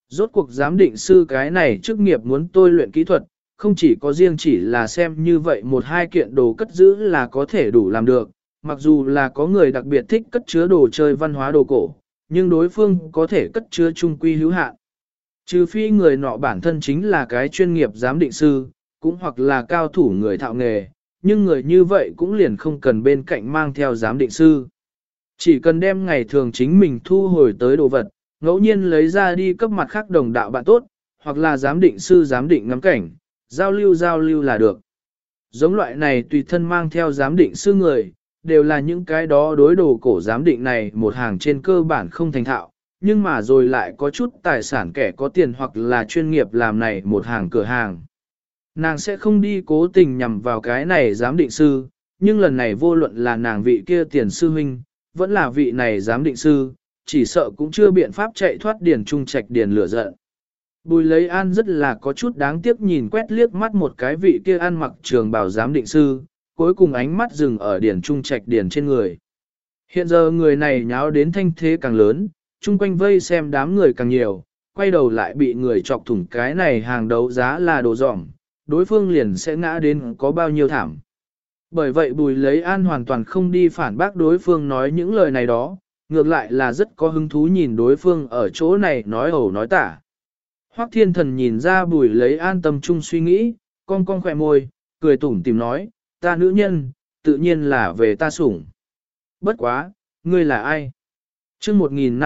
Rốt cuộc giám định sư cái này chức nghiệp muốn tôi luyện kỹ thuật, không chỉ có riêng chỉ là xem như vậy một hai kiện đồ cất giữ là có thể đủ làm được, mặc dù là có người đặc biệt thích cất chứa đồ chơi văn hóa đồ cổ, nhưng đối phương có thể cất chứa trung quy hữu hạn. Trừ phi người nọ bản thân chính là cái chuyên nghiệp giám định sư, cũng hoặc là cao thủ người thạo nghề, nhưng người như vậy cũng liền không cần bên cạnh mang theo giám định sư. Chỉ cần đem ngày thường chính mình thu hồi tới đồ vật, ngẫu nhiên lấy ra đi cấp mặt khác đồng đạo bạn tốt, hoặc là giám định sư giám định ngắm cảnh, giao lưu là được. Giống loại này tùy thân mang theo giám định sư người, đều là những cái đó đối đồ cổ giám định này một hàng trên cơ bản không thành thạo, nhưng mà rồi lại có chút tài sản kẻ có tiền hoặc là chuyên nghiệp làm này một hàng cửa hàng. Nàng sẽ không đi cố tình nhằm vào cái này giám định sư, nhưng lần này vô luận là nàng vị kia tiền sư huynh, vẫn là vị này giám định sư, chỉ sợ cũng chưa biện pháp chạy thoát điền trung trạch điền lửa giận. Bùi lấy an rất là có chút đáng tiếc nhìn quét liếc mắt một cái vị kia ăn mặc trường bào giám định sư, cuối cùng ánh mắt dừng ở điền trung trạch điền trên người. Hiện giờ người này nháo đến thanh thế càng lớn, chung quanh vây xem đám người càng nhiều, quay đầu lại bị người chọc thủng cái này hàng đấu giá là đồ dỏng, đối phương liền sẽ ngã đến có bao nhiêu thảm. Bởi vậy Bùi Lấy An hoàn toàn không đi phản bác đối phương nói những lời này đó, ngược lại là rất có hứng thú nhìn đối phương ở chỗ này nói ẩu nói tả. Hoắc Thiên Thần nhìn ra Bùi Lấy An tâm trung suy nghĩ, cong cong khỏe môi, cười tủm tìm nói, ta nữ nhân, tự nhiên là về ta sủng. Bất quá, ngươi là ai? Chương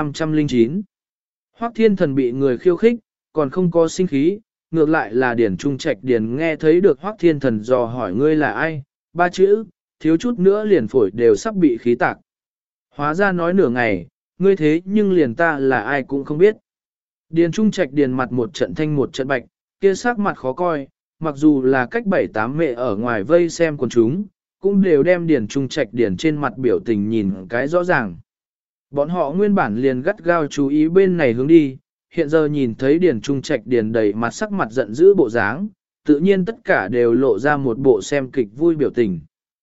1509 Hoắc Thiên Thần bị người khiêu khích, còn không có sinh khí, ngược lại là Điển Trung Trạch Điển nghe thấy được Hoắc Thiên Thần dò hỏi ngươi là ai, ba chữ, thiếu chút nữa liền phổi đều sắp bị khí tạc. Hóa ra nói nửa ngày, ngươi thế nhưng liền ta là ai cũng không biết. Điền Trung Trạch Điền mặt một trận thanh một trận bạch, kia sắc mặt khó coi, mặc dù là cách 7-8 mẹ ở ngoài vây xem quần chúng, cũng đều đem Điền Trung Trạch Điền trên mặt biểu tình nhìn cái rõ ràng. Bọn họ nguyên bản liền gắt gao chú ý bên này hướng đi, hiện giờ nhìn thấy Điền Trung Trạch Điền đầy mặt sắc mặt giận dữ bộ dáng, tự nhiên tất cả đều lộ ra một bộ xem kịch vui biểu tình.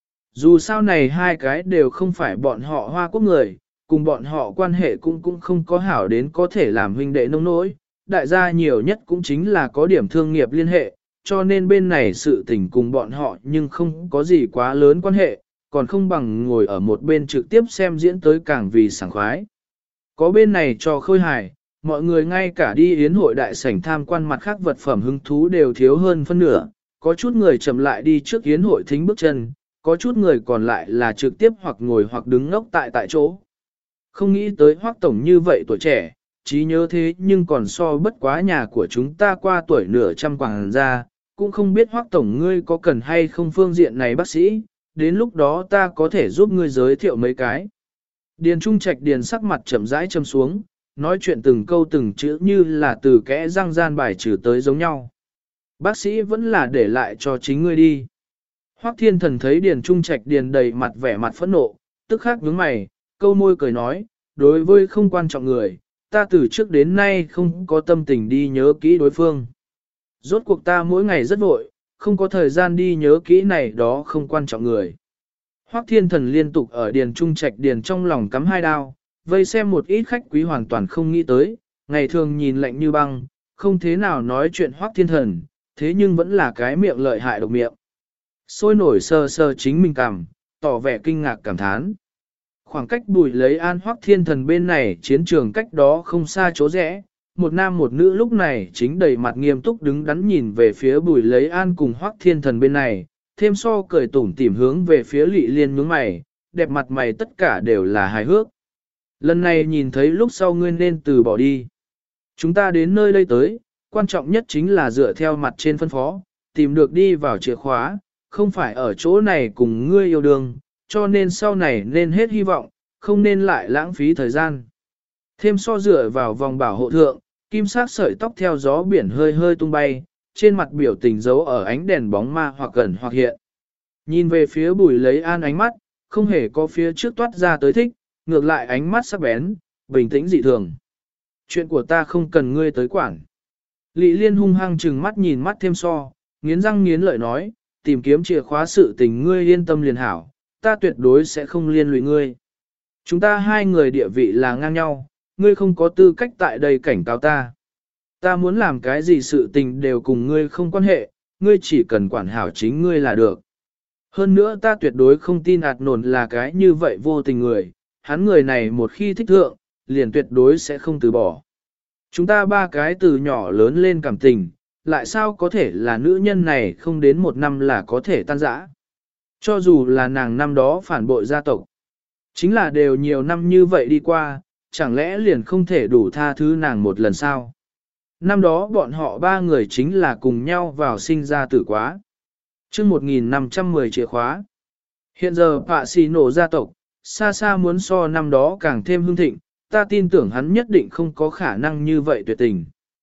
Dù sao này hai cái đều không phải bọn họ Hoa Quốc người, cùng bọn họ quan hệ cũng không có hảo đến có thể làm huynh đệ nông nỗi, đại gia nhiều nhất cũng chính là có điểm thương nghiệp liên hệ, cho nên bên này sự tình cùng bọn họ nhưng không có gì quá lớn quan hệ, còn không bằng ngồi ở một bên trực tiếp xem diễn tới càng vì sảng khoái. Có bên này cho khôi hài, mọi người ngay cả đi yến hội đại sảnh tham quan mặt khác vật phẩm hứng thú đều thiếu hơn phân nửa, có chút người chậm lại đi trước yến hội thính bước chân, có chút người còn lại là trực tiếp hoặc ngồi hoặc đứng ngốc tại chỗ. Không nghĩ tới Hoắc tổng như vậy tuổi trẻ, trí nhớ thế nhưng còn so bất quá nhà của chúng ta qua tuổi nửa trăm quảng ra, cũng không biết Hoắc tổng ngươi có cần hay không phương diện này bác sĩ, đến lúc đó ta có thể giúp ngươi giới thiệu mấy cái. Điền Trung Trạch Điền sắc mặt chậm rãi châm xuống, nói chuyện từng câu từng chữ như là từ kẽ răng gian bài trừ tới giống nhau. Bác sĩ vẫn là để lại cho chính ngươi đi. Hoắc Thiên Thần thấy Điền Trung Trạch Điền đầy mặt vẻ mặt phẫn nộ, tức khắc nhướng mày, câu môi cười nói, đối với không quan trọng người, ta từ trước đến nay không có tâm tình đi nhớ kỹ đối phương. Rốt cuộc ta mỗi ngày rất vội, không có thời gian đi nhớ kỹ này đó không quan trọng người. Hoắc Thiên Thần liên tục ở Điền Trung Trạch Điền trong lòng cắm hai đao, vây xem một ít khách quý hoàn toàn không nghĩ tới, ngày thường nhìn lạnh như băng, không thế nào nói chuyện Hoắc Thiên Thần, thế nhưng vẫn là cái miệng lợi hại độc miệng. Sôi nổi sờ sờ chính mình cảm, tỏ vẻ kinh ngạc cảm thán. Khoảng cách Bùi Lấy An Hoắc Thiên Thần bên này chiến trường cách đó không xa chỗ rẽ, một nam một nữ lúc này chính đầy mặt nghiêm túc đứng đắn nhìn về phía Bùi Lấy An cùng Hoắc Thiên Thần bên này, thêm so cười tủm tỉm hướng về phía Lị Liên nhướng mày, đẹp mặt mày tất cả đều là hài hước. Lần này nhìn thấy lúc sau ngươi nên từ bỏ đi. Chúng ta đến nơi đây tới, quan trọng nhất chính là dựa theo mặt trên phân phó, tìm được đi vào chìa khóa, không phải ở chỗ này cùng ngươi yêu đương, cho nên sau này nên hết hy vọng, không nên lại lãng phí thời gian. Thêm so dựa vào vòng bảo hộ thượng, kim sắc sợi tóc theo gió biển hơi hơi tung bay, trên mặt biểu tình giấu ở ánh đèn bóng ma hoặc gần hoặc hiện. Nhìn về phía Bùi Lấy An ánh mắt, không hề có phía trước toát ra tới thích, ngược lại ánh mắt sắc bén, bình tĩnh dị thường. Chuyện của ta không cần ngươi tới quản. Lị Liên hung hăng trừng mắt nhìn mắt thêm so, nghiến răng nghiến lợi nói, tìm kiếm chìa khóa sự tình ngươi yên tâm liền hảo, ta tuyệt đối sẽ không liên lụy ngươi. Chúng ta hai người địa vị là ngang nhau, ngươi không có tư cách tại đây cảnh cáo ta. Ta muốn làm cái gì sự tình đều cùng ngươi không quan hệ, ngươi chỉ cần quản hảo chính ngươi là được. Hơn nữa ta tuyệt đối không tin ạt nổn là cái như vậy vô tình người, hắn người này một khi thích thượng, liền tuyệt đối sẽ không từ bỏ. Chúng ta ba cái từ nhỏ lớn lên cảm tình, lại sao có thể là nữ nhân này không đến một năm là có thể tan rã. Cho dù là nàng năm đó phản bội gia tộc, chính là đều nhiều năm như vậy đi qua, chẳng lẽ liền không thể đủ tha thứ nàng một lần sao? Năm đó bọn họ ba người chính là cùng nhau vào sinh ra tử quá. chương 1510 chìa khóa. Hiện giờ Pạ Xì Nổ gia tộc, xa xa muốn so năm đó càng thêm hưng thịnh, ta tin tưởng hắn nhất định không có khả năng như vậy tuyệt tình.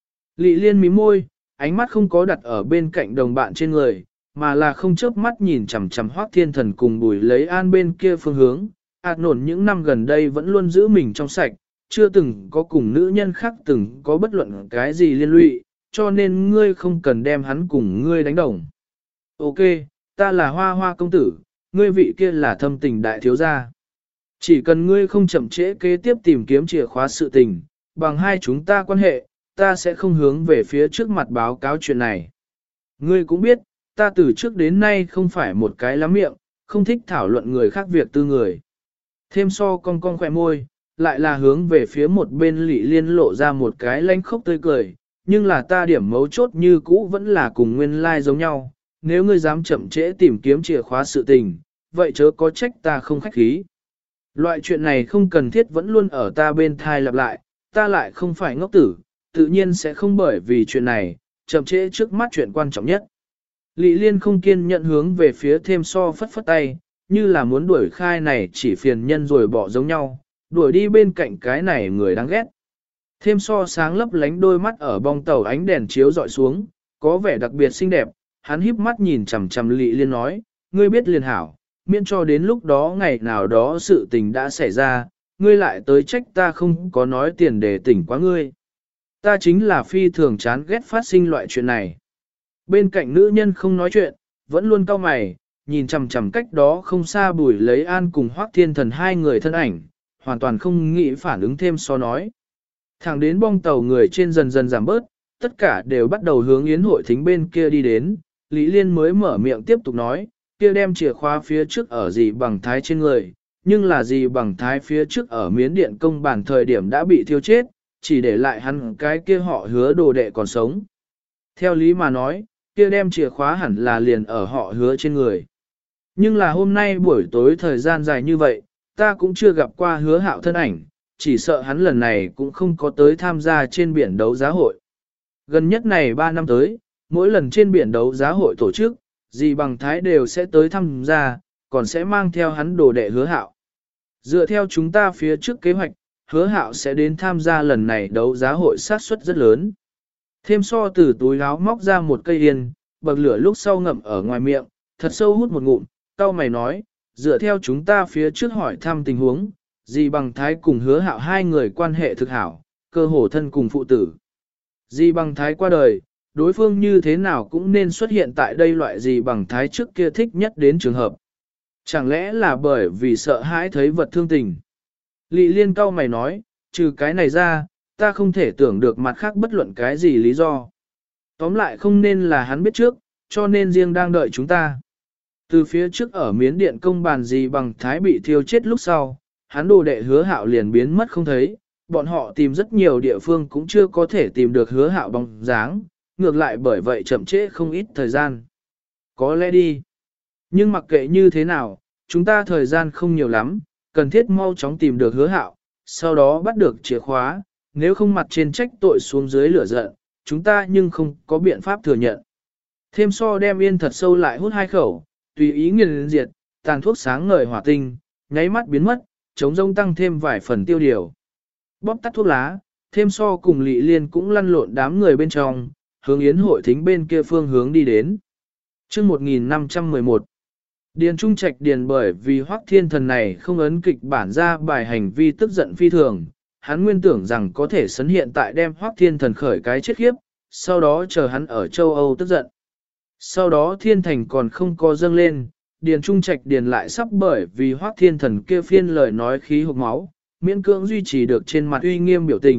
Lị Liên mím môi, ánh mắt không có đặt ở bên cạnh đồng bạn trên người, mà là không chớp mắt nhìn chằm chằm Hoắc Thiên Thần cùng Bùi Lấy An bên kia phương hướng. Ảt nổn những năm gần đây vẫn luôn giữ mình trong sạch, chưa từng có cùng nữ nhân khác từng có bất luận cái gì liên lụy, cho nên ngươi không cần đem hắn cùng ngươi đánh đồng. Ok, ta là Hoa Hoa công tử, ngươi vị kia là thâm tình đại thiếu gia. Chỉ cần ngươi không chậm trễ kế tiếp tìm kiếm chìa khóa sự tình, bằng hai chúng ta quan hệ, ta sẽ không hướng về phía trước mặt báo cáo chuyện này. Ngươi cũng biết, ta từ trước đến nay không phải một cái lắm miệng, không thích thảo luận người khác việc tư người. Thêm so cong cong khỏe môi, lại là hướng về phía một bên Lị Liên lộ ra một cái lanh khốc tươi cười, nhưng là ta điểm mấu chốt như cũ vẫn là cùng nguyên lai giống nhau, nếu ngươi dám chậm trễ tìm kiếm chìa khóa sự tình, vậy chớ có trách ta không khách khí. Loại chuyện này không cần thiết vẫn luôn ở ta bên thai lặp lại, ta lại không phải ngốc tử, tự nhiên sẽ không bởi vì chuyện này, chậm trễ trước mắt chuyện quan trọng nhất. Lị Liên không kiên nhận hướng về phía thêm so phất phất tay, như là muốn đuổi khai này chỉ phiền nhân rồi bỏ giống nhau, đuổi đi bên cạnh cái này người đáng ghét. Thêm so sáng lấp lánh đôi mắt ở bong tàu ánh đèn chiếu dọi xuống, có vẻ đặc biệt xinh đẹp, hắn híp mắt nhìn chằm chằm Lị Liên nói, ngươi biết liền hảo, miễn cho đến lúc đó ngày nào đó sự tình đã xảy ra, ngươi lại tới trách ta không có nói tiền để tỉnh quá ngươi. Ta chính là phi thường chán ghét phát sinh loại chuyện này. Bên cạnh nữ nhân không nói chuyện, vẫn luôn cau mày, nhìn chằm chằm cách đó không xa Bùi Lấy An cùng Hoắc Thiên Thần hai người thân ảnh, hoàn toàn không nghĩ phản ứng thêm so nói. Thẳng đến bong tàu người trên dần dần giảm bớt, tất cả đều bắt đầu hướng yến hội thính bên kia đi đến, Lý Liên mới mở miệng tiếp tục nói, kia đem chìa khóa phía trước ở dì bằng thái trên người, nhưng là dì bằng thái phía trước ở miến điện công bản thời điểm đã bị thiêu chết, chỉ để lại hắn cái kia họ Hứa đồ đệ còn sống. Theo lý mà nói, kia đem chìa khóa hẳn là liền ở họ Hứa trên người. Nhưng là hôm nay buổi tối thời gian dài như vậy, ta cũng chưa gặp qua Hứa Hạo thân ảnh, chỉ sợ hắn lần này cũng không có tới tham gia trên biển đấu giá hội. Gần nhất này 3 năm tới, mỗi lần trên biển đấu giá hội tổ chức, dì bằng thái đều sẽ tới tham gia, còn sẽ mang theo hắn đồ đệ Hứa Hạo. Dựa theo chúng ta phía trước kế hoạch, Hứa Hạo sẽ đến tham gia lần này đấu giá hội sát suất rất lớn. Thêm so từ túi áo móc ra một cây yên, bậc lửa lúc sau ngậm ở ngoài miệng, thật sâu hút một ngụm, cau mày nói, dựa theo chúng ta phía trước hỏi thăm tình huống, dì bằng thái cùng Hứa Hạo hai người quan hệ thực hảo, cơ hồ thân cùng phụ tử. Dì bằng thái qua đời, đối phương như thế nào cũng nên xuất hiện tại đây loại dì bằng thái trước kia thích nhất đến trường hợp. Chẳng lẽ là bởi vì sợ hãi thấy vật thương tình? Lị Liên cau mày nói, trừ cái này ra, ta không thể tưởng được mặt khác bất luận cái gì lý do. Tóm lại không nên là hắn biết trước, cho nên riêng đang đợi chúng ta. Từ phía trước ở miến điện công bàn dì bằng thái bị thiêu chết lúc sau, hắn đồ đệ Hứa Hạo liền biến mất không thấy, bọn họ tìm rất nhiều địa phương cũng chưa có thể tìm được Hứa Hạo bóng dáng, ngược lại bởi vậy chậm trễ không ít thời gian. Có lẽ đi. Nhưng mặc kệ như thế nào, chúng ta thời gian không nhiều lắm, cần thiết mau chóng tìm được Hứa Hạo, sau đó bắt được chìa khóa, nếu không mặt trên trách tội xuống dưới lửa giận, chúng ta nhưng không có biện pháp thừa nhận. Thêm so đem yên thật sâu lại hút hai khẩu, tùy ý nghiền diệt, tàn thuốc sáng ngời hỏa tinh, nháy mắt biến mất, chống rông tăng thêm vài phần tiêu điều. Bóp tắt thuốc lá, thêm so cùng Lị Liên cũng lăn lộn đám người bên trong, hướng yến hội thính bên kia phương hướng đi đến. chương 1511 Điền Trung Trạch điền bởi vì Hoắc Thiên Thần này không ấn kịch bản ra bài hành vi tức giận phi thường, hắn nguyên tưởng rằng có thể sấn hiện tại đem Hoắc Thiên Thần khởi cái chết khiếp, sau đó chờ hắn ở châu Âu tức giận. Sau đó Thiên Thành còn không có dâng lên, Điền Trung Trạch điền lại sắp bởi vì Hoắc Thiên Thần kia phiên lời nói khí hộc máu, miễn cưỡng duy trì được trên mặt uy nghiêm biểu tình,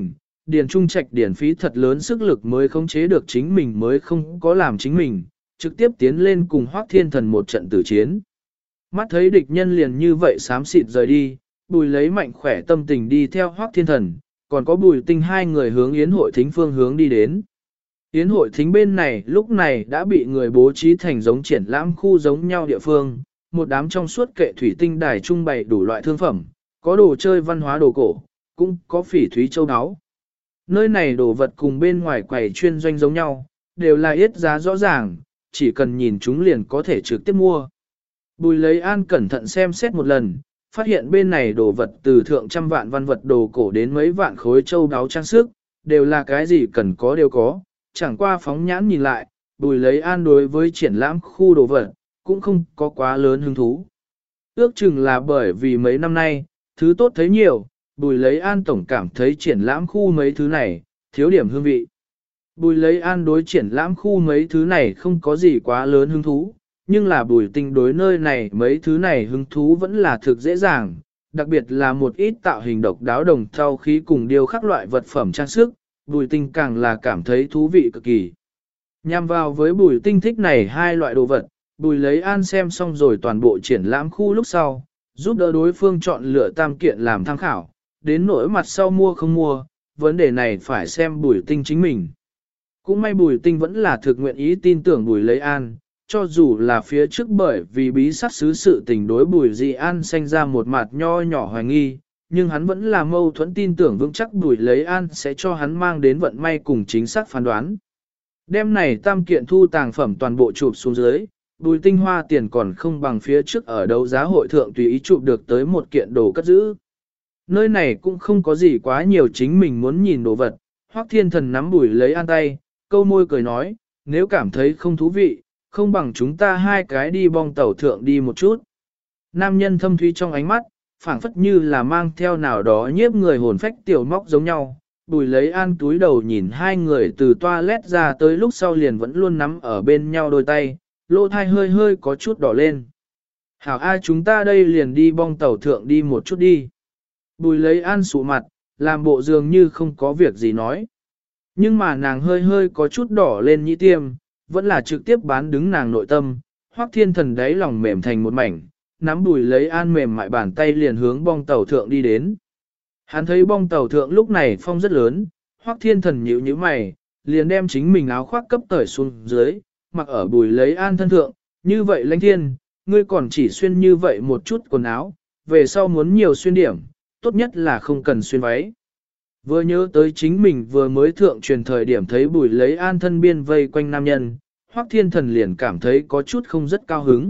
Điền Trung Trạch điển phí thật lớn sức lực mới khống chế được chính mình mới không có làm chính mình, trực tiếp tiến lên cùng Hoắc Thiên Thần một trận tử chiến. Mắt thấy địch nhân liền như vậy xám xịt rời đi, Bùi lấy mạnh khỏe tâm tình đi theo Hoắc Thiên Thần, còn có Bùi Tinh hai người hướng Yến hội thính phương hướng đi đến. Yến hội thính bên này lúc này đã bị người bố trí thành giống triển lãm khu giống nhau địa phương, một đám trong suốt kệ thủy tinh đài trung bày đủ loại thương phẩm, có đồ chơi văn hóa đồ cổ, cũng có phỉ thúy châu áo. Nơi này đồ vật cùng bên ngoài quầy chuyên doanh giống nhau, đều là yết giá rõ ràng, chỉ cần nhìn chúng liền có thể trực tiếp mua. Bùi lấy an cẩn thận xem xét một lần, phát hiện bên này đồ vật từ thượng trăm vạn văn vật đồ cổ đến mấy vạn khối châu đáo trang sức, đều là cái gì cần có đều có, chẳng qua phóng nhãn nhìn lại, bùi lấy an đối với triển lãm khu đồ vật, cũng không có quá lớn hứng thú. Ước chừng là bởi vì mấy năm nay, thứ tốt thấy nhiều, bùi lấy an tổng cảm thấy triển lãm khu mấy thứ này, thiếu điểm hương vị. Bùi lấy an đối triển lãm khu mấy thứ này không có gì quá lớn hứng thú, nhưng là Bùi Tinh đối nơi này mấy thứ này hứng thú vẫn là thực dễ dàng, đặc biệt là một ít tạo hình độc đáo đồng thau khí cùng điêu khắc loại vật phẩm trang sức, Bùi Tinh càng là cảm thấy thú vị cực kỳ. Nhằm vào với Bùi Tinh thích này hai loại đồ vật, Bùi lấy an xem xong rồi toàn bộ triển lãm khu lúc sau, giúp đỡ đối phương chọn lựa tam kiện làm tham khảo, đến nỗi mặt sau mua không mua, vấn đề này phải xem Bùi Tinh chính mình. Cũng may Bùi Tinh vẫn là thực nguyện ý tin tưởng Bùi lấy an, cho dù là phía trước bởi vì bí sát xứ sự tình đối Bùi Dị An sinh ra một mặt nho nhỏ hoài nghi, nhưng hắn vẫn là mâu thuẫn tin tưởng vững chắc Bùi lấy an sẽ cho hắn mang đến vận may cùng chính xác phán đoán. Đêm này tam kiện thu tàng phẩm toàn bộ chụp xuống dưới, Bùi Tinh hoa tiền còn không bằng phía trước ở đấu giá hội thượng tùy ý chụp được tới một kiện đồ cất giữ. Nơi này cũng không có gì quá nhiều chính mình muốn nhìn đồ vật, Hoắc Thiên Thần nắm Bùi lấy an tay, câu môi cười nói, nếu cảm thấy không thú vị, không bằng chúng ta hai cái đi bong tàu thượng đi một chút. Nam nhân thâm thúy trong ánh mắt, phảng phất như là mang theo nào đó nhiếp người hồn phách tiểu móc giống nhau. Bùi lấy an túi đầu nhìn hai người từ toilet ra tới lúc sau liền vẫn luôn nắm ở bên nhau đôi tay, lỗ thai hơi hơi có chút đỏ lên. Hảo ai chúng ta đây liền đi bong tàu thượng đi một chút đi. Bùi lấy an sụ mặt, làm bộ dường như không có việc gì nói. Nhưng mà nàng hơi hơi có chút đỏ lên nhĩ tiêm, vẫn là trực tiếp bán đứng nàng nội tâm. Hoắc Thiên Thần đáy lòng mềm thành một mảnh, nắm Bùi lấy an mềm mại bàn tay liền hướng bong tàu thượng đi đến. Hắn thấy bong tàu thượng lúc này phong rất lớn, Hoắc Thiên Thần nhíu nhíu mày, liền đem chính mình áo khoác cấp tởi xuống dưới, mặc ở Bùi lấy an thân thượng, như vậy Lãnh Thiên, ngươi còn chỉ xuyên như vậy một chút quần áo, về sau muốn nhiều xuyên điểm, tốt nhất là không cần xuyên váy. Vừa nhớ tới chính mình vừa mới thượng truyền thời điểm thấy Bùi lấy an thân biên vây quanh nam nhân, Hoắc Thiên Thần liền cảm thấy có chút không rất cao hứng.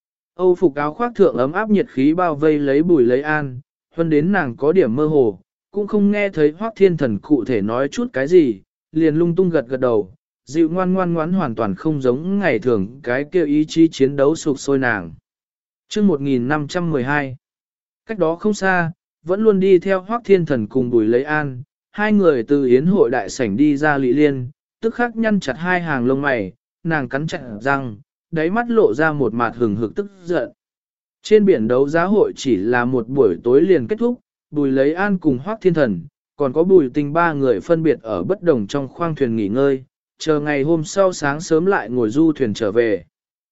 Âu phục áo khoác thượng ấm áp nhiệt khí bao vây lấy Bùi lấy an, hơn đến nàng có điểm mơ hồ, cũng không nghe thấy Hoắc Thiên Thần cụ thể nói chút cái gì, liền lung tung gật gật đầu, dịu ngoan ngoan ngoãn hoàn toàn không giống ngày thường cái kêu ý chí chiến đấu sục sôi nàng. Chương 1512 cách đó không xa, vẫn luôn đi theo Hoắc Thiên Thần cùng Bùi lấy an, hai người từ yến hội đại sảnh đi ra Lị Liên, tức khắc nhăn chặt hai hàng lông mày, nàng cắn chặt răng, đáy mắt lộ ra một mặt hừng hực tức giận. Trên biển đấu giá hội chỉ là một buổi tối liền kết thúc, Bùi lấy an cùng Hoắc Thiên Thần, còn có Bùi Tinh ba người phân biệt ở bất đồng trong khoang thuyền nghỉ ngơi, chờ ngày hôm sau sáng sớm lại ngồi du thuyền trở về.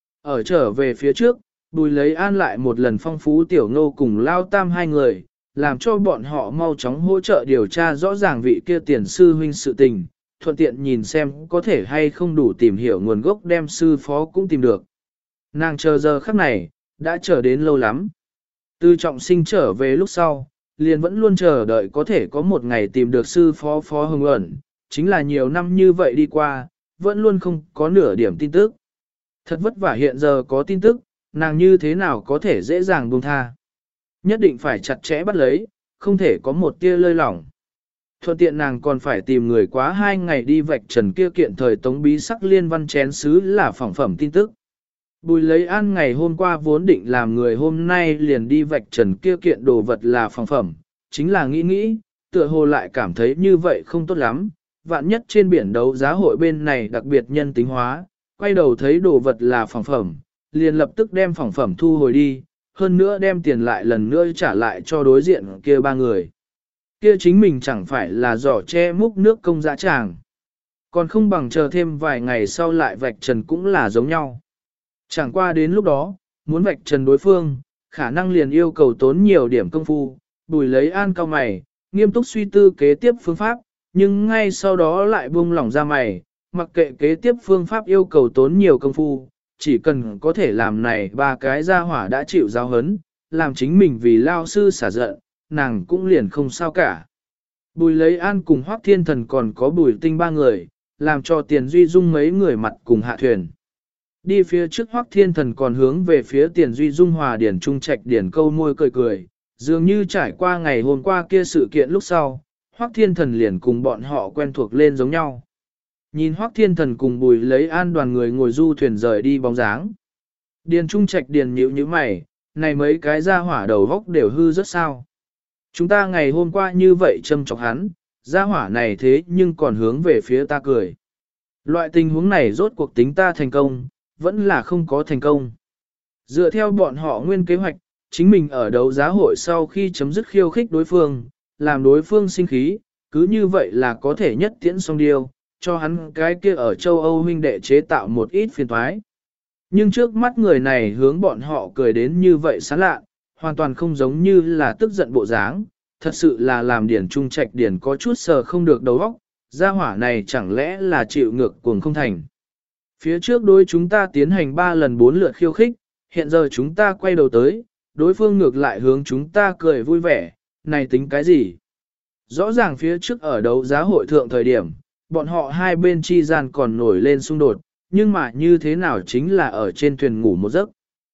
Ở trở về phía trước, Bùi lấy an lại một lần phong phú Tiểu Ngô cùng Lao Tam hai người, làm cho bọn họ mau chóng hỗ trợ điều tra rõ ràng vị kia tiền sư huynh sự tình, thuận tiện nhìn xem có thể hay không đủ tìm hiểu nguồn gốc đem sư phó cũng tìm được. Nàng chờ giờ khắc này, đã chờ đến lâu lắm. Từ trọng sinh trở về lúc sau, liền vẫn luôn chờ đợi có thể có một ngày tìm được sư phó Phó Hồng ẩn, chính là nhiều năm như vậy đi qua, vẫn luôn không có nửa điểm tin tức. Thật vất vả hiện giờ có tin tức, nàng như thế nào có thể dễ dàng buông tha. Nhất định phải chặt chẽ bắt lấy, không thể có một tia lơi lỏng. Thuận tiện nàng còn phải tìm người quá 2 ngày đi vạch trần kia kiện thời tống bí sắc liên văn chén sứ là phỏng phẩm tin tức. Bùi lấy an ngày hôm qua vốn định làm người hôm nay liền đi vạch trần kia kiện đồ vật là phỏng phẩm, chính là nghĩ, tựa hồ lại cảm thấy như vậy không tốt lắm, vạn nhất trên biển đấu giá hội bên này đặc biệt nhân tính hóa, quay đầu thấy đồ vật là phỏng phẩm, liền lập tức đem phỏng phẩm thu hồi đi, hơn nữa đem tiền lại lần nữa trả lại cho đối diện kia ba người. kia chính mình chẳng phải là giỏ che múc nước công dã tràng. Còn không bằng chờ thêm vài ngày sau lại vạch trần cũng là giống nhau. Chẳng qua đến lúc đó, muốn vạch trần đối phương, khả năng liền yêu cầu tốn nhiều điểm công phu, Bùi Lấy An cao mày, nghiêm túc suy tư kế tiếp phương pháp, nhưng ngay sau đó lại buông lỏng ra mày, mặc kệ kế tiếp phương pháp yêu cầu tốn nhiều công phu, chỉ cần có thể làm này ba cái gia hỏa đã chịu giáo hấn, làm chính mình vì lao sư xả giận, nàng cũng liền không sao cả. Bùi Lấy An cùng Hoắc Thiên Thần còn có Bùi Tinh ba người, làm cho Tiền Duy Dung mấy người mặt cùng hạ thuyền. Đi phía trước Hoắc Thiên Thần còn hướng về phía Tiền Duy Dung hòa điển trung trạch điển câu môi cười cười, dường như trải qua ngày hôm qua kia sự kiện lúc sau, Hoắc Thiên Thần liền cùng bọn họ quen thuộc lên giống nhau. Nhìn Hoắc Thiên Thần cùng Bùi Lấy An đoàn người ngồi du thuyền rời đi bóng dáng. Điền trung trạch điền nhíu như mày, này mấy cái gia hỏa đầu góc đều hư rất sao. Chúng ta ngày hôm qua như vậy châm chọc hắn, gia hỏa này thế nhưng còn hướng về phía ta cười. Loại tình huống này rốt cuộc tính ta thành công, vẫn là không có thành công. Dựa theo bọn họ nguyên kế hoạch, chính mình ở đấu giá hội sau khi chấm dứt khiêu khích đối phương, làm đối phương sinh khí, cứ như vậy là có thể nhất tiễn xong điều, cho hắn cái kia ở châu Âu huynh đệ chế tạo một ít phiền toái. Nhưng trước mắt người này hướng bọn họ cười đến như vậy sán lạ, hoàn toàn không giống như là tức giận bộ dáng, thật sự là làm điển trung trạch điển có chút sờ không được đầu óc, gia hỏa này chẳng lẽ là chịu ngược cuồng không thành. Phía trước đối chúng ta tiến hành 3 lần 4 lượt khiêu khích, hiện giờ chúng ta quay đầu tới, đối phương ngược lại hướng chúng ta cười vui vẻ, này tính cái gì? Rõ ràng phía trước ở đấu giá hội thượng thời điểm, bọn họ hai bên chi gian còn nổi lên xung đột, nhưng mà như thế nào chính là ở trên thuyền ngủ một giấc.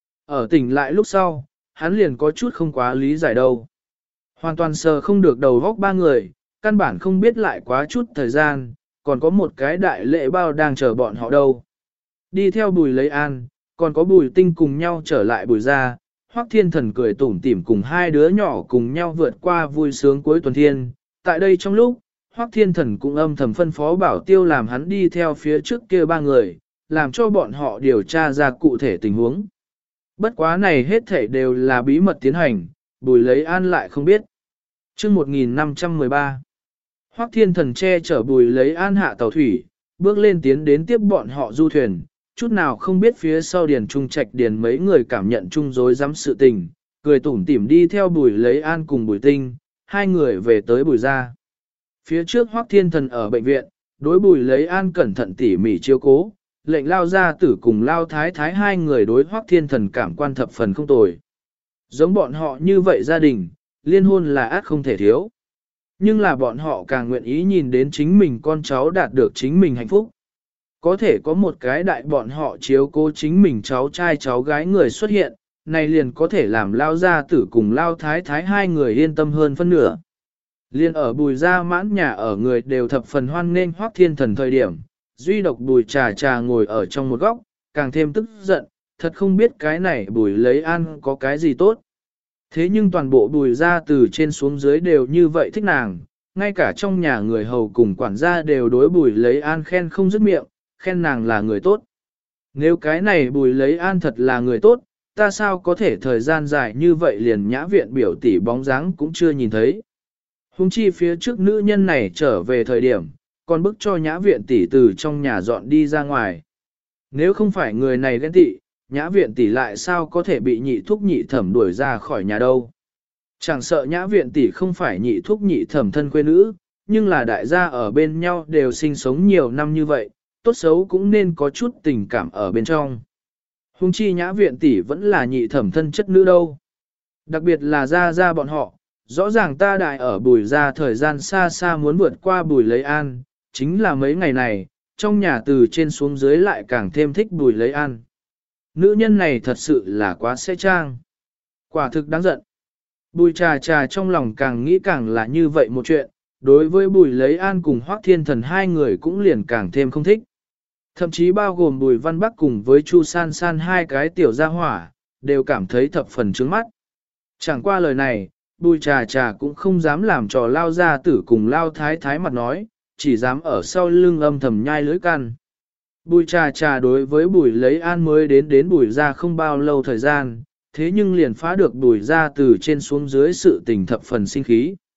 Ở tỉnh lại lúc sau, hắn liền có chút không quá lý giải đâu. Hoàn toàn sờ không được đầu góc ba người, căn bản không biết lại quá chút thời gian, còn có một cái đại lễ bao đang chờ bọn họ đâu. Đi theo Bùi Lấy An, còn có Bùi Tinh cùng nhau trở lại Bùi ra, Hoắc Thiên Thần cười tủm tỉm cùng hai đứa nhỏ cùng nhau vượt qua vui sướng cuối tuần thiên. Tại đây trong lúc, Hoắc Thiên Thần cũng âm thầm phân phó Bảo Tiêu làm hắn đi theo phía trước kia ba người, làm cho bọn họ điều tra ra cụ thể tình huống. Bất quá này hết thảy đều là bí mật tiến hành, Bùi Lấy An lại không biết. Chương 1513 Hoắc Thiên Thần che chở Bùi Lấy An hạ tàu thủy, bước lên tiến đến tiếp bọn họ du thuyền, chút nào không biết phía sau điền trung trạch điền mấy người cảm nhận chung rối rắm sự tình, cười tủm tỉm đi theo Bùi Lấy An cùng Bùi Tinh, hai người về tới Bùi gia. Phía trước Hoắc Thiên Thần ở bệnh viện, đối Bùi Lấy An cẩn thận tỉ mỉ chiếu cố, lệnh lao gia tử cùng lao thái thái hai người đối Hoắc Thiên Thần cảm quan thập phần không tồi. Giống bọn họ như vậy gia đình, liên hôn là át không thể thiếu. Nhưng là bọn họ càng nguyện ý nhìn đến chính mình con cháu đạt được chính mình hạnh phúc. Có thể có một cái đại bọn họ chiếu cố chính mình cháu trai cháu gái người xuất hiện, này liền có thể làm lao gia tử cùng lao thái thái hai người yên tâm hơn phân nửa. Liên ở Bùi gia mãn nhà ở người đều thập phần hoan nghênh Hoắc Thiên Thần thời điểm, duy độc Bùi Trà Trà ngồi ở trong một góc, càng thêm tức giận, thật không biết cái này Bùi Lấy An có cái gì tốt. Thế nhưng toàn bộ Bùi gia từ trên xuống dưới đều như vậy thích nàng, ngay cả trong nhà người hầu cùng quản gia đều đối Bùi Lấy An khen không dứt miệng, khen nàng là người tốt. Nếu cái này Bùi Lấy An thật là người tốt, ta sao có thể thời gian dài như vậy liền nhã viện biểu tỷ bóng dáng cũng chưa nhìn thấy. Hùng chi phía trước nữ nhân này trở về thời điểm, còn bức cho nhã viện tỷ từ trong nhà dọn đi ra ngoài. Nếu không phải người này ghen tị, nhã viện tỷ lại sao có thể bị nhị thúc nhị thẩm đuổi ra khỏi nhà đâu. Chẳng sợ nhã viện tỷ không phải nhị thúc nhị thẩm thân quê nữ, nhưng là đại gia ở bên nhau đều sinh sống nhiều năm như vậy, tốt xấu cũng nên có chút tình cảm ở bên trong. Hùng chi nhã viện tỷ vẫn là nhị thẩm thân chất nữ đâu. Đặc biệt là gia bọn họ, rõ ràng ta đại ở Bùi gia thời gian xa xa muốn vượt qua Bùi Lấy An, chính là mấy ngày này, trong nhà từ trên xuống dưới lại càng thêm thích Bùi Lấy An. Nữ nhân này thật sự là quá sẽ trang. Quả thực đáng giận. Bùi Trà Trà trong lòng càng nghĩ càng là như vậy một chuyện, đối với Bùi Lấy An cùng Hoắc Thiên Thần hai người cũng liền càng thêm không thích. Thậm chí bao gồm Bùi Văn Bắc cùng với Chu San San hai cái tiểu gia hỏa, đều cảm thấy thập phần trướng mắt. Chẳng qua lời này, Bùi Trà Trà cũng không dám làm trò lao gia tử cùng lao thái thái mặt nói, chỉ dám ở sau lưng âm thầm nhai lưỡi căn. Bùi Trà Trà đối với Bùi Lấy An mới đến Bùi gia không bao lâu thời gian, thế nhưng liền phá được Bùi gia từ trên xuống dưới sự tình thập phần sinh khí.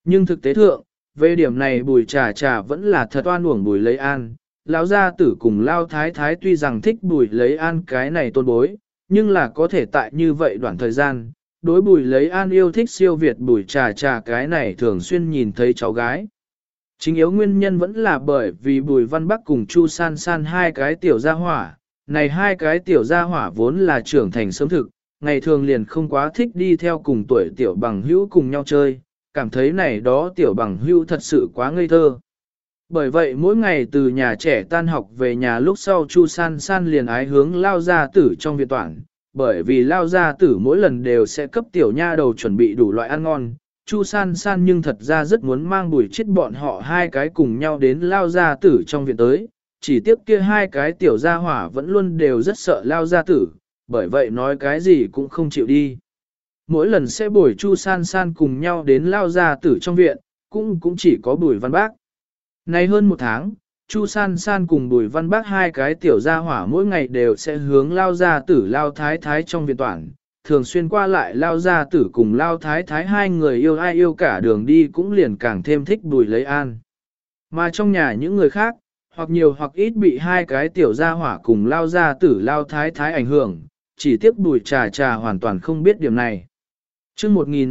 Nhưng thực tế thượng, về điểm này Bùi Trà Trà vẫn là thật oan uổng Bùi Lấy An. Lão gia tử cùng Lao Thái Thái tuy rằng thích Bùi Lấy An cái này tôn bối, nhưng là có thể tại như vậy đoạn thời gian, đối Bùi Lấy An yêu thích siêu việt Bùi Trà Trà cái này thường xuyên nhìn thấy cháu gái. Chính yếu nguyên nhân vẫn là bởi vì Bùi Văn Bắc cùng Chu San San hai cái tiểu gia hỏa, này hai cái tiểu gia hỏa vốn là trưởng thành sớm thực, ngày thường liền không quá thích đi theo cùng tuổi tiểu bằng hữu cùng nhau chơi, cảm thấy này đó tiểu bằng hữu thật sự quá ngây thơ. Bởi vậy mỗi ngày từ nhà trẻ tan học về nhà lúc sau Chu San San liền ái hướng Lao Gia Tử trong viện toản, bởi vì Lao Gia Tử mỗi lần đều sẽ cấp tiểu nha đầu chuẩn bị đủ loại ăn ngon. Chu San San nhưng thật ra rất muốn mang Bùi Chiết bọn họ hai cái cùng nhau đến Lao Gia Tử trong viện tới, chỉ tiếp kia hai cái tiểu gia hỏa vẫn luôn đều rất sợ Lao Gia Tử, bởi vậy nói cái gì cũng không chịu đi. Mỗi lần sẽ bồi Chu San San cùng nhau đến Lao Gia Tử trong viện, cũng chỉ có Bùi Văn Bác. Nay hơn một tháng, Chu San San cùng Bùi Văn Bác hai cái tiểu gia hỏa mỗi ngày đều sẽ hướng Lao Gia Tử Lao Thái Thái trong viện toản, thường xuyên qua lại Lao Gia Tử cùng Lao Thái Thái hai người yêu ai yêu cả đường đi cũng liền càng thêm thích Bùi Lấy An. Mà trong nhà những người khác, hoặc nhiều hoặc ít bị hai cái tiểu gia hỏa cùng Lao Gia Tử Lao Thái Thái ảnh hưởng, chỉ tiếc Bùi Trà Trà hoàn toàn không biết điểm này. Trước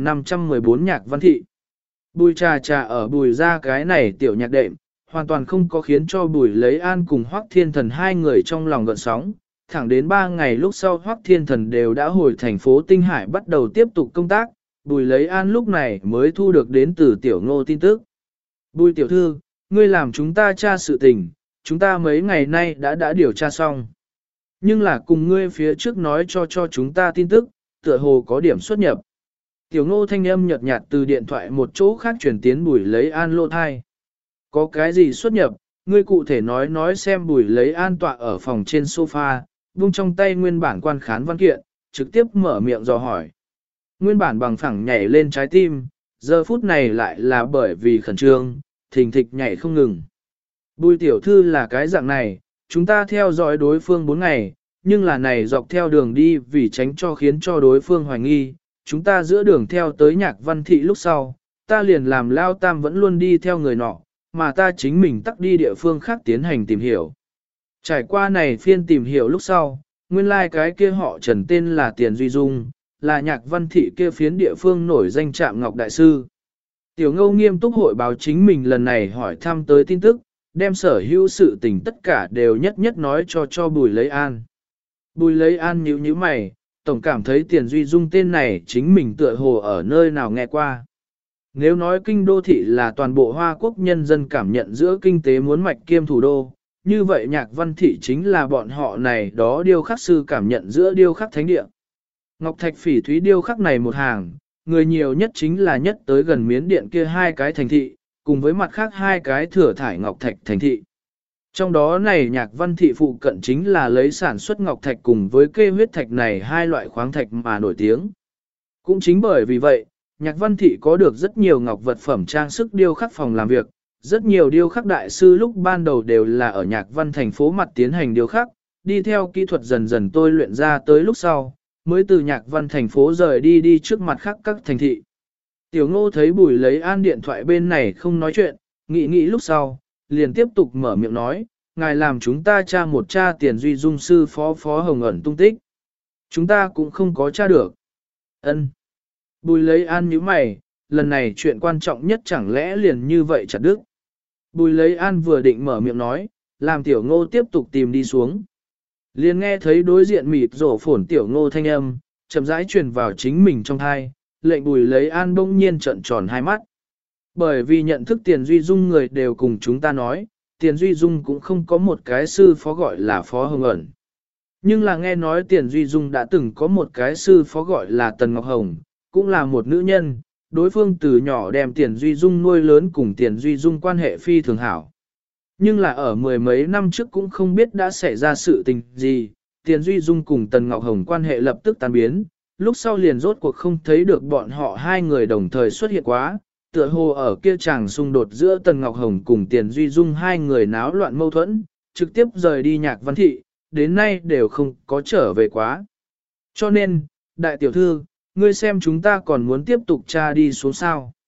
1514 Nhạc Văn Thị, Bùi Trà Trà ở Bùi gia cái này tiểu nhạc đệm, hoàn toàn không có khiến cho Bùi Lấy An cùng Hoắc Thiên Thần hai người trong lòng gợn sóng. Thẳng đến 3 ngày lúc sau Hoắc Thiên Thần đều đã hồi thành phố Tinh Hải bắt đầu tiếp tục công tác, Bùi Lấy An lúc này mới thu được đến từ Tiểu Ngô tin tức. Bùi tiểu thư, ngươi làm chúng ta tra sự tình, chúng ta mấy ngày nay đã điều tra xong. Nhưng là cùng ngươi phía trước nói cho chúng ta tin tức, tựa hồ có điểm xuất nhập. Tiểu Ngô thanh âm nhợt nhạt từ điện thoại một chỗ khác truyền tiến Bùi Lấy An lô thai. Có cái gì xuất nhập, ngươi cụ thể nói xem. Bùi Lấy An tọa ở phòng trên sofa, vung trong tay nguyên bản quan khán văn kiện, trực tiếp mở miệng dò hỏi. Nguyên bản bằng phẳng nhảy lên trái tim, giờ phút này lại là bởi vì khẩn trương, thình thịch nhảy không ngừng. Bùi tiểu thư là cái dạng này, chúng ta theo dõi đối phương 4 ngày, nhưng là này dọc theo đường đi vì tránh cho khiến cho đối phương hoài nghi, chúng ta giữa đường theo tới Nhạc Văn Thị lúc sau, ta liền làm Lao Tam vẫn luôn đi theo người nọ, mà ta chính mình tắt đi địa phương khác tiến hành tìm hiểu. Trải qua này phiên tìm hiểu lúc sau, nguyên lai cái kia họ Trần tên là Tiền Duy Dung, là Nhạc Văn Thị kia phiến địa phương nổi danh Trạm Ngọc Đại Sư. Tiểu Ngô nghiêm túc hội báo chính mình lần này hỏi thăm tới tin tức, đem sở hữu sự tình tất cả đều nhất nhất nói cho Bùi Lấy An. Bùi Lấy An nhíu mày, tổng cảm thấy Tiền Duy Dung tên này chính mình tựa hồ ở nơi nào nghe qua. Nếu nói kinh đô thị là toàn bộ Hoa Quốc nhân dân cảm nhận giữa kinh tế muốn mạch kiêm thủ đô, như vậy Nhạc Văn Thị chính là bọn họ này đó điêu khắc sư cảm nhận giữa điêu khắc thánh địa. Ngọc Thạch Phỉ Thúy điêu khắc này một hàng, người nhiều nhất chính là nhất tới gần Miến Điện kia hai cái thành thị, cùng với mặt khác hai cái thừa thải Ngọc Thạch thành thị. Trong đó này Nhạc Văn Thị phụ cận chính là lấy sản xuất Ngọc Thạch cùng với kê huyết thạch này hai loại khoáng thạch mà nổi tiếng. Cũng chính bởi vì vậy, Nhạc Văn Thị có được rất nhiều ngọc vật phẩm trang sức điêu khắc phòng làm việc, rất nhiều điêu khắc đại sư lúc ban đầu đều là ở Nhạc Văn thành phố mặt tiến hành điêu khắc, đi theo kỹ thuật dần dần tôi luyện ra tới lúc sau, mới từ Nhạc Văn thành phố rời đi trước mặt khác các thành thị. Tiểu Ngô thấy Bùi Lấy An điện thoại bên này không nói chuyện, nghĩ lúc sau, liền tiếp tục mở miệng nói, ngài làm chúng ta tra một tra Tiền Duy Dung sư phó Hồng ẩn tung tích. Chúng ta cũng không có tra được. Ân. Bùi Lấy An nhíu mày, lần này chuyện quan trọng nhất chẳng lẽ liền như vậy chặt đứt. Bùi Lấy An vừa định mở miệng nói, làm Tiểu Ngô tiếp tục tìm đi xuống. Liền nghe thấy đối diện mịt rổ phổn Tiểu Ngô thanh âm, chậm rãi truyền vào chính mình trong thai, lệnh Bùi Lấy An bỗng nhiên trợn tròn hai mắt. Bởi vì nhận thức Tiền Duy Dung người đều cùng chúng ta nói, Tiền Duy Dung cũng không có một cái sư phó gọi là Phó Hồng ẩn. Nhưng là nghe nói Tiền Duy Dung đã từng có một cái sư phó gọi là Tần Ngọc Hồng, cũng là một nữ nhân, đối phương từ nhỏ đem Tiền Duy Dung nuôi lớn cùng Tiền Duy Dung quan hệ phi thường hảo. Nhưng là ở mười mấy năm trước cũng không biết đã xảy ra sự tình gì, Tiền Duy Dung cùng Tần Ngọc Hồng quan hệ lập tức tan biến, lúc sau liền rốt cuộc không thấy được bọn họ hai người đồng thời xuất hiện quá, tựa hồ ở kia chàng xung đột giữa Tần Ngọc Hồng cùng Tiền Duy Dung hai người náo loạn mâu thuẫn, trực tiếp rời đi Nhạc Văn Thị, đến nay đều không có trở về quá. Cho nên, đại tiểu thư, ngươi xem chúng ta còn muốn tiếp tục tra đi xuống sao.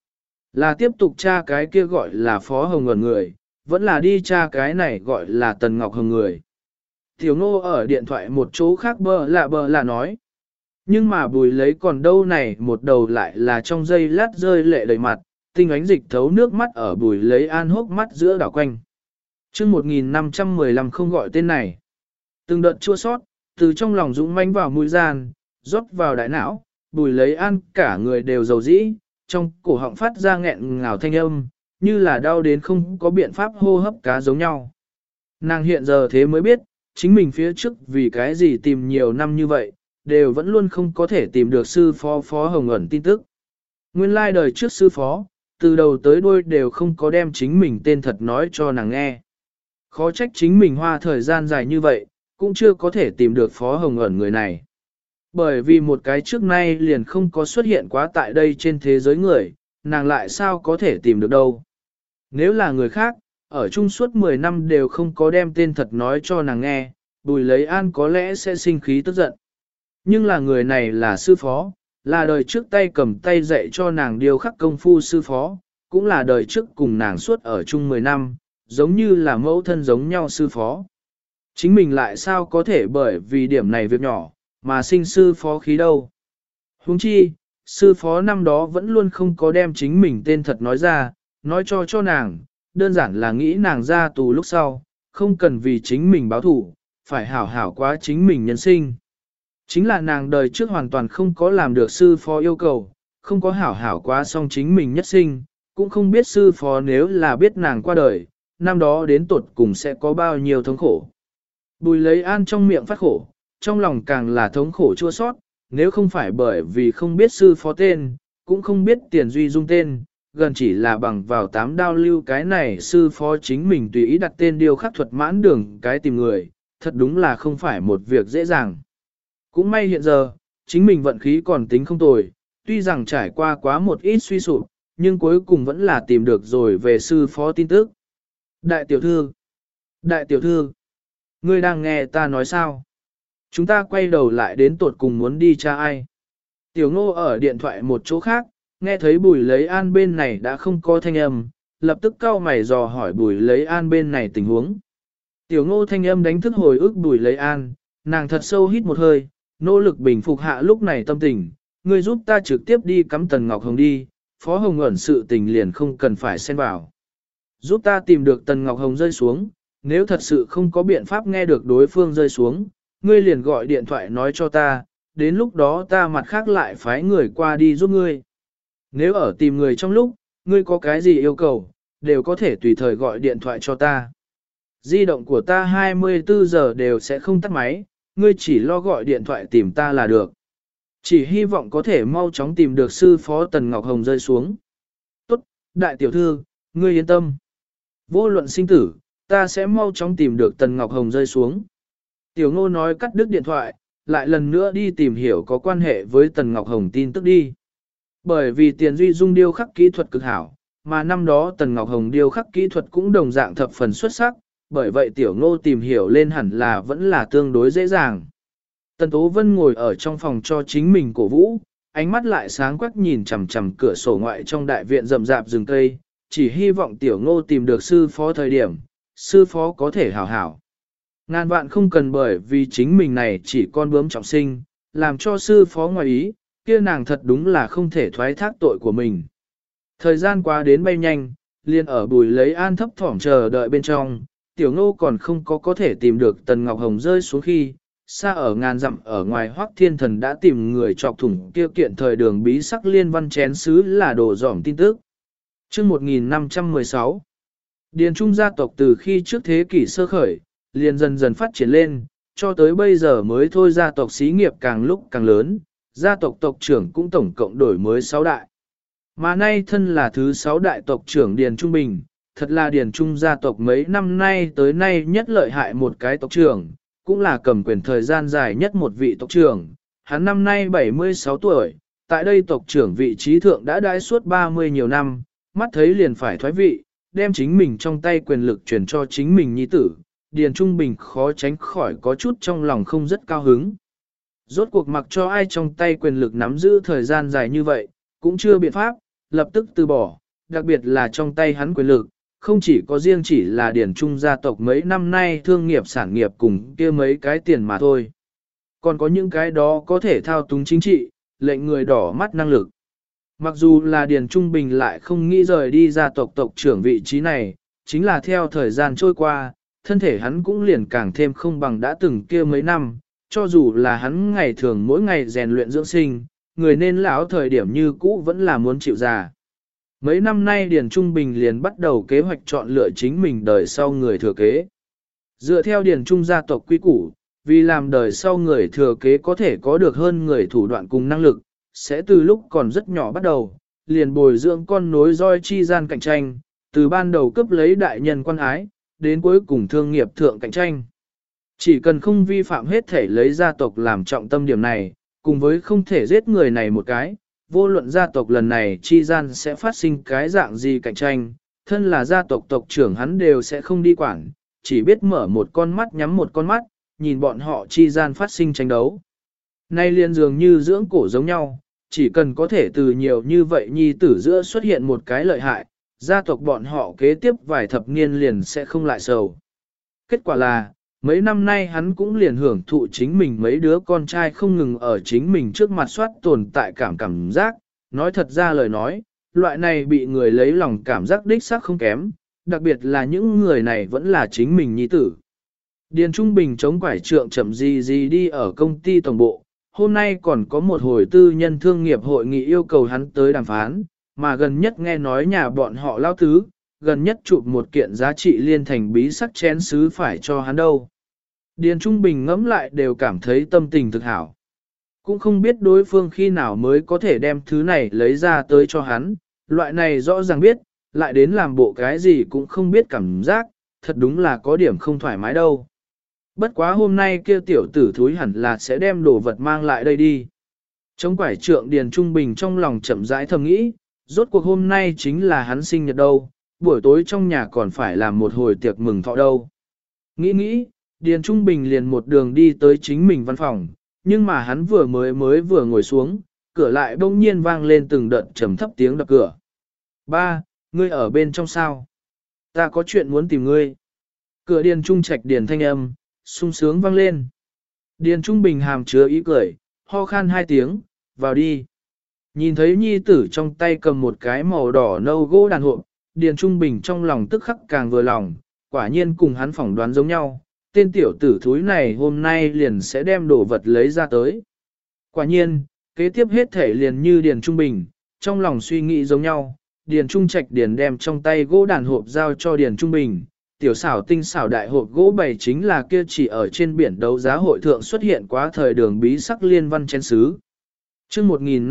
Là tiếp tục tra cái kia gọi là Phó Hồng Ẩn người, vẫn là đi tra cái này gọi là Tần Ngọc Hồng người. Tiểu Ngô ở điện thoại một chỗ khác bơ là nói. Nhưng mà Bùi lấy còn đâu này một đầu lại là trong giây lát rơi lệ đầy mặt, tinh ánh dịch thấu nước mắt ở Bùi lấy an hốc mắt giữa đảo quanh. chương 1515 không gọi tên này. Từng đợt chua sót, từ trong lòng dũng mãnh vào mũi gian, rót vào đại não, Bùi lấy an cả người đều dầu dĩ, trong cổ họng phát ra nghẹn ngào thanh âm, như là đau đến không có biện pháp hô hấp cá giống nhau. Nàng hiện giờ thế mới biết, chính mình phía trước vì cái gì tìm nhiều năm như vậy, đều vẫn luôn không có thể tìm được sư phó Hồng Ẩn tin tức. Nguyên lai đời trước sư phó, từ đầu tới đuôi đều không có đem chính mình tên thật nói cho nàng nghe. Khó trách chính mình hoa thời gian dài như vậy, cũng chưa có thể tìm được Phó Hồng Ẩn người này. Bởi vì một cái trước nay liền không có xuất hiện quá tại đây trên thế giới người, nàng lại sao có thể tìm được đâu. Nếu là người khác, ở chung suốt 10 năm đều không có đem tên thật nói cho nàng nghe, Bùi lấy an có lẽ sẽ sinh khí tức giận. Nhưng là người này là sư phó, là đời trước tay cầm tay dạy cho nàng điều khắc công phu sư phó, cũng là đời trước cùng nàng suốt ở chung 10 năm, giống như là mẫu thân giống nhau sư phó. Chính mình lại sao có thể bởi vì điểm này việc nhỏ, mà sinh sư phó khí đâu. Huống chi, sư phó năm đó vẫn luôn không có đem chính mình tên thật nói ra, nói cho nàng, đơn giản là nghĩ nàng ra tù lúc sau, không cần vì chính mình báo thủ, phải hảo hảo quá chính mình nhân sinh. Chính là nàng đời trước hoàn toàn không có làm được sư phó yêu cầu, không có hảo hảo quá xong chính mình nhất sinh, cũng không biết sư phó nếu là biết nàng qua đời, năm đó đến tuột cùng sẽ có bao nhiêu thống khổ. Bùi lấy an trong miệng phát khổ, trong lòng càng là thống khổ chua sót, nếu không phải bởi vì không biết sư phó tên, cũng không biết tiền duy dung tên, gần chỉ là bằng vào 8 đao lưu cái này sư phó chính mình tùy ý đặt tên điều khắc thuật mãn đường cái tìm người, thật đúng là không phải một việc dễ dàng. Cũng may hiện giờ, chính mình vận khí còn tính không tồi, tuy rằng trải qua quá một ít suy sụp, nhưng cuối cùng vẫn là tìm được rồi về sư phó tin tức. Đại tiểu thư, ngươi đang nghe ta nói sao? Chúng ta quay đầu lại đến tột cùng muốn đi tra ai? Tiểu Ngô ở điện thoại một chỗ khác, nghe thấy Bùi lấy an bên này đã không có thanh âm, lập tức cau mày dò hỏi Bùi lấy an bên này tình huống. Tiểu Ngô thanh âm đánh thức hồi ức Bùi lấy an, nàng thật sâu hít một hơi, nỗ lực bình phục hạ lúc này tâm tình, ngươi giúp ta trực tiếp đi cắm Tần Ngọc Hồng đi, Phó Hồng Ẩn sự tình liền không cần phải xen vào. Giúp ta tìm được Tần Ngọc Hồng rơi xuống, nếu thật sự không có biện pháp nghe được đối phương rơi xuống, ngươi liền gọi điện thoại nói cho ta, đến lúc đó ta mặt khác lại phái người qua đi giúp ngươi. Nếu ở tìm người trong lúc, ngươi có cái gì yêu cầu, đều có thể tùy thời gọi điện thoại cho ta. Di động của ta 24 giờ đều sẽ không tắt máy, ngươi chỉ lo gọi điện thoại tìm ta là được. Chỉ hy vọng có thể mau chóng tìm được sư phó Tần Ngọc Hồng rơi xuống. Tốt, đại tiểu thư, ngươi yên tâm. Vô luận sinh tử, ta sẽ mau chóng tìm được Tần Ngọc Hồng rơi xuống. Tiểu Ngô nói cắt đứt điện thoại, lại lần nữa đi tìm hiểu có quan hệ với Tần Ngọc Hồng tin tức đi. Bởi vì Tiền Duy Dung điêu khắc kỹ thuật cực hảo, mà năm đó Tần Ngọc Hồng điêu khắc kỹ thuật cũng đồng dạng thập phần xuất sắc, bởi vậy Tiểu Ngô tìm hiểu lên hẳn là vẫn là tương đối dễ dàng. Tần Tố Vân ngồi ở trong phòng cho chính mình cổ vũ, ánh mắt lại sáng quắc nhìn chằm chằm cửa sổ ngoại trong đại viện rậm rạp rừng cây, chỉ hy vọng Tiểu Ngô tìm được sư phó thời điểm, sư phó có thể hảo hảo. Ngàn vạn không cần bởi vì chính mình này chỉ con bướm trọng sinh, làm cho sư phó ngoài ý, kia nàng thật đúng là không thể thoái thác tội của mình. Thời gian qua đến bay nhanh, liền ở Bùi lấy an thấp thỏm chờ đợi bên trong, Tiểu Ngô còn không có thể tìm được Tần Ngọc Hồng rơi xuống khi, xa ở ngàn dặm ở ngoài Hoắc Thiên Thần đã tìm người chọc thủng kia kiện thời đường bí sắc liên văn chén sứ là đồ dỏm tin tức. Chương 1516 Điền Trung gia tộc từ khi trước thế kỷ sơ khởi, liền dần dần phát triển lên, cho tới bây giờ mới thôi gia tộc xí nghiệp càng lúc càng lớn, gia tộc tộc trưởng cũng tổng cộng đổi mới 6 đại. Mà nay thân là thứ 6 đại tộc trưởng Điền Trung Bình, thật là Điền Trung gia tộc mấy năm nay tới nay nhất lợi hại một cái tộc trưởng, cũng là cầm quyền thời gian dài nhất một vị tộc trưởng. Hắn năm nay 76 tuổi, tại đây tộc trưởng vị trí thượng đã đãi suốt 30 nhiều năm, mắt thấy liền phải thoái vị, đem chính mình trong tay quyền lực truyền cho chính mình nhi tử. Điền Trung Bình khó tránh khỏi có chút trong lòng không rất cao hứng. Rốt cuộc mặc cho ai trong tay quyền lực nắm giữ thời gian dài như vậy, cũng chưa biện pháp, lập tức từ bỏ, đặc biệt là trong tay hắn quyền lực, không chỉ có riêng chỉ là điển trung gia tộc mấy năm nay thương nghiệp sản nghiệp cùng kia mấy cái tiền mà thôi. Còn có những cái đó có thể thao túng chính trị, lệnh người đỏ mắt năng lực. Mặc dù là Điền Trung Bình lại không nghĩ rời đi gia tộc tộc trưởng vị trí này, chính là theo thời gian trôi qua, thân thể hắn cũng liền càng thêm không bằng đã từng kia mấy năm, cho dù là hắn ngày thường mỗi ngày rèn luyện dưỡng sinh, người nên lão thời điểm như cũ vẫn là muốn chịu già. Mấy năm nay Điền Trung Bình liền bắt đầu kế hoạch chọn lựa chính mình đời sau người thừa kế. Dựa theo Điền Trung gia tộc quy củ, vì làm đời sau người thừa kế có thể có được hơn người thủ đoạn cùng năng lực, sẽ từ lúc còn rất nhỏ bắt đầu, liền bồi dưỡng con nối roi chi gian cạnh tranh, từ ban đầu cướp lấy đại nhân quan ái, đến cuối cùng thương nghiệp thượng cạnh tranh. Chỉ cần không vi phạm hết thể lấy gia tộc làm trọng tâm điểm này, cùng với không thể giết người này một cái, vô luận gia tộc lần này chi gian sẽ phát sinh cái dạng gì cạnh tranh, thân là gia tộc tộc trưởng hắn đều sẽ không đi quản, chỉ biết mở một con mắt nhắm một con mắt, nhìn bọn họ chi gian phát sinh tranh đấu. Nay liền dường như dưỡng cổ giống nhau, chỉ cần có thể từ nhiều như vậy nhi tử giữa xuất hiện một cái lợi hại, gia tộc bọn họ kế tiếp vài thập niên liền sẽ không lại sầu. Kết quả là, mấy năm nay hắn cũng liền hưởng thụ chính mình mấy đứa con trai không ngừng ở chính mình trước mặt soát tồn tại cảm giác, nói thật ra lời nói, loại này bị người lấy lòng cảm giác đích xác không kém, đặc biệt là những người này vẫn là chính mình nhi tử. Điền Trung Bình chống quải trượng chậm gì đi ở công ty tổng bộ, hôm nay còn có một hồi tư nhân thương nghiệp hội nghị yêu cầu hắn tới đàm phán, mà gần nhất nghe nói nhà bọn họ lao tứ, gần nhất chụp một kiện giá trị liên thành bí sắc chén sứ phải cho hắn đâu. Điền Trung Bình ngẫm lại đều cảm thấy tâm tình thực hảo. Cũng không biết đối phương khi nào mới có thể đem thứ này lấy ra tới cho hắn, loại này rõ ràng biết, lại đến làm bộ cái gì cũng không biết cảm giác, thật đúng là có điểm không thoải mái đâu. Bất quá hôm nay kia tiểu tử thúi hẳn là sẽ đem đồ vật mang lại đây đi. Trong quải trượng Điền Trung Bình trong lòng chậm rãi thầm nghĩ, rốt cuộc hôm nay chính là hắn sinh nhật đâu, buổi tối trong nhà còn phải làm một hồi tiệc mừng thọ đâu. Nghĩ, Điền Trung Bình liền một đường đi tới chính mình văn phòng, nhưng mà hắn vừa ngồi xuống, cửa lại bỗng nhiên vang lên từng đợt trầm thấp tiếng đập cửa. Ba, ngươi ở bên trong sao? Ta có chuyện muốn tìm ngươi. Cửa Điền Trung Trạch Điền thanh âm, sung sướng vang lên. Điền Trung Bình hàm chứa ý cười, ho khan hai tiếng, vào đi. Nhìn thấy nhi tử trong tay cầm một cái màu đỏ nâu gỗ đàn hộp, Điền Trung Bình trong lòng tức khắc càng vừa lòng, quả nhiên cùng hắn phỏng đoán giống nhau, tên tiểu tử thúi này hôm nay liền sẽ đem đồ vật lấy ra tới. Quả nhiên, kế tiếp hết thể liền như Điền Trung Bình, trong lòng suy nghĩ giống nhau, Điền Trung Trạch Điền đem trong tay gỗ đàn hộp giao cho Điền Trung Bình. Tiểu xảo tinh xảo đại hộp gỗ bày chính là kia chỉ ở trên biển đấu giá hội thượng xuất hiện quá thời đường bí sắc liên văn chén sứ. Chương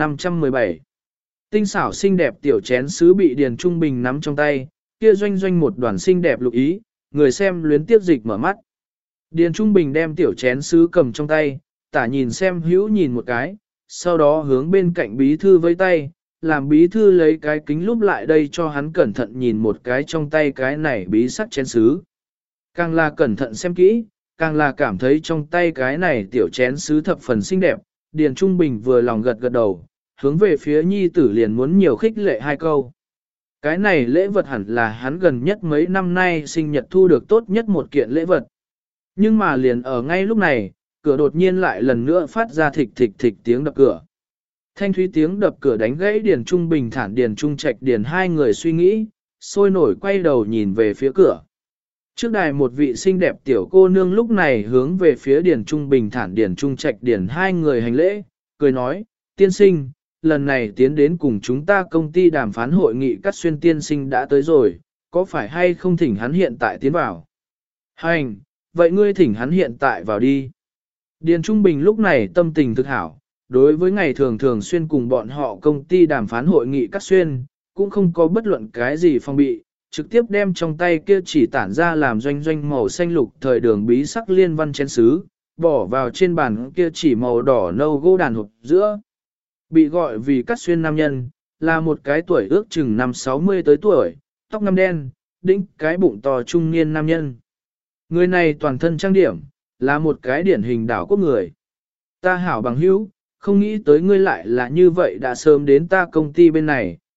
1517 Tinh xảo xinh đẹp tiểu chén sứ bị Điền Trung Bình nắm trong tay, kia doanh một đoàn xinh đẹp lục ý, người xem luyến tiếp dịch mở mắt. Điền Trung Bình đem tiểu chén sứ cầm trong tay, tả nhìn xem hữu nhìn một cái, sau đó hướng bên cạnh bí thư vẫy tay, làm bí thư lấy cái kính lúp lại đây cho hắn cẩn thận nhìn một cái trong tay cái này bí sắc chén sứ. Càng là cẩn thận xem kỹ, càng là cảm thấy trong tay cái này tiểu chén sứ thập phần xinh đẹp, Điền Trung Bình vừa lòng gật đầu, hướng về phía nhi tử liền muốn nhiều khích lệ hai câu. Cái này lễ vật hẳn là hắn gần nhất mấy năm nay sinh nhật thu được tốt nhất một kiện lễ vật. Nhưng mà liền ở ngay lúc này, cửa đột nhiên lại lần nữa phát ra thịch thịch tiếng đập cửa. Thanh thúy tiếng đập cửa đánh gãy Điền Trung Bình thản Điền Trung Trạch Điền hai người suy nghĩ, sôi nổi quay đầu nhìn về phía cửa. Trước đài một vị xinh đẹp tiểu cô nương lúc này hướng về phía Điền Trung Bình thản Điền Trung Trạch Điền hai người hành lễ, cười nói, tiên sinh, lần này tiến đến cùng chúng ta công ty đàm phán hội nghị Cát Xuyên tiên sinh đã tới rồi, có phải hay không thỉnh hắn hiện tại tiến vào? Hành, vậy ngươi thỉnh hắn hiện tại vào đi. Điền Trung Bình lúc này tâm tình thực hảo, đối với ngày thường xuyên cùng bọn họ công ty đàm phán hội nghị Cát Xuyên, cũng không có bất luận cái gì phong bị, trực tiếp đem trong tay kia chỉ tản ra làm doanh màu xanh lục thời đường bí sắc liên văn chén sứ, bỏ vào trên bàn kia chỉ màu đỏ nâu gỗ đàn hộp giữa. Bị gọi vì Cát Xuyên nam nhân, là một cái tuổi ước chừng năm 60 tới tuổi, tóc ngăm đen, đĩnh cái bụng to trung niên nam nhân. Người này toàn thân trang điểm, là một cái điển hình đảo quốc người. Ta hảo bằng hữu, không nghĩ tới ngươi lại là như vậy đã sớm đến ta công ty bên này,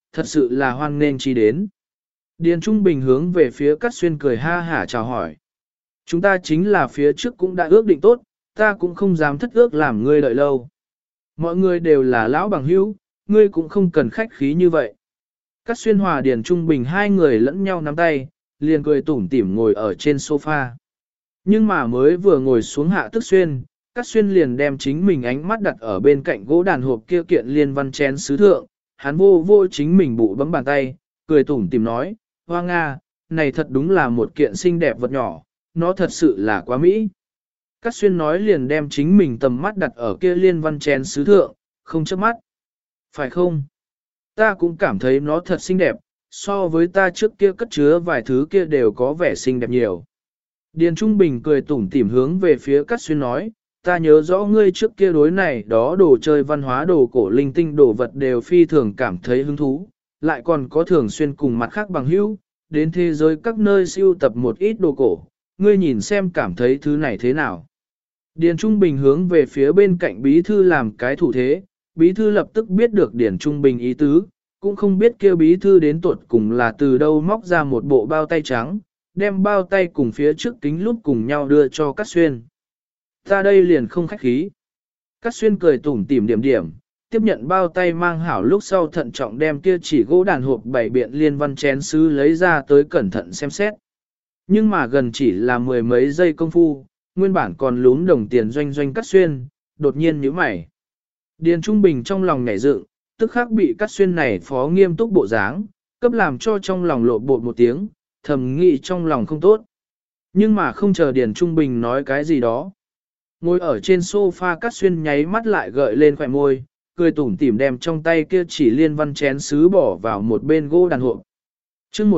thật sự là hoan nghênh chi đến. Điền Trung Bình hướng về phía Cát Xuyên cười ha hả chào hỏi. Chúng ta chính là phía trước cũng đã ước định tốt, ta cũng không dám thất ước làm ngươi đợi lâu. Mọi người đều là lão bằng hữu, ngươi cũng không cần khách khí như vậy. Cát Xuyên hòa Điền Trung Bình hai người lẫn nhau nắm tay, liền cười tủm tỉm ngồi ở trên sofa. Nhưng mà mới vừa ngồi xuống Hạ Tức Xuyên, Cát Xuyên liền đem chính mình ánh mắt đặt ở bên cạnh gỗ đàn hộp kia kiện liên văn chén sứ thượng, hắn vô vô chính mình bụ bấm bàn tay, cười tủm tỉm nói, Hoa Nga, này thật đúng là một kiện xinh đẹp vật nhỏ, nó thật sự là quá mỹ. Cát Xuyên nói liền đem chính mình tầm mắt đặt ở kia liên văn chén sứ thượng, không chớp mắt. Phải không? Ta cũng cảm thấy nó thật xinh đẹp, so với ta trước kia cất chứa vài thứ kia đều có vẻ xinh đẹp nhiều. Điền Trung Bình cười tủm tỉm hướng về phía Cát Xuyên nói, ta nhớ rõ ngươi trước kia đối này đó đồ chơi văn hóa đồ cổ linh tinh đồ vật đều phi thường cảm thấy hứng thú, lại còn có thường xuyên cùng mặt khác bằng hữu, đến thế giới các nơi siêu tập một ít đồ cổ, ngươi nhìn xem cảm thấy thứ này thế nào. Điền Trung Bình hướng về phía bên cạnh bí thư làm cái thủ thế, bí thư lập tức biết được Điền Trung Bình ý tứ, cũng không biết kêu bí thư đến tuột cùng là từ đâu móc ra một bộ bao tay trắng, đem bao tay cùng phía trước kính lúp cùng nhau đưa cho Cát Xuyên. Ta đây liền không khách khí. Cát Xuyên cười tủm tỉm điểm điểm, tiếp nhận bao tay mang hảo lúc sau thận trọng đem kia chỉ gỗ đàn hộp bảy biện liên văn chén sứ lấy ra tới cẩn thận xem xét. Nhưng mà gần chỉ là mười mấy giây công phu, nguyên bản còn lún đồng tiền doanh doanh Cát Xuyên, đột nhiên nhíu mày. Điền Trung Bình trong lòng nhảy dựng, tức khắc bị Cát Xuyên này phó nghiêm túc bộ dáng, cấp làm cho trong lòng lộ bột một tiếng, thầm nghĩ trong lòng không tốt. Nhưng mà không chờ Điền Trung Bình nói cái gì đó. Ngồi ở trên sofa Cát Xuyên nháy mắt lại gợi lên khỏe môi, cười tủm tỉm đem trong tay kia chỉ liên văn chén sứ bỏ vào một bên gỗ đàn hộp. Chương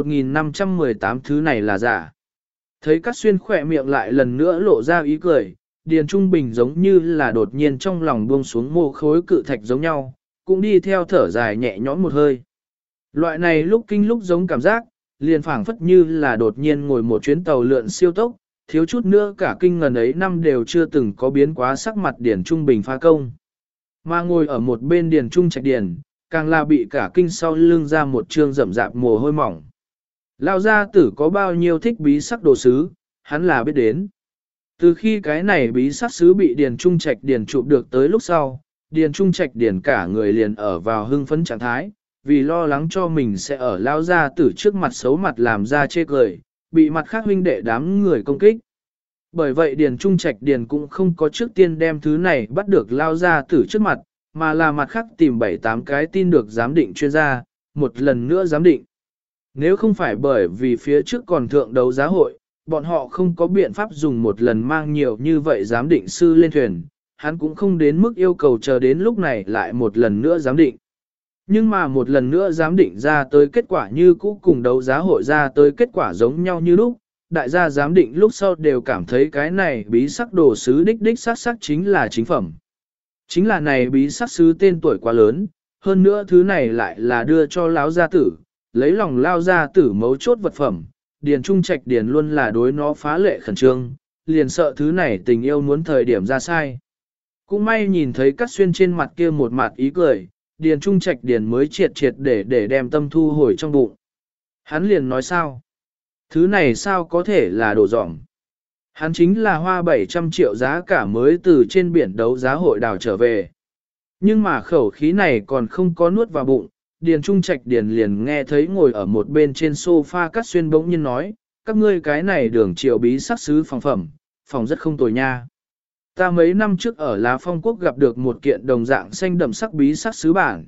1518 thứ này là giả. Thấy Cát Xuyên khỏe miệng lại lần nữa lộ ra ý cười, Điền Trung Bình giống như là đột nhiên trong lòng buông xuống mồ khối cự thạch giống nhau, cũng đi theo thở dài nhẹ nhõm một hơi. Loại này lúc kinh lúc giống cảm giác, liền phảng phất như là đột nhiên ngồi một chuyến tàu lượn siêu tốc, thiếu chút nữa cả kinh ngần ấy năm đều chưa từng có biến quá sắc mặt Điền Trung Bình pha công. Mà ngồi ở một bên Điền Trung Trạch Điền, càng là bị cả kinh sau lưng ra một trương rậm rạp mồ hôi mỏng. Lão gia tử có bao nhiêu thích bí sắc đồ sứ, hắn là biết đến. Từ khi cái này bí sắc sứ bị Điền Trung Trạch Điền chụp được tới lúc sau, Điền Trung Trạch Điền cả người liền ở vào hưng phấn trạng thái, vì lo lắng cho mình sẽ ở lão gia tử trước mặt xấu mặt làm ra chê cười, bị mặt khác huynh đệ đám người công kích. Bởi vậy Điền Trung Trạch Điền cũng không có trước tiên đem thứ này bắt được lao ra tử trước mặt, mà là mặt khác tìm 7-8 cái tin được giám định chuyên gia, một lần nữa giám định. Nếu không phải bởi vì phía trước còn thượng đấu giá hội, bọn họ không có biện pháp dùng một lần mang nhiều như vậy giám định sư lên thuyền, hắn cũng không đến mức yêu cầu chờ đến lúc này lại một lần nữa giám định. Nhưng mà một lần nữa giám định ra tới kết quả như cũ cùng đấu giá hội ra tới kết quả giống nhau như lúc, đại gia giám định lúc sau đều cảm thấy cái này bí sắc đồ sứ đích sắc chính là chính phẩm. Chính là này bí sắc sứ tên tuổi quá lớn, hơn nữa thứ này lại là đưa cho lão gia tử, lấy lòng lao gia tử mấu chốt vật phẩm, Điền Trung Trạch Điền luôn là đối nó phá lệ khẩn trương, liền sợ thứ này tình yêu muốn thời điểm ra sai. Cũng may nhìn thấy Cát Xuyên trên mặt kia một mặt ý cười, Điền Trung Trạch Điền mới triệt để đem tâm thu hồi trong bụng. Hắn liền nói sao? Thứ này sao có thể là đồ dỏng? Hắn chính là hoa 700 triệu giá cả mới từ trên biển đấu giá hội đào trở về. Nhưng mà khẩu khí này còn không có nuốt vào bụng, Điền Trung Trạch Điền liền nghe thấy ngồi ở một bên trên sofa Cát Xuyên bỗng nhiên nói, các ngươi cái này đường triệu bí sắc sứ phòng phẩm, phòng rất không tồi nha. Ta mấy năm trước ở Lá Phong Quốc gặp được một kiện đồng dạng xanh đậm sắc bí sắc sứ bản.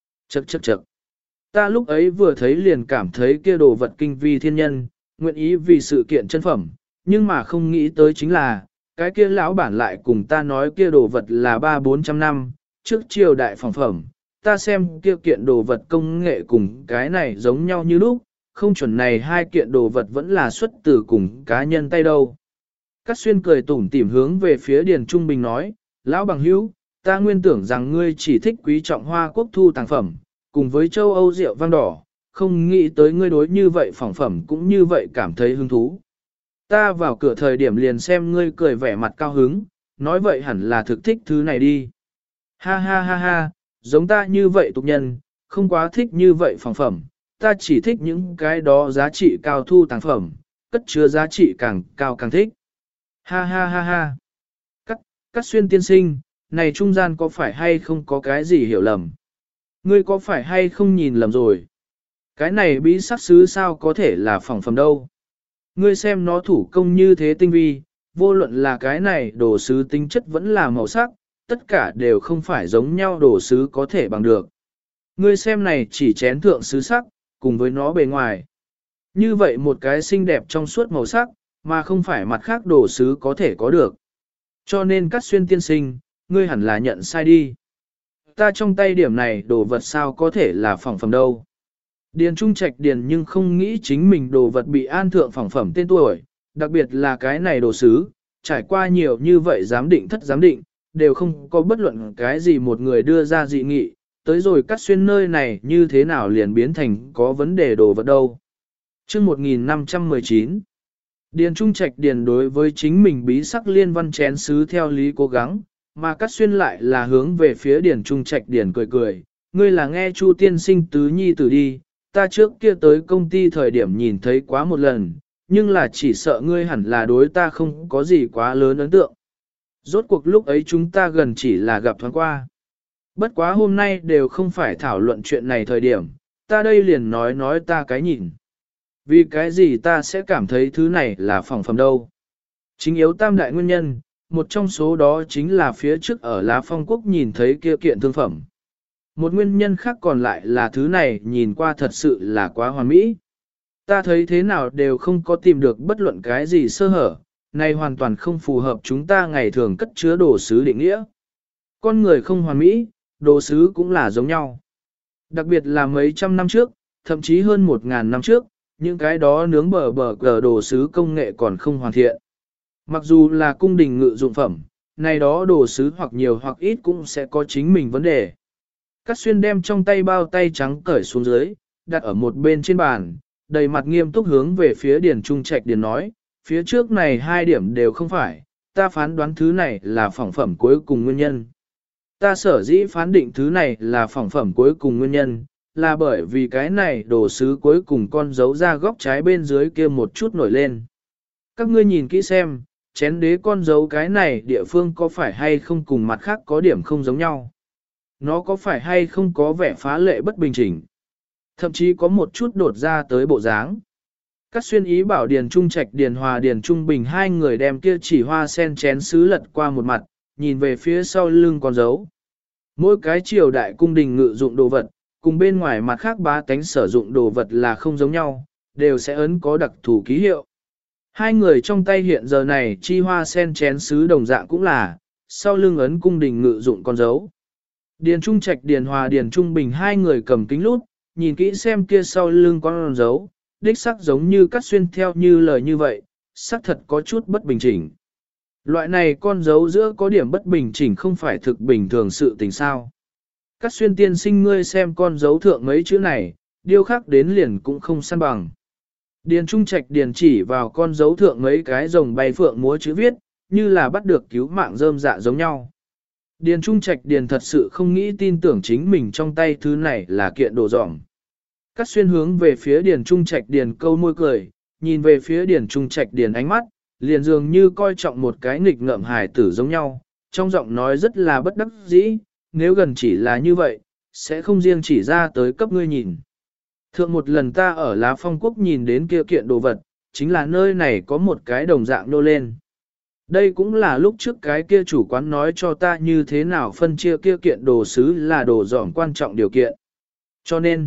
Chậc. Ta lúc ấy vừa thấy liền cảm thấy kia đồ vật kinh vi thiên nhân, nguyện ý vì sự kiện chân phẩm, nhưng mà không nghĩ tới chính là, cái kia lão bản lại cùng ta nói kia đồ vật là 300-400 năm, trước triều đại phòng phẩm, ta xem kia kiện đồ vật công nghệ cùng cái này giống nhau như lúc, không chuẩn này hai kiện đồ vật vẫn là xuất từ cùng cá nhân tay đâu. Cát Xuyên cười tủm tỉm hướng về phía Điền Trung Bình nói, lão bằng hữu, ta nguyên tưởng rằng ngươi chỉ thích quý trọng Hoa Quốc thu tàng phẩm, cùng với châu Âu rượu vang đỏ, không nghĩ tới ngươi đối như vậy phỏng phẩm cũng như vậy cảm thấy hứng thú. Ta vào cửa thời điểm liền xem ngươi cười vẻ mặt cao hứng, nói vậy hẳn là thực thích thứ này đi. Ha, giống ta như vậy tục nhân, không quá thích như vậy phòng phẩm, ta chỉ thích những cái đó giá trị cao thu tàng phẩm, cất chứa giá trị càng cao càng thích. Ha ha ha ha. Cát Xuyên tiên sinh, này trung gian có phải hay không có cái gì hiểu lầm? Ngươi có phải hay không nhìn lầm rồi? Cái này bí sắc sứ sao có thể là phỏng phẩm đâu? Ngươi xem nó thủ công như thế tinh vi, vô luận là cái này đồ sứ tính chất vẫn là màu sắc, tất cả đều không phải giống nhau đồ sứ có thể bằng được. Ngươi xem này chỉ chén thượng sứ sắc, cùng với nó bề ngoài. Như vậy một cái xinh đẹp trong suốt màu sắc, mà không phải mặt khác đồ sứ có thể có được. Cho nên Cát Xuyên tiên sinh, ngươi hẳn là nhận sai đi. Ta trong tay điểm này đồ vật sao có thể là phỏng phẩm đâu. Điền Trung Trạch điền nhưng không nghĩ chính mình đồ vật bị an thượng phỏng phẩm tên tuổi, đặc biệt là cái này đồ sứ, trải qua nhiều như vậy giám định thất giám định, đều không có bất luận cái gì một người đưa ra dị nghị, tới rồi Cát Xuyên nơi này như thế nào liền biến thành có vấn đề đồ vật đâu. Chương 1519 Điền Trung Trạch điền đối với chính mình bí sắc liên văn chén sứ theo lý cố gắng, mà Cát Xuyên lại là hướng về phía Điền Trung Trạch điền cười cười, ngươi là nghe Chu tiên sinh tứ nhi tử đi, ta trước kia tới công ty thời điểm nhìn thấy quá một lần, nhưng là chỉ sợ ngươi hẳn là đối ta không có gì quá lớn ấn tượng. Rốt cuộc lúc ấy chúng ta gần chỉ là gặp thoáng qua. Bất quá hôm nay đều không phải thảo luận chuyện này thời điểm, ta đây liền nói ta cái nhìn. Vì cái gì ta sẽ cảm thấy thứ này là phỏng phẩm đâu? Chính yếu tam đại nguyên nhân, một trong số đó chính là phía trước ở Lá Phong Quốc nhìn thấy kia kiện thương phẩm. Một nguyên nhân khác còn lại là thứ này nhìn qua thật sự là quá hoàn mỹ. Ta thấy thế nào đều không có tìm được bất luận cái gì sơ hở, này hoàn toàn không phù hợp chúng ta ngày thường cất chứa đồ sứ định nghĩa. Con người không hoàn mỹ, đồ sứ cũng là giống nhau. Đặc biệt là mấy trăm năm trước, thậm chí hơn 1000 năm trước, những cái đó nướng bờ cờ đồ sứ công nghệ còn không hoàn thiện. Mặc dù là cung đình ngự dụng phẩm, này đó đồ sứ hoặc nhiều hoặc ít cũng sẽ có chính mình vấn đề. Cát Xuyên đem trong tay bao tay trắng cởi xuống dưới, đặt ở một bên trên bàn, đầy mặt nghiêm túc hướng về phía Điền Trung Trạch Điền nói, phía trước này hai điểm đều không phải, ta phán đoán thứ này là phỏng phẩm cuối cùng nguyên nhân. Ta sở dĩ phán định thứ này là phỏng phẩm cuối cùng nguyên nhân, là bởi vì cái này đồ sứ cuối cùng con dấu ra góc trái bên dưới kia một chút nổi lên. Các ngươi nhìn kỹ xem, chén đế con dấu cái này địa phương có phải hay không cùng mặt khác có điểm không giống nhau. Nó có phải hay không có vẻ phá lệ bất bình chỉnh. Thậm chí có một chút đột ra tới bộ dáng. Cát Xuyên ý bảo Điền Trung Trạch Điền Hòa Điền Trung Bình hai người đem kia chỉ hoa sen chén sứ lật qua một mặt, nhìn về phía sau lưng con dấu. Mỗi cái triều đại cung đình ngự dụng đồ vật, cùng bên ngoài mặt khác bá tánh sử dụng đồ vật là không giống nhau, đều sẽ ấn có đặc thù ký hiệu. Hai người trong tay hiện giờ này chi hoa sen chén sứ đồng dạng cũng là, sau lưng ấn cung đình ngự dụng con dấu. Điền Trung Trạch Điền Hòa Điền Trung Bình hai người cầm kính lút, nhìn kỹ xem kia sau lưng con dấu, đích sắc giống như Cát Xuyên theo như lời như vậy, sắc thật có chút bất bình chỉnh. Loại này con dấu giữa có điểm bất bình chỉnh không phải thực bình thường sự tình sao. Cát Xuyên tiên sinh ngươi xem con dấu thượng mấy chữ này, điêu khắc đến liền cũng không săn bằng. Điền Trung Trạch Điền chỉ vào con dấu thượng mấy cái rồng bay phượng múa chữ viết, như là bắt được cứu mạng rơm dạ giống nhau. Điền Trung Trạch Điền thật sự không nghĩ tin tưởng chính mình trong tay thứ này là kiện đồ dỏng. Cát Xuyên hướng về phía Điền Trung Trạch Điền câu môi cười, nhìn về phía Điền Trung Trạch Điền ánh mắt, liền dường như coi trọng một cái nghịch ngợm hài tử giống nhau, trong giọng nói rất là bất đắc dĩ, nếu gần chỉ là như vậy, sẽ không riêng chỉ ra tới cấp ngươi nhìn. Thượng một lần ta ở Lá Phong Quốc nhìn đến kia kiện đồ vật, chính là nơi này có một cái đồng dạng nô lên. Đây cũng là lúc trước cái kia chủ quán nói cho ta như thế nào phân chia kia kiện đồ sứ là đồ dỏng quan trọng điều kiện. Cho nên,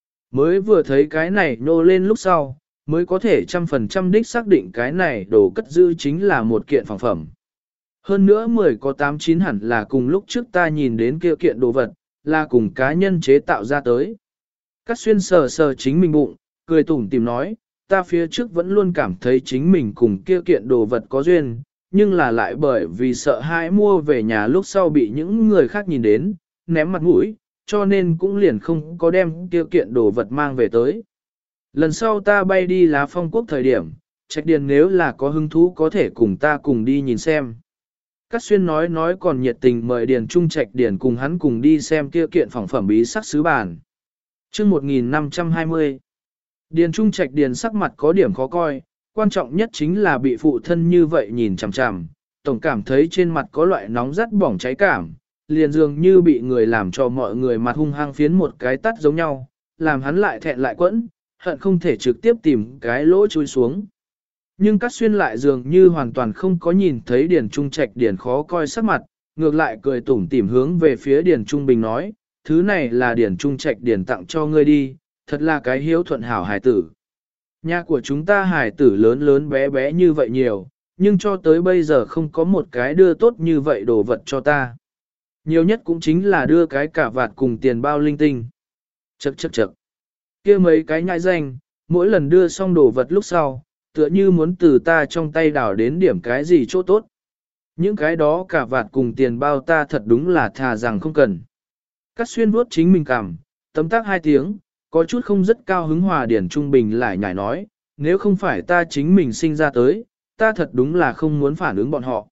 mới vừa thấy cái này nô lên lúc sau, mới có thể 100% đích xác định cái này đồ cất giữ chính là một kiện phẳng phẩm. Hơn nữa 10 có 8-9 hẳn là cùng lúc trước ta nhìn đến kia kiện đồ vật, là cùng cá nhân chế tạo ra tới. Cát Xuyên sờ sờ chính mình bụng, cười tủm tìm nói, ta phía trước vẫn luôn cảm thấy chính mình cùng kia kiện đồ vật có duyên, nhưng là lại bởi vì sợ hãi mua về nhà lúc sau bị những người khác nhìn đến, ném mặt mũi, cho nên cũng liền không có đem kia kiện đồ vật mang về tới. Lần sau ta bay đi Lá Phong Quốc thời điểm, Trạch Điền nếu là có hứng thú có thể cùng ta cùng đi nhìn xem. Cát Xuyên nói còn nhiệt tình mời Điền Trung Trạch Điền cùng hắn cùng đi xem kia kiện phỏng phẩm bí sắc sứ bàn. chương 1520. Điền Trung Trạch Điền sắc mặt có điểm khó coi, quan trọng nhất chính là bị phụ thân như vậy nhìn chằm chằm, tổng cảm thấy trên mặt có loại nóng rát bỏng cháy cảm, liền dường như bị người làm cho mọi người mặt hung hăng phiến một cái tắt giống nhau, làm hắn lại thẹn lại quẫn, hận không thể trực tiếp tìm cái lỗ chui xuống. Nhưng Cát Xuyên lại dường như hoàn toàn không có nhìn thấy Điền Trung Trạch Điền khó coi sắc mặt, ngược lại cười tủm tỉm hướng về phía Điền Trung Bình nói, thứ này là Điền Trung Trạch Điền tặng cho ngươi đi, thật là cái hiếu thuận hảo hài tử. Nhà của chúng ta hài tử lớn lớn bé bé như vậy nhiều, nhưng cho tới bây giờ không có một cái đưa tốt như vậy đồ vật cho ta. Nhiều nhất cũng chính là đưa cái cả vạt cùng tiền bao linh tinh. Chậc. Kia mấy cái nhãi danh, mỗi lần đưa xong đồ vật lúc sau, tựa như muốn từ ta trong tay đảo đến điểm cái gì chỗ tốt. Những cái đó cả vạt cùng tiền bao ta thật đúng là thà rằng không cần. Cát Xuyên vuốt chính mình cằm, tấm tắc 2 tiếng, có chút không rất cao hứng hòa Điền Trung Bình lại nhảy nói, nếu không phải ta chính mình sinh ra tới, ta thật đúng là không muốn phản ứng bọn họ.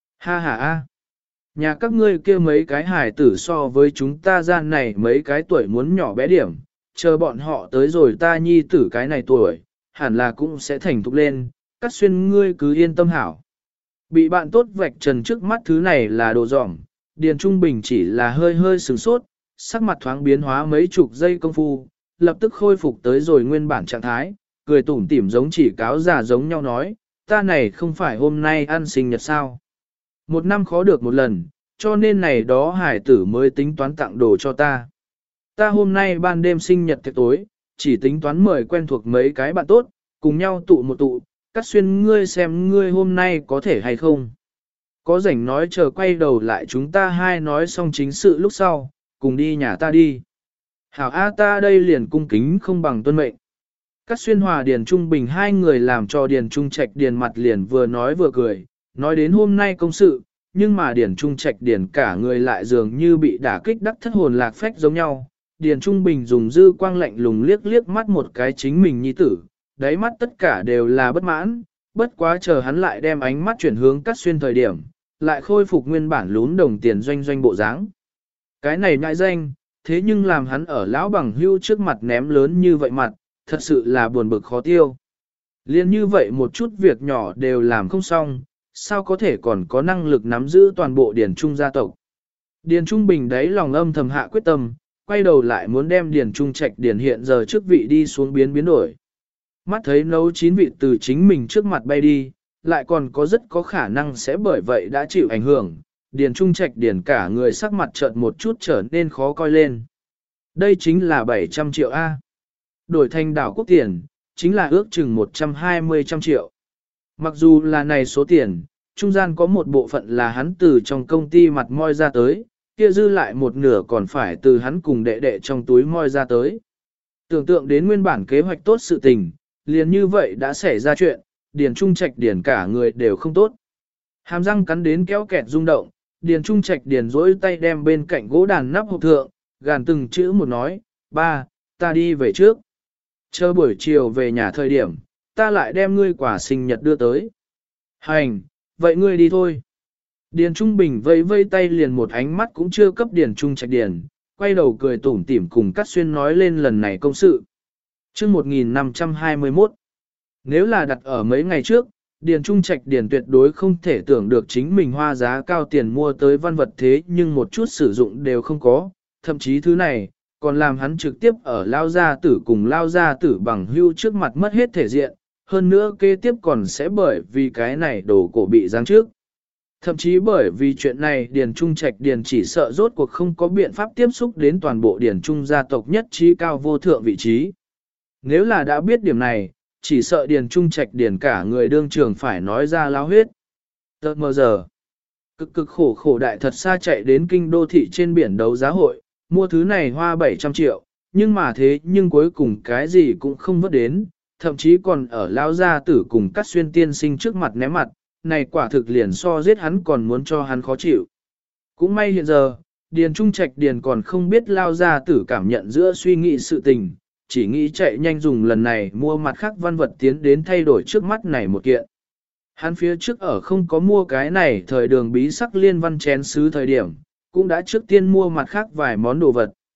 Ha. Nhà các ngươi kia mấy cái hài tử so với chúng ta gian này mấy cái tuổi muốn nhỏ bé điểm, chờ bọn họ tới rồi ta nhi tử cái này tuổi, hẳn là cũng sẽ thành thục lên, Cát Xuyên ngươi cứ yên tâm hảo. Bị bạn tốt vạch trần trước mắt thứ này là đồ dỏng, Điền Trung Bình chỉ là hơi sửng sốt, sắc mặt thoáng biến hóa mấy chục giây công phu, lập tức khôi phục tới rồi nguyên bản trạng thái, cười tủm tỉm giống chỉ cáo già giống nhau nói, ta này không phải hôm nay ăn sinh nhật sao. 1 năm khó được một lần, cho nên này đó hải tử mới tính toán tặng đồ cho ta. Ta hôm nay ban đêm sinh nhật tiệc tối, chỉ tính toán mời quen thuộc mấy cái bạn tốt, cùng nhau tụ một tụ, Cát Xuyên ngươi xem ngươi hôm nay có thể hay không. Có rảnh nói chờ quay đầu lại chúng ta hai nói xong chính sự lúc sau, cùng đi nhà ta đi. Hảo A ta đây liền cung kính không bằng tuân mệnh. Cát Xuyên hòa Điền Trung Bình hai người làm cho Điền Trung Trạch Điền mặt liền vừa nói vừa cười, nói đến hôm nay công sự, nhưng mà Điền Trung Trạch Điền cả người lại dường như bị đả kích đắc thất hồn lạc phách giống nhau. Điền Trung Bình dùng dư quang lạnh lùng liếc mắt một cái chính mình nhi tử, đáy mắt tất cả đều là bất mãn, bất quá chờ hắn lại đem ánh mắt chuyển hướng Cát Xuyên thời điểm, lại khôi phục nguyên bản lún đồng tiền doanh bộ dáng. Cái này nhãi danh, thế nhưng làm hắn ở lão bằng hưu trước mặt ném lớn như vậy mặt, thật sự là buồn bực khó tiêu. Liên như vậy một chút việc nhỏ đều làm không xong, sao có thể còn có năng lực nắm giữ toàn bộ Điền Trung gia tộc. Điền Trung Bình đấy lòng âm thầm hạ quyết tâm, quay đầu lại muốn đem Điền Trung Trạch Điền hiện giờ trước vị đi xuống biến đổi. Mắt thấy nấu 9 vị từ chính mình trước mặt bay đi, lại còn có rất có khả năng sẽ bởi vậy đã chịu ảnh hưởng, Điền Trung Trạch Điền cả người sắc mặt chợt một chút trở nên khó coi lên. Đây chính là 700 triệu A. Đổi thành đảo quốc tiền, chính là ước chừng 120 trăm triệu. Mặc dù là này số tiền, trung gian có một bộ phận là hắn từ trong công ty mặt moi ra tới, kia dư lại một nửa còn phải từ hắn cùng đệ trong túi moi ra tới. Tưởng tượng đến nguyên bản kế hoạch tốt sự tình, liền như vậy đã xảy ra chuyện, Điền Trung Trạch Điền cả người đều không tốt. Hàm răng cắn đến kéo kẹt rung động, Điền Trung Trạch Điền rỗi tay đem bên cạnh gỗ đàn nắp hộp thượng, gàn từng chữ một nói, ba, ta đi về trước. Chờ buổi chiều về nhà thời điểm, ta lại đem ngươi quả sinh nhật đưa tới. Hành, vậy ngươi đi thôi. Điền Trung Bình vây tay liền một ánh mắt cũng chưa cấp Điền Trung Trạch Điền, quay đầu cười tủm tỉm cùng Cát Xuyên nói lên lần này công sự. chương 1521. Nếu là đặt ở mấy ngày trước, Điền Trung Trạch Điền tuyệt đối không thể tưởng được chính mình hoa giá cao tiền mua tới văn vật thế nhưng một chút sử dụng đều không có, thậm chí thứ này, còn làm hắn trực tiếp ở lao gia tử cùng lao gia tử bằng hưu trước mặt mất hết thể diện, hơn nữa kế tiếp còn sẽ bởi vì cái này đồ cổ bị giáng trước. Thậm chí bởi vì chuyện này Điền Trung Trạch Điền chỉ sợ rốt cuộc không có biện pháp tiếp xúc đến toàn bộ Điền Trung gia tộc nhất trí cao vô thượng vị trí. Nếu là đã biết điểm này, chỉ sợ Điền Trung Trạch Điền cả người đương trường phải nói ra láo huyết. Tợt mơ giờ, cực khổ đại thật xa chạy đến kinh đô thị trên biển đấu giá hội, mua thứ này hoa 700 triệu, nhưng mà thế nhưng cuối cùng cái gì cũng không vớt đến, thậm chí còn ở lao gia tử cùng Cát Xuyên tiên sinh trước mặt ném mặt, này quả thực liền so giết hắn còn muốn cho hắn khó chịu. Cũng may hiện giờ, Điền Trung Trạch Điền còn không biết lao gia tử cảm nhận giữa suy nghĩ sự tình, chỉ nghĩ chạy nhanh dùng lần này mua mặt khác văn vật tiến đến thay đổi trước mắt này một kiện. Hắn phía trước ở không có mua cái này thời đường bí sắc liên văn chén sứ thời điểm, cũng đã trước tiên mua mặt khác vài món đồ vật.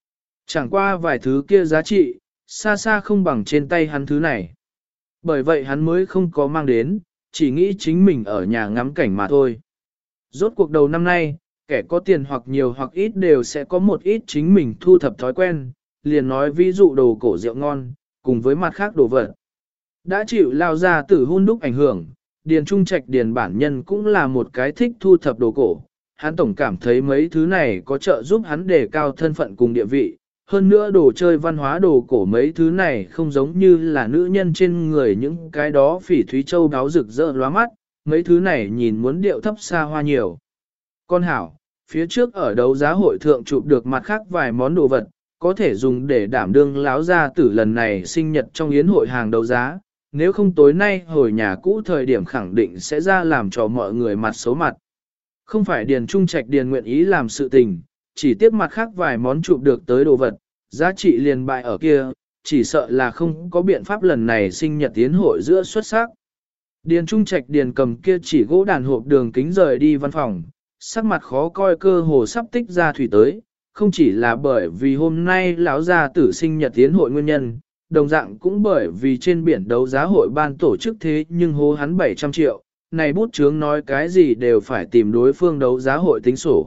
Chẳng qua vài thứ kia giá trị, xa xa không bằng trên tay hắn thứ này. Bởi vậy hắn mới không có mang đến, chỉ nghĩ chính mình ở nhà ngắm cảnh mà thôi. Rốt cuộc đầu năm nay, kẻ có tiền hoặc nhiều hoặc ít đều sẽ có một ít chính mình thu thập thói quen, liền nói ví dụ đồ cổ rượu ngon, cùng với mặt khác đồ vật. Đã chịu lao ra tử hun đúc ảnh hưởng, Điền Trung Trạch Điền bản nhân cũng là một cái thích thu thập đồ cổ. Hắn tổng cảm thấy mấy thứ này có trợ giúp hắn đề cao thân phận cùng địa vị. Hơn nữa đồ chơi văn hóa đồ cổ mấy thứ này không giống như là nữ nhân trên người những cái đó phỉ thúy châu đáo rực rỡ lóa mắt, mấy thứ này nhìn muốn điệu thấp xa hoa nhiều. Con hảo, phía trước ở đấu giá hội thượng chụp được mặt khác vài món đồ vật, có thể dùng để đảm đương láo gia tử lần này sinh nhật trong yến hội hàng đấu giá, nếu không tối nay hồi nhà cũ thời điểm khẳng định sẽ ra làm cho mọi người mặt xấu mặt. Không phải Điền Trung Trạch Điền nguyện ý làm sự tình, chỉ tiếc mặt khác vài món chụp được tới đồ vật, giá trị liền bại ở kia, chỉ sợ là không có biện pháp lần này sinh nhật yến hội giữa xuất sắc. Điền Trung Trạch Điền cầm kia chỉ gỗ đàn hộp đường kính rời đi văn phòng, sắc mặt khó coi cơ hồ sắp tích ra thủy tới, không chỉ là bởi vì hôm nay lão gia tử sinh nhật yến hội nguyên nhân, đồng dạng cũng bởi vì trên biển đấu giá hội ban tổ chức thế nhưng hố hắn 700 triệu, này bút chướng nói cái gì đều phải tìm đối phương đấu giá hội tính sổ.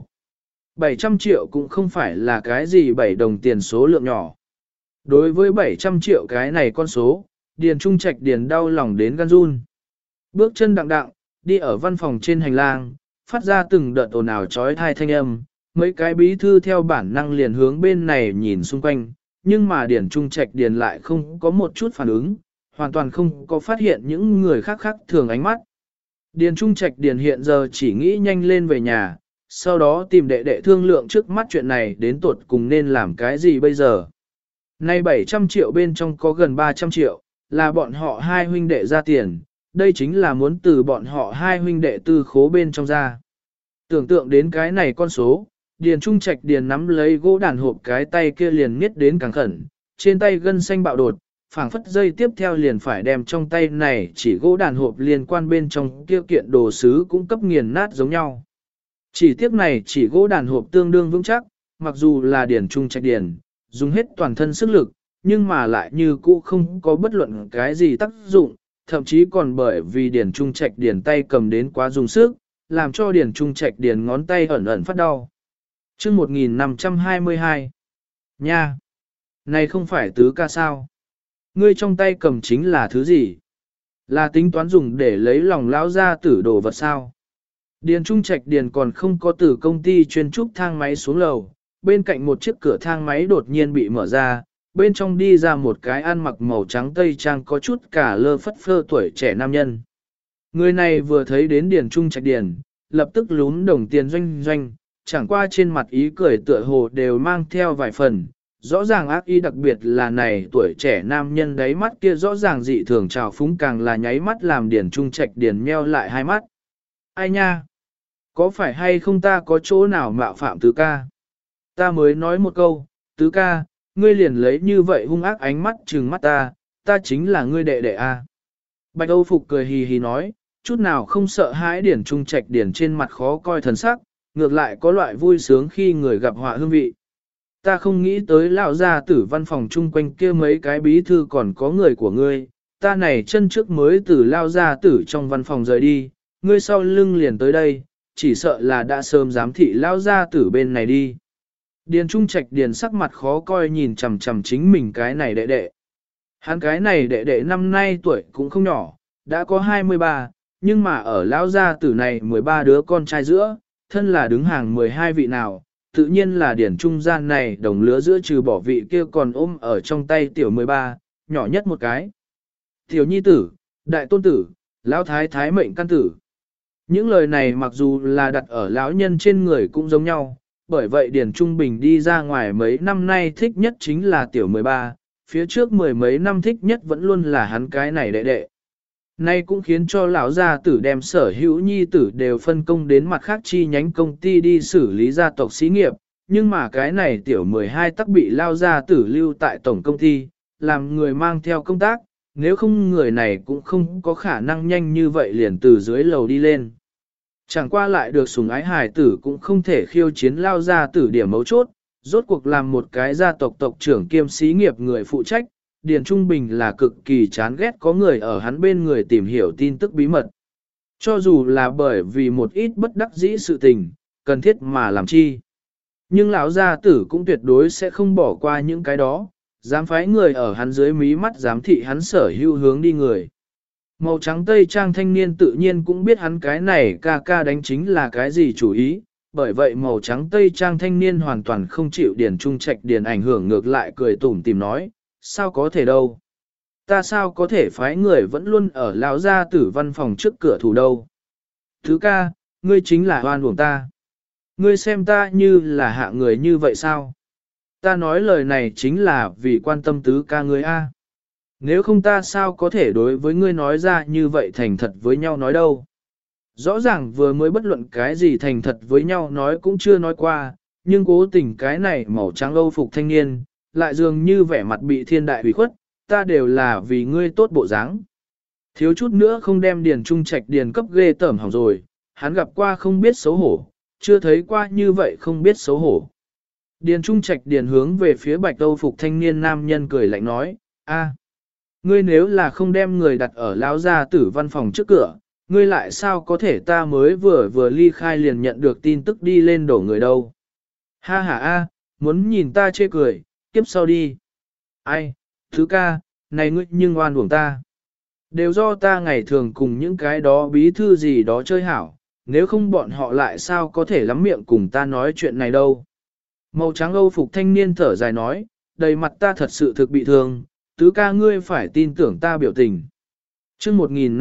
700 triệu cũng không phải là cái gì 7 đồng tiền số lượng nhỏ. Đối với 700 triệu cái này con số, Điền Trung Trạch Điền đau lòng đến gan run. Bước chân đặng đặng, đi ở văn phòng trên hành lang, phát ra từng đợt ồn ào trói thai thanh âm, mấy cái bí thư theo bản năng liền hướng bên này nhìn xung quanh, nhưng mà Điền Trung Trạch Điền lại không có một chút phản ứng, hoàn toàn không có phát hiện những người khác khác thường ánh mắt. Điền Trung Trạch Điền hiện giờ chỉ nghĩ nhanh lên về nhà, sau đó tìm đệ đệ thương lượng trước mắt chuyện này đến tuột cùng nên làm cái gì bây giờ. Nay 700 triệu bên trong có gần 300 triệu, là bọn họ hai huynh đệ ra tiền, đây chính là muốn từ bọn họ hai huynh đệ tư khố bên trong ra. Tưởng tượng đến cái này con số, Điền Trung Trạch Điền nắm lấy gỗ đàn hộp cái tay kia liền miết đến càng khẩn, trên tay gân xanh bạo đột, phảng phất dây tiếp theo liền phải đem trong tay này chỉ gỗ đàn hộp liên quan bên trong kia kiện đồ sứ cũng cấp nghiền nát giống nhau. Chỉ tiếc này chỉ gỗ đàn hộp tương đương vững chắc, mặc dù là Điền Trung Trạch Điền, dùng hết toàn thân sức lực, nhưng mà lại như cũ không có bất luận cái gì tác dụng, thậm chí còn bởi vì Điền Trung Trạch Điền tay cầm đến quá dùng sức, làm cho Điền Trung Trạch Điền ngón tay ẩn ẩn phát đau. Chương 1522 Nha! Này không phải tứ ca sao? Ngươi trong tay cầm chính là thứ gì? Là tính toán dùng để lấy lòng lão gia tử đồ vật sao? Điền Trung Trạch Điền còn không có từ công ty chuyên trúc thang máy xuống lầu, bên cạnh một chiếc cửa thang máy đột nhiên bị mở ra, bên trong đi ra một cái ăn mặc màu trắng tây trang có chút cả lơ phất phơ tuổi trẻ nam nhân. Người này vừa thấy đến Điền Trung Trạch Điền, lập tức lún đồng tiền doanh doanh, chẳng qua trên mặt ý cười tựa hồ đều mang theo vài phần, rõ ràng ác ý đặc biệt là này tuổi trẻ nam nhân đáy mắt kia rõ ràng dị thường trào phúng càng là nháy mắt làm Điền Trung Trạch Điền meo lại hai mắt. Ai nha? Có phải hay không ta có chỗ nào mạo phạm tứ ca? Ta mới nói một câu, tứ ca, ngươi liền lấy như vậy hung ác ánh mắt trừng mắt ta chính là ngươi đệ đệ a. Bạch Âu Phục cười hì hì nói, chút nào không sợ hãi Điền Trung Trạch Điền trên mặt khó coi thần sắc, ngược lại có loại vui sướng khi người gặp họa hương vị. Ta không nghĩ tới lão gia tử văn phòng chung quanh kia mấy cái bí thư còn có người của ngươi, ta này chân trước mới từ lao gia tử trong văn phòng rời đi, ngươi sau lưng liền tới đây, chỉ sợ là đã sớm giám thị lao gia tử bên này đi. Điền Trung Trạch Điền sắc mặt khó coi nhìn chằm chằm chính mình cái này đệ đệ. Hắn cái này đệ đệ năm nay tuổi cũng không nhỏ, đã có 23, nhưng mà ở lão gia tử này 13 đứa con trai giữa, thân là đứng hàng 12 vị nào, tự nhiên là Điền Trung gian này đồng lứa giữa trừ bỏ vị kia còn ôm ở trong tay tiểu 13, nhỏ nhất một cái. Tiểu nhi tử, đại tôn tử, lão thái thái mệnh căn tử. Những lời này mặc dù là đặt ở lão nhân trên người cũng giống nhau, bởi vậy Điền Trung Bình đi ra ngoài mấy năm nay thích nhất chính là tiểu 13, phía trước mười mấy năm thích nhất vẫn luôn là hắn cái này đệ đệ. Nay cũng khiến cho lão gia tử đem sở hữu nhi tử đều phân công đến mặt khác chi nhánh công ty đi xử lý gia tộc xí nghiệp, nhưng mà cái này tiểu 12 tắc bị lao gia tử lưu tại tổng công ty, làm người mang theo công tác, nếu không người này cũng không có khả năng nhanh như vậy liền từ dưới lầu đi lên. Chẳng qua lại được sủng ái hài tử cũng không thể khiêu chiến lao gia tử điểm mấu chốt, Rốt cuộc làm một cái gia tộc tộc trưởng kiêm xí nghiệp người phụ trách, Điền Trung Bình là cực kỳ chán ghét có người ở hắn bên người tìm hiểu tin tức bí mật. Cho dù là bởi vì một ít bất đắc dĩ sự tình, cần thiết mà làm chi. Nhưng lão gia tử cũng tuyệt đối sẽ không bỏ qua những cái đó, dám phái người ở hắn dưới mí mắt giám thị hắn sở hữu hướng đi người. Màu trắng tây trang thanh niên tự nhiên cũng biết hắn cái này ca ca đánh chính là cái gì chủ ý, bởi vậy màu trắng tây trang thanh niên hoàn toàn không chịu Điền Trung Trạch Điền ảnh hưởng, ngược lại cười tủm tìm nói, sao có thể đâu. Ta sao có thể phái người vẫn luôn ở lão gia tử văn phòng trước cửa thủ đâu. Thứ ca, ngươi chính là oan uổng ta. Ngươi xem ta như là hạ người như vậy sao? Ta nói lời này chính là vì quan tâm tứ ca ngươi a. Nếu không ta sao có thể đối với ngươi nói ra như vậy thành thật với nhau nói đâu. Rõ ràng vừa mới bất luận cái gì thành thật với nhau nói cũng chưa nói qua, nhưng cố tình cái này màu trắng âu phục thanh niên, lại dường như vẻ mặt bị thiên đại hủy khuất, ta đều là vì ngươi tốt bộ dáng. Thiếu chút nữa không đem Điền Trung Trạch Điền cấp ghê tởm hỏng rồi, hắn gặp qua không biết xấu hổ, chưa thấy qua như vậy không biết xấu hổ. Điền Trung Trạch Điền hướng về phía bạch âu phục thanh niên nam nhân cười lạnh nói, a, ngươi nếu là không đem người đặt ở lão gia tử văn phòng trước cửa, ngươi lại sao có thể ta mới vừa ly khai liền nhận được tin tức đi lên đổ người đâu. Ha ha a, muốn nhìn ta chê cười, kiếp sau đi. Ai, thứ ca, này ngươi nhưng oan uổng ta. Đều do ta ngày thường cùng những cái đó bí thư gì đó chơi hảo, nếu không bọn họ lại sao có thể lắm miệng cùng ta nói chuyện này đâu. Màu trắng âu phục thanh niên thở dài nói, đầy mặt ta thật sự thực bị thương, tứ ca ngươi phải tin tưởng ta biểu tình. Chương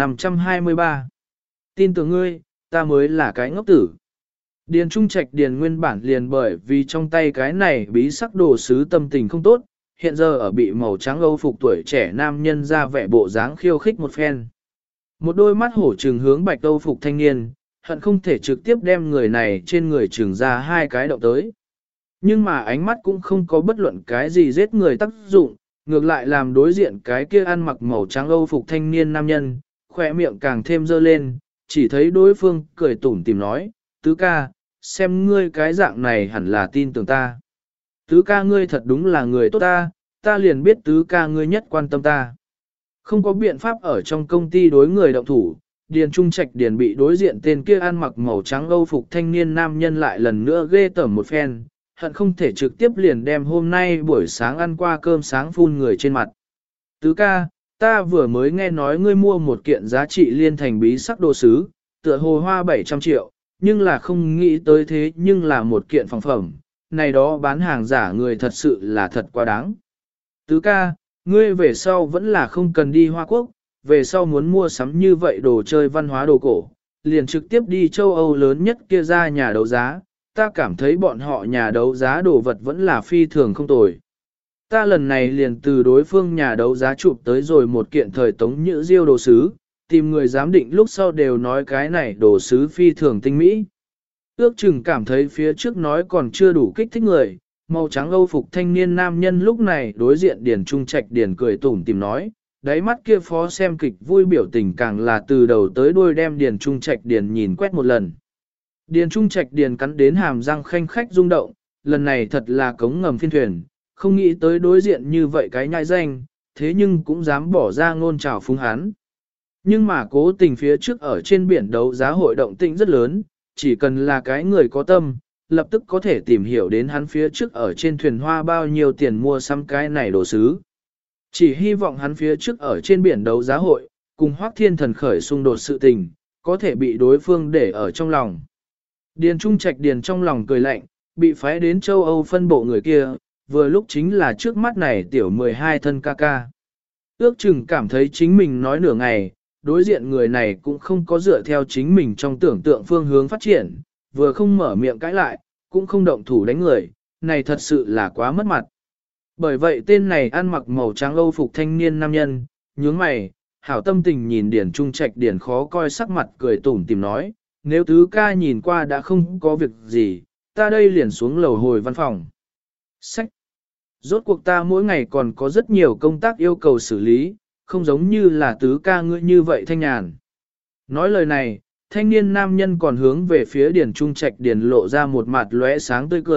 1523 tin tưởng ngươi, ta mới là cái ngốc tử. Điền Trung Trạch Điền nguyên bản liền bởi vì trong tay cái này bí sắc đồ sứ tâm tình không tốt, hiện giờ ở bị màu trắng âu phục tuổi trẻ nam nhân ra vẻ bộ dáng khiêu khích một phen. Một đôi mắt hổ trừng hướng bạch âu phục thanh niên, hận không thể trực tiếp đem người này trên người trừng ra hai cái động tới. Nhưng mà ánh mắt cũng không có bất luận cái gì giết người tác dụng, ngược lại làm đối diện cái kia ăn mặc màu trắng âu phục thanh niên nam nhân, khỏe miệng càng thêm dơ lên, chỉ thấy đối phương cười tủm tìm nói, tứ ca, xem ngươi cái dạng này hẳn là tin tưởng ta. Tứ ca ngươi thật đúng là người tốt ta, ta liền biết tứ ca ngươi nhất quan tâm ta. Không có biện pháp ở trong công ty đối người động thủ, Điền Trung Trạch Điền bị đối diện tên kia ăn mặc màu trắng âu phục thanh niên nam nhân lại lần nữa ghê tởm một phen, hận không thể trực tiếp liền đem hôm nay buổi sáng ăn qua cơm sáng phun người trên mặt. Tứ ca, ta vừa mới nghe nói ngươi mua một kiện giá trị liên thành bí sắc đồ sứ, tựa hồ hoa 700 triệu, nhưng là không nghĩ tới thế nhưng là một kiện phòng phẩm, này đó bán hàng giả người thật sự là thật quá đáng. Tứ ca, ngươi về sau vẫn là không cần đi Hoa Quốc, về sau muốn mua sắm như vậy đồ chơi văn hóa đồ cổ, liền trực tiếp đi châu Âu lớn nhất kia ra nhà đấu giá, ta cảm thấy bọn họ nhà đấu giá đồ vật vẫn là phi thường không tồi. Ta lần này liền từ đối phương nhà đấu giá chụp tới rồi một kiện thời tống nhữ diêu đồ sứ, tìm người giám định lúc sau đều nói cái này đồ sứ phi thường tinh mỹ. Ước chừng cảm thấy phía trước nói còn chưa đủ kích thích người, màu trắng âu phục thanh niên nam nhân lúc này đối diện Điền Trung Trạch Điền cười tủm tìm nói, đáy mắt kia phó xem kịch vui biểu tình càng là từ đầu tới đuôi đem Điền Trung Trạch Điền nhìn quét một lần. Điền Trung Trạch Điền cắn đến hàm răng khanh khách rung động, lần này thật là cống ngầm phiên thuyền, không nghĩ tới đối diện như vậy cái nhai danh, thế nhưng cũng dám bỏ ra ngôn trào phúng hắn. Nhưng mà cố tình phía trước ở trên biển đấu giá hội động tĩnh rất lớn, chỉ cần là cái người có tâm, lập tức có thể tìm hiểu đến hắn phía trước ở trên thuyền hoa bao nhiêu tiền mua xăm cái này đồ sứ. Chỉ hy vọng hắn phía trước ở trên biển đấu giá hội, cùng Hoắc Thiên Thần khởi xung đột sự tình, có thể bị đối phương để ở trong lòng. Điền Trung Trạch Điền trong lòng cười lạnh, bị phái đến châu Âu phân bộ người kia, vừa lúc chính là trước mắt này tiểu 12 thân ca ca. Ước chừng cảm thấy chính mình nói nửa ngày, đối diện người này cũng không có dựa theo chính mình trong tưởng tượng phương hướng phát triển, vừa không mở miệng cãi lại, cũng không động thủ đánh người, này thật sự là quá mất mặt. Bởi vậy tên này ăn mặc màu trắng âu phục thanh niên nam nhân, nhướng mày, hảo tâm tình nhìn Điền Trung Trạch Điền khó coi sắc mặt cười tủm tìm nói, nếu tứ ca nhìn qua đã không có việc gì, ta đây liền xuống lầu hồi văn phòng. Sách! Rốt cuộc ta mỗi ngày còn có rất nhiều công tác yêu cầu xử lý, không giống như là tứ ca ngươi như vậy thanh nhàn. Nói lời này, thanh niên nam nhân còn hướng về phía Điền Trung Trạch Điền lộ ra một mặt lóe sáng tươi cười,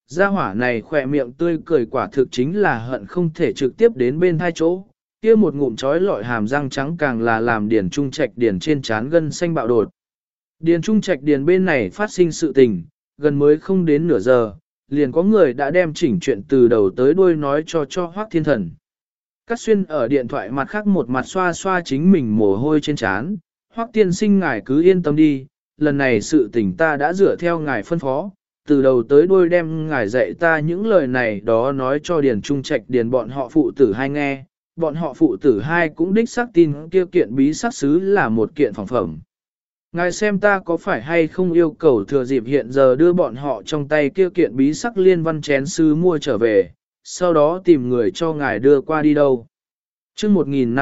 gia hỏa này khỏe miệng tươi cười quả thực chính là hận không thể trực tiếp đến bên hai chỗ, kia một ngụm trói lọi hàm răng trắng càng là làm Điền Trung Trạch Điền trên trán gân xanh bạo đột. Điền Trung Trạch Điền bên này phát sinh sự tình, gần mới không đến nửa giờ, liền có người đã đem chỉnh chuyện từ đầu tới đuôi nói cho Hoắc Thiên Thần. Cát Xuyên ở điện thoại mặt khác một mặt xoa xoa chính mình mồ hôi trên trán, Hoắc tiên sinh ngài cứ yên tâm đi, lần này sự tình ta đã dựa theo ngài phân phó, từ đầu tới đuôi đem ngài dạy ta những lời này đó nói cho Điền Trung Trạch Điền bọn họ phụ tử hai nghe, bọn họ phụ tử hai cũng đích xác tin kia kiện bí sắc sứ là một kiện phỏng phẩm. Ngài xem ta có phải hay không yêu cầu thừa dịp hiện giờ đưa bọn họ trong tay kia kiện bí sắc liên văn chén sứ mua trở về, sau đó tìm người cho ngài đưa qua đi đâu. Chương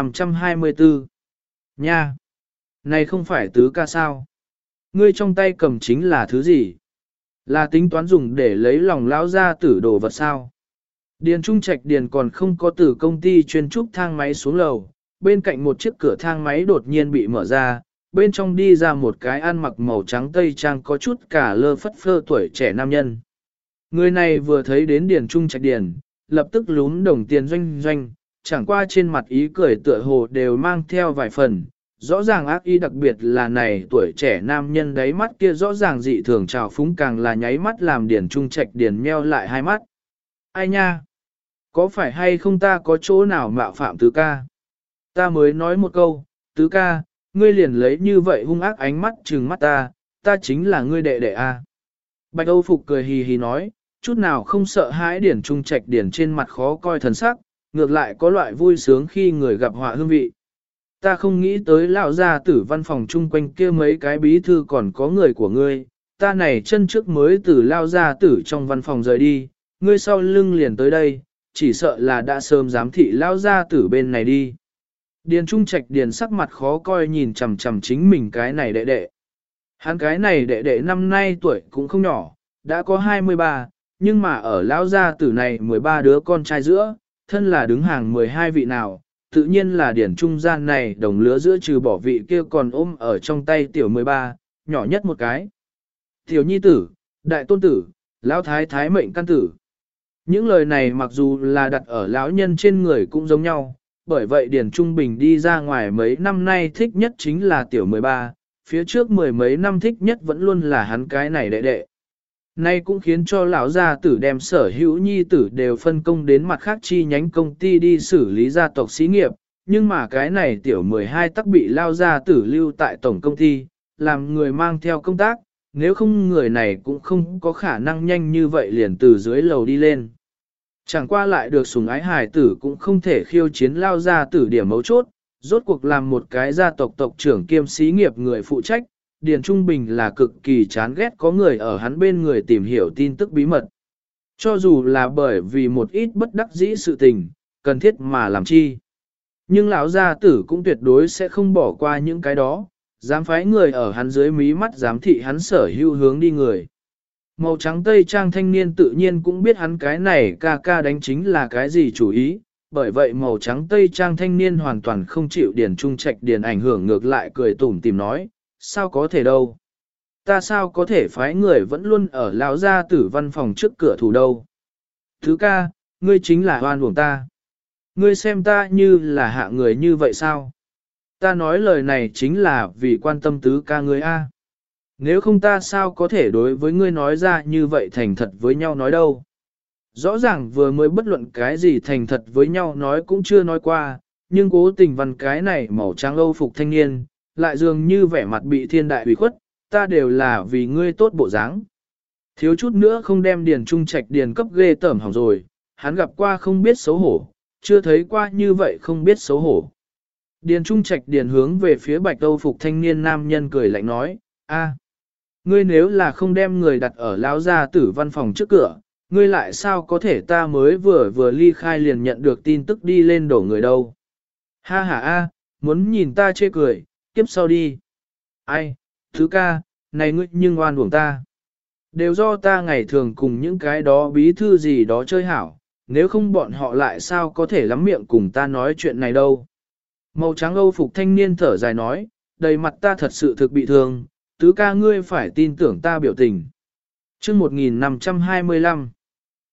1524 Nha! Này không phải tứ ca sao? Ngươi trong tay cầm chính là thứ gì? Là tính toán dùng để lấy lòng lão gia tử đồ vật sao? Điền Trung Trạch Điền còn không có từ công ty chuyên trúc thang máy xuống lầu, bên cạnh một chiếc cửa thang máy đột nhiên bị mở ra, bên trong đi ra một cái ăn mặc màu trắng tây trang có chút cả lơ phất phơ tuổi trẻ nam nhân. Người này vừa thấy đến Điền Trung Trạch Điền, lập tức lún đồng tiền doanh doanh, chẳng qua trên mặt ý cười tựa hồ đều mang theo vài phần, rõ ràng ác ý đặc biệt là này tuổi trẻ nam nhân đáy mắt kia rõ ràng dị thường trào phúng càng là nháy mắt làm Điền Trung Trạch Điền meo lại hai mắt. Ai nha? Có phải hay không ta có chỗ nào mạo phạm tứ ca? Ta mới nói một câu, tứ ca, ngươi liền lấy như vậy hung ác ánh mắt trừng mắt ta chính là ngươi đệ đệ a. Bạch Âu Phục cười hì hì nói, chút nào không sợ hãi Điền Trung Trạch Điền trên mặt khó coi thần sắc, ngược lại có loại vui sướng khi người gặp họa hương vị. Ta không nghĩ tới lão gia tử văn phòng chung quanh kia mấy cái bí thư còn có người của ngươi, ta này chân trước mới từ lao gia tử trong văn phòng rời đi, ngươi sau lưng liền tới đây, chỉ sợ là đã sớm giám thị lao gia tử bên này đi. Điền Trung Trạch Điền sắc mặt khó coi nhìn chằm chằm chính mình cái này đệ đệ. Hắn cái này đệ đệ năm nay tuổi cũng không nhỏ, đã có 23, nhưng mà ở lão gia tử này 13 đứa con trai giữa, thân là đứng hàng 12 vị nào, tự nhiên là Điền trung gian này đồng lứa giữa trừ bỏ vị kia còn ôm ở trong tay tiểu 13, nhỏ nhất một cái. Tiểu nhi tử, đại tôn tử, lão thái thái mệnh căn tử. Những lời này mặc dù là đặt ở lão nhân trên người cũng giống nhau, bởi vậy Điền Trung Bình đi ra ngoài mấy năm nay thích nhất chính là tiểu 13, phía trước mười mấy năm thích nhất vẫn luôn là hắn cái này đệ đệ. Nay cũng khiến cho lão gia tử đem sở hữu nhi tử đều phân công đến mặt khác chi nhánh công ty đi xử lý gia tộc xí nghiệp, nhưng mà cái này tiểu 12 tắc bị lao gia tử lưu tại tổng công ty, làm người mang theo công tác, nếu không người này cũng không có khả năng nhanh như vậy liền từ dưới lầu đi lên. Chẳng qua lại được sủng ái hài tử cũng không thể khiêu chiến lao gia tử điểm mấu chốt, rốt cuộc làm một cái gia tộc tộc trưởng kiêm xí nghiệp người phụ trách, Điền Trung Bình là cực kỳ chán ghét có người ở hắn bên người tìm hiểu tin tức bí mật. Cho dù là bởi vì một ít bất đắc dĩ sự tình, cần thiết mà làm chi. Nhưng lão gia tử cũng tuyệt đối sẽ không bỏ qua những cái đó, dám phái người ở hắn dưới mí mắt giám thị hắn sở hữu hướng đi người. Màu trắng tây trang thanh niên tự nhiên cũng biết hắn cái này ca ca đánh chính là cái gì chủ ý, bởi vậy màu trắng tây trang thanh niên hoàn toàn không chịu Điền Trung Trạch Điền ảnh hưởng ngược lại cười tủm tìm nói, sao có thể đâu? Ta sao có thể phái người vẫn luôn ở lão gia tử văn phòng trước cửa thủ đâu? Thứ ca, ngươi chính là oan uổng ta. Ngươi xem ta như là hạ người như vậy sao? Ta nói lời này chính là vì quan tâm tứ ca ngươi a. Nếu không ta sao có thể đối với ngươi nói ra như vậy thành thật với nhau nói đâu? Rõ ràng vừa mới bất luận cái gì thành thật với nhau nói cũng chưa nói qua, nhưng cố tình văn cái này màu trắng Âu phục thanh niên, lại dường như vẻ mặt bị thiên đại ủy khuất, ta đều là vì ngươi tốt bộ dáng. Thiếu chút nữa không đem Điền Trung Trạch Điền cấp ghê tởm hỏng rồi, hắn gặp qua không biết xấu hổ, chưa thấy qua như vậy không biết xấu hổ. Điền Trung Trạch Điền hướng về phía bạch Âu phục thanh niên nam nhân cười lạnh nói, a, ngươi nếu là không đem người đặt ở lão gia tử văn phòng trước cửa, ngươi lại sao có thể ta mới vừa ly khai liền nhận được tin tức đi lên đổ người đâu. Ha ha a, muốn nhìn ta chê cười, kiếp sau đi. Ai, thứ ca, này ngươi nhưng oan uổng ta. Đều do ta ngày thường cùng những cái đó bí thư gì đó chơi hảo, nếu không bọn họ lại sao có thể lắm miệng cùng ta nói chuyện này đâu. Màu trắng Âu phục thanh niên thở dài nói, đầy mặt ta thật sự thực bị thương, tứ ca ngươi phải tin tưởng ta biểu tình. Chương 1525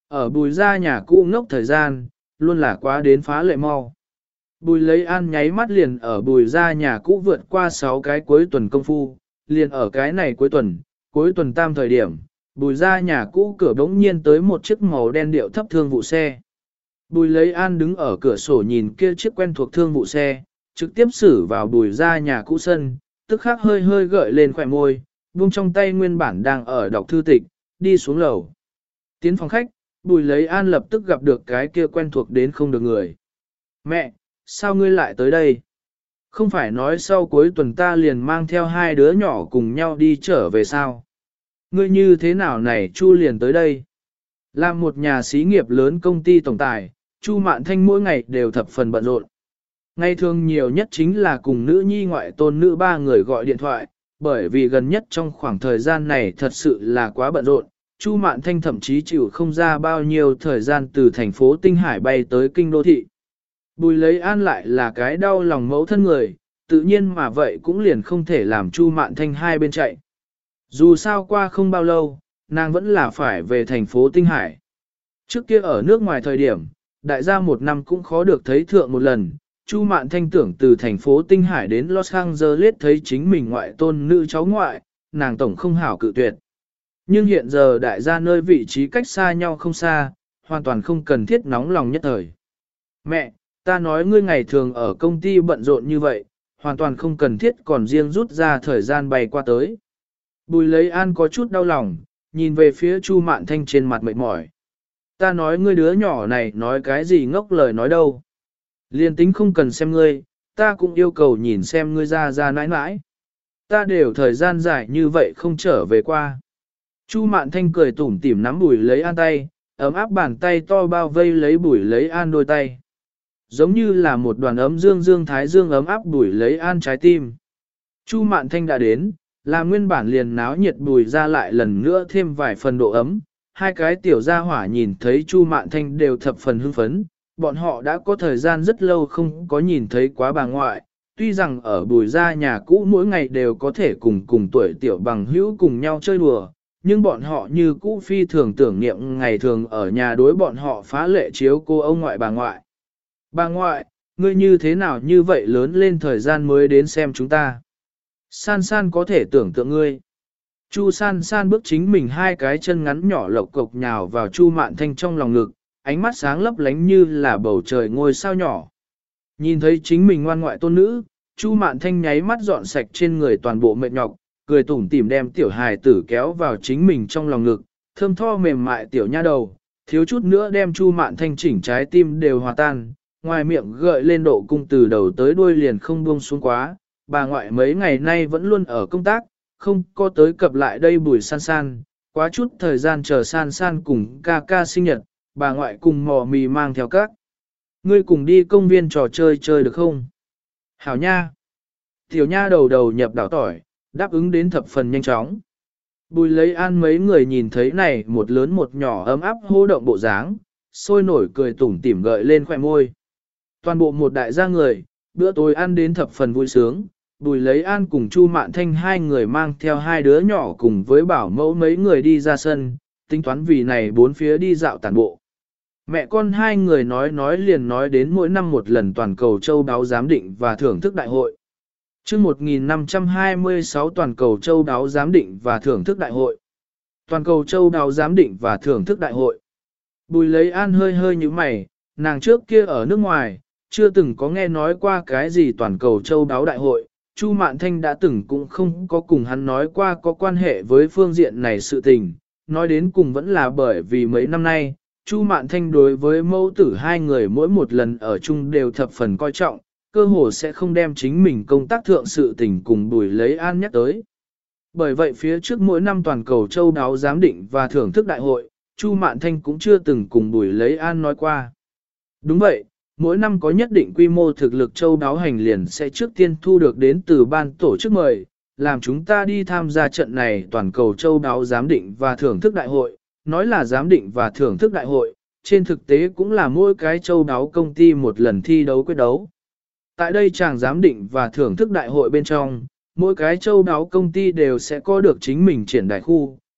Ở Bùi gia nhà cũ ngốc thời gian, luôn là quá đến phá lệ mau. Bùi lấy an nháy mắt liền ở Bùi gia nhà cũ vượt qua 6 cái cuối tuần công phu, liền ở cái này cuối tuần tam thời điểm, Bùi gia nhà cũ cửa bỗng nhiên tới một chiếc màu đen điệu thấp thương vụ xe. Bùi lấy an đứng ở cửa sổ nhìn kia chiếc quen thuộc thương vụ xe, trực tiếp xử vào Bùi gia nhà cũ sân, tức khắc hơi hơi gợi lên khỏe môi, buông trong tay nguyên bản đang ở đọc thư tịch, đi xuống lầu. Tiến phòng khách, Bùi lấy an lập tức gặp được cái kia quen thuộc đến không được người. Mẹ, sao ngươi lại tới đây? Không phải nói sau cuối tuần ta liền mang theo hai đứa nhỏ cùng nhau đi trở về sao? Ngươi như thế nào này Chu liền tới đây? Làm một nhà xí nghiệp lớn công ty tổng tài, Chu Mạn Thanh mỗi ngày đều thập phần bận rộn. Ngày thường nhiều nhất chính là cùng nữ nhi ngoại tôn nữ ba người gọi điện thoại, bởi vì gần nhất trong khoảng thời gian này thật sự là quá bận rộn. Chu Mạn Thanh thậm chí chịu không ra bao nhiêu thời gian từ thành phố Tinh Hải bay tới kinh đô thị. Bùi lấy an lại là cái đau lòng mẫu thân người, tự nhiên mà vậy cũng liền không thể làm Chu Mạn Thanh hai bên chạy. Dù sao qua không bao lâu, nàng vẫn là phải về thành phố Tinh Hải. Trước kia ở nước ngoài thời điểm, đại gia một năm cũng khó được thấy thượng một lần, Chu Mạn Thanh tưởng từ thành phố Tinh Hải đến Los Angeles thấy chính mình ngoại tôn nữ cháu ngoại, nàng tổng không hảo cự tuyệt. Nhưng hiện giờ đại gia nơi vị trí cách xa nhau không xa, hoàn toàn không cần thiết nóng lòng nhất thời. Mẹ, ta nói ngươi ngày thường ở công ty bận rộn như vậy, hoàn toàn không cần thiết còn riêng rút ra thời gian bay qua tới. Bùi lấy an có chút đau lòng, nhìn về phía Chu Mạn Thanh trên mặt mệt mỏi. Ta nói ngươi đứa nhỏ này nói cái gì ngốc lời nói đâu. Liên tính không cần xem ngươi, ta cũng yêu cầu nhìn xem ngươi ra nãi nãi. Ta đều thời gian dài như vậy không trở về qua. Chu Mạn Thanh cười tủm tỉm nắm Bùi lấy an tay, ấm áp bàn tay to bao vây lấy Bùi lấy an đôi tay. Giống như là một đoàn ấm dương thái dương ấm áp Bùi lấy an trái tim. Chu Mạn Thanh đã đến, là nguyên bản liền náo nhiệt Bùi ra lại lần nữa thêm vài phần độ ấm. Hai cái tiểu gia hỏa nhìn thấy Chu Mạn Thanh đều thập phần hưng phấn, bọn họ đã có thời gian rất lâu không có nhìn thấy quá bà ngoại, tuy rằng ở Bùi gia nhà cũ mỗi ngày đều có thể cùng tuổi tiểu bằng hữu cùng nhau chơi đùa, nhưng bọn họ như cũ phi thường tưởng niệm ngày thường ở nhà đối bọn họ phá lệ chiếu cô ông ngoại bà ngoại. Bà ngoại, ngươi như thế nào như vậy lớn lên thời gian mới đến xem chúng ta? San San có thể tưởng tượng ngươi. Chu San San bước chính mình hai cái chân ngắn nhỏ lộc cộc nhào vào Chu Mạn Thanh trong lòng ngực, ánh mắt sáng lấp lánh như là bầu trời ngôi sao nhỏ. Nhìn thấy chính mình ngoan ngoại tôn nữ, Chu Mạn Thanh nháy mắt dọn sạch trên người toàn bộ mệt nhọc, cười tủm tỉm đem tiểu hài tử kéo vào chính mình trong lòng ngực, thơm tho mềm mại tiểu nha đầu, thiếu chút nữa đem Chu Mạn Thanh chỉnh trái tim đều hòa tan, ngoài miệng gợi lên độ cung từ đầu tới đuôi liền không buông xuống quá, bà ngoại mấy ngày nay vẫn luôn ở công tác, không có tới cập lại đây Bùi San San, quá chút thời gian chờ San San cùng ca ca sinh nhật, bà ngoại cùng mò mì mang theo các. Ngươi cùng đi công viên trò chơi được không? Hảo nha! Tiểu nha đầu nhập đảo tỏi, đáp ứng đến thập phần nhanh chóng. Bùi lấy an mấy người nhìn thấy này một lớn một nhỏ ấm áp hô động bộ dáng, sôi nổi cười tủm tỉm gợi lên khỏe môi. Toàn bộ một đại gia người, bữa tối ăn đến thập phần vui sướng, Bùi lấy an cùng Chu Mạn Thanh hai người mang theo hai đứa nhỏ cùng với bảo mẫu mấy người đi ra sân, tính toán vì này bốn phía đi dạo tản bộ. Mẹ con hai người nói liền nói đến mỗi năm một lần toàn cầu châu đáo giám định và thưởng thức đại hội. Chương 1526 toàn cầu châu đáo giám định và thưởng thức đại hội. Toàn cầu châu đáo giám định và thưởng thức đại hội. Bùi lấy an hơi như mày, nàng trước kia ở nước ngoài, chưa từng có nghe nói qua cái gì toàn cầu châu đáo đại hội. Chu Mạn Thanh đã từng cũng không có cùng hắn nói qua có quan hệ với phương diện này sự tình, nói đến cùng vẫn là bởi vì mấy năm nay, Chu Mạn Thanh đối với mẫu tử hai người mỗi một lần ở chung đều thập phần coi trọng, cơ hồ sẽ không đem chính mình công tác thượng sự tình cùng Bùi lấy an nhắc tới. Bởi vậy phía trước mỗi năm toàn cầu châu đáo giám định và thưởng thức đại hội, Chu Mạn Thanh cũng chưa từng cùng Bùi lấy an nói qua. Đúng vậy, mỗi năm có nhất định quy mô thực lực châu đáo hành liền sẽ trước tiên thu được đến từ ban tổ chức mời, làm chúng ta đi tham gia trận này toàn cầu châu đáo giám định và thưởng thức đại hội. Nói là giám định và thưởng thức đại hội, trên thực tế cũng là mỗi cái châu đáo công ty một lần thi đấu quyết đấu. Tại đây chàng giám định và thưởng thức đại hội bên trong, mỗi cái châu đáo công ty đều sẽ có được chính mình triển đại khu,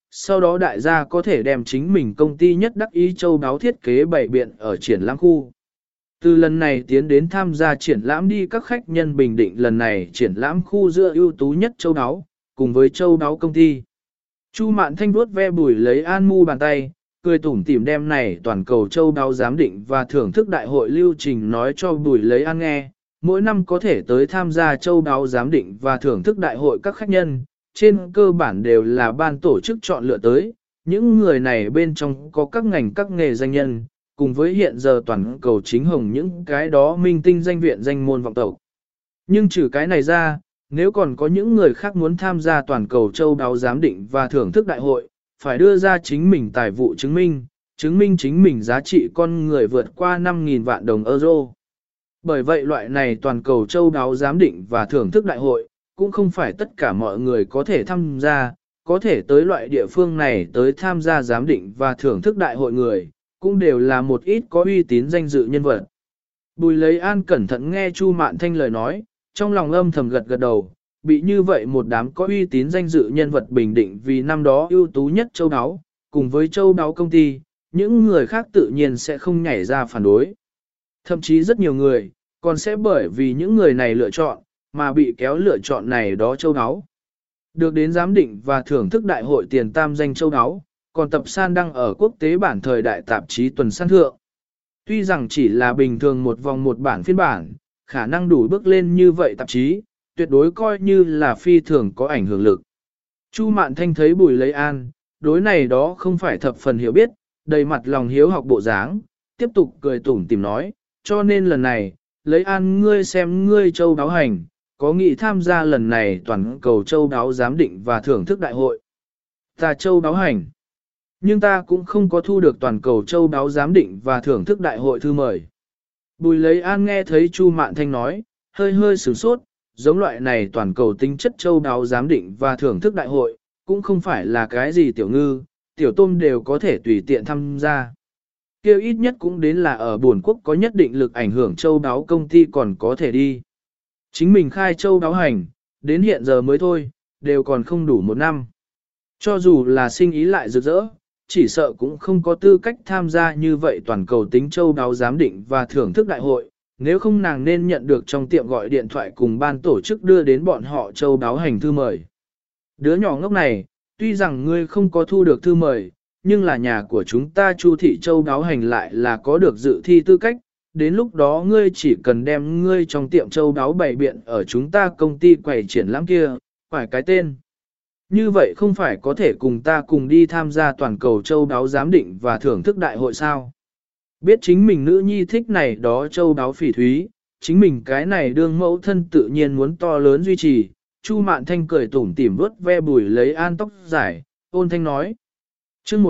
sau đó đại gia có thể đem chính mình công ty nhất đắc ý châu đáo thiết kế bày biện ở triển lãm khu. Từ lần này tiến đến tham gia triển lãm đi các khách nhân bình định lần này triển lãm khu giữa ưu tú nhất châu đáo, cùng với châu đáo công ty. Chu Mạn Thanh vuốt ve Bùi Lấy An mu bàn tay, cười tủm tỉm đem này toàn cầu châu đáo giám định và thưởng thức đại hội lưu trình nói cho Bùi Lấy An nghe. Mỗi năm có thể tới tham gia châu đáo giám định và thưởng thức đại hội các khách nhân, trên cơ bản đều là ban tổ chức chọn lựa tới. Những người này bên trong có các ngành các nghề danh nhân, cùng với hiện giờ toàn cầu chính hồng những cái đó minh tinh danh viện danh môn vọng tộc. Nhưng trừ cái này ra, nếu còn có những người khác muốn tham gia toàn cầu châu đáo giám định và thưởng thức đại hội, phải đưa ra chính mình tài vụ chứng minh chính mình giá trị con người vượt qua 5.000 vạn đồng euro. Bởi vậy loại này toàn cầu châu đáo giám định và thưởng thức đại hội, cũng không phải tất cả mọi người có thể tham gia, có thể tới loại địa phương này tới tham gia giám định và thưởng thức đại hội người, cũng đều là một ít có uy tín danh dự nhân vật. Bùi Lấy An cẩn thận nghe Chu Mạn Thanh lời nói, trong lòng âm thầm gật gật đầu, bị như vậy một đám có uy tín danh dự nhân vật bình định vì năm đó ưu tú nhất châu đáo, cùng với châu đáo công ty, những người khác tự nhiên sẽ không nhảy ra phản đối. Thậm chí rất nhiều người, còn sẽ bởi vì những người này lựa chọn, mà bị kéo lựa chọn này đó châu đáo. Được đến giám định và thưởng thức đại hội tiền tam danh châu đáo, còn tập san đăng ở quốc tế bản thời đại tạp chí tuần san thượng. Tuy rằng chỉ là bình thường một vòng một bản phiên bản, khả năng đủ bước lên như vậy tạp chí, tuyệt đối coi như là phi thường có ảnh hưởng lực. Chu Mạn Thanh thấy Bùi Lấy An, đối này đó không phải thập phần hiểu biết, đầy mặt lòng hiếu học bộ dáng, tiếp tục cười tủm tỉm nói, cho nên lần này, Lấy An ngươi xem ngươi châu đáo hành, có nghị tham gia lần này toàn cầu châu đáo giám định và thưởng thức đại hội. Ta châu đáo hành. Nhưng ta cũng không có thu được toàn cầu châu đáo giám định và thưởng thức đại hội thư mời. Bùi Lấy An nghe thấy Chu Mạn Thanh nói, hơi hơi sửng sốt, giống loại này toàn cầu tính chất châu đáo giám định và thưởng thức đại hội, cũng không phải là cái gì tiểu ngư, tiểu tôm đều có thể tùy tiện tham gia. Kêu ít nhất cũng đến là ở buồn quốc có nhất định lực ảnh hưởng châu đáo công ty còn có thể đi. Chính mình khai châu đáo hành, đến hiện giờ mới thôi, đều còn không đủ một năm. Cho dù là sinh ý lại rực rỡ, chỉ sợ cũng không có tư cách tham gia như vậy toàn cầu tính châu đáo giám định và thưởng thức đại hội, nếu không nàng nên nhận được trong tiệm gọi điện thoại cùng ban tổ chức đưa đến bọn họ châu đáo hành thư mời. Đứa nhỏ ngốc này, tuy rằng ngươi không có thu được thư mời, nhưng là nhà của chúng ta Chu thị châu đáo hành lại là có được dự thi tư cách, đến lúc đó ngươi chỉ cần đem ngươi trong tiệm châu đáo bày biện ở chúng ta công ty quầy triển lãm kia, phải cái tên. Như vậy không phải có thể cùng ta cùng đi tham gia toàn cầu châu đáo giám định và thưởng thức đại hội sao? Biết chính mình nữ nhi thích này đó châu đáo phỉ thúy, chính mình cái này đương mẫu thân tự nhiên muốn to lớn duy trì. Chu Mạn Thanh cười tủm tỉm vuốt ve Bùi Lấy An tóc dài, ôn thanh nói. Chương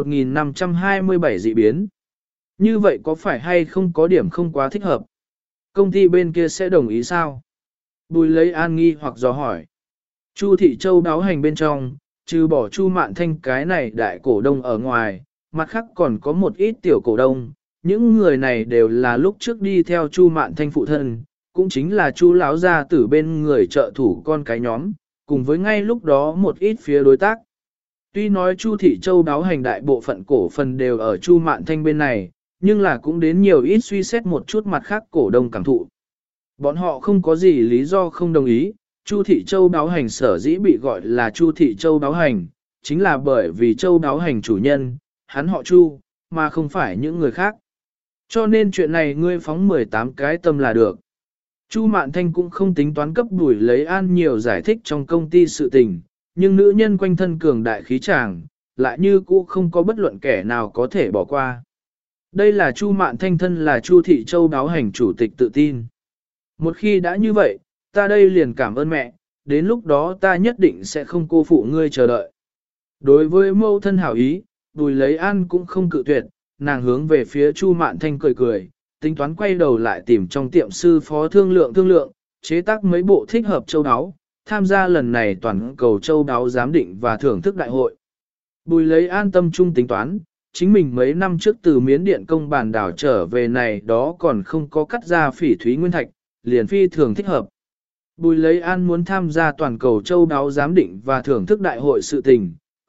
1527 dị biến. Như vậy có phải hay không có điểm không quá thích hợp? Công ty bên kia sẽ đồng ý sao? Bùi Lấy An nghi hoặc dò hỏi. Chu thị châu đáo hành bên trong, trừ bỏ Chu Mạn Thanh cái này đại cổ đông ở ngoài, mặt khác còn có một ít tiểu cổ đông. Những người này đều là lúc trước đi theo Chu Mạn Thanh phụ thân, cũng chính là Chu lão gia tử bên người trợ thủ con cái nhóm, cùng với ngay lúc đó một ít phía đối tác. Tuy nói Chu thị châu đáo hành đại bộ phận cổ phần đều ở Chu Mạn Thanh bên này, nhưng là cũng đến nhiều ít suy xét một chút mặt khác cổ đông cảm thụ. Bọn họ không có gì lý do không đồng ý, Chu thị châu đáo hành sở dĩ bị gọi là Chu thị châu đáo hành, chính là bởi vì châu đáo hành chủ nhân, hắn họ Chu, mà không phải những người khác. Cho nên chuyện này ngươi phóng 18 cái tâm là được. Chu Mạn Thanh cũng không tính toán cấp Bùi Lấy An nhiều giải thích trong công ty sự tình, nhưng nữ nhân quanh thân cường đại khí tràng, lại như cũ không có bất luận kẻ nào có thể bỏ qua. Đây là Chu Mạn Thanh thân là Chu thị châu đáo hành chủ tịch tự tin. Một khi đã như vậy, ta đây liền cảm ơn mẹ, đến lúc đó ta nhất định sẽ không cô phụ ngươi chờ đợi. Đối với mâu thân hảo ý, Bùi Lấy An cũng không cự tuyệt, nàng hướng về phía Chu Mạn Thanh cười cười, tính toán quay đầu lại tìm trong tiệm sư phó thương lượng, chế tác mấy bộ thích hợp châu đáo, tham gia lần này toàn cầu châu đáo giám định và thưởng thức đại hội. Bùi Lấy An tâm trung tính toán, chính mình mấy năm trước từ Miến Điện công bản đảo trở về này đó còn không có cắt ra phỉ thúy nguyên thạch, liền phi thường thích hợp. Bùi Lấy An muốn tham gia toàn cầu châu đáo giám định và thưởng thức đại hội sự tình,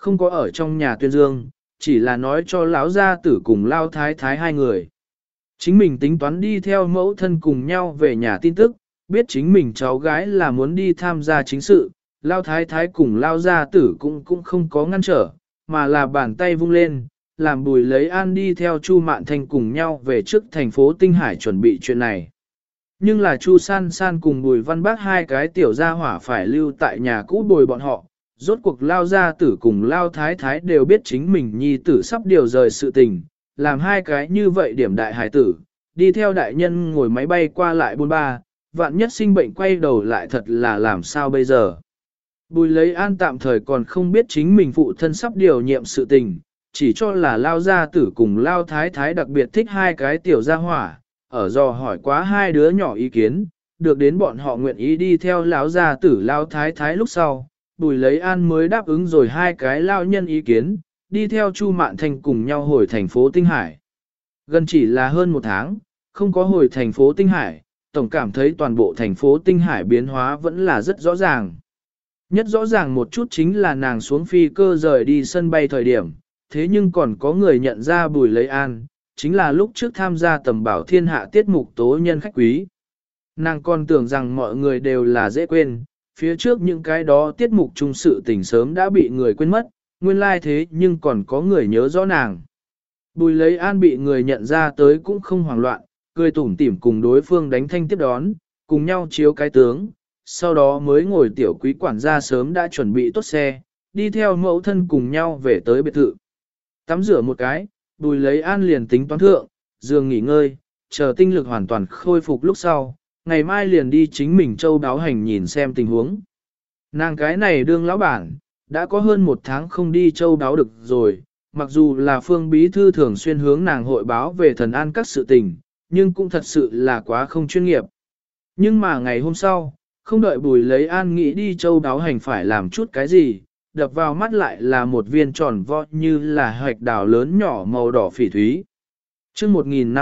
không có ở trong nhà tuyên dương, chỉ là nói cho lão gia tử cùng lao thái thái hai người. Chính mình tính toán đi theo mẫu thân cùng nhau về nhà tin tức, biết chính mình cháu gái là muốn đi tham gia chính sự, lao thái thái cùng lao gia tử cũng không có ngăn trở, mà là bàn tay vung lên, làm Bùi Lấy An đi theo Chu Mạn Thanh cùng nhau về trước thành phố Tinh Hải chuẩn bị chuyện này. Nhưng là Chu San San cùng Bùi Văn Bác hai cái tiểu gia hỏa phải lưu tại nhà cũ bồi bọn họ, rốt cuộc lao gia tử cùng lao thái thái đều biết chính mình nhi tử sắp điều rời sự tình, làm hai cái như vậy điểm đại hải tử, đi theo đại nhân ngồi máy bay qua lại bôn ba, vạn nhất sinh bệnh quay đầu lại thật là làm sao bây giờ. Bùi Lấy An tạm thời còn không biết chính mình phụ thân sắp điều nhiệm sự tình, chỉ cho là lao gia tử cùng lao thái thái đặc biệt thích hai cái tiểu gia hỏa, ở dò hỏi quá hai đứa nhỏ ý kiến, được đến bọn họ nguyện ý đi theo lão gia tử lao thái thái lúc sau, Bùi Lấy An mới đáp ứng rồi hai cái lao nhân ý kiến, đi theo Chu Mạn Thanh cùng nhau hồi thành phố Tinh Hải. Gần chỉ là hơn một tháng, không có hồi thành phố Tinh Hải, tổng cảm thấy toàn bộ thành phố Tinh Hải biến hóa vẫn là rất rõ ràng. Nhất rõ ràng một chút chính là nàng xuống phi cơ rời đi sân bay thời điểm, thế nhưng còn có người nhận ra Bùi Lấy An, chính là lúc trước tham gia tầm bảo thiên hạ tiết mục tố nhân khách quý. Nàng còn tưởng rằng mọi người đều là dễ quên, phía trước những cái đó tiết mục chung sự tình sớm đã bị người quên mất, nguyên lai thế nhưng còn có người nhớ rõ nàng. Bùi Lấy An bị người nhận ra tới cũng không hoảng loạn, cười tủm tỉm cùng đối phương đánh thanh tiếp đón, cùng nhau chiếu cái tướng, sau đó mới ngồi tiểu quý quản gia sớm đã chuẩn bị tốt xe, đi theo mẫu thân cùng nhau về tới biệt thự. Tắm rửa một cái, Bùi Lấy An liền tính toán thượng, giường nghỉ ngơi, chờ tinh lực hoàn toàn khôi phục lúc sau, ngày mai liền đi chính mình châu đáo hành nhìn xem tình huống. Nàng cái này đương lão bản, đã có hơn một tháng không đi châu đáo được rồi, mặc dù là Phương Bí Thư thường xuyên hướng nàng hội báo về thần an các sự tình, nhưng cũng thật sự là quá không chuyên nghiệp. Nhưng mà ngày hôm sau, không đợi Bùi Lấy An nghĩ đi châu đáo hành phải làm chút cái gì, đập vào mắt lại là một viên tròn vo như là hạch đào lớn nhỏ màu đỏ phỉ thúy. Chương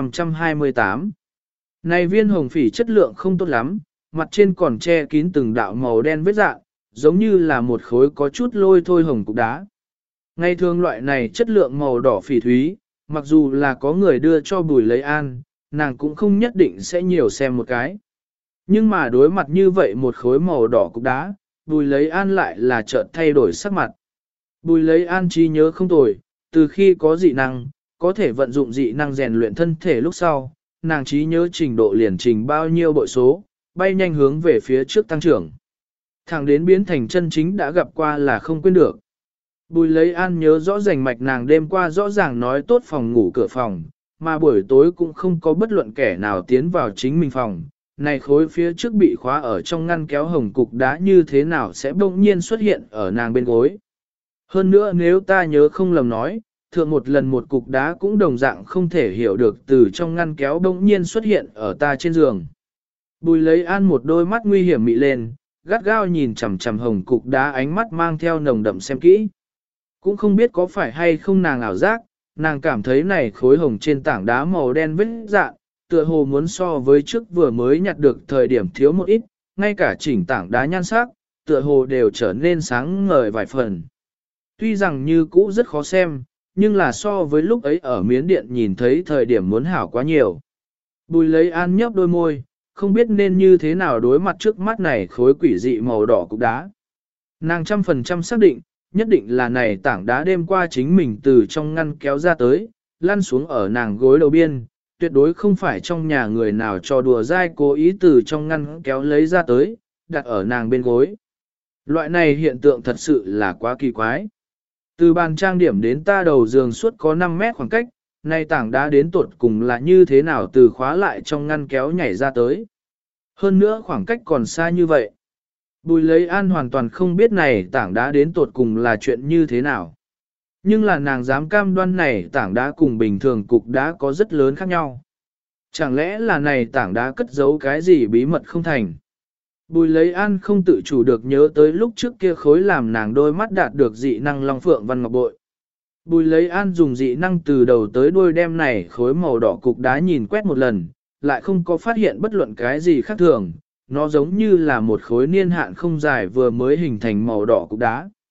1528 Này viên hồng phỉ chất lượng không tốt lắm, mặt trên còn che kín từng đạo màu đen vết dạng, giống như là một khối có chút lôi thôi hồng cục đá. Ngày thường loại này chất lượng màu đỏ phỉ thúy, mặc dù là có người đưa cho Bùi Lấy An, nàng cũng không nhất định sẽ nhiều xem một cái. Nhưng mà đối mặt như vậy một khối màu đỏ cục đá, Bùi Lấy An lại là chợt thay đổi sắc mặt. Bùi Lấy An trí nhớ không tồi, từ khi có dị năng, có thể vận dụng dị năng rèn luyện thân thể lúc sau, nàng trí nhớ trình độ liền trình bao nhiêu bội số, bay nhanh hướng về phía trước tăng trưởng. Thẳng đến biến thành chân chính đã gặp qua là không quên được. Bùi Lấy An nhớ rõ rành mạch nàng đêm qua rõ ràng nói tốt phòng ngủ cửa phòng, mà buổi tối cũng không có bất luận kẻ nào tiến vào chính mình phòng. Này khối phía trước bị khóa ở trong ngăn kéo hồng cục đá như thế nào sẽ bỗng nhiên xuất hiện ở nàng bên gối. Hơn nữa nếu ta nhớ không lầm nói, thượng một lần một cục đá cũng đồng dạng không thể hiểu được từ trong ngăn kéo bỗng nhiên xuất hiện ở ta trên giường. Bùi Lấy An một đôi mắt nguy hiểm mị lên, gắt gao nhìn chằm chằm hồng cục đá, ánh mắt mang theo nồng đậm xem kỹ. Cũng không biết có phải hay không nàng ảo giác, nàng cảm thấy này khối hồng trên tảng đá màu đen vết dạn, tựa hồ muốn so với trước vừa mới nhặt được thời điểm thiếu một ít, ngay cả chỉnh tảng đá nhan sắc, tựa hồ đều trở nên sáng ngời vài phần. Tuy rằng như cũ rất khó xem, nhưng là so với lúc ấy ở miến điện nhìn thấy thời điểm muốn hảo quá nhiều. Bùi Lấy An nhấp đôi môi, không biết nên như thế nào đối mặt trước mắt này khối quỷ dị màu đỏ cục đá. Nàng 100% xác định, nhất định là này tảng đá đêm qua chính mình từ trong ngăn kéo ra tới, lăn xuống ở nàng gối đầu biên, tuyệt đối không phải trong nhà người nào cho đùa dai cố ý từ trong ngăn kéo lấy ra tới, đặt ở nàng bên gối. Loại này hiện tượng thật sự là quá kỳ quái. Từ bàn trang điểm đến ta đầu giường suốt có 5 mét khoảng cách, nay tảng đá đến tuột cùng là như thế nào từ khóa lại trong ngăn kéo nhảy ra tới. Hơn nữa khoảng cách còn xa như vậy. Bùi Lấy An hoàn toàn không biết này tảng đá đến tuột cùng là chuyện như thế nào. Nhưng là nàng dám cam đoan này tảng đá cùng bình thường cục đá có rất lớn khác nhau. Chẳng lẽ là này tảng đá cất giấu cái gì bí mật không thành? Bùi Lấy An không tự chủ được nhớ tới lúc trước kia khối làm nàng đôi mắt đạt được dị năng long phượng văn ngọc bội. Bùi Lấy An dùng dị năng từ đầu tới đuôi đem này khối màu đỏ cục đá nhìn quét một lần, lại không có phát hiện bất luận cái gì khác thường, nó giống như là một khối niên hạn không dài vừa mới hình thành màu đỏ cục đá.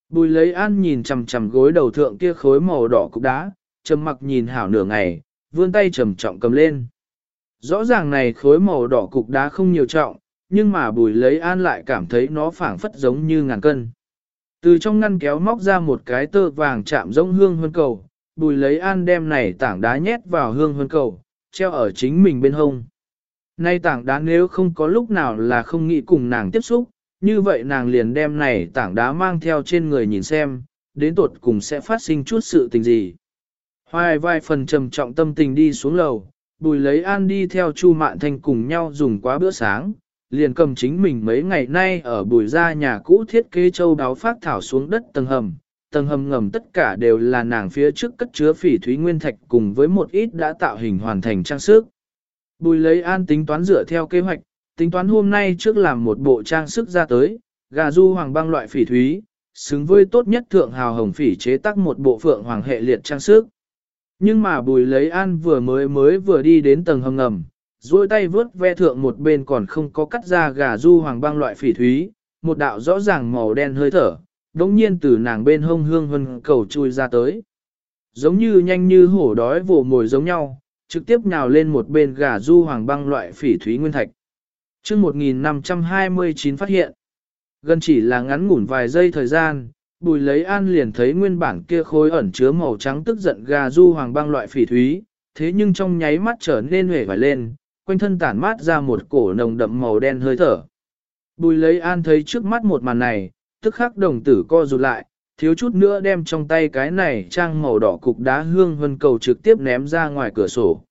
Bùi lấy an nhìn chằm chằm gối đầu thượng kia khối màu đỏ cục đá, trầm mặc nhìn hảo nửa ngày, vươn tay trầm trọng cầm lên. Rõ ràng này khối màu đỏ cục đá không nhiều trọng, nhưng mà bùi lấy an lại cảm thấy nó phảng phất giống như ngàn cân. Từ trong ngăn kéo móc ra một cái tơ vàng chạm giống hương hơn cầu, bùi lấy an đem này tảng đá nhét vào hương hơn cầu, treo ở chính mình bên hông. Nay tảng đá nếu không có lúc nào là không nghĩ cùng nàng tiếp xúc, như vậy nàng liền đem này tảng đá mang theo trên người nhìn xem, đến tột cùng sẽ phát sinh chút sự tình gì. Hoài vài phần trầm trọng tâm tình đi xuống lầu, bùi lấy an đi theo Chu Mạn Thanh cùng nhau dùng quá bữa sáng, liền cầm chính mình mấy ngày nay ở bùi gia nhà cũ thiết kế châu đáo phát thảo xuống đất tầng hầm ngầm tất cả đều là nàng phía trước cất chứa phỉ thúy nguyên thạch cùng với một ít đã tạo hình hoàn thành trang sức. Bùi lấy an tính toán dựa theo kế hoạch, tính toán hôm nay trước làm một bộ trang sức ra tới, gà du hoàng băng loại phỉ thúy, xứng với tốt nhất thượng hào hồng phỉ chế tác một bộ phượng hoàng hệ liệt trang sức. Nhưng mà bùi lấy an vừa đi đến tầng hầm ngầm, duỗi tay vướt ve thượng một bên còn không có cắt ra gà du hoàng băng loại phỉ thúy, một đạo rõ ràng màu đen hơi thở, đống nhiên từ nàng bên hông hương hân cầu chui ra tới. Giống như nhanh như hổ đói vồ mồi giống nhau, trực tiếp nhào lên một bên gà du hoàng băng loại phỉ thúy nguyên thạch. chương 1529 phát hiện, gần chỉ là ngắn ngủn vài giây thời gian, bùi lấy an liền thấy nguyên bản kia khối ẩn chứa màu trắng tức giận gà du hoàng băng loại phỉ thúy, thế nhưng trong nháy mắt trở nên huệ vải lên, quanh thân tản mát ra một cổ nồng đậm màu đen hơi thở. Bùi lấy an thấy trước mắt một màn này, tức khắc đồng tử co rụt lại, thiếu chút nữa đem trong tay cái này trang màu đỏ cục đá hương vân cầu trực tiếp ném ra ngoài cửa sổ.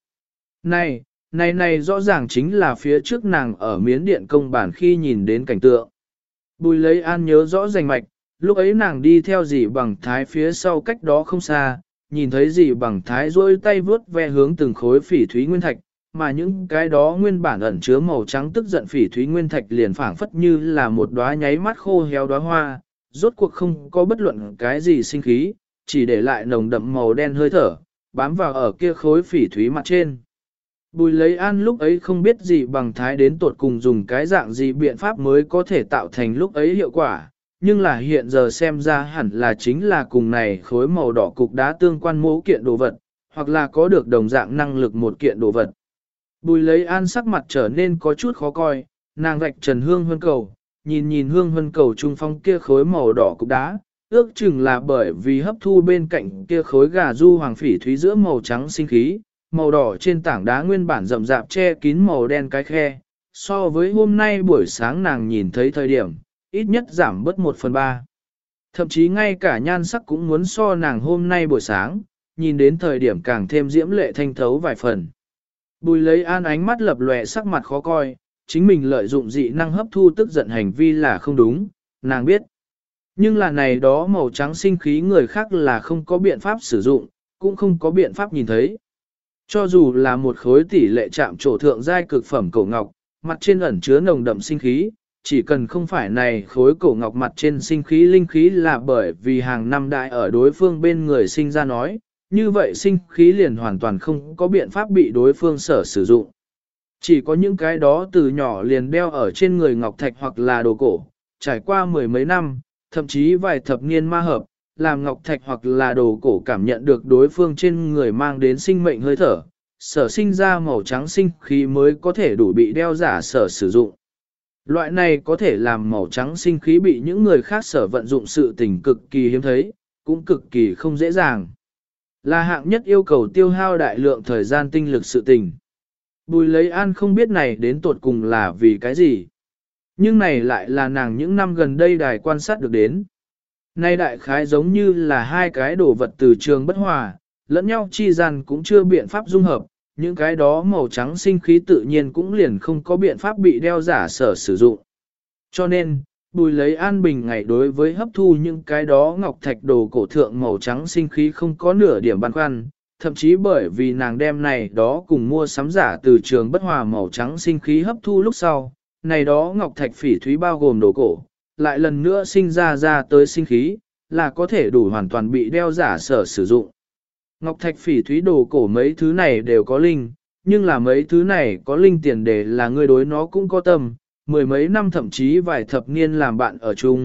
Này rõ ràng chính là phía trước nàng ở miến điện công bản khi nhìn đến cảnh tượng. Bùi lấy an nhớ rõ rành mạch, lúc ấy nàng đi theo dì bằng thái phía sau cách đó không xa, nhìn thấy dì bằng thái duỗi tay vướt ve hướng từng khối phỉ thúy nguyên thạch, mà những cái đó nguyên bản ẩn chứa màu trắng tức giận phỉ thúy nguyên thạch liền phảng phất như là một đóa nháy mắt khô héo đóa hoa, rốt cuộc không có bất luận cái gì sinh khí, chỉ để lại nồng đậm màu đen hơi thở, bám vào ở kia khối phỉ thúy mặt trên. Bùi lấy an lúc ấy không biết gì bằng thái đến tột cùng dùng cái dạng gì biện pháp mới có thể tạo thành lúc ấy hiệu quả, nhưng là hiện giờ xem ra hẳn là chính là cùng này khối màu đỏ cục đá tương quan mẫu kiện đồ vật, hoặc là có được đồng dạng năng lực một kiện đồ vật. Bùi lấy an sắc mặt trở nên có chút khó coi, nàng vạch trần hương hân cầu, nhìn hương hân cầu trung phong kia khối màu đỏ cục đá, ước chừng là bởi vì hấp thu bên cạnh kia khối gà du hoàng phỉ thúy giữa màu trắng sinh khí, màu đỏ trên tảng đá nguyên bản rậm rạp che kín màu đen cái khe, so với hôm nay buổi sáng nàng nhìn thấy thời điểm, ít nhất giảm bớt 1/3. Thậm chí ngay cả nhan sắc cũng muốn so nàng hôm nay buổi sáng, nhìn đến thời điểm càng thêm diễm lệ thanh thấu vài phần. Bùi lấy an ánh mắt lập lòe sắc mặt khó coi, chính mình lợi dụng dị năng hấp thu tức giận hành vi là không đúng, nàng biết. Nhưng là này đó màu trắng sinh khí người khác là không có biện pháp sử dụng, cũng không có biện pháp nhìn thấy. Cho dù là một khối tỷ lệ chạm trổ thượng giai cực phẩm cổ ngọc, mặt trên ẩn chứa nồng đậm sinh khí, chỉ cần không phải này khối cổ ngọc mặt trên sinh khí linh khí là bởi vì hàng năm đại ở đối phương bên người sinh ra nói, như vậy sinh khí liền hoàn toàn không có biện pháp bị đối phương sở sử dụng. Chỉ có những cái đó từ nhỏ liền đeo ở trên người ngọc thạch hoặc là đồ cổ, trải qua mười mấy năm, thậm chí vài thập niên ma hợp, làm ngọc thạch hoặc là đồ cổ cảm nhận được đối phương trên người mang đến sinh mệnh hơi thở, sở sinh ra màu trắng sinh khí mới có thể đủ bị đeo giả sở sử dụng. Loại này có thể làm màu trắng sinh khí bị những người khác sở vận dụng sự tình cực kỳ hiếm thấy, cũng cực kỳ không dễ dàng. Là hạng nhất yêu cầu tiêu hao đại lượng thời gian tinh lực sự tình. Bùi lấy an không biết này đến tột cùng là vì cái gì. Nhưng này lại là nàng những năm gần đây đài quan sát được đến. Nay đại khái giống như là hai cái đồ vật từ trường bất hòa, lẫn nhau chi gian cũng chưa biện pháp dung hợp, những cái đó màu trắng sinh khí tự nhiên cũng liền không có biện pháp bị đeo giả sở sử dụng. Cho nên, bùi lấy an bình ngày đối với hấp thu những cái đó ngọc thạch đồ cổ thượng màu trắng sinh khí không có nửa điểm băn khoăn, thậm chí bởi vì nàng đem này đó cùng mua sắm giả từ trường bất hòa màu trắng sinh khí hấp thu lúc sau, này đó ngọc thạch phỉ thúy bao gồm đồ cổ, lại lần nữa sinh ra tới sinh khí, là có thể đủ hoàn toàn bị đeo giả sở sử dụng. Ngọc thạch phỉ thúy đồ cổ mấy thứ này đều có linh, nhưng là mấy thứ này có linh tiền đề là người đối nó cũng có tâm, mười mấy năm thậm chí vài thập niên làm bạn ở chung,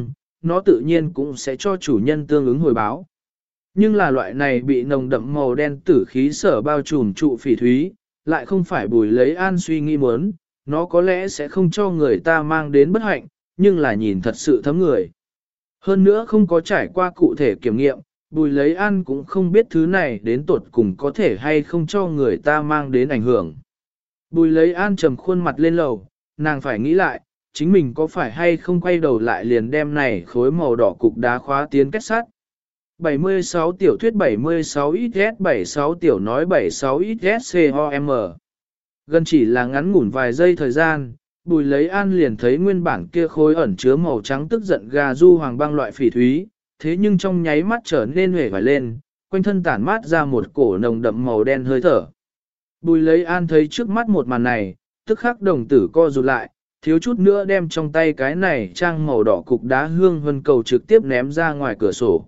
nó tự nhiên cũng sẽ cho chủ nhân tương ứng hồi báo. Nhưng là loại này bị nồng đậm màu đen tử khí sở bao trùm trụ phỉ thúy, lại không phải Bùi Lấy An suy nghĩ muốn, nó có lẽ sẽ không cho người ta mang đến bất hạnh, nhưng là nhìn thật sự thấm người. Hơn nữa không có trải qua cụ thể kiểm nghiệm, Bùi Lấy An cũng không biết thứ này đến tột cùng có thể hay không cho người ta mang đến ảnh hưởng. Bùi Lấy An trầm khuôn mặt lên lầu, nàng phải nghĩ lại, chính mình có phải hay không quay đầu lại liền đem này khối màu đỏ cục đá khóa tiến kết sắt. 76 tiểu thuyết 76 XS 76 tiểu nói 76 XS COM. Gần chỉ là ngắn ngủn vài giây thời gian, Bùi Lấy An liền thấy nguyên bản kia khối ẩn chứa màu trắng tức giận gà du hoàng băng loại phỉ thúy, thế nhưng trong nháy mắt trở nên hể vải lên, quanh thân tản mát ra một cổ nồng đậm màu đen hơi thở. Bùi Lấy An thấy trước mắt một màn này, tức khắc đồng tử co rụt lại, thiếu chút nữa đem trong tay cái này trang màu đỏ cục đá hương vân cầu trực tiếp ném ra ngoài cửa sổ.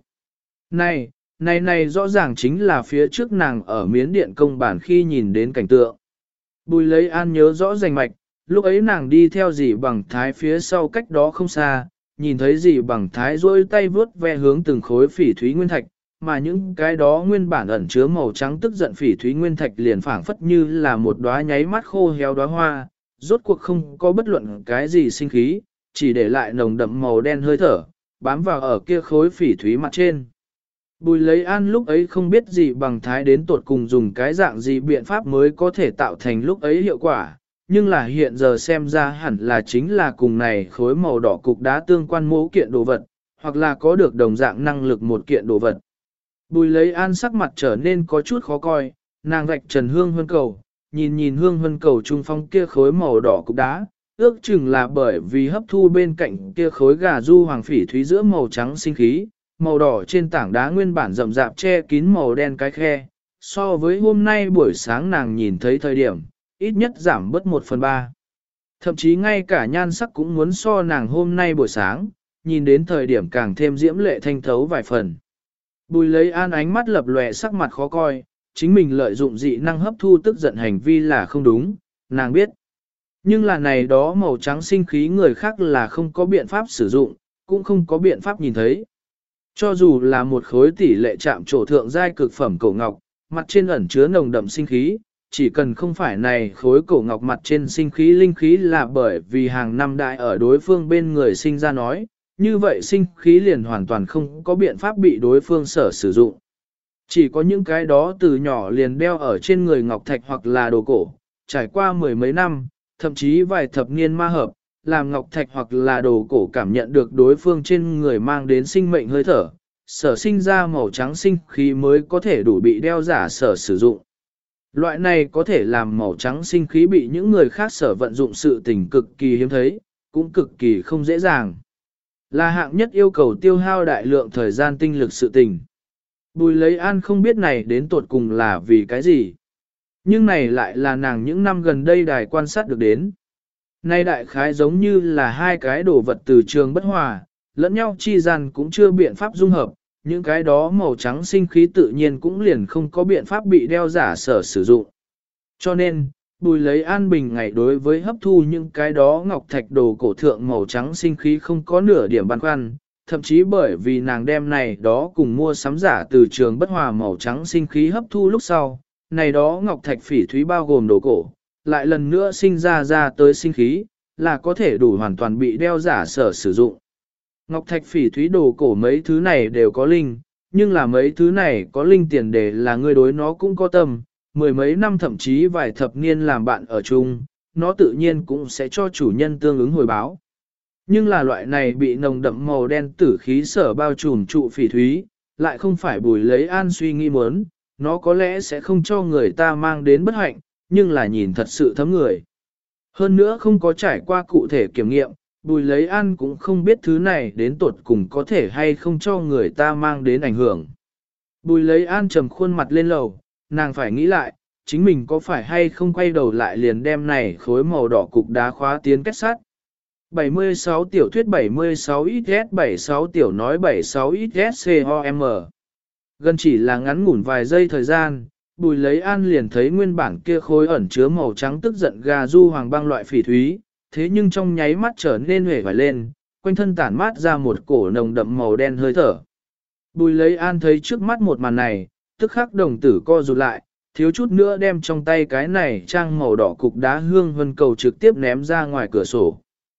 Này rõ ràng chính là phía trước nàng ở miến điện công bản khi nhìn đến cảnh tượng. Bùi Lấy An nhớ rõ rành mạch, lúc ấy nàng đi theo dì bằng thái phía sau cách đó không xa, nhìn thấy dì bằng thái rôi tay vướt ve hướng từng khối phỉ thúy nguyên thạch, mà những cái đó nguyên bản ẩn chứa màu trắng tức giận phỉ thúy nguyên thạch liền phảng phất như là một đóa nháy mắt khô héo đóa hoa, rốt cuộc không có bất luận cái gì sinh khí, chỉ để lại nồng đậm màu đen hơi thở, bám vào ở kia khối phỉ thúy mặt trên. Bùi Lấy An lúc ấy không biết gì bằng thái đến tột cùng dùng cái dạng gì biện pháp mới có thể tạo thành lúc ấy hiệu quả, nhưng là hiện giờ xem ra hẳn là chính là cùng này khối màu đỏ cục đá tương quan mẫu kiện đồ vật, hoặc là có được đồng dạng năng lực một kiện đồ vật. Bùi Lấy An sắc mặt trở nên có chút khó coi, nàng vạch trần hương hân cầu, nhìn hương hân cầu trung phong kia khối màu đỏ cục đá, ước chừng là bởi vì hấp thu bên cạnh kia khối gà du hoàng phỉ thúy giữa màu trắng sinh khí, màu đỏ trên tảng đá nguyên bản rậm rạp che kín màu đen cái khe, so với hôm nay buổi sáng nàng nhìn thấy thời điểm, ít nhất giảm bớt 1/3. Thậm chí ngay cả nhan sắc cũng muốn so nàng hôm nay buổi sáng, nhìn đến thời điểm càng thêm diễm lệ thanh thấu vài phần. Bùi Lấy An ánh mắt lập lòe sắc mặt khó coi, chính mình lợi dụng dị năng hấp thu tức giận hành vi là không đúng, nàng biết. Nhưng là này đó màu trắng sinh khí người khác là không có biện pháp sử dụng, cũng không có biện pháp nhìn thấy. Cho dù là một khối tỷ lệ chạm trổ thượng giai cực phẩm cổ ngọc, mặt trên ẩn chứa nồng đậm sinh khí, chỉ cần không phải này khối cổ ngọc mặt trên sinh khí linh khí là bởi vì hàng năm đại ở đối phương bên người sinh ra nói, như vậy sinh khí liền hoàn toàn không có biện pháp bị đối phương sở sử dụng. Chỉ có những cái đó từ nhỏ liền đeo ở trên người ngọc thạch hoặc là đồ cổ, trải qua mười mấy năm, thậm chí vài thập niên ma hợp, làm ngọc thạch hoặc là đồ cổ cảm nhận được đối phương trên người mang đến sinh mệnh hơi thở, sở sinh ra màu trắng sinh khí mới có thể đủ bị đeo giả sở sử dụng. Loại này có thể làm màu trắng sinh khí bị những người khác sở vận dụng sự tình cực kỳ hiếm thấy, cũng cực kỳ không dễ dàng. Là hạng nhất yêu cầu tiêu hao đại lượng thời gian tinh lực sự tình. Bùi Lấy An không biết này đến tột cùng là vì cái gì. Nhưng này lại là nàng những năm gần đây đài quan sát được đến. Nay đại khái giống như là hai cái đồ vật từ trường bất hòa, lẫn nhau chi gian cũng chưa biện pháp dung hợp, những cái đó màu trắng sinh khí tự nhiên cũng liền không có biện pháp bị đeo giả sở sử dụng. Cho nên, Bùi Lấy An bình ngày đối với hấp thu những cái đó ngọc thạch đồ cổ thượng màu trắng sinh khí không có nửa điểm băn khoăn, thậm chí bởi vì nàng đem này đó cùng mua sắm giả từ trường bất hòa màu trắng sinh khí hấp thu lúc sau, này đó ngọc thạch phỉ thúy bao gồm đồ cổ, lại lần nữa sinh ra tới sinh khí, là có thể đủ hoàn toàn bị đeo giả sở sử dụng. Ngọc thạch phỉ thúy đồ cổ mấy thứ này đều có linh, nhưng là mấy thứ này có linh tiền đề là người đối nó cũng có tâm, mười mấy năm thậm chí vài thập niên làm bạn ở chung, nó tự nhiên cũng sẽ cho chủ nhân tương ứng hồi báo. Nhưng là loại này bị nồng đậm màu đen tử khí sở bao trùm trụ phỉ thúy, lại không phải Bùi Lấy An suy nghĩ muốn, nó có lẽ sẽ không cho người ta mang đến bất hạnh, nhưng là nhìn thật sự thấm người. Hơn nữa không có trải qua cụ thể kiểm nghiệm, Bùi Lấy An cũng không biết thứ này đến tột cùng có thể hay không cho người ta mang đến ảnh hưởng. Bùi Lấy An trầm khuôn mặt lên lầu, nàng phải nghĩ lại, chính mình có phải hay không quay đầu lại liền đem này khối màu đỏ cục đá khóa tiến kết sắt. 76 tiểu thuyết 76 XS 76 tiểu nói 76 XS COM. Gần chỉ là ngắn ngủn vài giây thời gian, Bùi Lấy An liền thấy nguyên bản kia khối ẩn chứa màu trắng tức giận gà du hoàng băng loại phỉ thúy, thế nhưng trong nháy mắt trở nên hể vải lên, quanh thân tản mát ra một cổ nồng đậm màu đen hơi thở. Bùi lấy an thấy trước mắt một màn này, tức khắc đồng tử co rụt lại, thiếu chút nữa đem trong tay cái này trang màu đỏ cục đá hương vân cầu trực tiếp ném ra ngoài cửa sổ.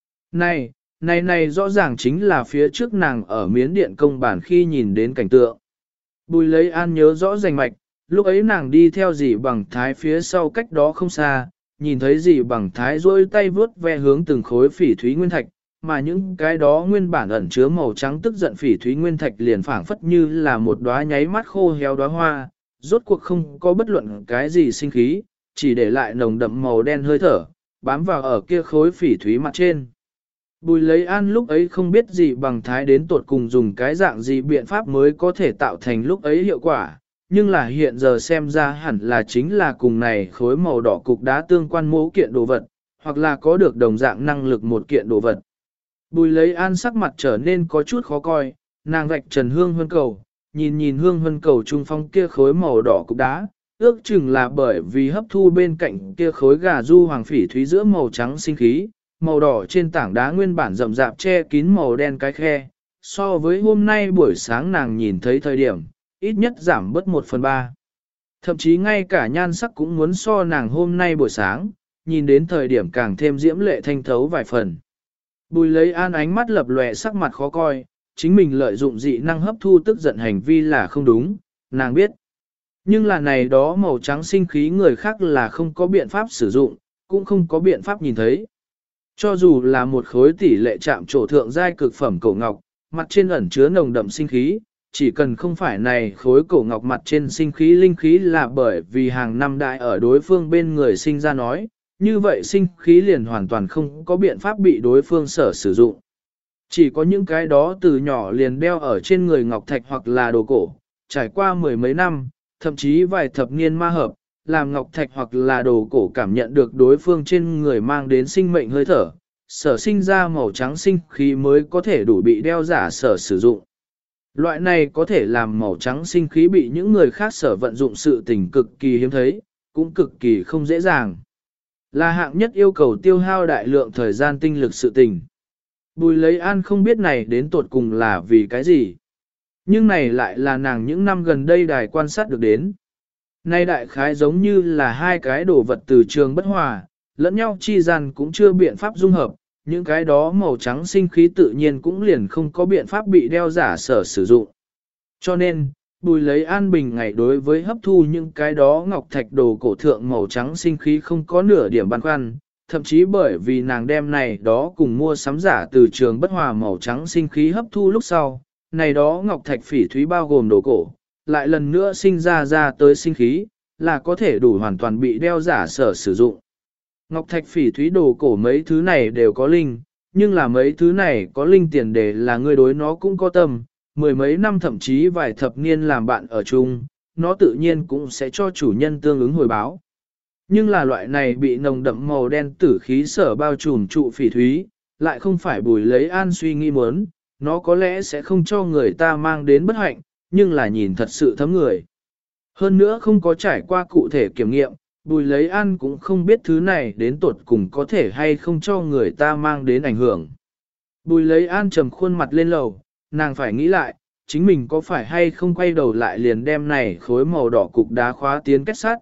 Này rõ ràng chính là phía trước nàng ở miến điện công bản khi nhìn đến cảnh tượng. Bùi lấy an nhớ rõ rành mạch, lúc ấy nàng đi theo dì bằng thái phía sau cách đó không xa, nhìn thấy dì bằng thái rôi tay vướt ve hướng từng khối phỉ thúy nguyên thạch, mà những cái đó nguyên bản ẩn chứa màu trắng tức giận phỉ thúy nguyên thạch liền phảng phất như là một đóa nháy mắt khô héo đóa hoa, rốt cuộc không có bất luận cái gì sinh khí, chỉ để lại nồng đậm màu đen hơi thở, bám vào ở kia khối phỉ thúy mặt trên. Bùi lấy an lúc ấy không biết gì bằng thái đến tột cùng dùng cái dạng gì biện pháp mới có thể tạo thành lúc ấy hiệu quả, nhưng là hiện giờ xem ra hẳn là chính là cùng này khối màu đỏ cục đá tương quan mẫu kiện đồ vật, hoặc là có được đồng dạng năng lực một kiện đồ vật. Bùi lấy an sắc mặt trở nên có chút khó coi, nàng vạch trần hương hân cầu, nhìn hương hân cầu trung phong kia khối màu đỏ cục đá, ước chừng là bởi vì hấp thu bên cạnh kia khối gà du hoàng phỉ thúy giữa màu trắng sinh khí, màu đỏ trên tảng đá nguyên bản rậm rạp che kín màu đen cái khe, so với hôm nay buổi sáng nàng nhìn thấy thời điểm, ít nhất giảm bớt 1/3. Thậm chí ngay cả nhan sắc cũng muốn so nàng hôm nay buổi sáng, nhìn đến thời điểm càng thêm diễm lệ thanh thấu vài phần. Bùi lấy an ánh mắt lập lòe sắc mặt khó coi, chính mình lợi dụng dị năng hấp thu tức giận hành vi là không đúng, nàng biết. Nhưng là này đó màu trắng sinh khí người khác là không có biện pháp sử dụng, cũng không có biện pháp nhìn thấy. Cho dù là một khối tỷ lệ chạm trổ thượng giai cực phẩm cổ ngọc, mặt trên ẩn chứa nồng đậm sinh khí, chỉ cần không phải này khối cổ ngọc mặt trên sinh khí linh khí là bởi vì hàng năm đại ở đối phương bên người sinh ra nói, như vậy sinh khí liền hoàn toàn không có biện pháp bị đối phương sở sử dụng. Chỉ có những cái đó từ nhỏ liền đeo ở trên người ngọc thạch hoặc là đồ cổ, trải qua mười mấy năm, thậm chí vài thập niên ma hợp, làm ngọc thạch hoặc là đồ cổ cảm nhận được đối phương trên người mang đến sinh mệnh hơi thở, sở sinh ra màu trắng sinh khí mới có thể đủ bị đeo giả sở sử dụng. Loại này có thể làm màu trắng sinh khí bị những người khác sở vận dụng sự tình cực kỳ hiếm thấy, cũng cực kỳ không dễ dàng. Là hạng nhất yêu cầu tiêu hao đại lượng thời gian tinh lực sự tình. Bùi lấy an không biết này đến tột cùng là vì cái gì. Nhưng này lại là nàng những năm gần đây đài quan sát được đến. Nay đại khái giống như là hai cái đồ vật từ trường bất hòa, lẫn nhau chi gian cũng chưa biện pháp dung hợp, những cái đó màu trắng sinh khí tự nhiên cũng liền không có biện pháp bị đeo giả sở sử dụng. Cho nên, bùi lấy an bình ngày đối với hấp thu những cái đó ngọc thạch đồ cổ thượng màu trắng sinh khí không có nửa điểm băn khoăn, thậm chí bởi vì nàng đem này đó cùng mua sắm giả từ trường bất hòa màu trắng sinh khí hấp thu lúc sau, này đó ngọc thạch phỉ thúy bao gồm đồ cổ, lại lần nữa sinh ra tới sinh khí, là có thể đủ hoàn toàn bị đeo giả sở sử dụng. Ngọc thạch phỉ thúy đồ cổ mấy thứ này đều có linh, nhưng là mấy thứ này có linh tiền đề là người đối nó cũng có tâm, mười mấy năm thậm chí vài thập niên làm bạn ở chung, nó tự nhiên cũng sẽ cho chủ nhân tương ứng hồi báo. Nhưng là loại này bị nồng đậm màu đen tử khí sở bao trùm trụ phỉ thúy, lại không phải bùi lấy an suy nghĩ muốn, nó có lẽ sẽ không cho người ta mang đến bất hạnh, nhưng là nhìn thật sự thấm người. Hơn nữa không có trải qua cụ thể kiểm nghiệm, bùi lấy an cũng không biết thứ này đến tột cùng có thể hay không cho người ta mang đến ảnh hưởng. Bùi lấy an trầm khuôn mặt lên lầu, nàng phải nghĩ lại, chính mình có phải hay không quay đầu lại liền đem này khối màu đỏ cục đá khóa tiến kết sắt.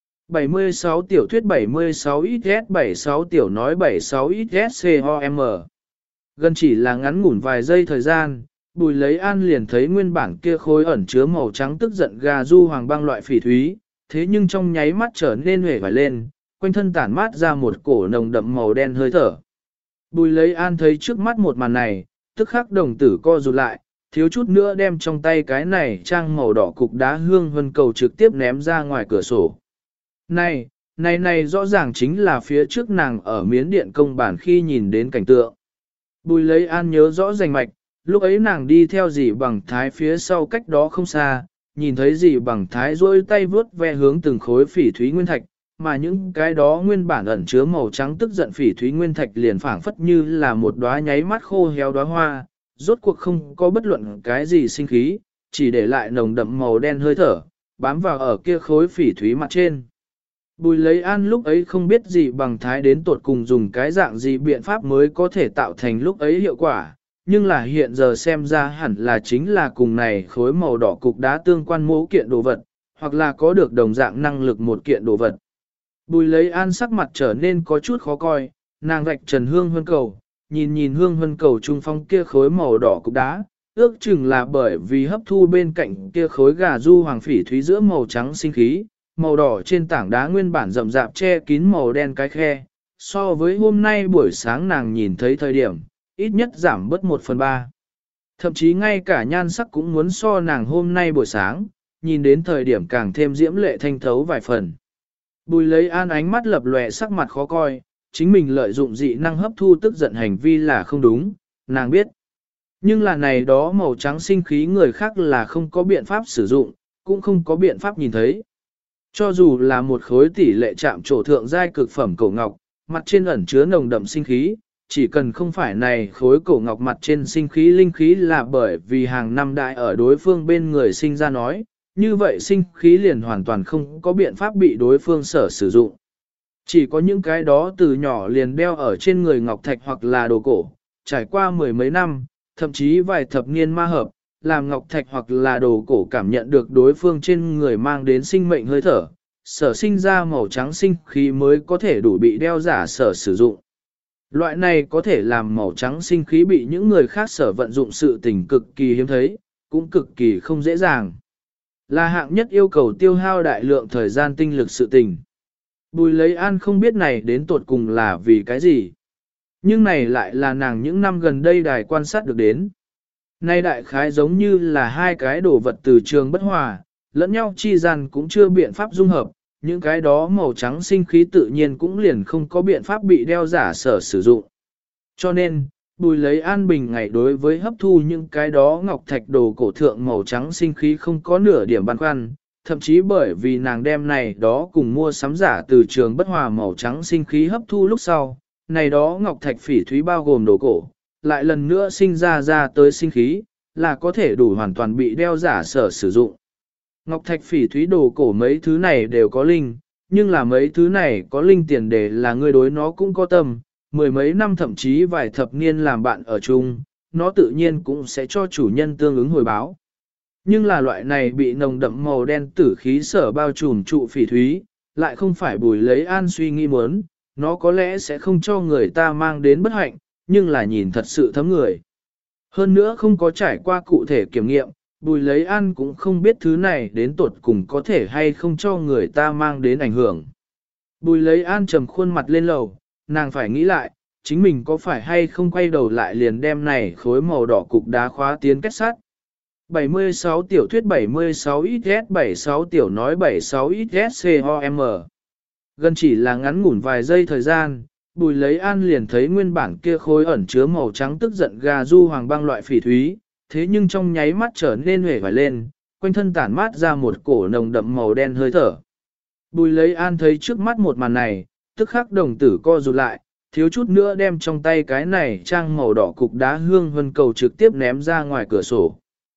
76 tiểu thuyết 76 XS 76 tiểu nói 76 XS COM. Gần chỉ là ngắn ngủn vài giây thời gian, bùi lấy an liền thấy nguyên bản kia khối ẩn chứa màu trắng tức giận gà du hoàng băng loại phỉ thúy, thế nhưng trong nháy mắt trở nên hể vải lên, quanh thân tản mát ra một cổ nồng đậm màu đen hơi thở. Bùi lấy an thấy trước mắt một màn này, tức khắc đồng tử co rụt lại, thiếu chút nữa đem trong tay cái này trang màu đỏ cục đá hương vân cầu trực tiếp ném ra ngoài cửa sổ. Này rõ ràng chính là phía trước nàng ở miến điện công bản khi nhìn đến cảnh tượng. Bùi lấy an nhớ rõ rành mạch, lúc ấy nàng đi theo dì bằng thái phía sau cách đó không xa, nhìn thấy dì bằng thái rôi tay vướt ve hướng từng khối phỉ thúy nguyên thạch, mà những cái đó nguyên bản ẩn chứa màu trắng tức giận phỉ thúy nguyên thạch liền phảng phất như là một đóa nháy mắt khô héo đóa hoa, rốt cuộc không có bất luận cái gì sinh khí, chỉ để lại nồng đậm màu đen hơi thở, bám vào ở kia khối phỉ thúy mặt trên. Bùi lấy an lúc ấy không biết gì bằng thái đến tột cùng dùng cái dạng gì biện pháp mới có thể tạo thành lúc ấy hiệu quả, nhưng là hiện giờ xem ra hẳn là chính là cùng này khối màu đỏ cục đá tương quan mẫu kiện đồ vật, hoặc là có được đồng dạng năng lực một kiện đồ vật. Bùi lấy an sắc mặt trở nên có chút khó coi, nàng vạch trần hương hân cầu, nhìn nhìn hương hân cầu trung phong kia khối màu đỏ cục đá, ước chừng là bởi vì hấp thu bên cạnh kia khối gà du hoàng phỉ thúy giữa màu trắng sinh khí, màu đỏ trên tảng đá nguyên bản rậm rạp che kín màu đen cái khe, so với hôm nay buổi sáng nàng nhìn thấy thời điểm, ít nhất giảm bớt 1/3. Thậm chí ngay cả nhan sắc cũng muốn so nàng hôm nay buổi sáng, nhìn đến thời điểm càng thêm diễm lệ thanh thấu vài phần. Bùi lấy an ánh mắt lập lòe sắc mặt khó coi, chính mình lợi dụng dị năng hấp thu tức giận hành vi là không đúng, nàng biết. Nhưng là này đó màu trắng sinh khí người khác là không có biện pháp sử dụng, cũng không có biện pháp nhìn thấy. Cho dù là một khối tỷ lệ chạm trổ thượng giai cực phẩm cổ ngọc, mặt trên ẩn chứa nồng đậm sinh khí, chỉ cần không phải này khối cổ ngọc mặt trên sinh khí linh khí là bởi vì hàng năm đại ở đối phương bên người sinh ra nói, như vậy sinh khí liền hoàn toàn không có biện pháp bị đối phương sở sử dụng. Chỉ có những cái đó từ nhỏ liền đeo ở trên người ngọc thạch hoặc là đồ cổ, trải qua mười mấy năm, thậm chí vài thập niên ma hợp, làm ngọc thạch hoặc là đồ cổ cảm nhận được đối phương trên người mang đến sinh mệnh hơi thở, sở sinh ra màu trắng sinh khí mới có thể đủ bị đeo giả sở sử dụng. Loại này có thể làm màu trắng sinh khí bị những người khác sở vận dụng sự tình cực kỳ hiếm thấy, cũng cực kỳ không dễ dàng. Là hạng nhất yêu cầu tiêu hao đại lượng thời gian tinh lực sự tình. Bùi lấy an không biết này đến tột cùng là vì cái gì. Nhưng này lại là nàng những năm gần đây đài quan sát được đến. Nay đại khái giống như là hai cái đồ vật từ trường bất hòa, lẫn nhau chi gian cũng chưa biện pháp dung hợp, những cái đó màu trắng sinh khí tự nhiên cũng liền không có biện pháp bị đeo giả sở sử dụng. Cho nên, bùi lấy an bình ngày đối với hấp thu những cái đó ngọc thạch đồ cổ thượng màu trắng sinh khí không có nửa điểm băn khoăn, thậm chí bởi vì nàng đem này đó cùng mua sắm giả từ trường bất hòa màu trắng sinh khí hấp thu lúc sau, này đó ngọc thạch phỉ thúy bao gồm đồ cổ, lại lần nữa sinh ra tới sinh khí, là có thể đủ hoàn toàn bị đeo giả sở sử dụng. Ngọc thạch phỉ thúy đồ cổ mấy thứ này đều có linh, nhưng là mấy thứ này có linh tiền đề là người đối nó cũng có tâm, mười mấy năm thậm chí vài thập niên làm bạn ở chung, nó tự nhiên cũng sẽ cho chủ nhân tương ứng hồi báo. Nhưng là loại này bị nồng đậm màu đen tử khí sở bao trùm trụ phỉ thúy, lại không phải bùi lấy an suy nghĩ muốn, nó có lẽ sẽ không cho người ta mang đến bất hạnh, nhưng là nhìn thật sự thấm người. Hơn nữa không có trải qua cụ thể kiểm nghiệm, bùi lấy an cũng không biết thứ này đến tột cùng có thể hay không cho người ta mang đến ảnh hưởng. Bùi lấy an trầm khuôn mặt lên lầu, nàng phải nghĩ lại, chính mình có phải hay không quay đầu lại liền đem này khối màu đỏ cục đá khóa tiến kết sắt. 76 tiểu thuyết 76 XS 76 tiểu nói 76 XS COM. Gần chỉ là ngắn ngủn vài giây thời gian, bùi lấy an liền thấy nguyên bản kia khối ẩn chứa màu trắng tức giận gà du hoàng băng loại phỉ thúy, thế nhưng trong nháy mắt trở nên hể vải lên, quanh thân tản mát ra một cổ nồng đậm màu đen hơi thở. Bùi lấy an thấy trước mắt một màn này, tức khắc đồng tử co rụt lại, thiếu chút nữa đem trong tay cái này trang màu đỏ cục đá hương vân cầu trực tiếp ném ra ngoài cửa sổ.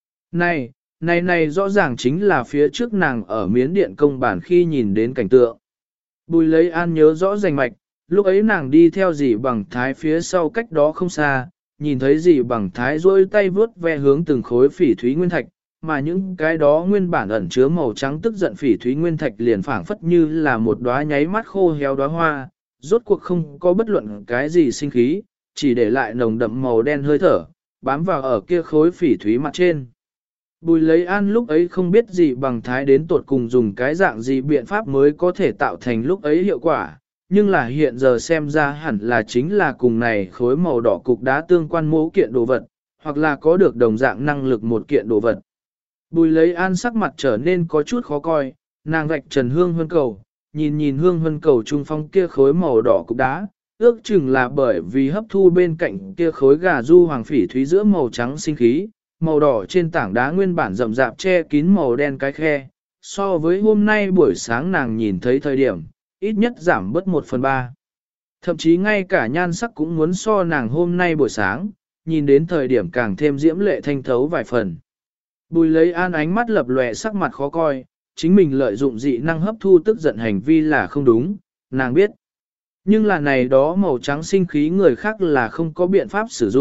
Này rõ ràng chính là phía trước nàng ở miến điện công bản khi nhìn đến cảnh tượng. Bùi lấy an nhớ rõ rành mạch, lúc ấy nàng đi theo dì bằng thái phía sau cách đó không xa, nhìn thấy dì bằng thái rôi tay vướt ve hướng từng khối phỉ thúy nguyên thạch, mà những cái đó nguyên bản ẩn chứa màu trắng tức giận phỉ thúy nguyên thạch liền phảng phất như là một đóa nháy mắt khô héo đóa hoa, rốt cuộc không có bất luận cái gì sinh khí, chỉ để lại nồng đậm màu đen hơi thở, bám vào ở kia khối phỉ thúy mặt trên. Bùi lấy an lúc ấy không biết gì bằng thái đến tột cùng dùng cái dạng gì biện pháp mới có thể tạo thành lúc ấy hiệu quả, nhưng là hiện giờ xem ra hẳn là chính là cùng này khối màu đỏ cục đá tương quan mẫu kiện đồ vật, hoặc là có được đồng dạng năng lực một kiện đồ vật. Bùi lấy an sắc mặt trở nên có chút khó coi, nàng vạch trần hương hân cầu, nhìn nhìn hương hân cầu trung phong kia khối màu đỏ cục đá, ước chừng là bởi vì hấp thu bên cạnh kia khối gà du hoàng phỉ thúy giữa màu trắng sinh khí, màu đỏ trên tảng đá nguyên bản rậm rạp che kín màu đen cái khe, so với hôm nay buổi sáng nàng nhìn thấy thời điểm, ít nhất giảm bớt 1/3. Thậm chí ngay cả nhan sắc cũng muốn so nàng hôm nay buổi sáng, nhìn đến thời điểm càng thêm diễm lệ thanh thấu vài phần. Bùi lấy an ánh mắt lập lòe sắc mặt khó coi, chính mình lợi dụng dị năng hấp thu tức giận hành vi là không đúng, nàng biết. Nhưng là này đó màu trắng sinh khí người khác là không có biện pháp sử dụng,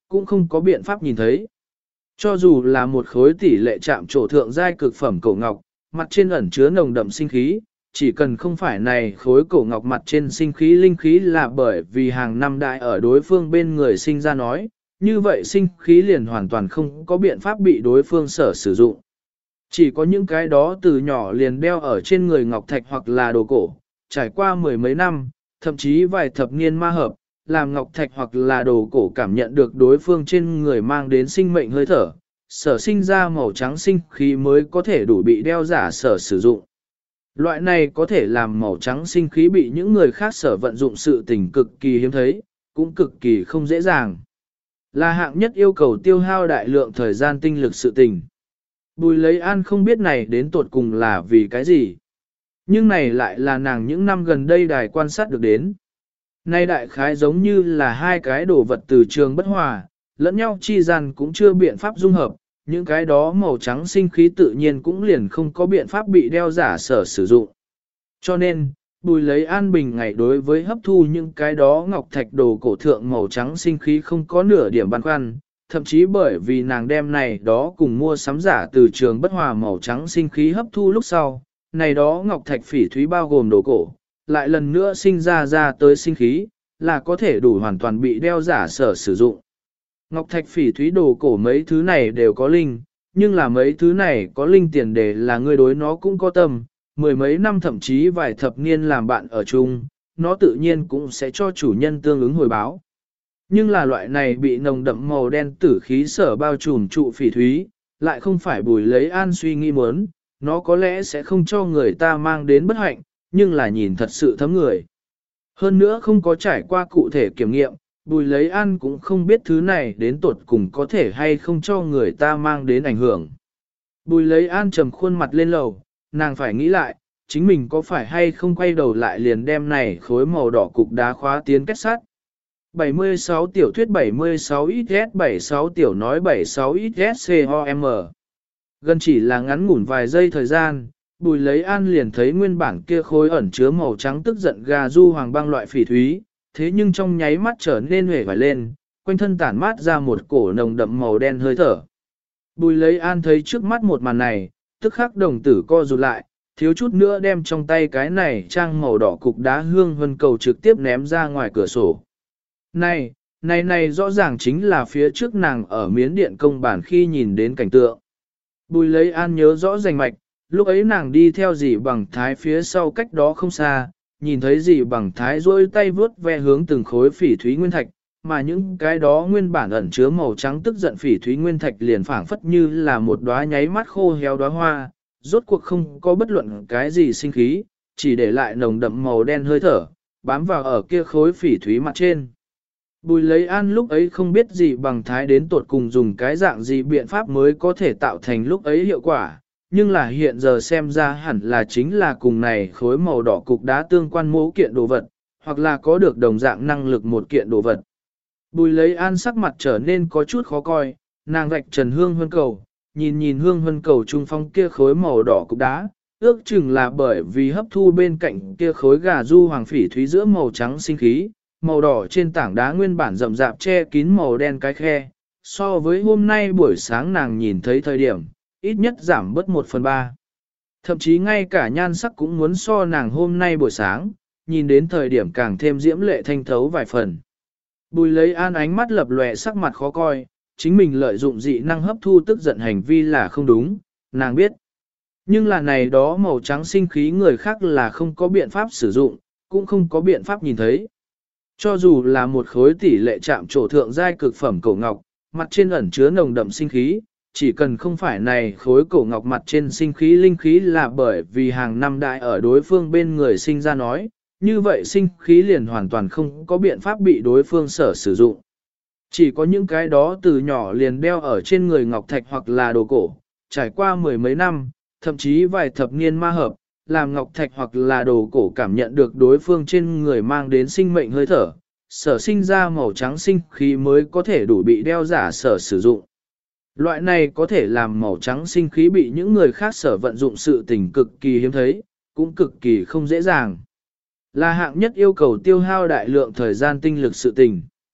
cũng không có biện pháp nhìn thấy. Cho dù là một khối tỷ lệ chạm trổ thượng giai cực phẩm cổ ngọc, mặt trên ẩn chứa nồng đậm sinh khí, chỉ cần không phải này khối cổ ngọc mặt trên sinh khí linh khí là bởi vì hàng năm đại ở đối phương bên người sinh ra nói, như vậy sinh khí liền hoàn toàn không có biện pháp bị đối phương sở sử dụng. Chỉ có những cái đó từ nhỏ liền đeo ở trên người ngọc thạch hoặc là đồ cổ, trải qua mười mấy năm, thậm chí vài thập niên ma hợp, làm ngọc thạch hoặc là đồ cổ cảm nhận được đối phương trên người mang đến sinh mệnh hơi thở, sở sinh ra màu trắng sinh khí mới có thể đủ bị đeo giả sở sử dụng. Loại này có thể làm màu trắng sinh khí bị những người khác sở vận dụng sự tình cực kỳ hiếm thấy, cũng cực kỳ không dễ dàng. Là hạng nhất yêu cầu tiêu hao đại lượng thời gian tinh lực sự tình. Bùi lấy an không biết này đến tột cùng là vì cái gì. Nhưng này lại là nàng những năm gần đây đài quan sát được đến. Nay đại khái giống như là hai cái đồ vật từ trường bất hòa, lẫn nhau chi gian cũng chưa biện pháp dung hợp, những cái đó màu trắng sinh khí tự nhiên cũng liền không có biện pháp bị đeo giả sở sử dụng. Cho nên, Bùi lấy an bình ngày đối với hấp thu những cái đó ngọc thạch đồ cổ thượng màu trắng sinh khí không có nửa điểm băn khoăn, thậm chí bởi vì nàng đem này đó cùng mua sắm giả từ trường bất hòa màu trắng sinh khí hấp thu lúc sau, này đó ngọc thạch phỉ thúy bao gồm đồ cổ, lại lần nữa sinh ra tới sinh khí, là có thể đủ hoàn toàn bị đeo giả sở sử dụng. Ngọc thạch phỉ thúy đồ cổ mấy thứ này đều có linh, nhưng là mấy thứ này có linh tiền đề là người đối nó cũng có tâm, mười mấy năm thậm chí vài thập niên làm bạn ở chung, nó tự nhiên cũng sẽ cho chủ nhân tương ứng hồi báo. Nhưng là loại này bị nồng đậm màu đen tử khí sở bao trùm trụ phỉ thúy, lại không phải Bùi lấy an suy nghĩ muốn, nó có lẽ sẽ không cho người ta mang đến bất hạnh, nhưng là nhìn thật sự thấm người. Hơn nữa không có trải qua cụ thể kiểm nghiệm, Bùi lấy an cũng không biết thứ này đến tột cùng có thể hay không cho người ta mang đến ảnh hưởng. Bùi lấy an trầm khuôn mặt lên lầu, nàng phải nghĩ lại, chính mình có phải hay không quay đầu lại liền đem này khối màu đỏ cục đá khóa tiến kết sắt. 76 tiểu thuyết 76 XS 76 tiểu nói 76 XS COM. Gần chỉ là ngắn ngủn vài giây thời gian, Bùi lấy an liền thấy nguyên bản kia khối ẩn chứa màu trắng tức giận gà du hoàng băng loại phỉ thúy, thế nhưng trong nháy mắt trở nên hề vải lên, quanh thân tản mát ra một cổ nồng đậm màu đen hơi thở. Bùi lấy an thấy trước mắt một màn này, tức khắc đồng tử co rụt lại, thiếu chút nữa đem trong tay cái này trang màu đỏ cục đá hương vân cầu trực tiếp ném ra ngoài cửa sổ. Này rõ ràng chính là phía trước nàng ở miến điện công bản khi nhìn đến cảnh tượng. Bùi lấy an nhớ rõ rành mạch, lúc ấy nàng đi theo dì bằng thái phía sau cách đó không xa, nhìn thấy dì bằng thái rôi tay vướt ve hướng từng khối phỉ thúy nguyên thạch, mà những cái đó nguyên bản ẩn chứa màu trắng tức giận phỉ thúy nguyên thạch liền phảng phất như là một đóa nháy mắt khô héo đóa hoa, rốt cuộc không có bất luận cái gì sinh khí, chỉ để lại nồng đậm màu đen hơi thở, bám vào ở kia khối phỉ thúy mặt trên. Bùi lấy an lúc ấy không biết gì bằng thái đến tột cùng dùng cái dạng gì biện pháp mới có thể tạo thành lúc ấy hiệu quả, nhưng là hiện giờ xem ra hẳn là chính là cùng này khối màu đỏ cục đá tương quan mẫu kiện đồ vật, hoặc là có được đồng dạng năng lực một kiện đồ vật. Bùi lấy an sắc mặt trở nên có chút khó coi, nàng vạch trần hương hân cầu, nhìn hương hân cầu trung phong kia khối màu đỏ cục đá, ước chừng là bởi vì hấp thu bên cạnh kia khối gà du hoàng phỉ thúy giữa màu trắng sinh khí, màu đỏ trên tảng đá nguyên bản rậm rạp che kín màu đen cái khe, so với hôm nay buổi sáng nàng nhìn thấy thời điểm, ít nhất giảm bớt 1/3. Thậm chí ngay cả nhan sắc cũng muốn so nàng hôm nay buổi sáng, nhìn đến thời điểm càng thêm diễm lệ thanh thấu vài phần. Bùi lấy an ánh mắt lập lòe sắc mặt khó coi, chính mình lợi dụng dị năng hấp thu tức giận hành vi là không đúng, nàng biết. Nhưng là này đó màu trắng sinh khí người khác là không có biện pháp sử dụng, cũng không có biện pháp nhìn thấy. Cho dù là một khối tỷ lệ chạm trổ thượng giai cực phẩm cổ ngọc, mặt trên ẩn chứa nồng đậm sinh khí, chỉ cần không phải này khối cổ ngọc mặt trên sinh khí linh khí là bởi vì hàng năm đại ở đối phương bên người sinh ra nói, như vậy sinh khí liền hoàn toàn không có biện pháp bị đối phương sở sử dụng. Chỉ có những cái đó từ nhỏ liền đeo ở trên người ngọc thạch hoặc là đồ cổ, trải qua mười mấy năm, thậm chí vài thập niên ma hợp, làm ngọc thạch hoặc là đồ cổ cảm nhận được đối phương trên người mang đến sinh mệnh hơi thở, sở sinh ra màu trắng sinh khí mới có thể đủ bị đeo giả sở sử dụng. Loại này có thể làm màu trắng sinh khí bị những người khác sở vận dụng sự tình cực kỳ hiếm thấy, cũng cực kỳ không dễ dàng. Là hạng nhất yêu cầu tiêu hao đại lượng thời gian tinh lực sự tình.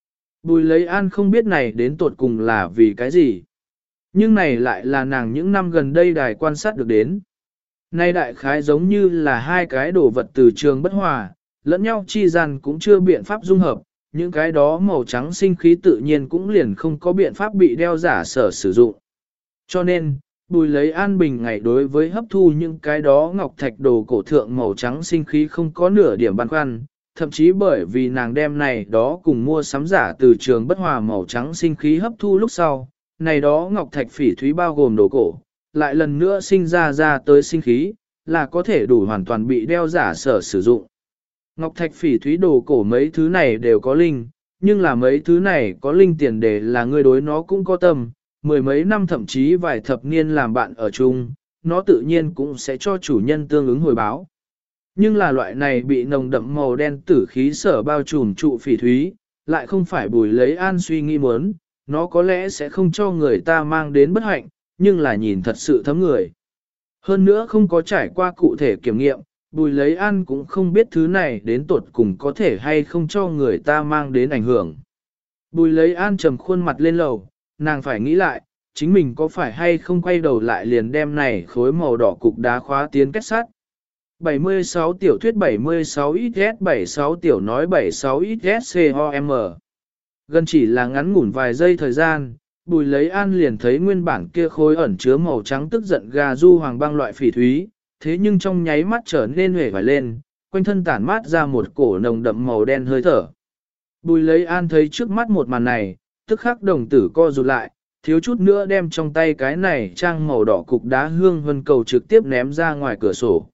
Bùi lấy an không biết này đến tột cùng là vì cái gì. Nhưng này lại là nàng những năm gần đây đài quan sát được đến. Nay đại khái giống như là hai cái đồ vật từ trường bất hòa, lẫn nhau chi gian cũng chưa biện pháp dung hợp, những cái đó màu trắng sinh khí tự nhiên cũng liền không có biện pháp bị đeo giả sở sử dụng. Cho nên, Bùi lấy an bình ngày đối với hấp thu những cái đó ngọc thạch đồ cổ thượng màu trắng sinh khí không có nửa điểm băn khoăn, thậm chí bởi vì nàng đem này đó cùng mua sắm giả từ trường bất hòa màu trắng sinh khí hấp thu lúc sau, này đó ngọc thạch phỉ thúy bao gồm đồ cổ, lại lần nữa sinh ra tới sinh khí, là có thể đủ hoàn toàn bị đeo giả sở sử dụng. Ngọc thạch phỉ thúy đồ cổ mấy thứ này đều có linh, nhưng là mấy thứ này có linh tiền đề là người đối nó cũng có tâm, mười mấy năm thậm chí vài thập niên làm bạn ở chung, nó tự nhiên cũng sẽ cho chủ nhân tương ứng hồi báo. Nhưng là loại này bị nồng đậm màu đen tử khí sở bao trùm trụ phỉ thúy, lại không phải Bùi lấy an suy nghĩ muốn, nó có lẽ sẽ không cho người ta mang đến bất hạnh, nhưng là nhìn thật sự thấm người. Hơn nữa không có trải qua cụ thể kiểm nghiệm, Bùi lấy an cũng không biết thứ này đến tột cùng có thể hay không cho người ta mang đến ảnh hưởng. Bùi lấy an trầm khuôn mặt lên lầu, nàng phải nghĩ lại, chính mình có phải hay không quay đầu lại liền đem này khối màu đỏ cục đá khóa tiến kết sắt. 76 tiểu thuyết 76 XS 76 tiểu nói 76 XS COM. Gần chỉ là ngắn ngủn vài giây thời gian, Bùi lấy an liền thấy nguyên bản kia khối ẩn chứa màu trắng tức giận gà du hoàng băng loại phỉ thúy, thế nhưng trong nháy mắt trở nên hể vải lên, quanh thân tản mát ra một cổ nồng đậm màu đen hơi thở. Bùi lấy an thấy trước mắt một màn này, tức khắc đồng tử co rụt lại, thiếu chút nữa đem trong tay cái này trang màu đỏ cục đá hương vân cầu trực tiếp ném ra ngoài cửa sổ.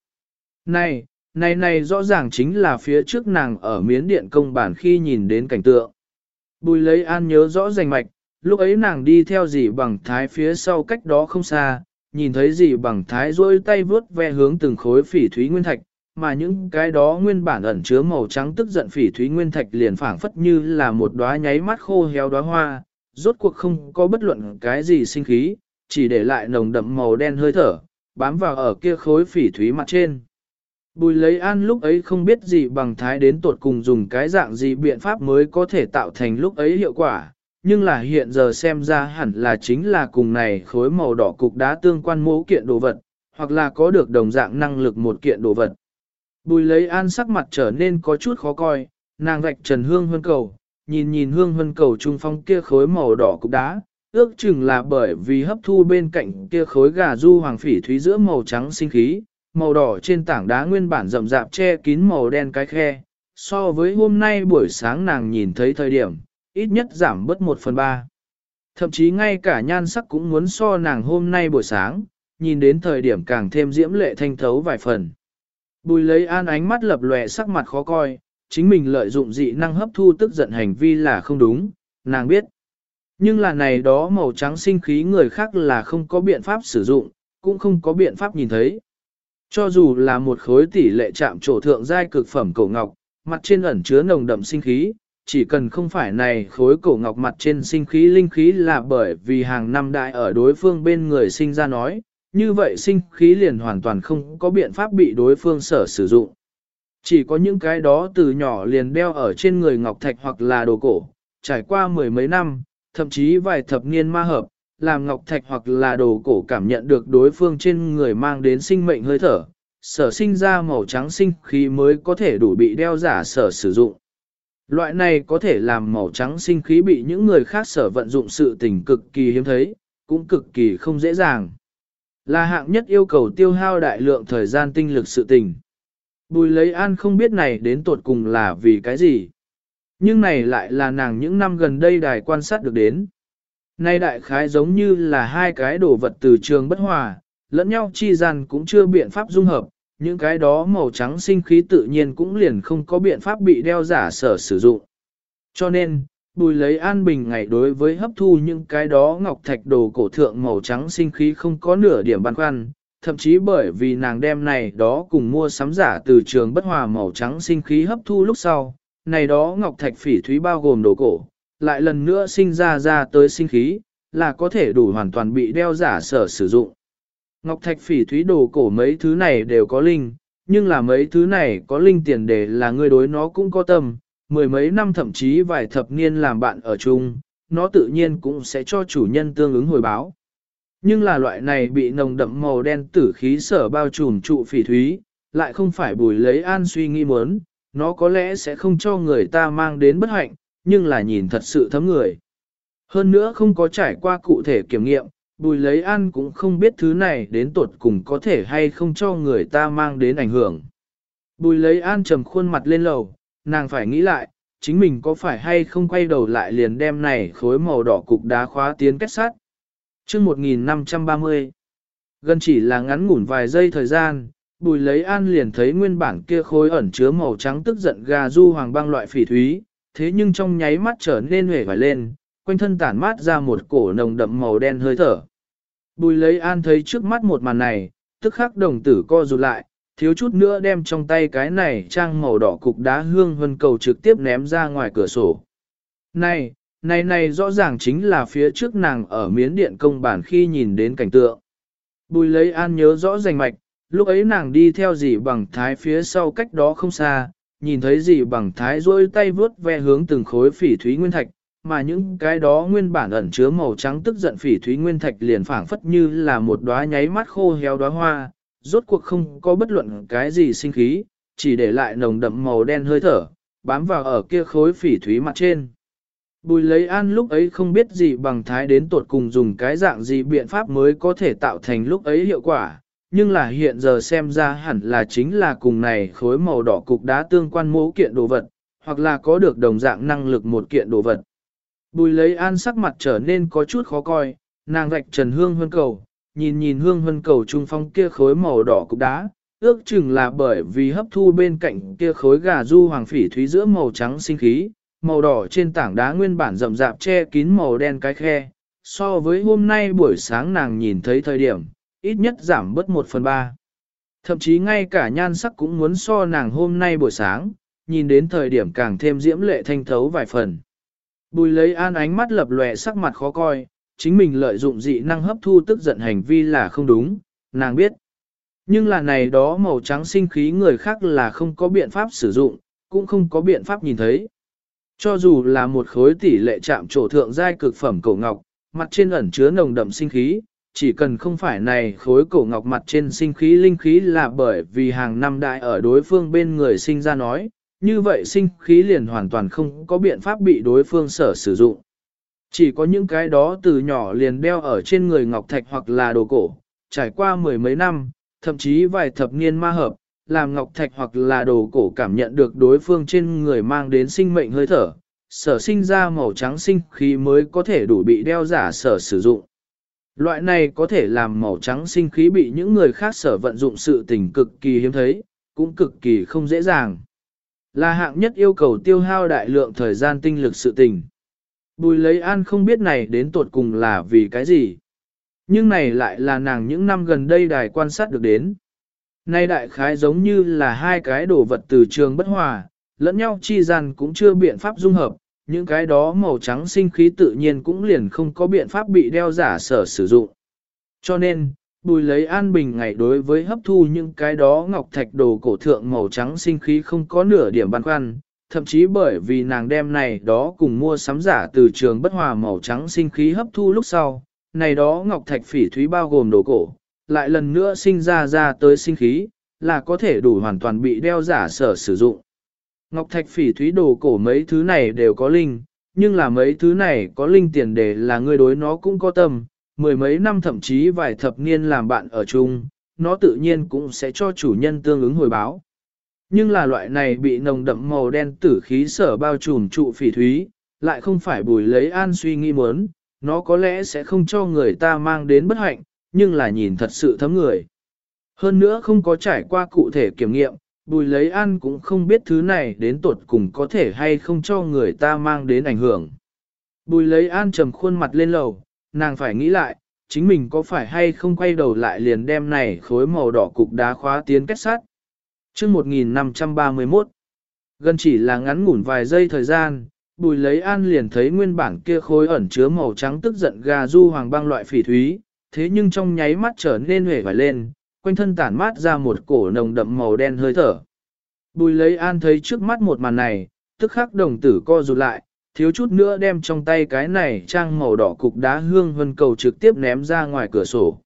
Này rõ ràng chính là phía trước nàng ở miến điện công bản khi nhìn đến cảnh tượng. Bùi lấy an nhớ rõ rành mạch, lúc ấy nàng đi theo dì bằng thái phía sau cách đó không xa, nhìn thấy dì bằng thái rôi tay vướt ve hướng từng khối phỉ thúy nguyên thạch, mà những cái đó nguyên bản ẩn chứa màu trắng tức giận phỉ thúy nguyên thạch liền phảng phất như là một đóa nháy mắt khô héo đóa hoa, rốt cuộc không có bất luận cái gì sinh khí, chỉ để lại nồng đậm màu đen hơi thở, bám vào ở kia khối phỉ thúy mặt trên. Bùi lấy an lúc ấy không biết gì bằng thái đến tột cùng dùng cái dạng gì biện pháp mới có thể tạo thành lúc ấy hiệu quả, nhưng là hiện giờ xem ra hẳn là chính là cùng này khối màu đỏ cục đá tương quan mẫu kiện đồ vật, hoặc là có được đồng dạng năng lực một kiện đồ vật. Bùi lấy an sắc mặt trở nên có chút khó coi, nàng vạch trần hương vân cầu, nhìn hương vân cầu trung phong kia khối màu đỏ cục đá, ước chừng là bởi vì hấp thu bên cạnh kia khối gà du hoàng phỉ thúy giữa màu trắng sinh khí, màu đỏ trên tảng đá nguyên bản rậm rạp che kín màu đen cái khe, so với hôm nay buổi sáng nàng nhìn thấy thời điểm, ít nhất giảm bớt 1/3. Thậm chí ngay cả nhan sắc cũng muốn so nàng hôm nay buổi sáng, nhìn đến thời điểm càng thêm diễm lệ thanh thấu vài phần. Bùi lấy an ánh mắt lập lòe sắc mặt khó coi, chính mình lợi dụng dị năng hấp thu tức giận hành vi là không đúng, nàng biết. Nhưng là này đó màu trắng sinh khí người khác là không có biện pháp sử dụng, cũng không có biện pháp nhìn thấy. Cho dù là một khối tỷ lệ chạm trổ thượng giai cực phẩm cổ ngọc, mặt trên ẩn chứa nồng đậm sinh khí, chỉ cần không phải này khối cổ ngọc mặt trên sinh khí linh khí là bởi vì hàng năm đại ở đối phương bên người sinh ra nói, như vậy sinh khí liền hoàn toàn không có biện pháp bị đối phương sở sử dụng. Chỉ có những cái đó từ nhỏ liền đeo ở trên người ngọc thạch hoặc là đồ cổ, trải qua mười mấy năm, thậm chí vài thập niên ma hợp, làm ngọc thạch hoặc là đồ cổ cảm nhận được đối phương trên người mang đến sinh mệnh hơi thở, sở sinh ra màu trắng sinh khí mới có thể đủ bị đeo giả sở sử dụng. Loại này có thể làm màu trắng sinh khí bị những người khác sở vận dụng sự tình cực kỳ hiếm thấy, cũng cực kỳ không dễ dàng. Là hạng nhất yêu cầu tiêu hao đại lượng thời gian tinh lực sự tình. Bùi lấy an không biết này đến tột cùng là vì cái gì. Nhưng này lại là nàng những năm gần đây đài quan sát được đến. Nay đại khái giống như là hai cái đồ vật từ trường bất hòa, lẫn nhau chi gian cũng chưa biện pháp dung hợp, những cái đó màu trắng sinh khí tự nhiên cũng liền không có biện pháp bị đeo giả sở sử dụng. Cho nên, Bùi lấy an bình ngày đối với hấp thu những cái đó ngọc thạch đồ cổ thượng màu trắng sinh khí không có nửa điểm băn khoăn, thậm chí bởi vì nàng đem này đó cùng mua sắm giả từ trường bất hòa màu trắng sinh khí hấp thu lúc sau, này đó ngọc thạch phỉ thúy bao gồm đồ cổ, lại lần nữa sinh ra tới sinh khí, là có thể đủ hoàn toàn bị đeo giả sở sử dụng. Ngọc thạch phỉ thúy đồ cổ mấy thứ này đều có linh, nhưng là mấy thứ này có linh tiền đề là người đối nó cũng có tâm, mười mấy năm thậm chí vài thập niên làm bạn ở chung, nó tự nhiên cũng sẽ cho chủ nhân tương ứng hồi báo. Nhưng là loại này bị nồng đậm màu đen tử khí sở bao trùm trụ phỉ thúy, lại không phải Bùi Lấy An suy nghĩ muốn, nó có lẽ sẽ không cho người ta mang đến bất hạnh, nhưng là nhìn thật sự thấm người. Hơn nữa không có trải qua cụ thể kiểm nghiệm, Bùi Lấy An cũng không biết thứ này đến tột cùng có thể hay không cho người ta mang đến ảnh hưởng. Bùi Lấy An trầm khuôn mặt lên lầu, nàng phải nghĩ lại, chính mình có phải hay không quay đầu lại liền đem này khối màu đỏ cục đá khóa tiến kết sắt. Chương 1530 gần chỉ là ngắn ngủn vài giây thời gian, Bùi Lấy An liền thấy nguyên bản kia khối ẩn chứa màu trắng tức giận gà du hoàng băng loại phỉ thúy, thế nhưng trong nháy mắt trở nên hể vải lên, quanh thân tản mát ra một cổ nồng đậm màu đen hơi thở. Bùi Lấy An thấy trước mắt một màn này, tức khắc đồng tử co rụt lại, thiếu chút nữa đem trong tay cái này trang màu đỏ cục đá hương vân cầu trực tiếp ném ra ngoài cửa sổ. Này rõ ràng chính là phía trước nàng ở miến điện công bản khi nhìn đến cảnh tượng. Bùi Lấy An nhớ rõ rành mạch, lúc ấy nàng đi theo dì bằng thái phía sau cách đó không xa, nhìn thấy dì bằng thái duỗi tay vướt ve hướng từng khối phỉ thúy nguyên thạch, mà những cái đó nguyên bản ẩn chứa màu trắng tức giận phỉ thúy nguyên thạch liền phảng phất như là một đóa nháy mắt khô héo đóa hoa, rốt cuộc không có bất luận cái gì sinh khí, chỉ để lại nồng đậm màu đen hơi thở, bám vào ở kia khối phỉ thúy mặt trên. Bùi Lấy An lúc ấy không biết gì bằng thái đến tột cùng dùng cái dạng gì biện pháp mới có thể tạo thành lúc ấy hiệu quả, nhưng là hiện giờ xem ra hẳn là chính là cùng này khối màu đỏ cục đá tương quan mẫu kiện đồ vật, hoặc là có được đồng dạng năng lực một kiện đồ vật. Bùi Lấy An sắc mặt trở nên có chút khó coi, nàng vạch trần hương hân cầu, nhìn hương hân cầu trung phong kia khối màu đỏ cục đá, ước chừng là bởi vì hấp thu bên cạnh kia khối gà du hoàng phỉ thúy giữa màu trắng sinh khí, màu đỏ trên tảng đá nguyên bản rậm rạp che kín màu đen cái khe, so với hôm nay buổi sáng nàng nhìn thấy thời điểm, ít nhất giảm bớt 1/3. Thậm chí ngay cả nhan sắc cũng muốn so nàng hôm nay buổi sáng, nhìn đến thời điểm càng thêm diễm lệ thanh thấu vài phần. Bùi Lấy An ánh mắt lập lòe sắc mặt khó coi, chính mình lợi dụng dị năng hấp thu tức giận hành vi là không đúng, nàng biết. Nhưng là này đó màu trắng sinh khí người khác là không có biện pháp sử dụng, cũng không có biện pháp nhìn thấy. Cho dù là một khối tỷ lệ chạm trổ thượng giai cực phẩm cổ ngọc, mặt trên ẩn chứa nồng đậm sinh khí, chỉ cần không phải này khối cổ ngọc mặt trên sinh khí linh khí là bởi vì hàng năm đại ở đối phương bên người sinh ra nói, như vậy sinh khí liền hoàn toàn không có biện pháp bị đối phương sở sử dụng. Chỉ có những cái đó từ nhỏ liền đeo ở trên người ngọc thạch hoặc là đồ cổ, trải qua mười mấy năm, thậm chí vài thập niên ma hợp, làm ngọc thạch hoặc là đồ cổ cảm nhận được đối phương trên người mang đến sinh mệnh hơi thở, sở sinh ra màu trắng sinh khí mới có thể đủ bị đeo giả sở sử dụng. Loại này có thể làm màu trắng sinh khí bị những người khác sở vận dụng sự tình cực kỳ hiếm thấy, cũng cực kỳ không dễ dàng. Là hạng nhất yêu cầu tiêu hao đại lượng thời gian tinh lực sự tình. Bùi Lấy An không biết này đến tột cùng là vì cái gì. Nhưng này lại là nàng những năm gần đây đài quan sát được đến. Nay đại khái giống như là hai cái đồ vật từ trường bất hòa, lẫn nhau chi gian cũng chưa biện pháp dung hợp, những cái đó màu trắng sinh khí tự nhiên cũng liền không có biện pháp bị đeo giả sở sử dụng. Cho nên, Bùi Lấy An bình ngày đối với hấp thu những cái đó ngọc thạch đồ cổ thượng màu trắng sinh khí không có nửa điểm băn khoăn, thậm chí bởi vì nàng đem này đó cùng mua sắm giả từ trường bất hòa màu trắng sinh khí hấp thu lúc sau, này đó ngọc thạch phỉ thúy bao gồm đồ cổ, lại lần nữa sinh ra tới sinh khí, là có thể đủ hoàn toàn bị đeo giả sở sử dụng. Ngọc thạch phỉ thúy đồ cổ mấy thứ này đều có linh, nhưng là mấy thứ này có linh tiền đề là người đối nó cũng có tâm, mười mấy năm thậm chí vài thập niên làm bạn ở chung, nó tự nhiên cũng sẽ cho chủ nhân tương ứng hồi báo. Nhưng là loại này bị nồng đậm màu đen tử khí sở bao trùm trụ phỉ thúy, lại không phải Bùi Lấy An suy nghĩ muốn, nó có lẽ sẽ không cho người ta mang đến bất hạnh, nhưng là nhìn thật sự thấm người. Hơn nữa không có trải qua cụ thể kiểm nghiệm, Bùi Lấy An cũng không biết thứ này đến tột cùng có thể hay không cho người ta mang đến ảnh hưởng. Bùi Lấy An trầm khuôn mặt lên lầu, nàng phải nghĩ lại, chính mình có phải hay không quay đầu lại liền đem này khối màu đỏ cục đá khóa tiến kết sắt. Chương 1531 gần chỉ là ngắn ngủn vài giây thời gian, Bùi Lấy An liền thấy nguyên bản kia khối ẩn chứa màu trắng tức giận gà du hoàng băng loại phỉ thúy, thế nhưng trong nháy mắt trở nên hể vải lên, quanh thân tản mát ra một cổ nồng đậm màu đen hơi thở. Bùi Lấy An thấy trước mắt một màn này, tức khắc đồng tử co rụt lại, thiếu chút nữa đem trong tay cái này trang màu đỏ cục đá hương vân cầu trực tiếp ném ra ngoài cửa sổ.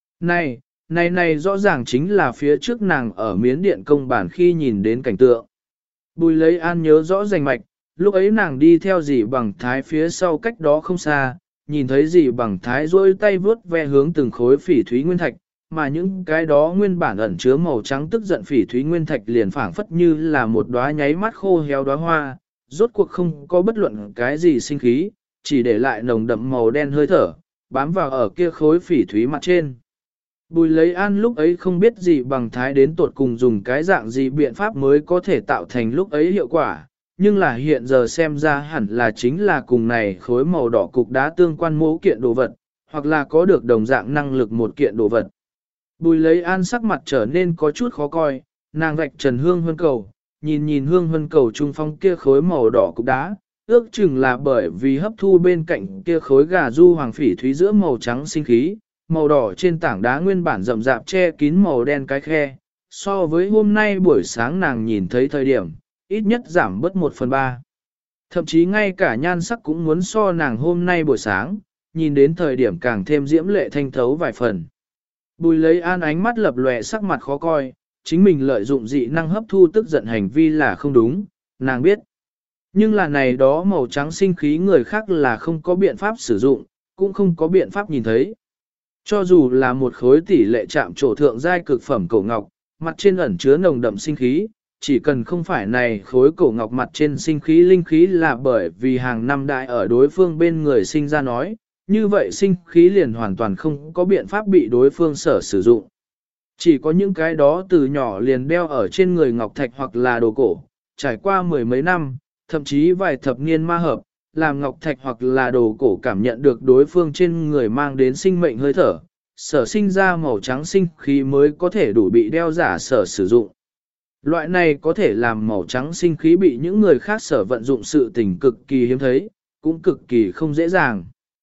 Này rõ ràng chính là phía trước nàng ở miến điện công bản khi nhìn đến cảnh tượng. Bùi lấy an nhớ rõ rành mạch, lúc ấy nàng đi theo dì bằng thái phía sau cách đó không xa, nhìn thấy dì bằng thái rôi tay vướt ve hướng từng khối phỉ thúy nguyên thạch, mà những cái đó nguyên bản ẩn chứa màu trắng tức giận phỉ thúy nguyên thạch liền phảng phất như là một đóa nháy mắt khô héo đóa hoa, rốt cuộc không có bất luận cái gì sinh khí, chỉ để lại nồng đậm màu đen hơi thở, bám vào ở kia khối phỉ thúy mặt trên. Bùi lấy an lúc ấy không biết gì bằng thái đến tột cùng dùng cái dạng gì biện pháp mới có thể tạo thành lúc ấy hiệu quả, nhưng là hiện giờ xem ra hẳn là chính là cùng này khối màu đỏ cục đá tương quan mẫu kiện đồ vật, hoặc là có được đồng dạng năng lực một kiện đồ vật. Bùi lấy an sắc mặt trở nên có chút khó coi, nàng vạch trần hương hân cầu, nhìn hương hân cầu trung phong kia khối màu đỏ cục đá, ước chừng là bởi vì hấp thu bên cạnh kia khối gà du hoàng phỉ thúy giữa màu trắng sinh khí, màu đỏ trên tảng đá nguyên bản rậm rạp che kín màu đen cái khe, so với hôm nay buổi sáng nàng nhìn thấy thời điểm, ít nhất giảm bớt 1/3. Thậm chí ngay cả nhan sắc cũng muốn so nàng hôm nay buổi sáng, nhìn đến thời điểm càng thêm diễm lệ thanh thấu vài phần. Bùi lấy an ánh mắt lập lòe sắc mặt khó coi, chính mình lợi dụng dị năng hấp thu tức giận hành vi là không đúng, nàng biết. Nhưng là này đó màu trắng sinh khí người khác là không có biện pháp sử dụng, cũng không có biện pháp nhìn thấy. Cho dù là một khối tỷ lệ chạm trổ thượng giai cực phẩm cổ ngọc, mặt trên ẩn chứa nồng đậm sinh khí, chỉ cần không phải này khối cổ ngọc mặt trên sinh khí linh khí là bởi vì hàng năm đại ở đối phương bên người sinh ra nói, như vậy sinh khí liền hoàn toàn không có biện pháp bị đối phương sở sử dụng. Chỉ có những cái đó từ nhỏ liền đeo ở trên người ngọc thạch hoặc là đồ cổ, trải qua mười mấy năm, thậm chí vài thập niên ma hợp, làm ngọc thạch hoặc là đồ cổ cảm nhận được đối phương trên người mang đến sinh mệnh hơi thở, sở sinh ra màu trắng sinh khí mới có thể đủ bị đeo giả sở sử dụng. Loại này có thể làm màu trắng sinh khí bị những người khác sở vận dụng sự tình cực kỳ hiếm thấy, cũng cực kỳ không dễ dàng.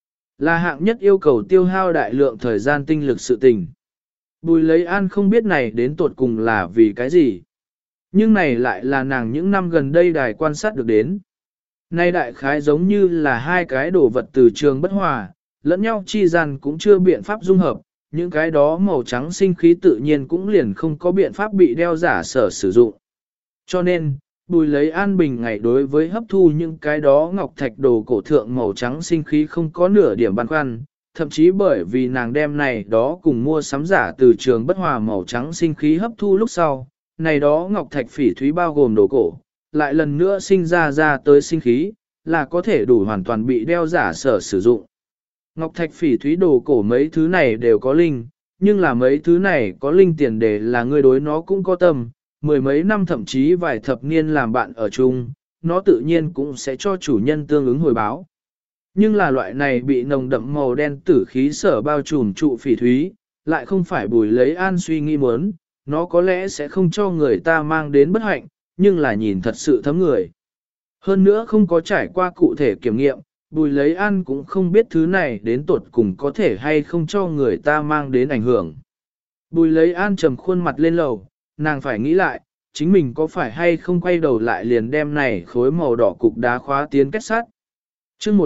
Là hạng nhất yêu cầu tiêu hao đại lượng thời gian tinh lực sự tình. Bùi lấy an không biết này đến tột cùng là vì cái gì. Nhưng này lại là nàng những năm gần đây đài quan sát được đến. Nay đại khái giống như là hai cái đồ vật từ trường bất hòa, lẫn nhau chi gian cũng chưa biện pháp dung hợp, những cái đó màu trắng sinh khí tự nhiên cũng liền không có biện pháp bị đeo giả sở sử dụng. Cho nên, bùi lấy an bình ngày đối với hấp thu những cái đó ngọc thạch đồ cổ thượng màu trắng sinh khí không có nửa điểm băn khoăn, thậm chí bởi vì nàng đem này đó cùng mua sắm giả từ trường bất hòa màu trắng sinh khí hấp thu lúc sau, này đó ngọc thạch phỉ thúy bao gồm đồ cổ, lại lần nữa sinh ra tới sinh khí, là có thể đủ hoàn toàn bị đeo giả sở sử dụng. Ngọc thạch phỉ thúy đồ cổ mấy thứ này đều có linh, nhưng là mấy thứ này có linh tiền đề là người đối nó cũng có tâm, mười mấy năm thậm chí vài thập niên làm bạn ở chung, nó tự nhiên cũng sẽ cho chủ nhân tương ứng hồi báo. Nhưng là loại này bị nồng đậm màu đen tử khí sở bao trùm trụ phỉ thúy, lại không phải bùi lấy an suy nghĩ muốn, nó có lẽ sẽ không cho người ta mang đến bất hạnh, nhưng là nhìn thật sự thấm người. Hơn nữa không có trải qua cụ thể kiểm nghiệm, bùi lấy an cũng không biết thứ này đến tột cùng có thể hay không cho người ta mang đến ảnh hưởng. Bùi lấy an trầm khuôn mặt lên lầu, nàng phải nghĩ lại, chính mình có phải hay không quay đầu lại liền đem này khối màu đỏ cục đá khóa tiến kết sắt. Chương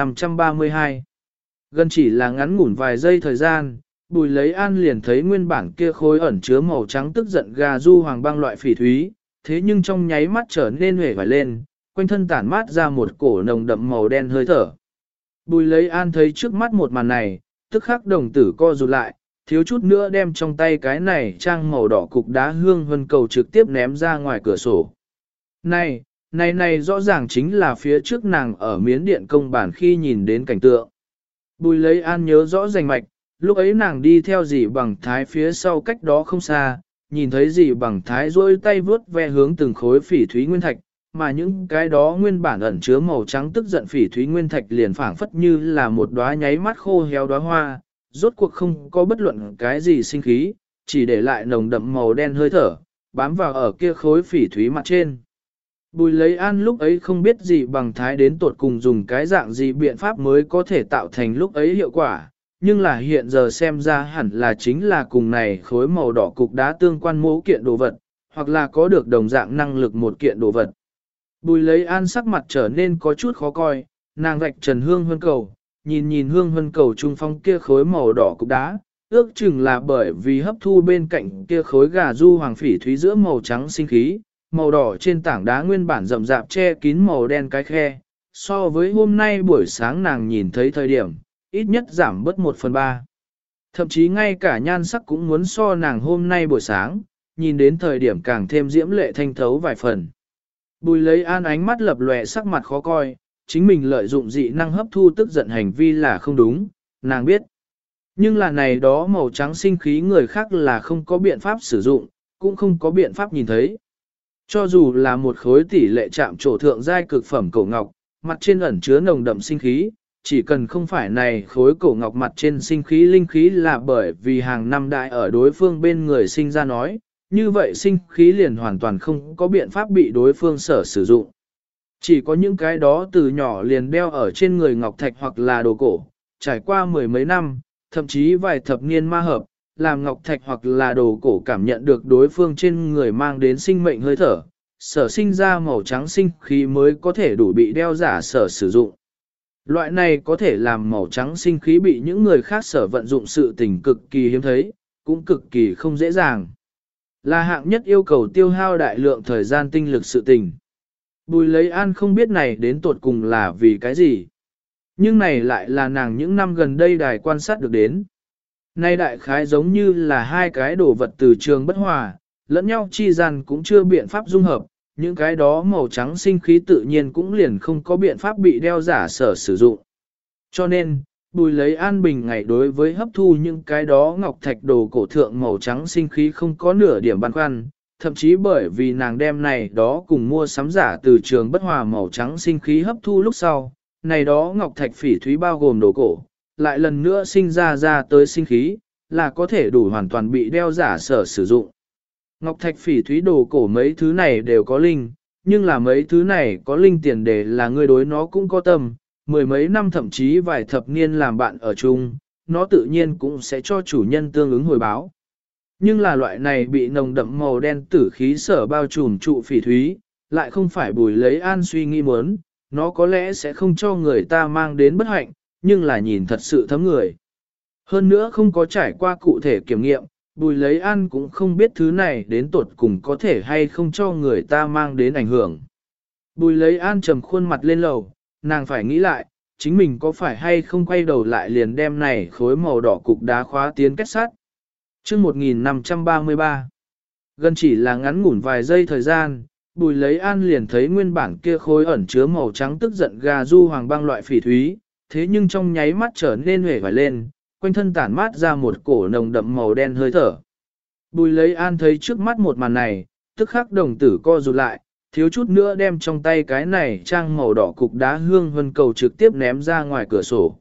1532 gần chỉ là ngắn ngủn vài giây thời gian, bùi lấy an liền thấy nguyên bản kia khối ẩn chứa màu trắng tức giận gà du hoàng băng loại phỉ thúy, thế nhưng trong nháy mắt trở nên huệ vải lên, quanh thân tản mát ra một cổ nồng đậm màu đen hơi thở. Bùi lấy an thấy trước mắt một màn này, tức khắc đồng tử co rụt lại, thiếu chút nữa đem trong tay cái này trang màu đỏ cục đá hương vân cầu trực tiếp ném ra ngoài cửa sổ. Này rõ ràng chính là phía trước nàng ở miến điện công bản khi nhìn đến cảnh tượng. Bùi lấy an nhớ rõ rành mạch, lúc ấy nàng đi theo dì bằng thái phía sau cách đó không xa, nhìn thấy dì bằng thái rôi tay vướt ve hướng từng khối phỉ thúy nguyên thạch, mà những cái đó nguyên bản ẩn chứa màu trắng tức giận phỉ thúy nguyên thạch liền phảng phất như là một đóa nháy mắt khô héo đóa hoa, rốt cuộc không có bất luận cái gì sinh khí, chỉ để lại nồng đậm màu đen hơi thở, bám vào ở kia khối phỉ thúy mặt trên. Bùi lấy an lúc ấy không biết gì bằng thái đến tột cùng dùng cái dạng gì biện pháp mới có thể tạo thành lúc ấy hiệu quả, nhưng là hiện giờ xem ra hẳn là chính là cùng này khối màu đỏ cục đá tương quan mẫu kiện đồ vật, hoặc là có được đồng dạng năng lực một kiện đồ vật. Bùi lấy an sắc mặt trở nên có chút khó coi, nàng vạch trần hương hân cầu, nhìn hương hân cầu trung phong kia khối màu đỏ cục đá, ước chừng là bởi vì hấp thu bên cạnh kia khối gà du hoàng phỉ thúy giữa màu trắng sinh khí, màu đỏ trên tảng đá nguyên bản rậm rạp che kín màu đen cái khe, so với hôm nay buổi sáng nàng nhìn thấy thời điểm, ít nhất giảm bớt 1/3. Thậm chí ngay cả nhan sắc cũng muốn so nàng hôm nay buổi sáng, nhìn đến thời điểm càng thêm diễm lệ thanh thấu vài phần. Bùi lấy an ánh mắt lập lòe sắc mặt khó coi, chính mình lợi dụng dị năng hấp thu tức giận hành vi là không đúng, nàng biết. Nhưng là này đó màu trắng sinh khí người khác là không có biện pháp sử dụng, cũng không có biện pháp nhìn thấy. Cho dù là một khối tỷ lệ chạm trổ thượng giai cực phẩm cổ ngọc, mặt trên ẩn chứa nồng đậm sinh khí, chỉ cần không phải này khối cổ ngọc mặt trên sinh khí linh khí là bởi vì hàng năm đại ở đối phương bên người sinh ra nói, như vậy sinh khí liền hoàn toàn không có biện pháp bị đối phương sở sử dụng. Chỉ có những cái đó từ nhỏ liền đeo ở trên người ngọc thạch hoặc là đồ cổ, trải qua mười mấy năm, thậm chí vài thập niên ma hợp, làm ngọc thạch hoặc là đồ cổ cảm nhận được đối phương trên người mang đến sinh mệnh hơi thở, sở sinh ra màu trắng sinh khí mới có thể đủ bị đeo giả sở sử dụng. Loại này có thể làm màu trắng sinh khí bị những người khác sở vận dụng sự tình cực kỳ hiếm thấy, cũng cực kỳ không dễ dàng. Là hạng nhất yêu cầu tiêu hao đại lượng thời gian tinh lực sự tình. Bùi lấy an không biết này đến tột cùng là vì cái gì. Nhưng này lại là nàng những năm gần đây đài quan sát được đến. Nay đại khái giống như là hai cái đồ vật từ trường bất hòa, lẫn nhau chi gian cũng chưa biện pháp dung hợp, những cái đó màu trắng sinh khí tự nhiên cũng liền không có biện pháp bị đeo giả sở sử dụng. Cho nên, Bùi lấy an bình ngày đối với hấp thu những cái đó ngọc thạch đồ cổ thượng màu trắng sinh khí không có nửa điểm băn khoăn, thậm chí bởi vì nàng đem này đó cùng mua sắm giả từ trường bất hòa màu trắng sinh khí hấp thu lúc sau, này đó ngọc thạch phỉ thúy bao gồm đồ cổ, lại lần nữa sinh ra tới sinh khí, là có thể đủ hoàn toàn bị đeo giả sở sử dụng. Ngọc thạch phỉ thúy đồ cổ mấy thứ này đều có linh, nhưng là mấy thứ này có linh tiền đề là người đối nó cũng có tâm, mười mấy năm thậm chí vài thập niên làm bạn ở chung, nó tự nhiên cũng sẽ cho chủ nhân tương ứng hồi báo. Nhưng là loại này bị nồng đậm màu đen tử khí sở bao trùm trụ phỉ thúy, lại không phải Bùi lấy an suy nghĩ muốn, nó có lẽ sẽ không cho người ta mang đến bất hạnh, nhưng là nhìn thật sự thấm người. Hơn nữa không có trải qua cụ thể kiểm nghiệm, Bùi lấy an cũng không biết thứ này đến tột cùng có thể hay không cho người ta mang đến ảnh hưởng. Bùi lấy an trầm khuôn mặt lên lầu, nàng phải nghĩ lại, chính mình có phải hay không quay đầu lại liền đem này khối màu đỏ cục đá khóa tiến kết sắt. Chương 1533 gần chỉ là ngắn ngủn vài giây thời gian, Bùi lấy an liền thấy nguyên bản kia khối ẩn chứa màu trắng tức giận gà du hoàng băng loại phỉ thúy, thế nhưng trong nháy mắt trở nên hể vải lên, quanh thân tản mát ra một cổ nồng đậm màu đen hơi thở. Bùi lấy an thấy trước mắt một màn này, tức khắc đồng tử co rụt lại, thiếu chút nữa đem trong tay cái này trang màu đỏ cục đá hương vân cầu trực tiếp ném ra ngoài cửa sổ.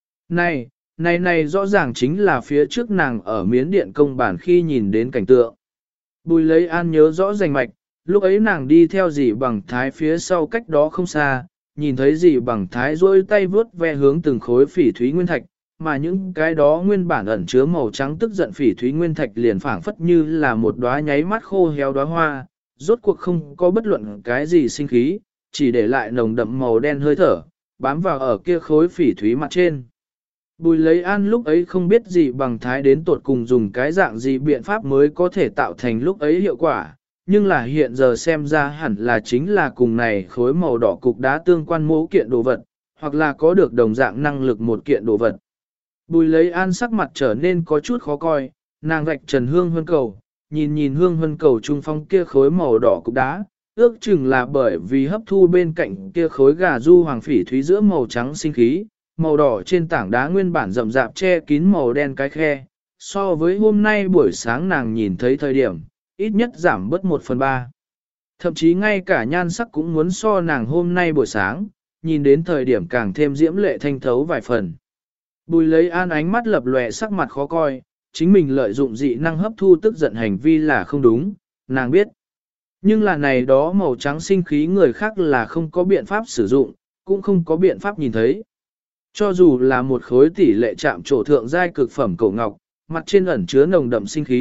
Này rõ ràng chính là phía trước nàng ở miến điện công bản khi nhìn đến cảnh tượng. Bùi lấy an nhớ rõ rành mạch, lúc ấy nàng đi theo dì bằng thái phía sau cách đó không xa, nhìn thấy dì bằng thái rôi tay vướt ve hướng từng khối phỉ thúy nguyên thạch, mà những cái đó nguyên bản ẩn chứa màu trắng tức giận phỉ thúy nguyên thạch liền phảng phất như là một đóa nháy mắt khô héo đóa hoa, rốt cuộc không có bất luận cái gì sinh khí, chỉ để lại nồng đậm màu đen hơi thở, bám vào ở kia khối phỉ thúy mặt trên. Bùi lấy an lúc ấy không biết gì bằng thái đến tột cùng dùng cái dạng gì biện pháp mới có thể tạo thành lúc ấy hiệu quả, nhưng là hiện giờ xem ra hẳn là chính là cùng này khối màu đỏ cục đá tương quan mẫu kiện đồ vật, hoặc là có được đồng dạng năng lực một kiện đồ vật. Bùi lấy an sắc mặt trở nên có chút khó coi, nàng vạch trần hương hân cầu, nhìn hương hân cầu trung phong kia khối màu đỏ cục đá, ước chừng là bởi vì hấp thu bên cạnh kia khối gà du hoàng phỉ thúy giữa màu trắng sinh khí, màu đỏ trên tảng đá nguyên bản rậm rạp che kín màu đen cái khe, so với hôm nay buổi sáng nàng nhìn thấy thời điểm, ít nhất giảm bớt 1/3. Thậm chí ngay cả nhan sắc cũng muốn so nàng hôm nay buổi sáng, nhìn đến thời điểm càng thêm diễm lệ thanh thấu vài phần. Bùi lấy an ánh mắt lập lòe sắc mặt khó coi, chính mình lợi dụng dị năng hấp thu tức giận hành vi là không đúng, nàng biết. Nhưng là này đó màu trắng sinh khí người khác là không có biện pháp sử dụng, cũng không có biện pháp nhìn thấy. Cho dù là một khối tỷ lệ chạm trổ thượng giai cực phẩm cổ ngọc, mặt trên ẩn chứa nồng đậm sinh khí,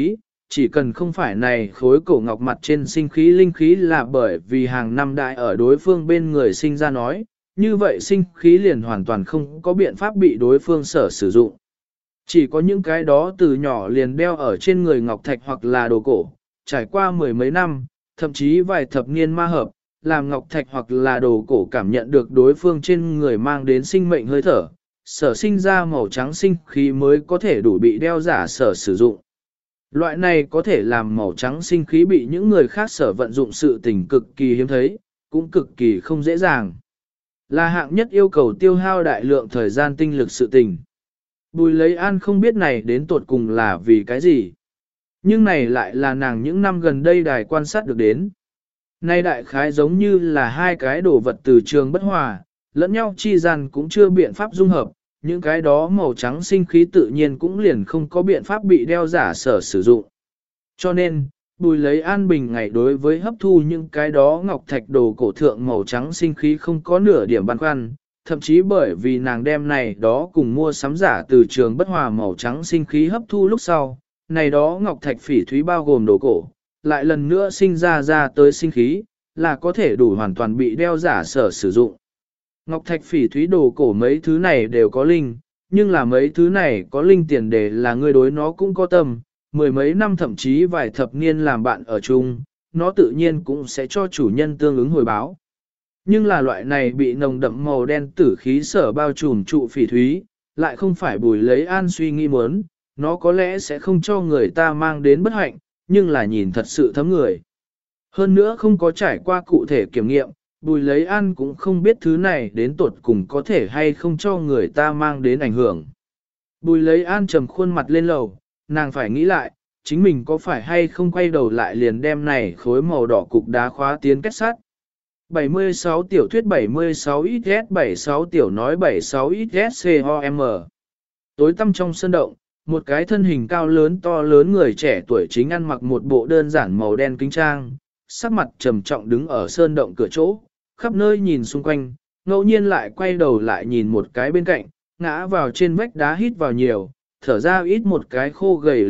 chỉ cần không phải này khối cổ ngọc mặt trên sinh khí linh khí là bởi vì hàng năm đại ở đối phương bên người sinh ra nói, như vậy sinh khí liền hoàn toàn không có biện pháp bị đối phương sở sử dụng. Chỉ có những cái đó từ nhỏ liền đeo ở trên người ngọc thạch hoặc là đồ cổ, trải qua mười mấy năm, thậm chí vài thập niên ma hợp, làm ngọc thạch hoặc là đồ cổ cảm nhận được đối phương trên người mang đến sinh mệnh hơi thở, sở sinh ra màu trắng sinh khí mới có thể đủ bị đeo giả sở sử dụng. Loại này có thể làm màu trắng sinh khí bị những người khác sở vận dụng sự tình cực kỳ hiếm thấy, cũng cực kỳ không dễ dàng. Là hạng nhất yêu cầu tiêu hao đại lượng thời gian tinh lực sự tình. Bùi lấy an không biết này đến tột cùng là vì cái gì. Nhưng này lại là nàng những năm gần đây đài quan sát được đến. Nay đại khái giống như là hai cái đồ vật từ trường bất hòa, lẫn nhau chi gian cũng chưa biện pháp dung hợp, những cái đó màu trắng sinh khí tự nhiên cũng liền không có biện pháp bị đeo giả sở sử dụng. Cho nên, Bùi lấy an bình ngày đối với hấp thu những cái đó ngọc thạch đồ cổ thượng màu trắng sinh khí không có nửa điểm băn khoăn, thậm chí bởi vì nàng đem này đó cùng mua sắm giả từ trường bất hòa màu trắng sinh khí hấp thu lúc sau, này đó ngọc thạch phỉ thúy bao gồm đồ cổ, lại lần nữa sinh ra tới sinh khí, là có thể đủ hoàn toàn bị đeo giả sở sử dụng. Ngọc thạch phỉ thúy đồ cổ mấy thứ này đều có linh, nhưng là mấy thứ này có linh tiền đề là người đối nó cũng có tâm, mười mấy năm thậm chí vài thập niên làm bạn ở chung, nó tự nhiên cũng sẽ cho chủ nhân tương ứng hồi báo. Nhưng là loại này bị nồng đậm màu đen tử khí sở bao trùm trụ phỉ thúy, lại không phải Bùi lấy an suy nghĩ muốn, nó có lẽ sẽ không cho người ta mang đến bất hạnh, nhưng là nhìn thật sự thấm người. Hơn nữa không có trải qua cụ thể kiểm nghiệm, Bùi lấy an cũng không biết thứ này đến tột cùng có thể hay không cho người ta mang đến ảnh hưởng. Bùi lấy an trầm khuôn mặt lên lầu, nàng phải nghĩ lại, chính mình có phải hay không quay đầu lại liền đem này khối màu đỏ cục đá khóa tiến kết sắt. 76 tiểu thuyết 76 XS 76 tiểu nói 76 XS COM. Tối tăm trong sân động, một cái thân hình cao lớn to lớn người trẻ tuổi chính ăn mặc một bộ đơn giản màu đen kính trang, sắc mặt trầm trọng đứng ở sơn động cửa chỗ, khắp nơi nhìn xung quanh, ngẫu nhiên lại quay đầu lại nhìn một cái bên cạnh, ngã vào trên vách đá hít vào nhiều, thở ra ít một cái khô gầy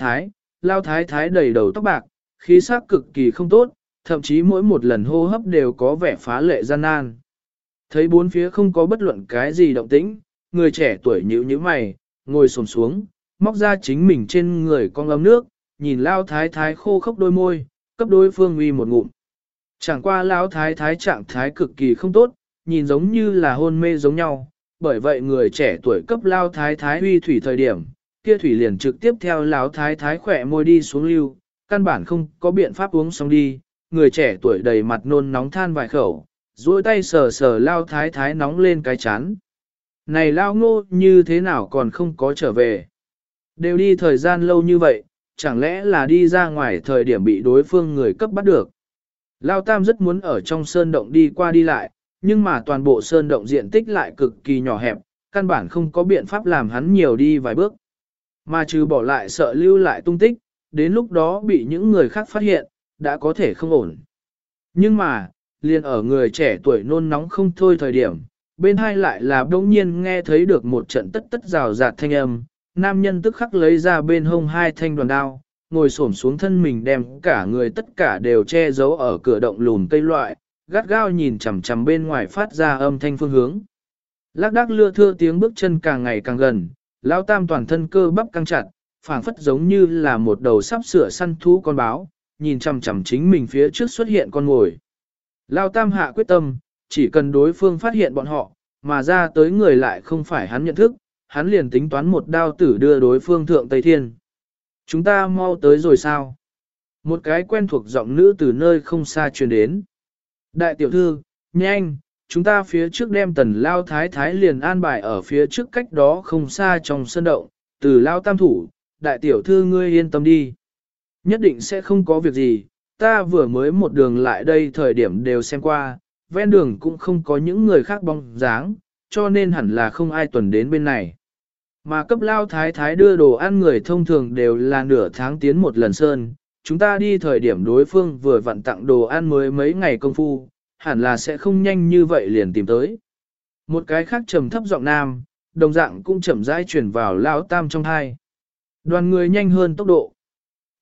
lao thái thái đầy đầu tóc bạc, khí sắc cực kỳ không tốt, thậm chí mỗi một lần hô hấp đều có vẻ phá lệ gian nan. Thấy bốn phía không có bất luận cái gì động tĩnh, người trẻ tuổi nhíu nhíu mày, ngồi xổm xuống, móc ra chính mình trên người con ấm nước, nhìn lao thái thái khô khốc đôi môi, cấp đối phương uy một ngụm. Chẳng qua lao thái thái trạng thái cực kỳ không tốt, nhìn giống như là hôn mê giống nhau, bởi vậy người trẻ tuổi cấp lao thái thái uy thủy thời điểm, kia thủy liền trực tiếp theo lao thái thái khỏe môi đi xuống lưu, căn bản không có biện pháp uống xong đi, người trẻ tuổi đầy mặt nôn nóng than vài khẩu, duỗi tay sờ sờ lao thái thái nóng lên cái chán. Này lao ngô như thế nào còn không có trở về? Đều đi thời gian lâu như vậy, chẳng lẽ là đi ra ngoài thời điểm bị đối phương người cấp bắt được? Lao tam rất muốn ở trong sơn động đi qua đi lại, nhưng mà toàn bộ sơn động diện tích lại cực kỳ nhỏ hẹp, căn bản không có biện pháp làm hắn nhiều đi vài bước. Mà trừ bỏ lại sợ lưu lại tung tích, đến lúc đó bị những người khác phát hiện, đã có thể không ổn. Nhưng mà, liền ở người trẻ tuổi nôn nóng không thôi thời điểm, bên hai lại là đông nhiên nghe thấy được một trận tất tất rào rạt thanh âm, nam nhân tức khắc lấy ra bên hông hai thanh đoàn đao, ngồi xổm xuống thân mình đem cả người tất cả đều che giấu ở cửa động lùn cây loại, gắt gao nhìn chằm chằm bên ngoài phát ra âm thanh phương hướng. Lác đác lưa thưa tiếng bước chân càng ngày càng gần, lao tam toàn thân cơ bắp căng chặt, phảng phất giống như là một đầu sắp sửa săn thú con báo, nhìn chằm chằm chính mình phía trước xuất hiện con ngồi. Lao tam hạ quyết tâm, chỉ cần đối phương phát hiện bọn họ, mà ra tới người lại không phải hắn nhận thức, hắn liền tính toán một đao tử đưa đối phương thượng Tây Thiên. Chúng ta mau tới rồi sao? Một cái quen thuộc giọng nữ từ nơi không xa truyền đến. Đại tiểu thư, nhanh, chúng ta phía trước đem tần lao thái thái liền an bài ở phía trước cách đó không xa trong sân động, từ lao tam thủ, đại tiểu thư ngươi yên tâm đi. Nhất định sẽ không có việc gì, ta vừa mới một đường lại đây thời điểm đều xem qua, ven đường cũng không có những người khác bóng dáng, cho nên hẳn là không ai tuần đến bên này. Mà cấp lao thái thái đưa đồ ăn người thông thường đều là nửa tháng tiến một lần sơn, chúng ta đi thời điểm đối phương vừa vặn tặng đồ ăn mới mấy ngày công phu, hẳn là sẽ không nhanh như vậy liền tìm tới. Một cái khác trầm thấp giọng nam, đồng dạng cũng chậm rãi chuyển vào lao tam trong hai. Đoàn người nhanh hơn tốc độ.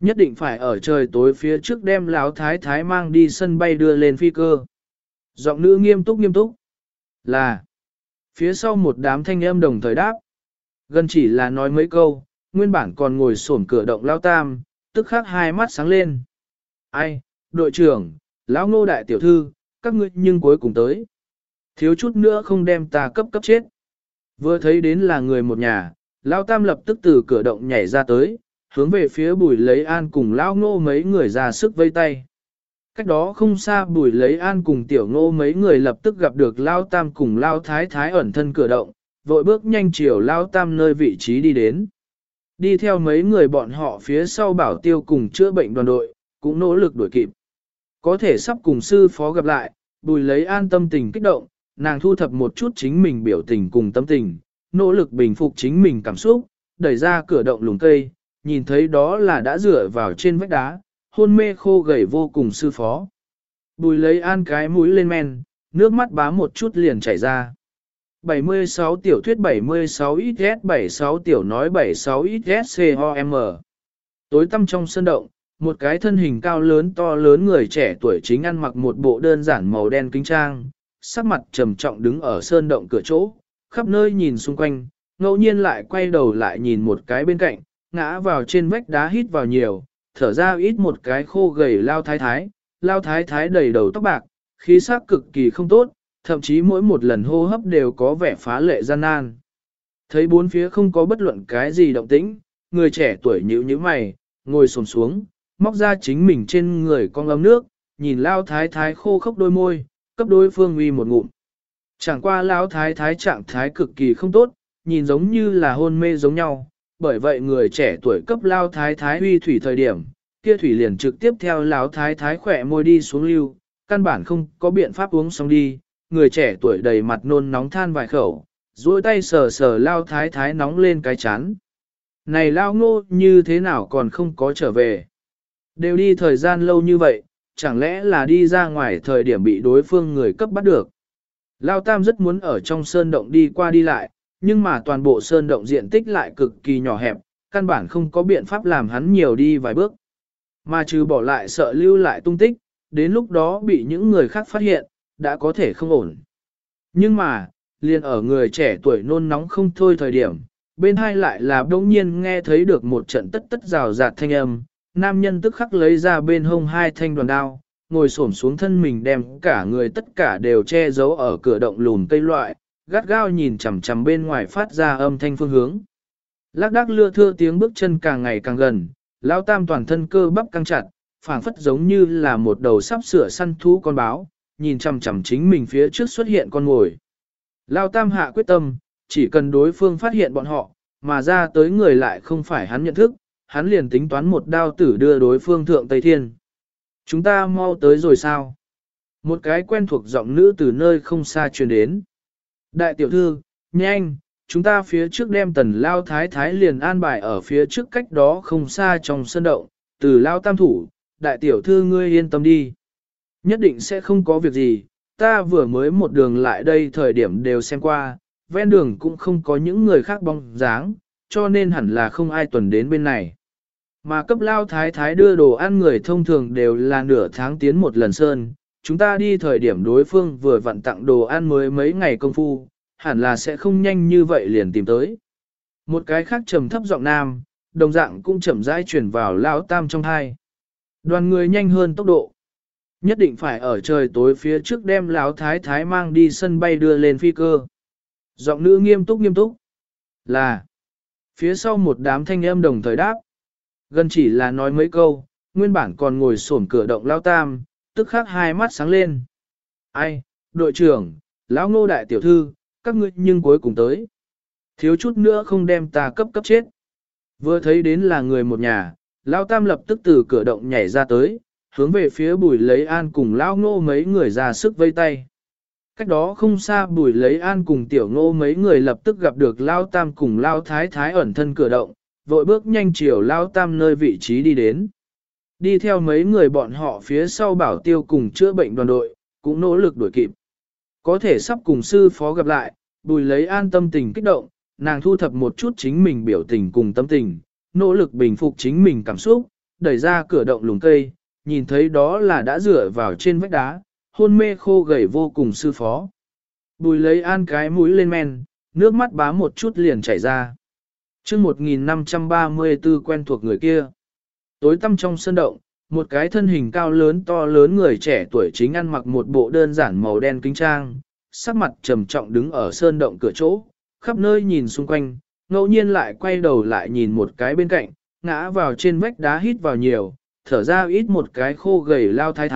Nhất định phải ở trời tối phía trước đem Lão thái thái mang đi sân bay đưa lên phi cơ. Giọng nữ nghiêm túc. Là. Phía sau một đám thanh âm đồng thời đáp. Gần chỉ là nói mấy câu, nguyên bản còn ngồi xổm cửa động Lão Tam, tức khắc hai mắt sáng lên. Ai, đội trưởng, Lão Ngô đại tiểu thư, các ngươi nhưng cuối cùng tới. Thiếu chút nữa không đem ta cấp chết. Vừa thấy đến là người một nhà, Lão Tam lập tức từ cửa động nhảy ra tới, hướng về phía Bùi Lấy An cùng Lão Ngô mấy người ra sức vây tay. Cách đó không xa Bùi Lấy An cùng Tiểu Ngô mấy người lập tức gặp được Lão Tam cùng Lão Thái Thái ẩn thân cửa động, vội bước nhanh chiều Lão Tam nơi vị trí đi đến. Đi theo mấy người bọn họ phía sau Bảo Tiêu cùng chữa bệnh đoàn đội, cũng nỗ lực đuổi kịp. Có thể sắp cùng sư phó gặp lại, Bùi Lấy An tâm tình kích động, nàng thu thập một chút chính mình biểu tình cùng tâm tình, nỗ lực bình phục chính mình cảm xúc, đẩy ra cửa động lùm cây, nhìn thấy đó là đã dựa vào trên vách đá, hôn mê khô gầy vô cùng sư phó. Bùi Lấy An cái mũi lên men, nước mắt bám một chút liền chảy ra. 76 tiểu thuyết 76 XS 76 tiểu nói 76 XS COM. Tối tăm trong sân động, một cái thân hình cao lớn to lớn người trẻ tuổi chính ăn mặc một bộ đơn giản màu đen kính trang, sắc mặt trầm trọng đứng ở sơn động cửa chỗ, khắp nơi nhìn xung quanh, ngẫu nhiên lại quay đầu lại nhìn một cái bên cạnh, ngã vào trên vách đá hít vào nhiều, thở ra ít một cái khô gầy Lao Thái Thái đầy đầu tóc bạc, khí sắc cực kỳ không tốt, thậm chí mỗi một lần hô hấp đều có vẻ phá lệ gian nan. Thấy bốn phía không có bất luận cái gì động tĩnh, người trẻ tuổi nhíu nhíu mày, ngồi xổm xuống, móc ra chính mình trên người con ấm nước, nhìn Lao Thái Thái khô khốc đôi môi, cấp đối phương uy một ngụm. Chẳng qua Lão Thái Thái trạng thái cực kỳ không tốt, nhìn giống như là hôn mê giống nhau, bởi vậy người trẻ tuổi cấp Lao Thái Thái uy thủy thời điểm, kia thủy liền trực tiếp theo Lão Thái Thái khỏe môi đi xuống lưu, căn bản không có biện pháp uống xong đi, người trẻ tuổi đầy mặt nôn nóng than vài khẩu, duỗi tay sờ sờ Lao Thái Thái nóng lên cái chán. Này Lao Ngô như thế nào còn không có trở về? Đều đi thời gian lâu như vậy, chẳng lẽ là đi ra ngoài thời điểm bị đối phương người cấp bắt được? Lao Tam rất muốn ở trong sơn động đi qua đi lại, nhưng mà toàn bộ sơn động diện tích lại cực kỳ nhỏ hẹp, căn bản không có biện pháp làm hắn nhiều đi vài bước. Mà trừ bỏ lại sợ lưu lại tung tích, đến lúc đó bị những người khác phát hiện, đã có thể không ổn. Nhưng mà, liền ở người trẻ tuổi nôn nóng không thôi thời điểm, bên hai lại là đông nhiên nghe thấy được một trận tất tất rào rạt thanh âm, nam nhân tức khắc lấy ra bên hông hai thanh đoàn đao, ngồi xổm xuống thân mình đem cả người tất cả đều che giấu ở cửa động lùn cây loại, gắt gao nhìn chằm chằm bên ngoài phát ra âm thanh phương hướng. Lác đác lưa thưa tiếng bước chân càng ngày càng gần, Lão Tam toàn thân cơ bắp căng chặt, phảng phất giống như là một đầu sắp sửa săn thú con báo, nhìn chằm chằm chính mình phía trước xuất hiện con ngồi. Lão Tam hạ quyết tâm, chỉ cần đối phương phát hiện bọn họ, mà ra tới người lại không phải hắn nhận thức, hắn liền tính toán một đao tử đưa đối phương thượng Tây Thiên. Chúng ta mau tới rồi sao? Một cái quen thuộc giọng nữ từ nơi không xa truyền đến. Đại tiểu thư, nhanh, chúng ta phía trước đem Tần Lao Thái Thái liền an bài ở phía trước cách đó không xa trong sân động, từ Lao Tam thủ, đại tiểu thư ngươi yên tâm đi. Nhất định sẽ không có việc gì, ta vừa mới một đường lại đây thời điểm đều xem qua, ven đường cũng không có những người khác bóng dáng, cho nên hẳn là không ai tuần đến bên này. Mà cấp Lao Thái Thái đưa đồ ăn người thông thường đều là nửa tháng tiến một lần sơn, chúng ta đi thời điểm đối phương vừa vặn tặng đồ ăn mới mấy ngày công phu, hẳn là sẽ không nhanh như vậy liền tìm tới. Một cái khác trầm thấp giọng nam, đồng dạng cũng chậm rãi chuyển vào Lão Tam trong hai. Đoàn người nhanh hơn tốc độ. Nhất định phải ở trời tối phía trước đem Lão Thái Thái mang đi sân bay đưa lên phi cơ. Giọng nữ nghiêm túc. Là. Phía sau một đám thanh âm đồng thời đáp. Gần chỉ là nói mấy câu, nguyên bản còn ngồi xổm cửa động Lão Tam, tức khắc hai mắt sáng lên. Ai, đội trưởng, Lão Ngô đại tiểu thư, các ngươi nhưng cuối cùng tới. Thiếu chút nữa không đem ta cấp chết. Vừa thấy đến là người một nhà, Lão Tam lập tức từ cửa động nhảy ra tới, hướng về phía Bùi Lấy An cùng Lão Ngô mấy người ra sức vây tay. Cách đó không xa Bùi Lấy An cùng Tiểu Ngô mấy người lập tức gặp được Lão Tam cùng Lão Thái Thái ẩn thân cửa động, vội bước nhanh chiều Lão Tam nơi vị trí đi đến. Đi theo mấy người bọn họ phía sau Bảo Tiêu cùng chữa bệnh đoàn đội, cũng nỗ lực đuổi kịp. Có thể sắp cùng sư phó gặp lại, Bùi Lấy An tâm tình kích động, nàng thu thập một chút chính mình biểu tình cùng tâm tình, nỗ lực bình phục chính mình cảm xúc, đẩy ra cửa động lùm cây, nhìn thấy đó là đã dựa vào trên vách đá, hôn mê khô gầy vô cùng sư phó. Bùi lấy an cái mũi lên men, nước mắt bá một chút liền chảy ra. Trước 1534 quen thuộc người kia. Tối tăm trong sân động, một cái thân hình cao lớn to lớn người trẻ tuổi chính ăn mặc một bộ đơn giản màu đen kính trang, sắc mặt trầm trọng đứng ở sơn động cửa chỗ, khắp nơi nhìn xung quanh, ngẫu nhiên lại quay đầu lại nhìn một cái bên cạnh, ngã vào trên vách đá hít vào nhiều, thở ra ít một cái khô gầy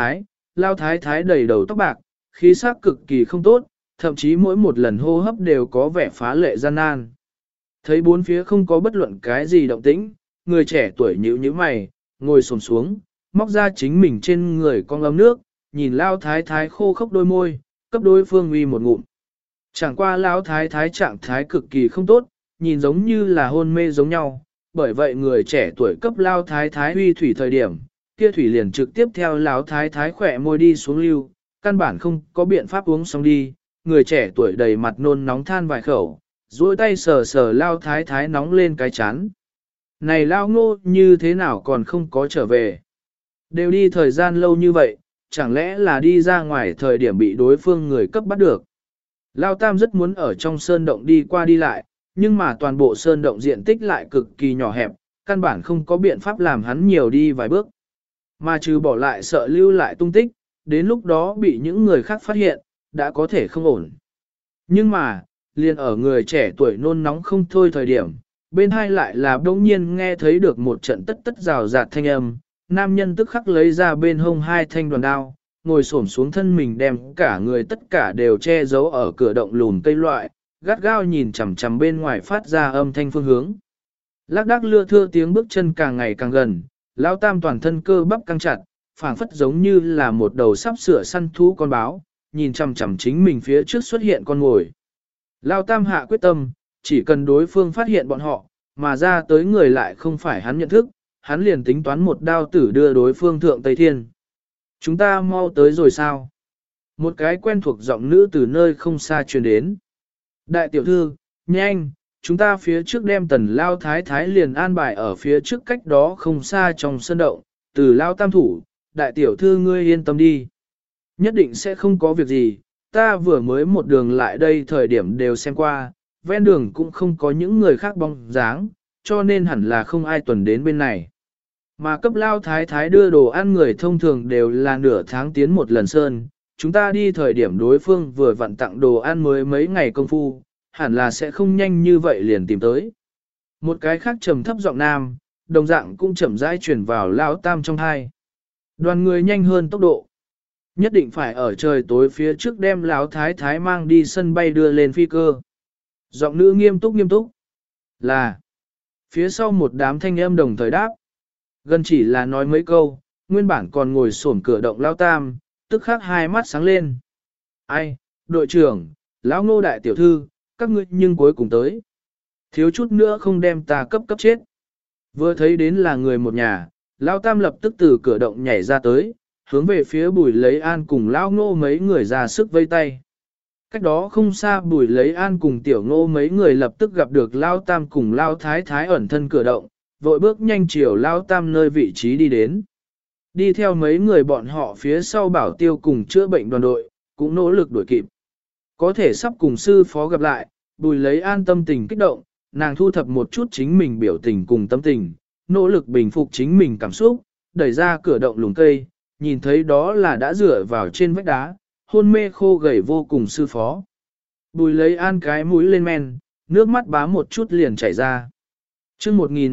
lao thái thái đầy đầu tóc bạc, khí sắc cực kỳ không tốt, thậm chí mỗi một lần hô hấp đều có vẻ phá lệ gian nan. Thấy bốn phía không có bất luận cái gì động tĩnh, người trẻ tuổi nhíu nhíu mày, ngồi xổm xuống, móc ra chính mình trên người con ấm nước, nhìn lao thái thái khô khốc đôi môi, cấp đối phương uy một ngụm. Chẳng qua lao thái thái trạng thái cực kỳ không tốt, nhìn giống như là hôn mê giống nhau, bởi vậy người trẻ tuổi cấp lao thái thái uy thủy thời điểm, kia thủy liền trực tiếp theo lao thái thái khỏe môi đi xuống lưu, căn bản không có biện pháp uống xong đi, người trẻ tuổi đầy mặt nôn nóng than vài khẩu, duỗi tay sờ sờ lao thái thái nóng lên cái chán. Này lao ngô như thế nào còn không có trở về? Đều đi thời gian lâu như vậy, chẳng lẽ là đi ra ngoài thời điểm bị đối phương người cấp bắt được? Lao Tam rất muốn ở trong sơn động đi qua đi lại, nhưng mà toàn bộ sơn động diện tích lại cực kỳ nhỏ hẹp, căn bản không có biện pháp làm hắn nhiều đi vài bước. Mà trừ bỏ lại sợ lưu lại tung tích, đến lúc đó bị những người khác phát hiện, đã có thể không ổn. Nhưng mà, liền ở người trẻ tuổi nôn nóng không thôi thời điểm, bên hai lại là đông nhiên nghe thấy được một trận tất tất rào rạt thanh âm, nam nhân tức khắc lấy ra bên hông hai thanh đoàn đao, ngồi xổm xuống thân mình đem cả người tất cả đều che giấu ở cửa động lùn cây loại, gắt gao nhìn chằm chằm bên ngoài phát ra âm thanh phương hướng. Lác đác lưa thưa tiếng bước chân càng ngày càng gần, Lão Tam toàn thân cơ bắp căng chặt, phảng phất giống như là một đầu sắp sửa săn thú con báo, nhìn chằm chằm chính mình phía trước xuất hiện con ngồi. Lão Tam hạ quyết tâm, chỉ cần đối phương phát hiện bọn họ, mà ra tới người lại không phải hắn nhận thức, hắn liền tính toán một đao tử đưa đối phương thượng Tây Thiên. Chúng ta mau tới rồi sao? Một cái quen thuộc giọng nữ từ nơi không xa truyền đến. Đại tiểu thư, nhanh, chúng ta phía trước đem tần lao thái thái liền an bài ở phía trước cách đó không xa trong sân động, từ lao tam thủ, đại tiểu thư ngươi yên tâm đi. Nhất định sẽ không có việc gì, ta vừa mới một đường lại đây thời điểm đều xem qua, ven đường cũng không có những người khác bóng dáng, cho nên hẳn là không ai tuần đến bên này. Mà cấp lao thái thái đưa đồ ăn người thông thường đều là nửa tháng tiến một lần sơn, chúng ta đi thời điểm đối phương vừa vặn tặng đồ ăn mới mấy ngày công phu, hẳn là sẽ không nhanh như vậy liền tìm tới. Một cái khác trầm thấp giọng nam, đồng dạng cũng chậm rãi chuyển vào lao tam trong hai. Đoàn người nhanh hơn tốc độ. Nhất định phải ở trời tối phía trước đem lão thái thái mang đi sân bay đưa lên phi cơ. Giọng nữ nghiêm túc. Là. Phía sau một đám thanh em đồng thời đáp. Gần chỉ là nói mấy câu, nguyên bản còn ngồi xổm cửa động lao tam, tức khắc hai mắt sáng lên. Ai, đội trưởng, lão ngô đại tiểu thư, các ngươi nhưng cuối cùng tới. Thiếu chút nữa không đem ta cấp chết. Vừa thấy đến là người một nhà, lão tam lập tức từ cửa động nhảy ra tới, hướng về phía Bùi Lấy An cùng lão ngô mấy người ra sức vây tay. Cách đó không xa Bùi Lấy An cùng tiểu ngô mấy người lập tức gặp được lão tam cùng lão thái thái ẩn thân cửa động, vội bước nhanh chiều lão tam nơi vị trí đi đến. Đi theo mấy người bọn họ phía sau bảo tiêu cùng chữa bệnh đoàn đội, cũng nỗ lực đuổi kịp. Có thể sắp cùng sư phó gặp lại, Bùi Lấy An tâm tình kích động, nàng thu thập một chút chính mình biểu tình cùng tâm tình, nỗ lực bình phục chính mình cảm xúc, đẩy ra cửa động lùm cây, nhìn thấy đó là đã dựa vào trên vách đá, hôn mê khô gầy vô cùng sư phó. Bùi Lấy An cái mũi lên men, nước mắt bá một chút liền chảy ra. Trước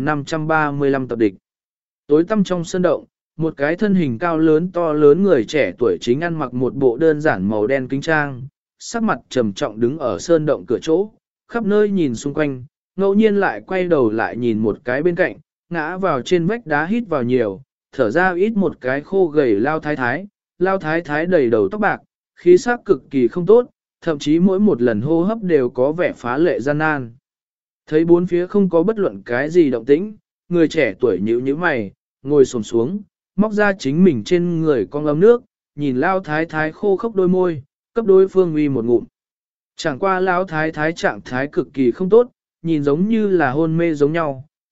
1535 tập địch. Tối tăm trong sân động, một cái thân hình cao lớn to lớn người trẻ tuổi chính ăn mặc một bộ đơn giản màu đen kính trang, sắc mặt trầm trọng đứng ở sơn động cửa chỗ, khắp nơi nhìn xung quanh, ngẫu nhiên lại quay đầu lại nhìn một cái bên cạnh, ngã vào trên vách đá hít vào nhiều, thở ra ít một cái khô gầy lao thái thái đầy đầu tóc bạc, khí sắc cực kỳ không tốt, thậm chí mỗi một lần hô hấp đều có vẻ phá lệ gian nan. Thấy bốn phía không có bất luận cái gì động tĩnh, người trẻ tuổi nhíu nhíu mày, ngồi xổm xuống, móc ra chính mình trên người con ấm nước, nhìn lao thái thái khô khốc đôi môi, cấp đối phương uy một ngụm. Chẳng qua lao thái thái trạng thái cực kỳ không tốt, nhìn giống như là hôn mê giống nhau,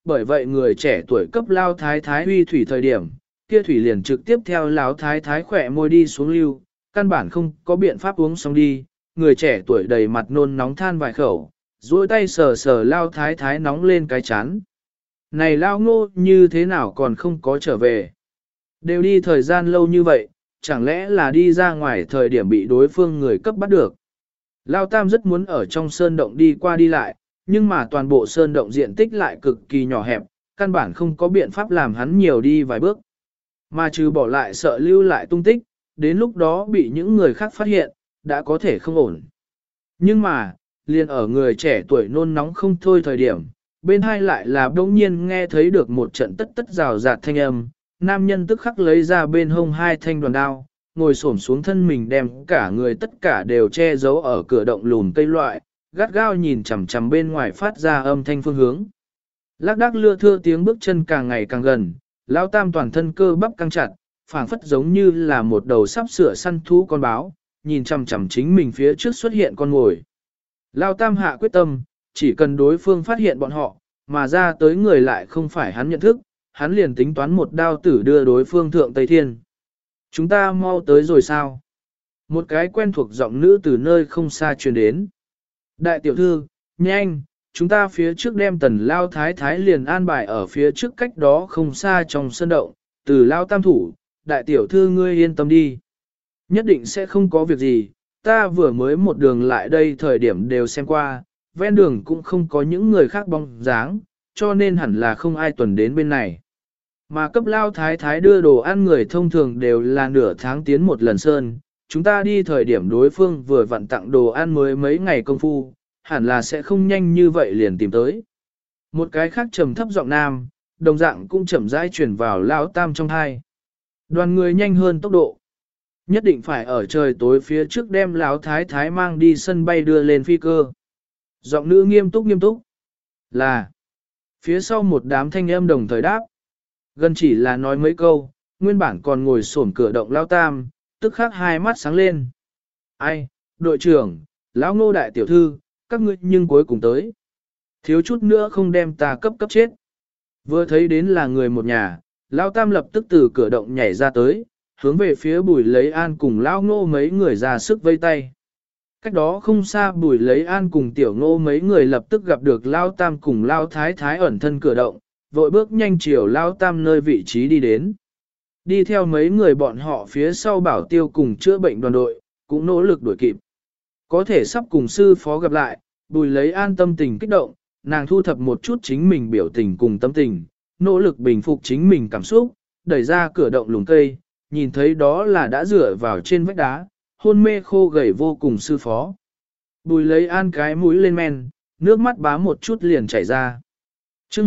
bởi vậy người trẻ tuổi cấp lao thái thái huy thủy thời điểm, kia thủy liền trực tiếp theo lão thái thái khỏe môi đi xuống lưu, căn bản không có biện pháp uống xong đi, người trẻ tuổi đầy mặt nôn nóng than vài khẩu, duỗi tay sờ sờ lao thái thái nóng lên cái chán. Này lao ngô như thế nào còn không có trở về? Đều đi thời gian lâu như vậy, chẳng lẽ là đi ra ngoài thời điểm bị đối phương người cấp bắt được? Lao Tam rất muốn ở trong sơn động đi qua đi lại, nhưng mà toàn bộ sơn động diện tích lại cực kỳ nhỏ hẹp, căn bản không có biện pháp làm hắn nhiều đi vài bước. Mà trừ bỏ lại sợ lưu lại tung tích, đến lúc đó bị những người khác phát hiện, đã có thể không ổn. Nhưng mà, liền ở người trẻ tuổi nôn nóng không thôi thời điểm, bên hai lại là đông nhiên nghe thấy được một trận tất tất rào rạt thanh âm, nam nhân tức khắc lấy ra bên hông hai thanh đoàn đao, ngồi xổm xuống thân mình đem cả người tất cả đều che giấu ở cửa động lùn cây loại, gắt gao nhìn chằm chằm bên ngoài phát ra âm thanh phương hướng. Lác đác lưa thưa tiếng bước chân càng ngày càng gần, Lão Tam toàn thân cơ bắp căng chặt, phảng phất giống như là một đầu sắp sửa săn thú con báo, nhìn chằm chằm chính mình phía trước xuất hiện con ngồi. Lão Tam hạ quyết tâm, chỉ cần đối phương phát hiện bọn họ, mà ra tới người lại không phải hắn nhận thức, hắn liền tính toán một đao tử đưa đối phương thượng Tây Thiên. Chúng ta mau tới rồi sao? Một cái quen thuộc giọng nữ từ nơi không xa truyền đến. Đại tiểu thư, nhanh, chúng ta phía trước đem tần lao thái thái liền an bài ở phía trước cách đó không xa trong sân động, từ lao tam thủ, đại tiểu thư ngươi yên tâm đi. Nhất định sẽ không có việc gì, ta vừa mới một đường lại đây thời điểm đều xem qua, ven đường cũng không có những người khác bóng dáng, cho nên hẳn là không ai tuần đến bên này. Mà cấp lao thái thái đưa đồ ăn người thông thường đều là nửa tháng tiến một lần sơn, chúng ta đi thời điểm đối phương vừa vặn tặng đồ ăn mới mấy ngày công phu, hẳn là sẽ không nhanh như vậy liền tìm tới. Một cái khác trầm thấp giọng nam, đồng dạng cũng chậm rãi chuyển vào lao tam trong hai. Đoàn người nhanh hơn tốc độ. Nhất định phải ở trời tối phía trước đem lão thái thái mang đi sân bay đưa lên phi cơ. Giọng nữ nghiêm túc. Là. Phía sau một đám thanh âm đồng thời đáp. Gần chỉ là nói mấy câu, nguyên bản còn ngồi xổm cửa động lao tam, tức khắc hai mắt sáng lên. Ai, đội trưởng, lão Ngô đại tiểu thư, các ngươi nhưng cuối cùng tới. Thiếu chút nữa không đem ta cấp chết. Vừa thấy đến là người một nhà, lão tam lập tức từ cửa động nhảy ra tới, hướng về phía Bùi Lấy An cùng lão Ngô mấy người ra sức vây tay. Cách đó không xa Bùi Lấy An cùng tiểu Ngô mấy người lập tức gặp được lão tam cùng lão thái thái ẩn thân cửa động, vội bước nhanh chiều lão tam nơi vị trí đi đến. Đi theo mấy người bọn họ phía sau bảo tiêu cùng chữa bệnh đoàn đội, cũng nỗ lực đuổi kịp. Có thể sắp cùng sư phó gặp lại, Bùi Lấy An tâm tình kích động, nàng thu thập một chút chính mình biểu tình cùng tâm tình, nỗ lực bình phục chính mình cảm xúc, đẩy ra cửa động lùm cây, nhìn thấy đó là đã dựa vào trên vách đá, hôn mê khô gầy vô cùng sư phó. Bùi Lấy An cái mũi lên men, nước mắt bám một chút liền chảy ra. Chương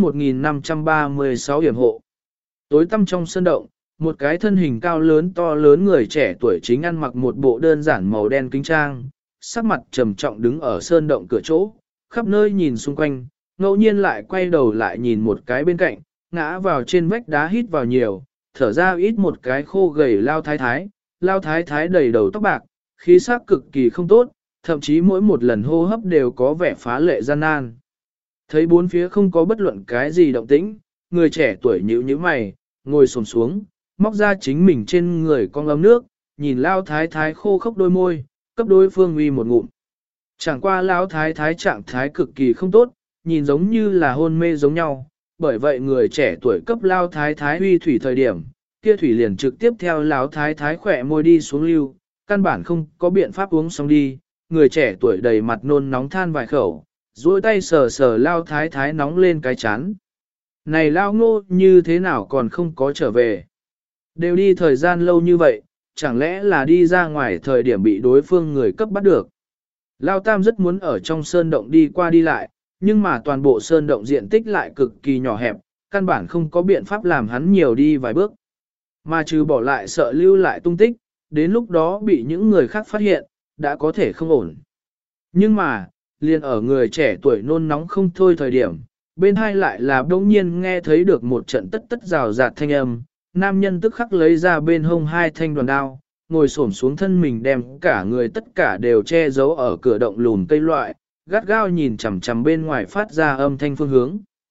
1536 hiểm hộ. Tối tăm trong sân động, một cái thân hình cao lớn to lớn người trẻ tuổi chính ăn mặc một bộ đơn giản màu đen kính trang, sắc mặt trầm trọng đứng ở sơn động cửa chỗ, khắp nơi nhìn xung quanh, ngẫu nhiên lại quay đầu lại nhìn một cái bên cạnh, ngã vào trên vách đá hít vào nhiều, thở ra ít một cái khô gầy lao thái thái đầy đầu tóc bạc, khí sắc cực kỳ không tốt, thậm chí mỗi một lần hô hấp đều có vẻ phá lệ gian nan. Thấy bốn phía không có bất luận cái gì động tĩnh, người trẻ tuổi nhíu nhíu mày, ngồi xổm xuống, móc ra chính mình trên người con ấm nước, nhìn lao thái thái khô khốc đôi môi, cấp đối phương uy một ngụm. Chẳng qua lao thái thái trạng thái cực kỳ không tốt, nhìn giống như là hôn mê giống nhau, bởi vậy người trẻ tuổi cấp lao thái thái uy thủy thời điểm, kia thủy liền trực tiếp theo lao thái thái khỏe môi đi xuống lưu, căn bản không có biện pháp uống xong đi, người trẻ tuổi đầy mặt nôn nóng than vài khẩu, duỗi tay sờ sờ lao thái thái nóng lên cái chán. Này lao Ngô như thế nào còn không có trở về? Đều đi thời gian lâu như vậy, chẳng lẽ là đi ra ngoài thời điểm bị đối phương người cấp bắt được? Lao Tam rất muốn ở trong sơn động đi qua đi lại, nhưng mà toàn bộ sơn động diện tích lại cực kỳ nhỏ hẹp, căn bản không có biện pháp làm hắn nhiều đi vài bước. Mà trừ bỏ lại sợ lưu lại tung tích, đến lúc đó bị những người khác phát hiện, đã có thể không ổn. Nhưng mà, liền ở người trẻ tuổi nôn nóng không thôi thời điểm, bên hai lại là đông nhiên nghe thấy được một trận tất tất rào rạt thanh âm, nam nhân tức khắc lấy ra bên hông hai thanh đoàn đao, ngồi xổm xuống thân mình đem cả người tất cả đều che giấu ở cửa động lùn cây loại, gắt gao nhìn chằm chằm bên ngoài phát ra âm thanh phương hướng.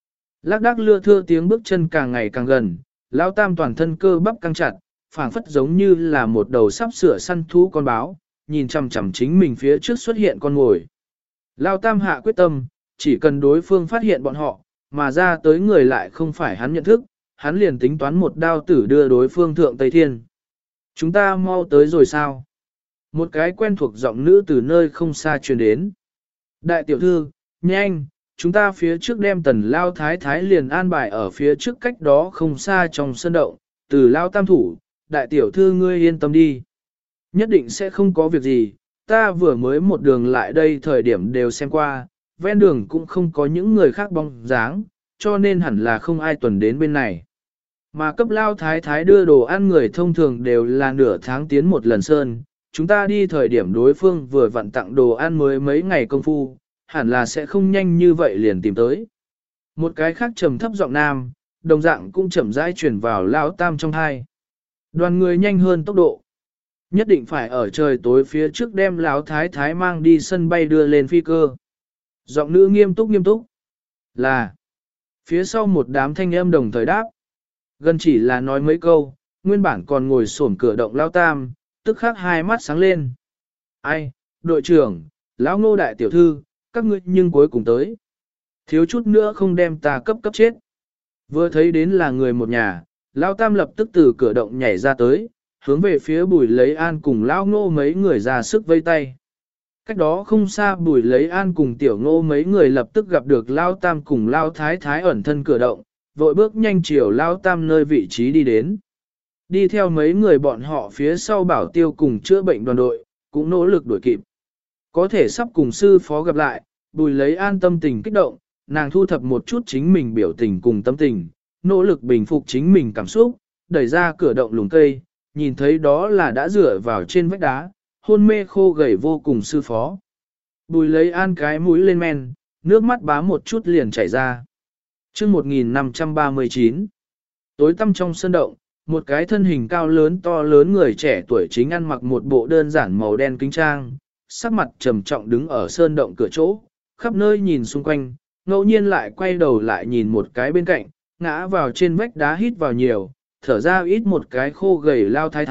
Lác đác lưa thưa tiếng bước chân càng ngày càng gần, Lao Tam toàn thân cơ bắp căng chặt, phảng phất giống như là một đầu sắp sửa săn thú con báo, nhìn chằm chằm chính mình phía trước xuất hiện con ngồi. Lao Tam hạ quyết tâm, chỉ cần đối phương phát hiện bọn họ, mà ra tới người lại không phải hắn nhận thức, hắn liền tính toán một đao tử đưa đối phương thượng Tây Thiên. Chúng ta mau tới rồi sao? Một cái quen thuộc giọng nữ từ nơi không xa truyền đến. Đại tiểu thư, nhanh, chúng ta phía trước đem Tần Lao Thái Thái liền an bài ở phía trước cách đó không xa trong sân động, từ Lao Tam thủ, đại tiểu thư ngươi yên tâm đi. Nhất định sẽ không có việc gì, ta vừa mới một đường lại đây thời điểm đều xem qua, ven đường cũng không có những người khác bóng dáng, cho nên hẳn là không ai tuần đến bên này. Mà cấp Lao Thái Thái đưa đồ ăn người thông thường đều là nửa tháng tiến một lần sơn, chúng ta đi thời điểm đối phương vừa vặn tặng đồ ăn mới mấy ngày công phu, hẳn là sẽ không nhanh như vậy liền tìm tới. Một cái khác trầm thấp giọng nam, đồng dạng cũng chậm rãi chuyển vào Lao Tam trong hai. Đoàn người nhanh hơn tốc độ. Nhất định phải ở trời tối phía trước đem Lão Thái Thái mang đi sân bay đưa lên phi cơ. Giọng nữ nghiêm túc. Là. Phía sau một đám thanh âm đồng thời đáp. Gần chỉ là nói mấy câu, nguyên bản còn ngồi xổm cửa động Lao Tam, tức khắc hai mắt sáng lên. Ai, đội trưởng, Lão Ngô đại tiểu thư, các ngươi nhưng cuối cùng tới. Thiếu chút nữa không đem ta cấp chết. Vừa thấy đến là người một nhà, Lão Tam lập tức từ cửa động nhảy ra tới, hướng về phía Bùi Lấy An cùng Lão Ngô mấy người ra sức vây tay. Cách đó không xa Bùi Lấy An cùng Tiểu Ngô mấy người lập tức gặp được Lão Tam cùng Lão Thái Thái ẩn thân cửa động, vội bước nhanh chiều Lão Tam nơi vị trí đi đến. Đi theo mấy người bọn họ phía sau Bảo Tiêu cùng chữa bệnh đoàn đội, cũng nỗ lực đuổi kịp. Có thể sắp cùng sư phó gặp lại, Bùi Lấy An tâm tình kích động, nàng thu thập một chút chính mình biểu tình cùng tâm tình, nỗ lực bình phục chính mình cảm xúc, đẩy ra cửa động lùm cây, nhìn thấy đó là đã dựa vào trên vách đá, hôn mê khô gầy vô cùng sư phó. Bùi Lấy An cái mũi lên men, nước mắt bám một chút liền chảy ra. Chương 1539 tối tăm trong sân động, một cái thân hình cao lớn to lớn người trẻ tuổi chính ăn mặc một bộ đơn giản màu đen kính trang, sắc mặt trầm trọng đứng ở sơn động cửa chỗ, khắp nơi nhìn xung quanh, ngẫu nhiên lại quay đầu lại nhìn một cái bên cạnh, ngã vào trên vách đá hít vào nhiều, thở ra ít một cái khô gầy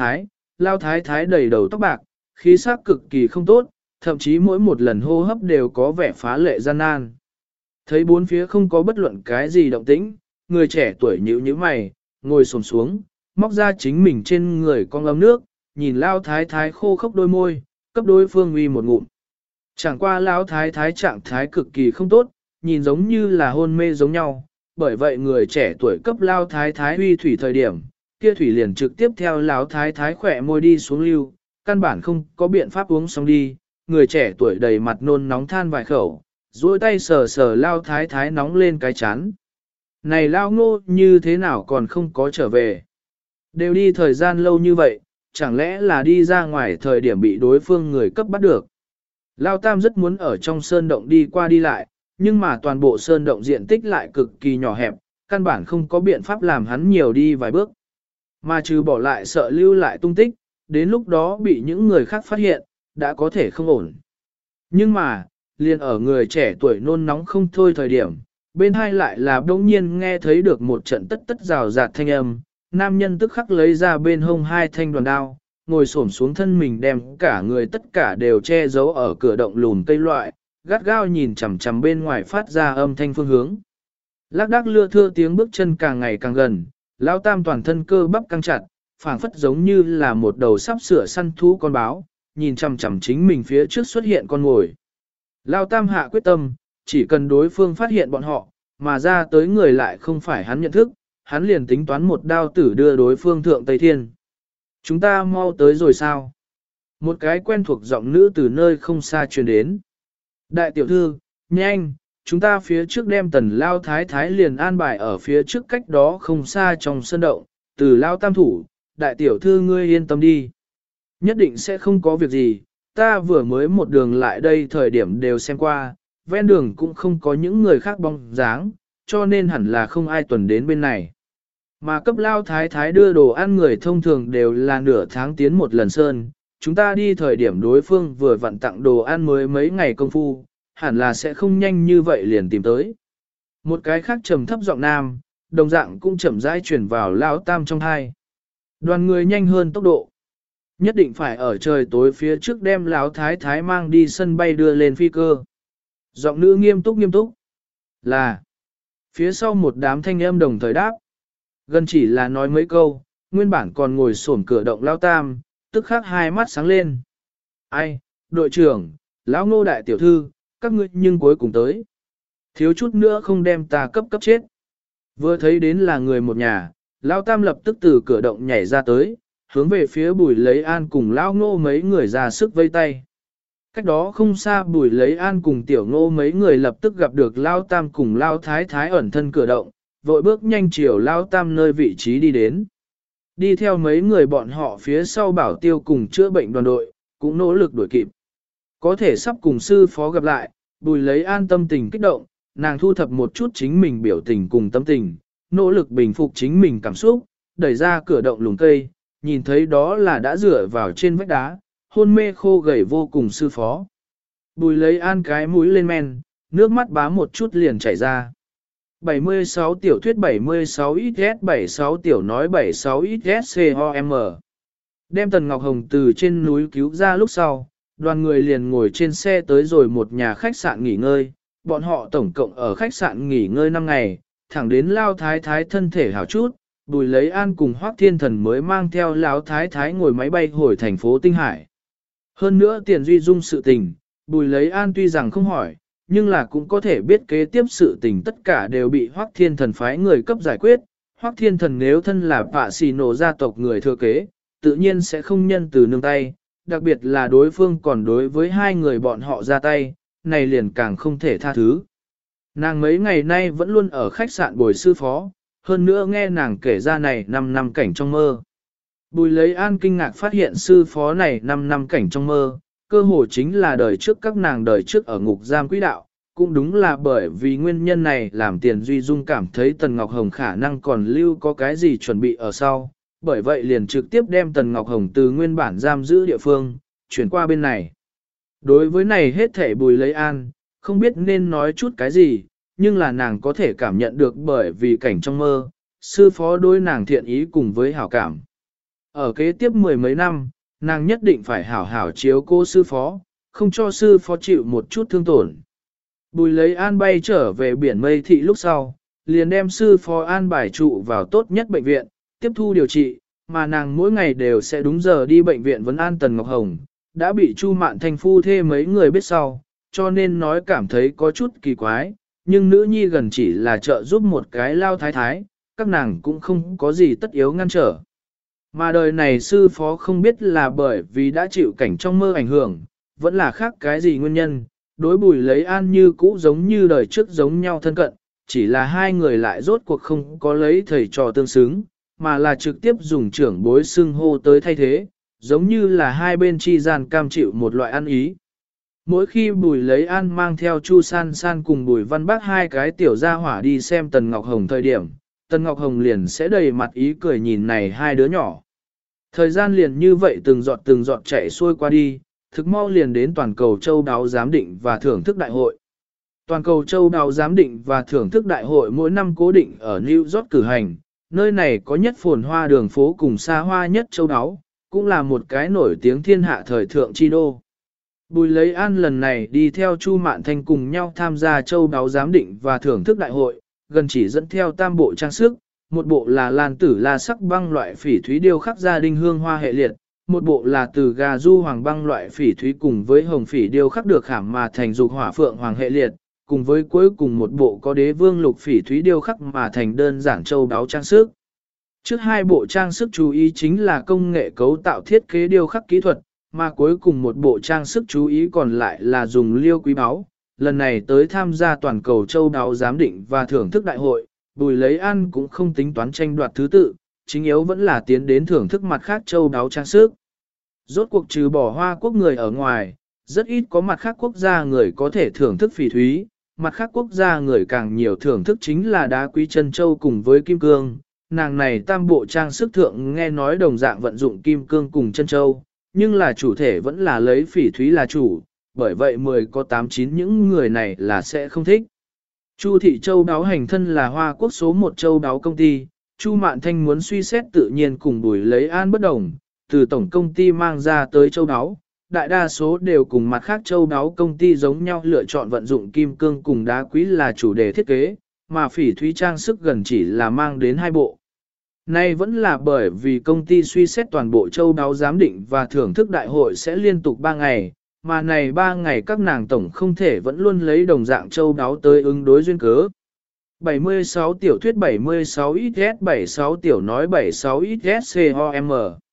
Lao Thái Thái đầy đầu tóc bạc, khí sắc cực kỳ không tốt, thậm chí mỗi một lần hô hấp đều có vẻ phá lệ gian nan. Thấy bốn phía không có bất luận cái gì động tĩnh, người trẻ tuổi nhíu mày, ngồi xổm xuống, móc ra chính mình trên người con ấm nước, nhìn Lao Thái Thái khô khốc đôi môi, cấp đối phương uy một ngụm. Chẳng qua Lão Thái Thái trạng thái cực kỳ không tốt, nhìn giống như là hôn mê giống nhau, bởi vậy người trẻ tuổi cấp Lao Thái Thái uy thủy thời điểm, kia thủy liền trực tiếp theo Lão Thái Thái khỏe môi đi xuống lưu, căn bản không có biện pháp uống xong đi, người trẻ tuổi đầy mặt nôn nóng than vài khẩu, duỗi tay sờ sờ Lao Thái Thái nóng lên cái chán. Này Lao Ngô như thế nào còn không có trở về? Đều đi thời gian lâu như vậy, chẳng lẽ là đi ra ngoài thời điểm bị đối phương người cấp bắt được? Lao Tam rất muốn ở trong sơn động đi qua đi lại, nhưng mà toàn bộ sơn động diện tích lại cực kỳ nhỏ hẹp, căn bản không có biện pháp làm hắn nhiều đi vài bước. Mà trừ bỏ lại sợ lưu lại tung tích, đến lúc đó bị những người khác phát hiện, đã có thể không ổn. Nhưng mà, liền ở người trẻ tuổi nôn nóng không thôi thời điểm, bên hai lại là đống nhiên nghe thấy được một trận tất tất rào rạt thanh âm, nam nhân tức khắc lấy ra bên hông hai thanh đoàn đao, ngồi xổm xuống thân mình đem cả người tất cả đều che giấu ở cửa động lùn cây loại, gắt gao nhìn chằm chằm bên ngoài phát ra âm thanh phương hướng. Lác đác lưa thưa tiếng bước chân càng ngày càng gần, Lão Tam toàn thân cơ bắp căng chặt, phảng phất giống như là một đầu sắp sửa săn thú con báo, nhìn chằm chằm chính mình phía trước xuất hiện con ngồi. Lão Tam hạ quyết tâm, chỉ cần đối phương phát hiện bọn họ, mà ra tới người lại không phải hắn nhận thức, hắn liền tính toán một đao tử đưa đối phương thượng Tây Thiên. Chúng ta mau tới rồi sao? Một cái quen thuộc giọng nữ từ nơi không xa truyền đến. Đại tiểu thư, nhanh, chúng ta phía trước đem Tần Lao Thái Thái liền an bài ở phía trước cách đó không xa trong sân động, từ Lao Tam thủ, đại tiểu thư ngươi yên tâm đi. Nhất định sẽ không có việc gì, ta vừa mới một đường lại đây thời điểm đều xem qua, ven đường cũng không có những người khác bóng dáng, cho nên hẳn là không ai tuần đến bên này. Mà cấp Lao Thái Thái đưa đồ ăn người thông thường đều là nửa tháng tiến một lần sơn, chúng ta đi thời điểm đối phương vừa vặn tặng đồ ăn mới mấy ngày công phu, hẳn là sẽ không nhanh như vậy liền tìm tới. Một cái khác trầm thấp giọng nam, đồng dạng cũng chậm rãi chuyển vào Lão Tam trong hai. Đoàn người nhanh hơn tốc độ. Nhất định phải ở trời tối phía trước đem Lão Thái Thái mang đi sân bay đưa lên phi cơ. Giọng nữ nghiêm túc. Là. Phía sau một đám thanh âm đồng thời đáp. Gần chỉ là nói mấy câu, nguyên bản còn ngồi xổm cửa động Lão Tam, tức khắc hai mắt sáng lên. Ai, đội trưởng, Lão Ngô đại tiểu thư, các ngươi nhưng cuối cùng tới. Thiếu chút nữa không đem ta cấp chết. Vừa thấy đến là người một nhà, Lão Tam lập tức từ cửa động nhảy ra tới, hướng về phía Bùi Lấy An cùng Lão Ngô mấy người ra sức vây tay. Cách đó không xa Bùi Lấy An cùng Tiểu Ngô mấy người lập tức gặp được Lão Tam cùng Lão Thái Thái ẩn thân cửa động, vội bước nhanh chiều Lão Tam nơi vị trí đi đến. Đi theo mấy người bọn họ phía sau Bảo Tiêu cùng chữa bệnh đoàn đội, cũng nỗ lực đuổi kịp. Có thể sắp cùng sư phó gặp lại, Bùi Lấy An tâm tình kích động, nàng thu thập một chút chính mình biểu tình cùng tâm tình, nỗ lực bình phục chính mình cảm xúc, đẩy ra cửa động lùm cây, nhìn thấy đó là đã dựa vào trên vách đá, hôn mê khô gầy vô cùng sư phó. Bùi Lấy An cái mũi lên men, nước mắt bám một chút liền chảy ra. 76 tiểu thuyết 76 XS 76 tiểu nói 76 XS COM. Đem Tần Ngọc Hồng từ trên núi cứu ra lúc sau, đoàn người liền ngồi trên xe tới rồi một nhà khách sạn nghỉ ngơi. Bọn họ tổng cộng ở khách sạn nghỉ ngơi 5 ngày, thẳng đến Lao Thái Thái thân thể hảo chút, Bùi Lấy An cùng Hoắc Thiên Thần mới mang theo Lão Thái Thái ngồi máy bay hồi thành phố Tinh Hải. Hơn nữa Tiền Duy Dung sự tình, Bùi Lấy An tuy rằng không hỏi, nhưng là cũng có thể biết kế tiếp sự tình tất cả đều bị Hoắc Thiên Thần phái người cấp giải quyết. Hoắc Thiên Thần nếu thân là Pạ Xì Nổ gia tộc người thừa kế, tự nhiên sẽ không nhân từ nương tay, đặc biệt là đối phương còn đối với hai người bọn họ ra tay, này liền càng không thể tha thứ. Nàng mấy ngày nay vẫn luôn ở khách sạn bồi sư phó, hơn nữa nghe nàng kể ra này 5 năm cảnh trong mơ. Bùi Lấy An kinh ngạc phát hiện sư phó này 5 năm cảnh trong mơ, cơ hồ chính là đời trước các nàng đời trước ở ngục giam quỹ đạo, cũng đúng là bởi vì nguyên nhân này làm Tiền Duy Dung cảm thấy Tần Ngọc Hồng khả năng còn lưu có cái gì chuẩn bị ở sau, bởi vậy liền trực tiếp đem Tần Ngọc Hồng từ nguyên bản giam giữ địa phương, chuyển qua bên này. Đối với này hết thể Bùi Lấy An, không biết nên nói chút cái gì, nhưng là nàng có thể cảm nhận được bởi vì cảnh trong mơ, sư phó đối nàng thiện ý cùng với hảo cảm. Ở kế tiếp 10 mấy năm, nàng nhất định phải hảo hảo chiếu cô sư phó, không cho sư phó chịu một chút thương tổn. Bùi Lấy An bay trở về biển Mây Thị lúc sau, liền đem sư phó an bài trụ vào tốt nhất bệnh viện, tiếp thu điều trị, mà nàng mỗi ngày đều sẽ đúng giờ đi bệnh viện vấn an Tần Ngọc Hồng, đã bị Chu Mạn Thanh phu thê mấy người biết sau, cho nên nói cảm thấy có chút kỳ quái, nhưng nữ nhi gần chỉ là trợ giúp một cái Lao Thái Thái, các nàng cũng không có gì tất yếu ngăn trở. Mà đời này sư phó không biết là bởi vì đã chịu cảnh trong mơ ảnh hưởng, vẫn là khác cái gì nguyên nhân, đối Bùi Lấy An như cũ giống như đời trước giống nhau thân cận, chỉ là hai người lại rốt cuộc không có lấy thầy trò tương xứng, mà là trực tiếp dùng trưởng bối xưng hô tới thay thế, giống như là hai bên chi gian cam chịu một loại ăn ý. Mỗi khi Bùi Lấy An mang theo Chu San San cùng Bùi Văn Bác hai cái tiểu gia hỏa đi xem Tần Ngọc Hồng thời điểm, Tần Ngọc Hồng liền sẽ đầy mặt ý cười nhìn này hai đứa nhỏ. Thời gian liền như vậy từng giọt chạy xuôi qua đi, thực mau liền đến toàn cầu châu đáo giám định và thưởng thức đại hội. Toàn cầu châu đáo giám định và thưởng thức đại hội mỗi năm cố định ở New York cử hành, nơi này có nhất phồn hoa đường phố cùng xa hoa nhất châu đáo, cũng là một cái nổi tiếng thiên hạ thời thượng chi đô. Bùi Lấy An lần này đi theo Chu Mạn Thanh cùng nhau tham gia châu đáo giám định và thưởng thức đại hội, gần chỉ dẫn theo tam bộ trang sức, một bộ là lan tử la sắc băng loại phỉ thúy điêu khắc gia đình hương hoa hệ liệt, một bộ là từ gà du hoàng băng loại phỉ thúy cùng với hồng phỉ điêu khắc được khảm mà thành dục hỏa phượng hoàng hệ liệt, cùng với cuối cùng một bộ có đế vương lục phỉ thúy điêu khắc mà thành đơn giản châu đáo trang sức. Trước hai bộ trang sức chú ý chính là công nghệ cấu tạo thiết kế điêu khắc kỹ thuật, mà cuối cùng một bộ trang sức chú ý còn lại là dùng liêu quý báu. Lần này tới tham gia toàn cầu châu đáo giám định và thưởng thức đại hội, Bùi Lấy An cũng không tính toán tranh đoạt thứ tự, chính yếu vẫn là tiến đến thưởng thức mặt khác châu đáo trang sức. Rốt cuộc trừ bỏ Hoa Quốc người ở ngoài, rất ít có mặt khác quốc gia người có thể thưởng thức phỉ thúy, mặt khác quốc gia người càng nhiều thưởng thức chính là đá quý chân châu cùng với kim cương. Nàng này tam bộ trang sức thượng nghe nói đồng dạng vận dụng kim cương cùng chân châu, nhưng là chủ thể vẫn là lấy phỉ thúy là chủ, bởi vậy 10 có 8-9 những người này là sẽ không thích. Chu Thị Châu Đáo hành thân là Hoa Quốc số 1 châu đáo công ty, Chu Mạn Thanh muốn suy xét tự nhiên cùng Bùi Lấy An bất đồng, từ tổng công ty mang ra tới châu đáo, đại đa số đều cùng mặt khác châu đáo công ty giống nhau lựa chọn vận dụng kim cương cùng đá quý là chủ đề thiết kế, mà phỉ thúy trang sức gần chỉ là mang đến 2 bộ. Nay vẫn là bởi vì công ty suy xét toàn bộ châu đáo giám định và thưởng thức đại hội sẽ liên tục 3 ngày, mà này 3 ngày các nàng tổng không thể vẫn luôn lấy đồng dạng châu đáo tới ứng đối duyên cớ. 76 tiểu thuyết 76 XS 76 tiểu nói 76 XS COM.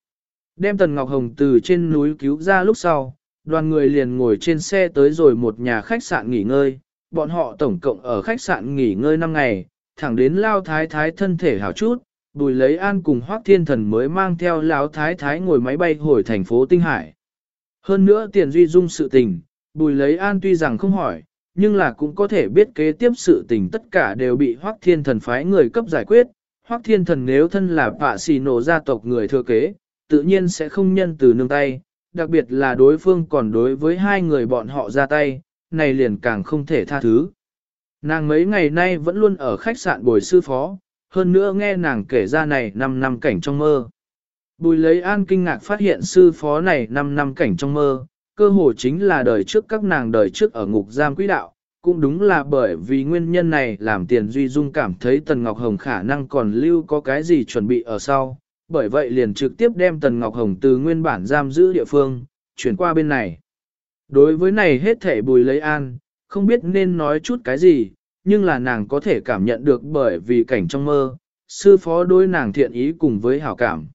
Đem Tần Ngọc Hồng từ trên núi cứu ra lúc sau, đoàn người liền ngồi trên xe tới rồi một nhà khách sạn nghỉ ngơi, bọn họ tổng cộng ở khách sạn nghỉ ngơi 5 ngày, thẳng đến Lao Thái Thái thân thể hảo chút, Bùi Lấy An cùng Hoắc Thiên Thần mới mang theo Lão Thái Thái ngồi máy bay hồi thành phố Tinh Hải. Hơn nữa Tiền Duy Dung sự tình, Bùi Lấy An tuy rằng không hỏi, nhưng là cũng có thể biết kế tiếp sự tình tất cả đều bị Hoắc Thiên Thần phái người cấp giải quyết. Hoắc Thiên Thần nếu thân là Pạ Xì Nổ gia tộc người thừa kế, tự nhiên sẽ không nhân từ nương tay, đặc biệt là đối phương còn đối với 2 người bọn họ ra tay, này liền càng không thể tha thứ. Nàng mấy ngày nay vẫn luôn ở khách sạn bồi sư phó, hơn nữa nghe nàng kể ra này 5 năm cảnh trong mơ. Bùi Lấy An kinh ngạc phát hiện sư phó này 5 năm cảnh trong mơ, cơ hồ chính là đời trước các nàng đời trước ở ngục giam quỹ đạo, cũng đúng là bởi vì nguyên nhân này làm Tiền Duy Dung cảm thấy Tần Ngọc Hồng khả năng còn lưu có cái gì chuẩn bị ở sau, bởi vậy liền trực tiếp đem Tần Ngọc Hồng từ nguyên bản giam giữ địa phương, chuyển qua bên này. Đối với này hết thể Bùi Lấy An, không biết nên nói chút cái gì, nhưng là nàng có thể cảm nhận được bởi vì cảnh trong mơ, sư phó đối nàng thiện ý cùng với hảo cảm.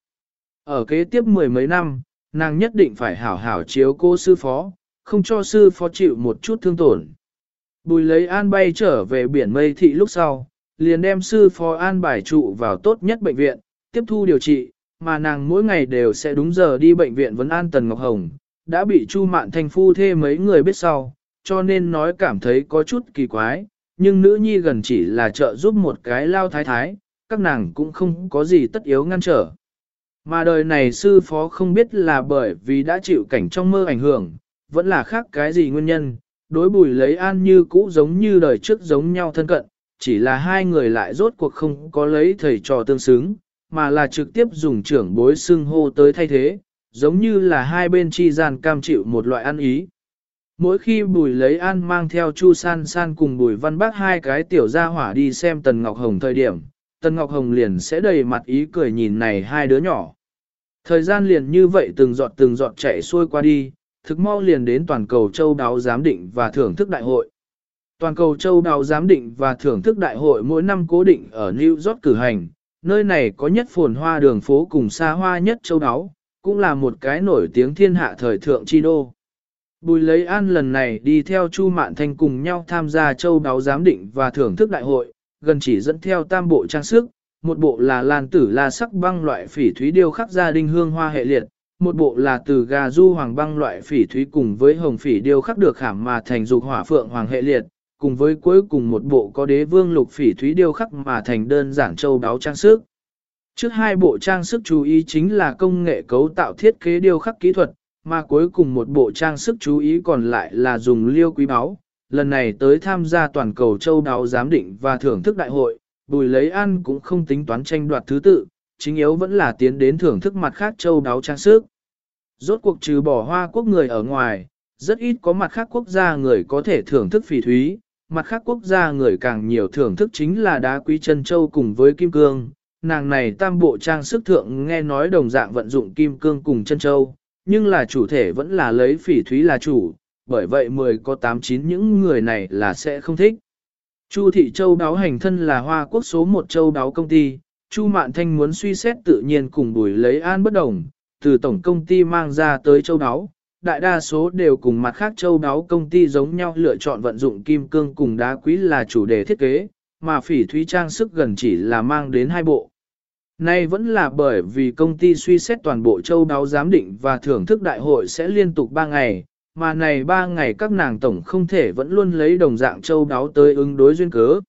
Ở kế tiếp 10 mấy năm, nàng nhất định phải hảo hảo chiếu cô sư phó, không cho sư phó chịu một chút thương tổn. Bùi Lấy An bay trở về biển Mây Thị lúc sau, liền đem sư phó an bài trụ vào tốt nhất bệnh viện, tiếp thu điều trị, mà nàng mỗi ngày đều sẽ đúng giờ đi bệnh viện vấn an Tần Ngọc Hồng, đã bị Chu Mạn Thanh phu thê mấy người biết sau, cho nên nói cảm thấy có chút kỳ quái, nhưng nữ nhi gần chỉ là trợ giúp một cái Lao Thái Thái, các nàng cũng không có gì tất yếu ngăn trở. Mà đời này sư phó không biết là bởi vì đã chịu cảnh trong mơ ảnh hưởng, vẫn là khác cái gì nguyên nhân, đối Bùi Lấy An như cũ giống như đời trước giống nhau thân cận, chỉ là 2 người lại rốt cuộc không có lấy thầy trò tương xứng, mà là trực tiếp dùng trưởng bối xưng hô tới thay thế, giống như là 2 bên chi gian cam chịu một loại ăn ý. Mỗi khi Bùi Lấy An mang theo Chu San San cùng Bùi Văn Bác 2 cái tiểu gia hỏa đi xem Tần Ngọc Hồng thời điểm, Tần Ngọc Hồng liền sẽ đầy mặt ý cười nhìn này 2 đứa nhỏ. Thời gian liền như vậy từng giọt chạy xuôi qua đi, thực mau liền đến toàn cầu châu đáo giám định và thưởng thức đại hội. Toàn cầu châu đáo giám định và thưởng thức đại hội mỗi năm cố định ở New York cử hành, nơi này có nhất phồn hoa đường phố cùng xa hoa nhất châu đáo, cũng là một cái nổi tiếng thiên hạ thời thượng chi đô. Bùi Lấy An lần này đi theo Chu Mạn Thanh cùng nhau tham gia châu đáo giám định và thưởng thức đại hội, gần chỉ dẫn theo 3 bộ trang sức, một bộ là lan tử la sắc băng loại phỉ thúy điêu khắc gia đình hương hoa hệ liệt, một bộ là từ gà du hoàng băng loại phỉ thúy cùng với hồng phỉ điêu khắc được khảm mà thành dục hỏa phượng hoàng hệ liệt, cùng với cuối cùng một bộ có đế vương lục phỉ thúy điêu khắc mà thành đơn giản châu đáo trang sức. Trước 2 bộ trang sức chú ý chính là công nghệ cấu tạo thiết kế điêu khắc kỹ thuật, mà cuối cùng một bộ trang sức chú ý còn lại là dùng liêu quý báu. Lần này tới tham gia toàn cầu châu đáo giám định và thưởng thức đại hội, Bùi Lấy An cũng không tính toán tranh đoạt thứ tự, chính yếu vẫn là tiến đến thưởng thức mặt khác châu đáo trang sức. Rốt cuộc trừ bỏ Hoa Quốc người ở ngoài, rất ít có mặt khác quốc gia người có thể thưởng thức phỉ thúy, mặt khác quốc gia người càng nhiều thưởng thức chính là đá quý chân châu cùng với kim cương. Nàng này 3 bộ trang sức thượng nghe nói đồng dạng vận dụng kim cương cùng chân châu, nhưng là chủ thể vẫn là lấy phỉ thúy là chủ, bởi vậy 10 có 8-9 những người này là sẽ không thích. Chu Thị Châu Đáo hành thân là Hoa Quốc số 1 châu đáo công ty, Chu Mạn Thanh muốn suy xét tự nhiên cùng Bùi Lấy An bất đồng, từ tổng công ty mang ra tới châu đáo, đại đa số đều cùng mặt khác châu đáo công ty giống nhau lựa chọn vận dụng kim cương cùng đá quý là chủ đề thiết kế, mà phỉ thúy trang sức gần chỉ là mang đến 2 bộ. Nay vẫn là bởi vì công ty suy xét toàn bộ châu đáo giám định và thưởng thức đại hội sẽ liên tục 3 ngày, mà này 3 ngày các nàng tổng không thể vẫn luôn lấy đồng dạng châu đáo tới ứng đối duyên cớ.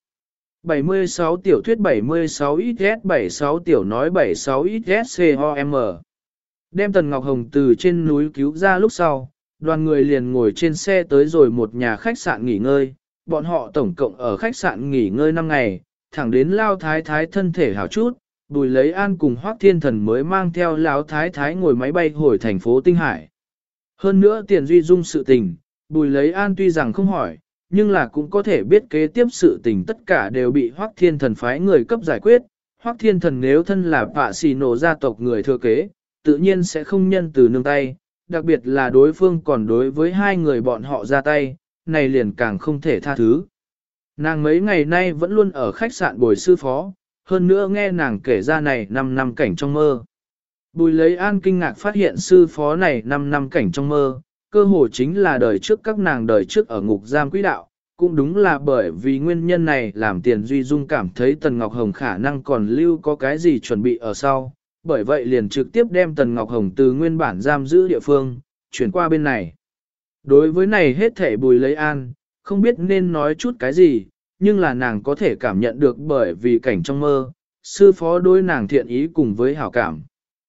76 tiểu thuyết 76 XS 76 tiểu nói 76 XS COM. Đem Tần Ngọc Hồng từ trên núi cứu ra lúc sau, đoàn người liền ngồi trên xe tới rồi một nhà khách sạn nghỉ ngơi, bọn họ tổng cộng ở khách sạn nghỉ ngơi 5 ngày, thẳng đến Lao Thái Thái thân thể hảo chút, Bùi Lấy An cùng Hoắc Thiên Thần mới mang theo Lão Thái Thái ngồi máy bay hồi thành phố Tinh Hải. Hơn nữa Tiền Duy Dung sự tình, Bùi Lấy An tuy rằng không hỏi, nhưng là cũng có thể biết kế tiếp sự tình tất cả đều bị Hoắc Thiên Thần phái người cấp giải quyết. Hoắc Thiên Thần nếu thân là Pạ Xì Nổ gia tộc người thừa kế, tự nhiên sẽ không nhân từ nương tay, đặc biệt là đối phương còn đối với hai người bọn họ ra tay, này liền càng không thể tha thứ. Nàng mấy ngày nay vẫn luôn ở khách sạn bồi sư phó, hơn nữa nghe nàng kể ra này 5 năm cảnh trong mơ. Bùi Lấy An kinh ngạc phát hiện sư phó này 5 năm cảnh trong mơ, cơ hồ chính là đời trước các nàng đời trước ở ngục giam quỹ đạo, cũng đúng là bởi vì nguyên nhân này làm Tiền Duy Dung cảm thấy Tần Ngọc Hồng khả năng còn lưu có cái gì chuẩn bị ở sau, bởi vậy liền trực tiếp đem Tần Ngọc Hồng từ nguyên bản giam giữ địa phương, chuyển qua bên này. Đối với này hết thể Bùi Lấy An, không biết nên nói chút cái gì, nhưng là nàng có thể cảm nhận được bởi vì cảnh trong mơ, sư phó đối nàng thiện ý cùng với hảo cảm.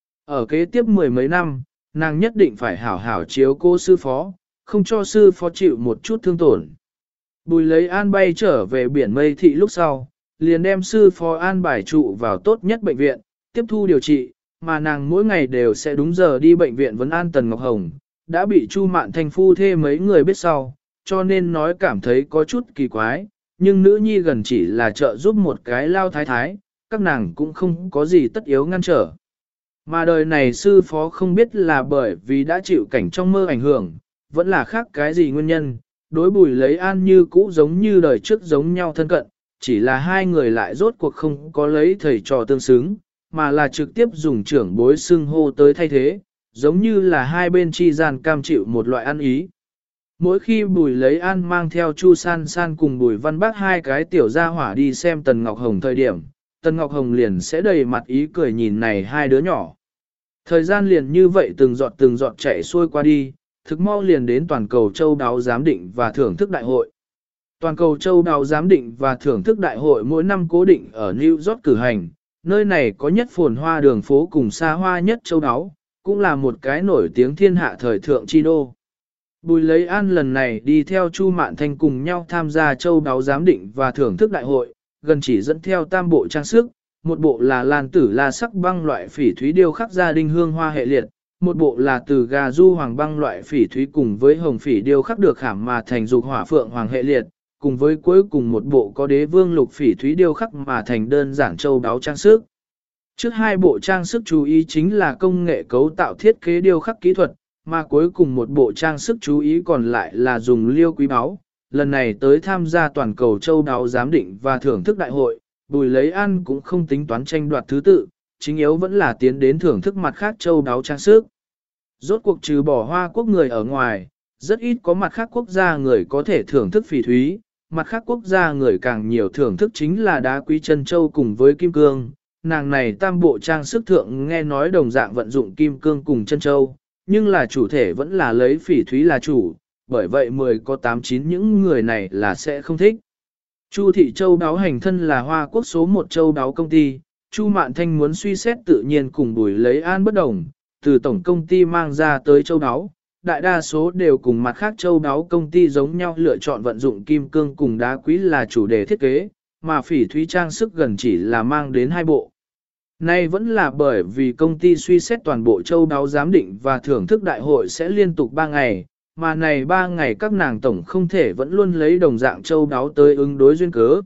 Ở kế tiếp 10 mấy năm, nàng nhất định phải hảo hảo chiếu cô sư phó, không cho sư phó chịu một chút thương tổn. Bùi Lấy An bay trở về biển Mây Thị lúc sau, liền đem sư phó an bài trụ vào tốt nhất bệnh viện, tiếp thu điều trị, mà nàng mỗi ngày đều sẽ đúng giờ đi bệnh viện vấn an Tần Ngọc Hồng, đã bị Chu Mạn Thanh phu thê mấy người biết sau, cho nên nói cảm thấy có chút kỳ quái, nhưng nữ nhi gần chỉ là trợ giúp một cái lao thái thái, các nàng cũng không có gì tất yếu ngăn trở. Mà đời này sư phó không biết là bởi vì đã chịu cảnh trong mơ ảnh hưởng, vẫn là khác cái gì nguyên nhân, đối Bùi Lấy An như cũ giống như đời trước giống nhau thân cận, chỉ là hai người lại rốt cuộc không có lấy thầy trò tương xứng, mà là trực tiếp dùng trưởng bối xưng hô tới thay thế, giống như là hai bên chi gian cam chịu một loại ăn ý. Mỗi khi Bùi Lấy An mang theo Chu San San cùng Bùi Văn Bác hai cái tiểu gia hỏa đi xem Tần Ngọc Hồng thời điểm, Tần Ngọc Hồng liền sẽ đầy mặt ý cười nhìn này hai đứa nhỏ. Thời gian liền như vậy từng giọt chạy xuôi qua đi, thực mau liền đến toàn cầu châu đáo giám định và thưởng thức đại hội. Toàn cầu châu đáo giám định và thưởng thức đại hội mỗi năm cố định ở New York cử hành, nơi này có nhất phồn hoa đường phố cùng xa hoa nhất châu đáo, cũng là một cái nổi tiếng thiên hạ thời thượng chi đô. Bùi Lấy An lần này đi theo Chu Mạn Thanh cùng nhau tham gia châu đáo giám định và thưởng thức đại hội, gần chỉ dẫn theo tam bộ trang sức, một bộ là lan tử la sắc băng loại phỉ thúy điêu khắc gia đình hương hoa hệ liệt, một bộ là từ gà du hoàng băng loại phỉ thúy cùng với hồng phỉ điêu khắc được khảm mà thành dục hỏa phượng hoàng hệ liệt, cùng với cuối cùng một bộ có đế vương lục phỉ thúy điêu khắc mà thành đơn giản châu đáo trang sức. Trước hai bộ trang sức chú ý chính là công nghệ cấu tạo thiết kế điêu khắc kỹ thuật, mà cuối cùng một bộ trang sức chú ý còn lại là dùng liêu quý báu. Lần này tới tham gia toàn cầu châu đáo giám định và thưởng thức đại hội, Bùi Lấy An cũng không tính toán tranh đoạt thứ tự, chính yếu vẫn là tiến đến thưởng thức mặt khác châu đáo trang sức. Rốt cuộc trừ bỏ Hoa Quốc người ở ngoài, rất ít có mặt khác quốc gia người có thể thưởng thức phỉ thúy, mặt khác quốc gia người càng nhiều thưởng thức chính là đá quý chân châu cùng với kim cương. Nàng này tam bộ trang sức thượng nghe nói đồng dạng vận dụng kim cương cùng chân châu, nhưng là chủ thể vẫn là lấy phỉ thúy là chủ, bởi vậy 10 có 8-9 những người này là sẽ không thích. Chu Thị Châu Đáo hành thân là Hoa Quốc số 1 châu đáo công ty, Chu Mạn Thanh muốn suy xét tự nhiên cùng Bùi Lấy An bất đồng, từ tổng công ty mang ra tới châu đáo, đại đa số đều cùng mặt khác châu đáo công ty giống nhau lựa chọn vận dụng kim cương cùng đá quý là chủ đề thiết kế, mà phỉ thúy trang sức gần chỉ là mang đến 2 bộ. Nay vẫn là bởi vì công ty suy xét toàn bộ châu đáo giám định và thưởng thức đại hội sẽ liên tục 3 ngày, mà này 3 ngày các nàng tổng không thể vẫn luôn lấy đồng dạng châu đáo tới ứng đối duyên cớ.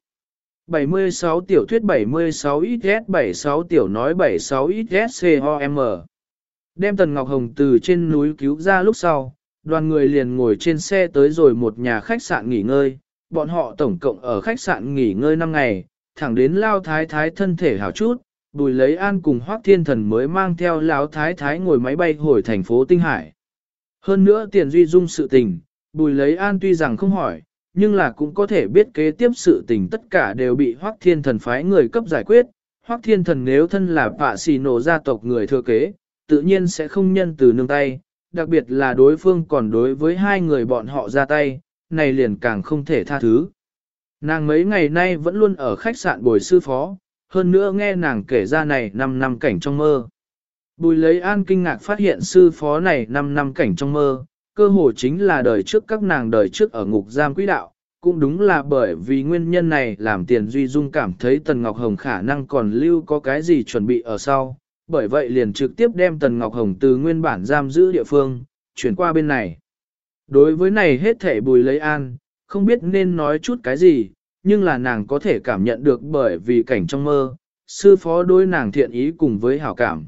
76 tiểu thuyết 76 XS 76 tiểu nói 76 XS COM. Đem Tần Ngọc Hồng từ trên núi cứu ra lúc sau, đoàn người liền ngồi trên xe tới rồi một nhà khách sạn nghỉ ngơi, bọn họ tổng cộng ở khách sạn nghỉ ngơi 5 ngày, thẳng đến Lao Thái Thái thân thể hảo chút, Bùi Lấy An cùng Hoắc Thiên Thần mới mang theo Lão Thái Thái ngồi máy bay hồi thành phố Tinh Hải. Hơn nữa Tiền Duy Dung sự tình, Bùi Lấy An tuy rằng không hỏi, nhưng là cũng có thể biết kế tiếp sự tình tất cả đều bị Hoắc Thiên Thần phái người cấp giải quyết. Hoắc Thiên Thần nếu thân là Pạ Xì Nổ gia tộc người thừa kế, tự nhiên sẽ không nhân từ nương tay, đặc biệt là đối phương còn đối với hai người bọn họ ra tay, này liền càng không thể tha thứ. Nàng mấy ngày nay vẫn luôn ở khách sạn bồi sư phó, hơn nữa nghe nàng kể ra này 5 năm cảnh trong mơ. Bùi Lấy An kinh ngạc phát hiện sư phó này 5 năm cảnh trong mơ, cơ hồ chính là đời trước các nàng đời trước ở ngục giam quỹ đạo, cũng đúng là bởi vì nguyên nhân này làm Tiền Duy Dung cảm thấy Tần Ngọc Hồng khả năng còn lưu có cái gì chuẩn bị ở sau, bởi vậy liền trực tiếp đem Tần Ngọc Hồng từ nguyên bản giam giữ địa phương, chuyển qua bên này. Đối với này hết thể Bùi Lấy An, không biết nên nói chút cái gì, nhưng là nàng có thể cảm nhận được bởi vì cảnh trong mơ, sư phó đối nàng thiện ý cùng với hảo cảm.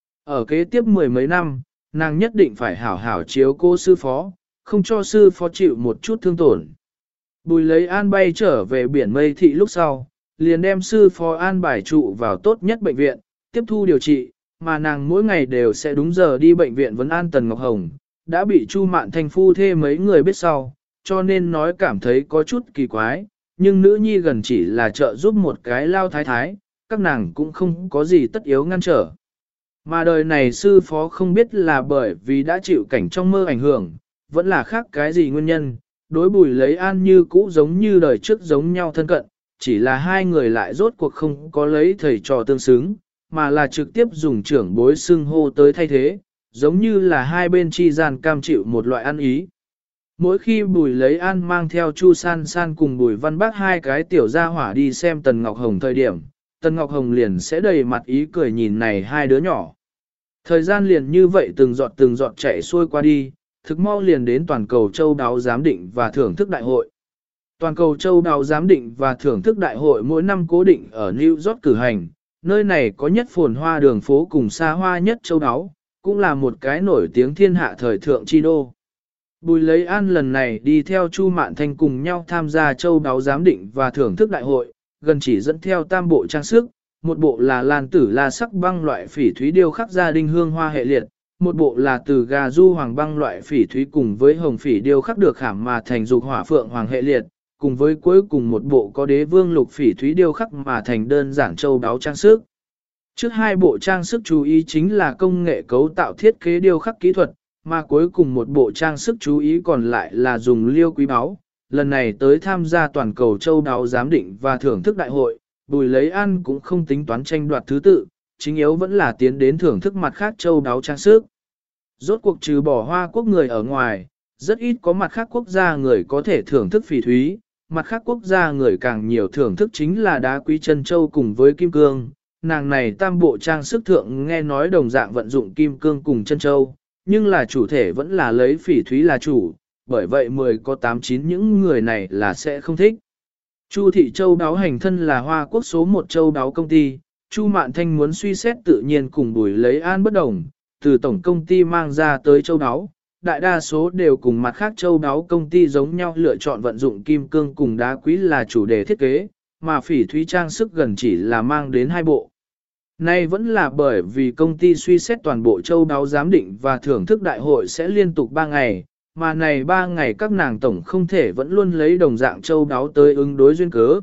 Ở kế tiếp mười mấy năm, nàng nhất định phải hảo hảo chiếu cô sư phó, không cho sư phó chịu một chút thương tổn. Bùi Lấy An bay trở về biển Mây Thị lúc sau, liền đem sư phó an bài trụ vào tốt nhất bệnh viện, tiếp thu điều trị, mà nàng mỗi ngày đều sẽ đúng giờ đi bệnh viện vấn an Tần Ngọc Hồng, đã bị Chu Mạn Thanh phu thê mấy người biết sau, cho nên nói cảm thấy có chút kỳ quái, nhưng nữ nhi gần chỉ là trợ giúp một cái lao thái thái, các nàng cũng không có gì tất yếu ngăn trở. Mà đời này sư phó không biết là bởi vì đã chịu cảnh trong mơ ảnh hưởng, vẫn là khác cái gì nguyên nhân, đối Bùi Lấy An như cũ giống như đời trước giống nhau thân cận, chỉ là hai người lại rốt cuộc không có lấy thầy trò tương xứng, mà là trực tiếp dùng trưởng bối xưng hô tới thay thế, giống như là hai bên chi gian cam chịu một loại ăn ý. Mỗi khi Bùi Lấy An mang theo Chu San San cùng Bùi Văn Bác hai cái tiểu gia hỏa đi xem Tần Ngọc Hồng thời điểm, Tần Ngọc Hồng liền sẽ đầy mặt ý cười nhìn này hai đứa nhỏ. Thời gian liền như vậy từng giọt chạy xuôi qua đi, thực mau liền đến toàn cầu châu đáo giám định và thưởng thức đại hội. Toàn cầu châu đáo giám định và thưởng thức đại hội mỗi năm cố định ở New York cử hành, nơi này có nhất phồn hoa đường phố cùng xa hoa nhất châu đáo, cũng là một cái nổi tiếng thiên hạ thời thượng chi đô. Bùi Lấy An lần này đi theo Chu Mạn Thanh cùng nhau tham gia châu đáo giám định và thưởng thức đại hội, gần chỉ dẫn theo tam bộ trang sức, một bộ là lan tử la sắc băng loại phỉ thúy điêu khắc gia đình hương hoa hệ liệt, một bộ là từ gà du hoàng băng loại phỉ thúy cùng với hồng phỉ điêu khắc được khảm mà thành dục hỏa phượng hoàng hệ liệt, cùng với cuối cùng một bộ có đế vương lục phỉ thúy điêu khắc mà thành đơn giản châu đáo trang sức. Trước hai bộ trang sức chú ý chính là công nghệ cấu tạo thiết kế điêu khắc kỹ thuật, mà cuối cùng một bộ trang sức chú ý còn lại là dùng liêu quý báu. Lần này tới tham gia toàn cầu châu đáo giám định và thưởng thức đại hội, Bùi Lấy An cũng không tính toán tranh đoạt thứ tự, chính yếu vẫn là tiến đến thưởng thức mặt khác châu đáo trang sức. Rốt cuộc trừ bỏ Hoa Quốc người ở ngoài, rất ít có mặt khác quốc gia người có thể thưởng thức phỉ thúy, mặt khác quốc gia người càng nhiều thưởng thức chính là đá quý chân châu cùng với kim cương. Nàng này tam bộ trang sức thượng nghe nói đồng dạng vận dụng kim cương cùng chân châu, nhưng là chủ thể vẫn là lấy phỉ thúy là chủ, bởi vậy 10 có 8-9 những người này là sẽ không thích. Chu Thị Châu Đáo hành thân là Hoa Quốc số 1 châu đáo công ty, Chu Mạn Thanh muốn suy xét tự nhiên cùng Bùi Lấy An bất đồng, từ tổng công ty mang ra tới châu đáo, đại đa số đều cùng mặt khác châu đáo công ty giống nhau lựa chọn vận dụng kim cương cùng đá quý là chủ đề thiết kế, mà phỉ thúy trang sức gần chỉ là mang đến 2 bộ. Nay vẫn là bởi vì công ty suy xét toàn bộ châu đáo giám định và thưởng thức đại hội sẽ liên tục 3 ngày, mà này 3 ngày các nàng tổng không thể vẫn luôn lấy đồng dạng châu đáo tới ứng đối duyên cớ.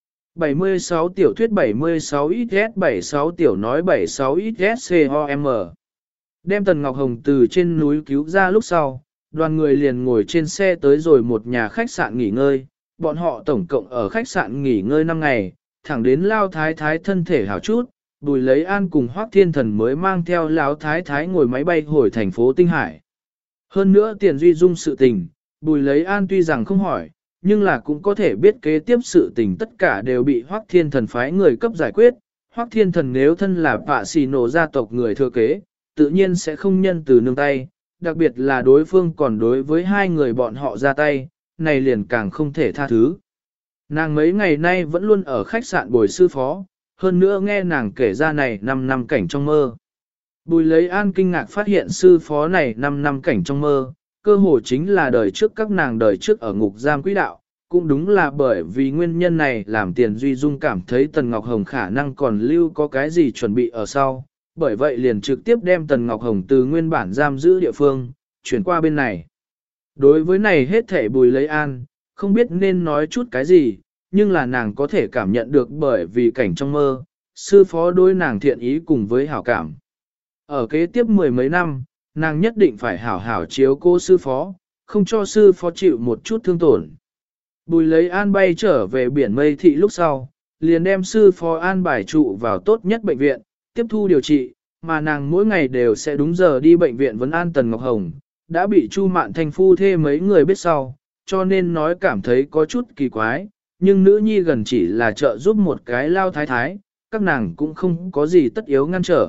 76 tiểu thuyết 76 XS 76 tiểu nói 76 XS COM. Đem Tần Ngọc Hồng từ trên núi cứu ra lúc sau, đoàn người liền ngồi trên xe tới rồi một nhà khách sạn nghỉ ngơi, bọn họ tổng cộng ở khách sạn nghỉ ngơi 5 ngày, thẳng đến Lao Thái Thái thân thể hảo chút, Bùi Lấy An cùng Hoắc Thiên Thần mới mang theo Lão Thái Thái ngồi máy bay hồi thành phố Tinh Hải. Hơn nữa Tiền Duy Dung sự tình, Bùi Lấy An tuy rằng không hỏi, nhưng là cũng có thể biết kế tiếp sự tình tất cả đều bị Hoắc Thiên Thần phái người cấp giải quyết. Hoắc Thiên Thần nếu thân là Pạ Xì Nổ gia tộc người thừa kế, tự nhiên sẽ không nhân từ nương tay, đặc biệt là đối phương còn đối với hai người bọn họ ra tay, này liền càng không thể tha thứ. Nàng mấy ngày nay vẫn luôn ở khách sạn bồi sư phó, hơn nữa nghe nàng kể ra này 5 năm cảnh trong mơ. Bùi Lấy An kinh ngạc phát hiện sư phó này 5 năm cảnh trong mơ, cơ hồ chính là đời trước các nàng đời trước ở ngục giam quỹ đạo, cũng đúng là bởi vì nguyên nhân này làm Tiền Duy Dung cảm thấy Tần Ngọc Hồng khả năng còn lưu có cái gì chuẩn bị ở sau, bởi vậy liền trực tiếp đem Tần Ngọc Hồng từ nguyên bản giam giữ địa phương, chuyển qua bên này. Đối với này hết thể Bùi Lấy An, không biết nên nói chút cái gì, nhưng là nàng có thể cảm nhận được bởi vì cảnh trong mơ, sư phó đối nàng thiện ý cùng với hảo cảm. Ở kế tiếp mười mấy năm, nàng nhất định phải hảo hảo chiếu cô sư phó, không cho sư phó chịu một chút thương tổn. Bùi Lấy An bay trở về biển Mây Thị lúc sau, liền đem sư phó an bài trụ vào tốt nhất bệnh viện, tiếp thu điều trị, mà nàng mỗi ngày đều sẽ đúng giờ đi bệnh viện vấn an Tần Ngọc Hồng, đã bị Chu Mạn Thanh phu thê mấy người biết sau, cho nên nói cảm thấy có chút kỳ quái, nhưng nữ nhi gần chỉ là trợ giúp một cái lao thái thái, các nàng cũng không có gì tất yếu ngăn trở.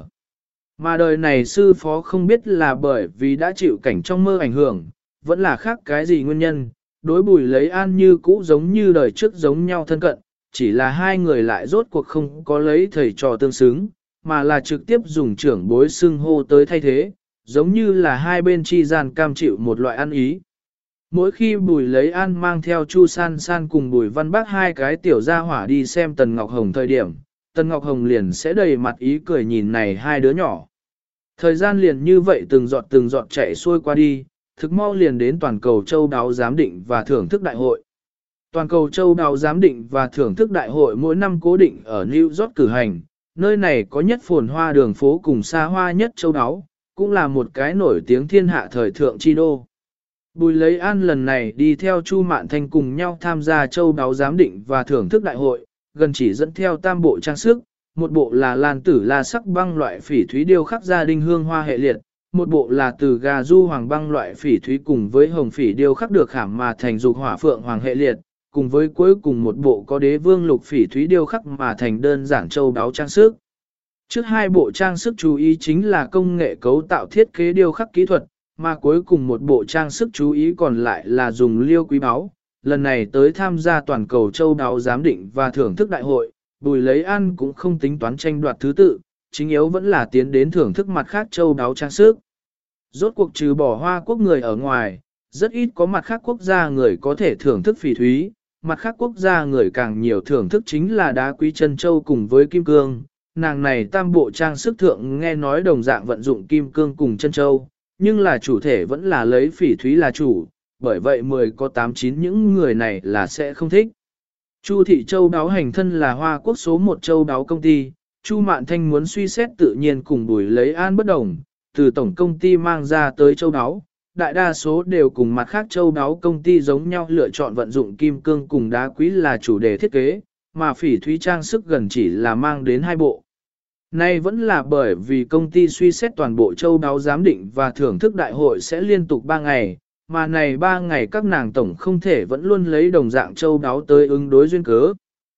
Mà đời này sư phó không biết là bởi vì đã chịu cảnh trong mơ ảnh hưởng, vẫn là khác cái gì nguyên nhân, đối Bùi Lấy An như cũ giống như đời trước giống nhau thân cận, chỉ là hai người lại rốt cuộc không có lấy thầy trò tương xứng, mà là trực tiếp dùng trưởng bối xưng hô tới thay thế, giống như là hai bên chi gian cam chịu một loại ăn ý. Mỗi khi Bùi Lấy An mang theo Chu San San cùng Bùi Văn Bác hai cái tiểu gia hỏa đi xem Tần Ngọc Hồng thời điểm, Tần Ngọc Hồng liền sẽ đầy mặt ý cười nhìn này hai đứa nhỏ. Thời gian liền như vậy từng giọt chạy xuôi qua đi, thực mau liền đến toàn cầu châu đáo giám định và thưởng thức đại hội. Toàn cầu châu đáo giám định và thưởng thức đại hội mỗi năm cố định ở New York cử hành, nơi này có nhất phồn hoa đường phố cùng xa hoa nhất châu đáo, cũng là một cái nổi tiếng thiên hạ thời thượng chi đô. Bùi Lấy An lần này đi theo Chu Mạn Thanh cùng nhau tham gia châu đáo giám định và thưởng thức đại hội, gần chỉ dẫn theo tam bộ trang sức, một bộ là lan tử la sắc băng loại phỉ thúy điêu khắc gia đình hương hoa hệ liệt, một bộ là từ gà du hoàng băng loại phỉ thúy cùng với hồng phỉ điêu khắc được khảm mà thành dục hỏa phượng hoàng hệ liệt, cùng với cuối cùng một bộ có đế vương lục phỉ thúy điêu khắc mà thành đơn giản châu đáo trang sức. Trước hai bộ trang sức chú ý chính là công nghệ cấu tạo thiết kế điêu khắc kỹ thuật, mà cuối cùng một bộ trang sức chú ý còn lại là dùng liêu quý báu. Lần này tới tham gia toàn cầu châu đáo giám định và thưởng thức đại hội, Bùi Lấy An cũng không tính toán tranh đoạt thứ tự, chính yếu vẫn là tiến đến thưởng thức mặt khác châu đáo trang sức. Rốt cuộc trừ bỏ Hoa Quốc người ở ngoài, rất ít có mặt khác quốc gia người có thể thưởng thức phỉ thúy, mặt khác quốc gia người càng nhiều thưởng thức chính là đá quý chân châu cùng với kim cương. Nàng này tam bộ trang sức thượng nghe nói đồng dạng vận dụng kim cương cùng chân châu, nhưng là chủ thể vẫn là lấy phỉ thúy là chủ, bởi vậy 10 có 8-9 những người này là sẽ không thích. Chu Thị Châu đáo hành thân là Hoa Quốc số 1 châu đáo công ty, Chu Mạn Thanh muốn suy xét tự nhiên cùng Bùi Lấy An bất đồng, từ tổng công ty mang ra tới châu đáo, đại đa số đều cùng mặt khác châu đáo công ty giống nhau lựa chọn vận dụng kim cương cùng đá quý là chủ đề thiết kế, mà phỉ thúy trang sức gần chỉ là mang đến 2 bộ. Nay vẫn là bởi vì công ty suy xét toàn bộ châu đáo giám định và thưởng thức đại hội sẽ liên tục 3 ngày, mà này 3 ngày các nàng tổng không thể vẫn luôn lấy đồng dạng châu đáo tới ứng đối duyên cớ.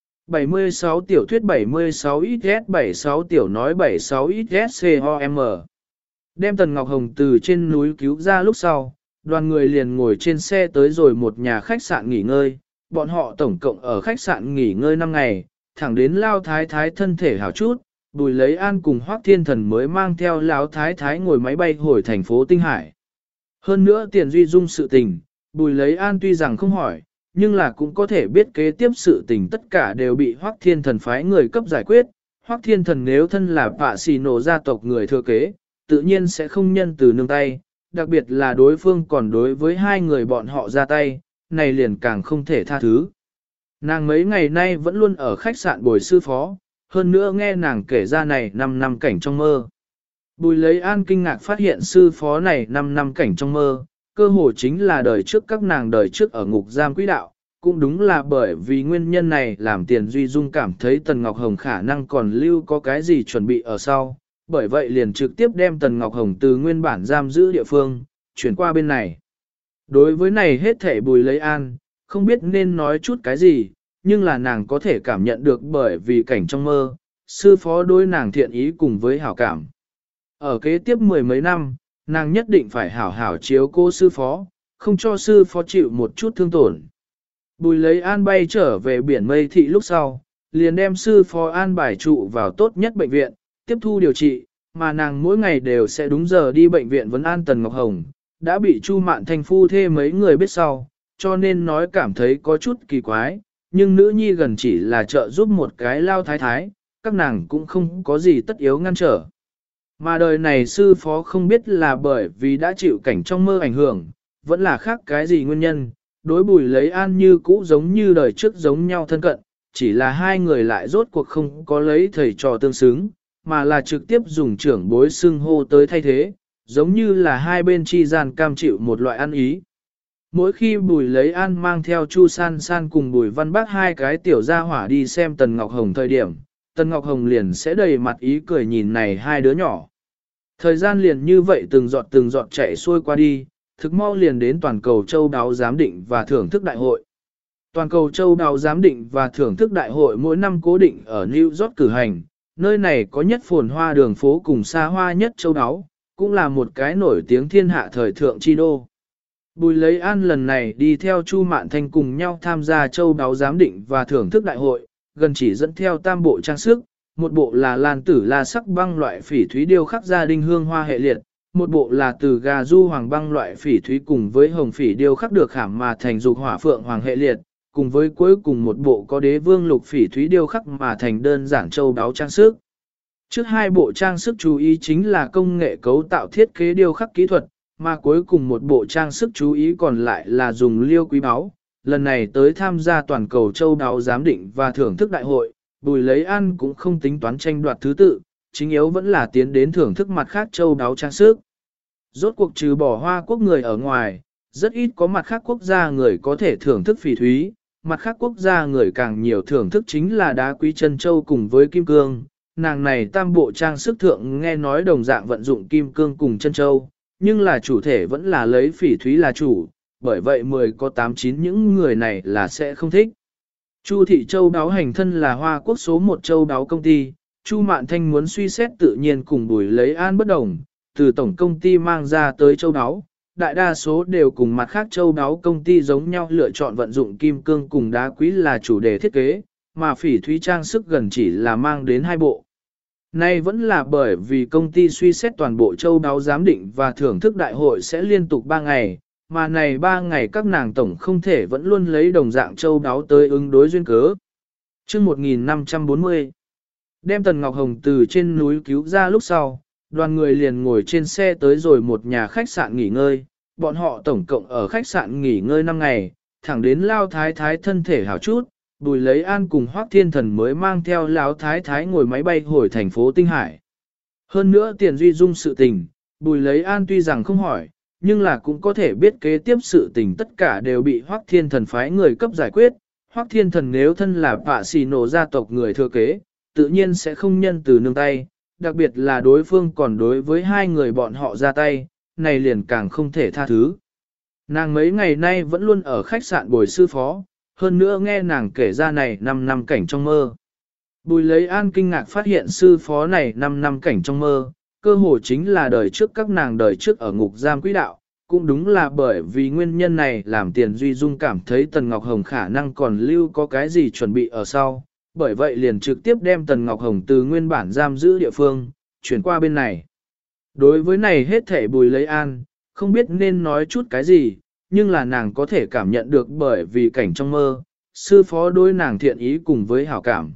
76 tiểu thuyết 76 XS 76 tiểu nói 76 XS COM. Đem Tần Ngọc Hồng từ trên núi cứu ra lúc sau, đoàn người liền ngồi trên xe tới rồi một nhà khách sạn nghỉ ngơi, bọn họ tổng cộng ở khách sạn nghỉ ngơi 5 ngày, thẳng đến Lao Thái Thái thân thể hảo chút, Bùi Lấy An cùng Hoắc Thiên Thần mới mang theo Lão Thái Thái ngồi máy bay hồi thành phố Tinh Hải. Hơn nữa Tiền Duy Dung sự tình, Bùi Lấy An tuy rằng không hỏi, nhưng là cũng có thể biết kế tiếp sự tình tất cả đều bị Hoắc Thiên Thần phái người cấp giải quyết. Hoắc Thiên Thần nếu thân là Pạ Xì Nổ gia tộc người thừa kế, tự nhiên sẽ không nhân từ nương tay, đặc biệt là đối phương còn đối với hai người bọn họ ra tay, này liền càng không thể tha thứ. Nàng mấy ngày nay vẫn luôn ở khách sạn bồi sư phó, hơn nữa nghe nàng kể ra này 5 năm cảnh trong mơ. Bùi Lấy An kinh ngạc phát hiện sư phó này 5 năm cảnh trong mơ, cơ hồ chính là đời trước các nàng đời trước ở ngục giam quỹ đạo, cũng đúng là bởi vì nguyên nhân này làm Tiền Duy Dung cảm thấy Tần Ngọc Hồng khả năng còn lưu có cái gì chuẩn bị ở sau, bởi vậy liền trực tiếp đem Tần Ngọc Hồng từ nguyên bản giam giữ địa phương, chuyển qua bên này. Đối với này hết thể Bùi Lấy An, không biết nên nói chút cái gì, nhưng là nàng có thể cảm nhận được bởi vì cảnh trong mơ, sư phó đối nàng thiện ý cùng với hảo cảm. Ở kế tiếp 10 mấy năm, nàng nhất định phải hảo hảo chiếu cô sư phó, không cho sư phó chịu một chút thương tổn. Bùi Lấy An bay trở về biển Mây Thị lúc sau, liền đem sư phó an bài trụ vào tốt nhất bệnh viện, tiếp thu điều trị, mà nàng mỗi ngày đều sẽ đúng giờ đi bệnh viện vấn an Tần Ngọc Hồng, đã bị Chu Mạn Thanh phu thê mấy người biết sau, cho nên nói cảm thấy có chút kỳ quái, nhưng nữ nhi gần chỉ là trợ giúp một cái lao thái thái, các nàng cũng không có gì tất yếu ngăn trở. Mà đời này sư phó không biết là bởi vì đã chịu cảnh trong mơ ảnh hưởng, vẫn là khác cái gì nguyên nhân, đối Bùi Lấy An như cũ giống như đời trước giống nhau thân cận, chỉ là hai người lại rốt cuộc không có lấy thầy trò tương xứng, mà là trực tiếp dùng trưởng bối xưng hô tới thay thế, giống như là hai bên chi gian cam chịu một loại ăn ý. Mỗi khi Bùi Lấy An mang theo Chu San San cùng Bùi Văn Bác hai cái tiểu gia hỏa đi xem Tần Ngọc Hồng thời điểm, Tần Ngọc Hồng liền sẽ đầy mặt ý cười nhìn này hai đứa nhỏ. Thời gian liền như vậy từng giọt chạy xuôi qua đi, thực mau liền đến toàn cầu châu đáo giám định và thưởng thức đại hội. Toàn cầu châu đáo giám định và thưởng thức đại hội mỗi năm cố định ở New York cử hành, nơi này có nhất phồn hoa đường phố cùng xa hoa nhất châu đáo, cũng là một cái nổi tiếng thiên hạ thời thượng chi đô. Bùi Lấy An lần này đi theo Chu Mạn Thanh cùng nhau tham gia châu đáo giám định và thưởng thức đại hội, gần chỉ dẫn theo tam bộ trang sức, một bộ là lan tử la sắc băng loại phỉ thúy điêu khắc gia đình hương hoa hệ liệt, một bộ là từ gà du hoàng băng loại phỉ thúy cùng với hồng phỉ điêu khắc được khảm mà thành dục hỏa phượng hoàng hệ liệt, cùng với cuối cùng một bộ có đế vương lục phỉ thúy điêu khắc mà thành đơn giản châu đáo trang sức. Trước hai bộ trang sức chú ý chính là công nghệ cấu tạo thiết kế điêu khắc kỹ thuật, mà cuối cùng một bộ trang sức chú ý còn lại là dùng liêu quý báu. Lần này tới tham gia toàn cầu châu đáo giám định và thưởng thức đại hội, Bùi Lấy An cũng không tính toán tranh đoạt thứ tự, chính yếu vẫn là tiến đến thưởng thức mặt khác châu đáo trang sức. Rốt cuộc trừ bỏ Hoa Quốc người ở ngoài, rất ít có mặt khác quốc gia người có thể thưởng thức phỉ thúy, mặt khác quốc gia người càng nhiều thưởng thức chính là đá quý chân châu cùng với kim cương. Nàng này tam bộ trang sức thượng nghe nói đồng dạng vận dụng kim cương cùng chân châu, nhưng là chủ thể vẫn là lấy phỉ thúy là chủ, bởi vậy 10 có 8-9 những người này là sẽ không thích. Chu Thị Châu đáo hành thân là Hoa Quốc số 1 châu đáo công ty, Chu Mạn Thanh muốn suy xét tự nhiên cùng Bùi Lấy An bất đồng, từ tổng công ty mang ra tới châu đáo, đại đa số đều cùng mặt khác châu đáo công ty giống nhau lựa chọn vận dụng kim cương cùng đá quý là chủ đề thiết kế, mà phỉ thúy trang sức gần chỉ là mang đến 2 bộ. Nay vẫn là bởi vì công ty suy xét toàn bộ châu đáo giám định và thưởng thức đại hội sẽ liên tục 3 ngày, mà này 3 ngày các nàng tổng không thể vẫn luôn lấy đồng dạng châu đáo tới ứng đối duyên cớ. Chương 1540 đem Tần Ngọc Hồng từ trên núi cứu ra lúc sau, đoàn người liền ngồi trên xe tới rồi một nhà khách sạn nghỉ ngơi, bọn họ tổng cộng ở khách sạn nghỉ ngơi 5 ngày, thẳng đến Lao Thái Thái thân thể hảo chút, Bùi Lấy An cùng Hoắc Thiên Thần mới mang theo Lão Thái Thái ngồi máy bay hồi thành phố Tinh Hải. Hơn nữa Tiền Duy Dung sự tình, Bùi Lấy An tuy rằng không hỏi, nhưng là cũng có thể biết kế tiếp sự tình tất cả đều bị Hoắc Thiên Thần phái người cấp giải quyết. Hoắc Thiên Thần nếu thân là Pạ Xì Nổ gia tộc người thừa kế, tự nhiên sẽ không nhân từ nương tay, đặc biệt là đối phương còn đối với hai người bọn họ ra tay, này liền càng không thể tha thứ. Nàng mấy ngày nay vẫn luôn ở khách sạn bồi sư phó, hơn nữa nghe nàng kể ra này 5 năm cảnh trong mơ. Bùi Lấy An kinh ngạc phát hiện sư phó này 5 năm cảnh trong mơ, cơ hồ chính là đời trước các nàng đời trước ở ngục giam quỹ đạo, cũng đúng là bởi vì nguyên nhân này làm Tiền Duy Dung cảm thấy Tần Ngọc Hồng khả năng còn lưu có cái gì chuẩn bị ở sau, bởi vậy liền trực tiếp đem Tần Ngọc Hồng từ nguyên bản giam giữ địa phương, chuyển qua bên này. Đối với này hết thể Bùi Lấy An, không biết nên nói chút cái gì, nhưng là nàng có thể cảm nhận được bởi vì cảnh trong mơ, sư phó đối nàng thiện ý cùng với hảo cảm.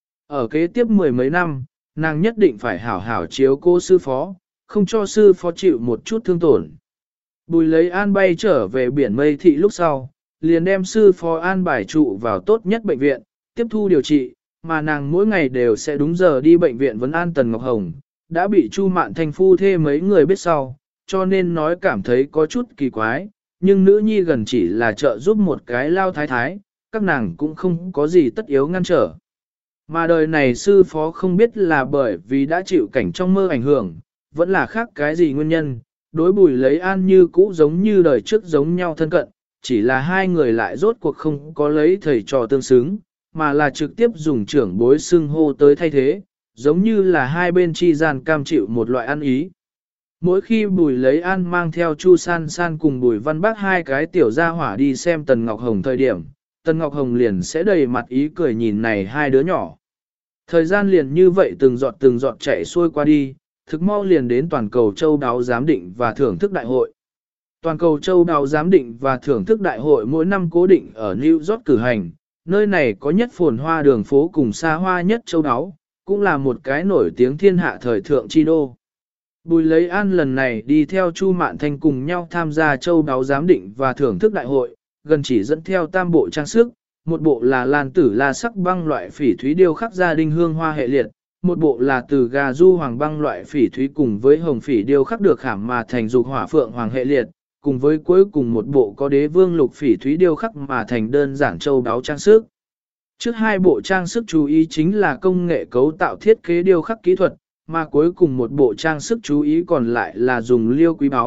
Ở kế tiếp 10 mấy năm, nàng nhất định phải hảo hảo chiếu cô sư phó, không cho sư phó chịu một chút thương tổn. Bùi Lấy An bay trở về biển Mây Thị lúc sau, liền đem sư phó an bài trụ vào tốt nhất bệnh viện, tiếp thu điều trị, mà nàng mỗi ngày đều sẽ đúng giờ đi bệnh viện vấn an Tần Ngọc Hồng, đã bị Chu Mạn Thanh phu thê mấy người biết sau, cho nên nói cảm thấy có chút kỳ quái, nhưng nữ nhi gần chỉ là trợ giúp một cái lao thái thái, các nàng cũng không có gì tất yếu ngăn trở. Mà đời này sư phó không biết là bởi vì đã chịu cảnh trong mơ ảnh hưởng, vẫn là khác cái gì nguyên nhân, đối Bùi Lấy An như cũ giống như đời trước giống nhau thân cận, chỉ là hai người lại rốt cuộc không có lấy thầy trò tương xứng, mà là trực tiếp dùng trưởng bối xưng hô tới thay thế, giống như là hai bên chi gian cam chịu một loại ăn ý. Mỗi khi Bùi Lấy An mang theo Chu San San cùng Bùi Văn Bác hai cái tiểu gia hỏa đi xem Tần Ngọc Hồng thời điểm, Tần Ngọc Hồng liền sẽ đầy mặt ý cười nhìn này hai đứa nhỏ. Thời gian liền như vậy từng giọt chạy xuôi qua đi, thực mau liền đến toàn cầu châu đáo giám định và thưởng thức đại hội. Toàn cầu châu đáo giám định và thưởng thức đại hội mỗi năm cố định ở New York cử hành, nơi này có nhất phồn hoa đường phố cùng xa hoa nhất châu đáo, cũng là một cái nổi tiếng thiên hạ thời thượng chi đô. Bùi Lấy An lần này đi theo Chu Mạn Thanh cùng nhau tham gia châu đáo giám định và thưởng thức đại hội, gần chỉ dẫn theo tam bộ trang sức, một bộ là lan tử la sắc băng loại phỉ thúy điêu khắc gia đình hương hoa hệ liệt, một bộ là từ gà du hoàng băng loại phỉ thúy cùng với hồng phỉ điêu khắc được khảm mà thành dục hỏa phượng hoàng hệ liệt, cùng với cuối cùng một bộ có đế vương lục phỉ thúy điêu khắc mà thành đơn giản châu đáo trang sức. Trước hai bộ trang sức chú ý chính là công nghệ cấu tạo thiết kế điêu khắc kỹ thuật, mà cuối cùng một bộ trang sức chú ý còn lại là dùng liêu quý báu,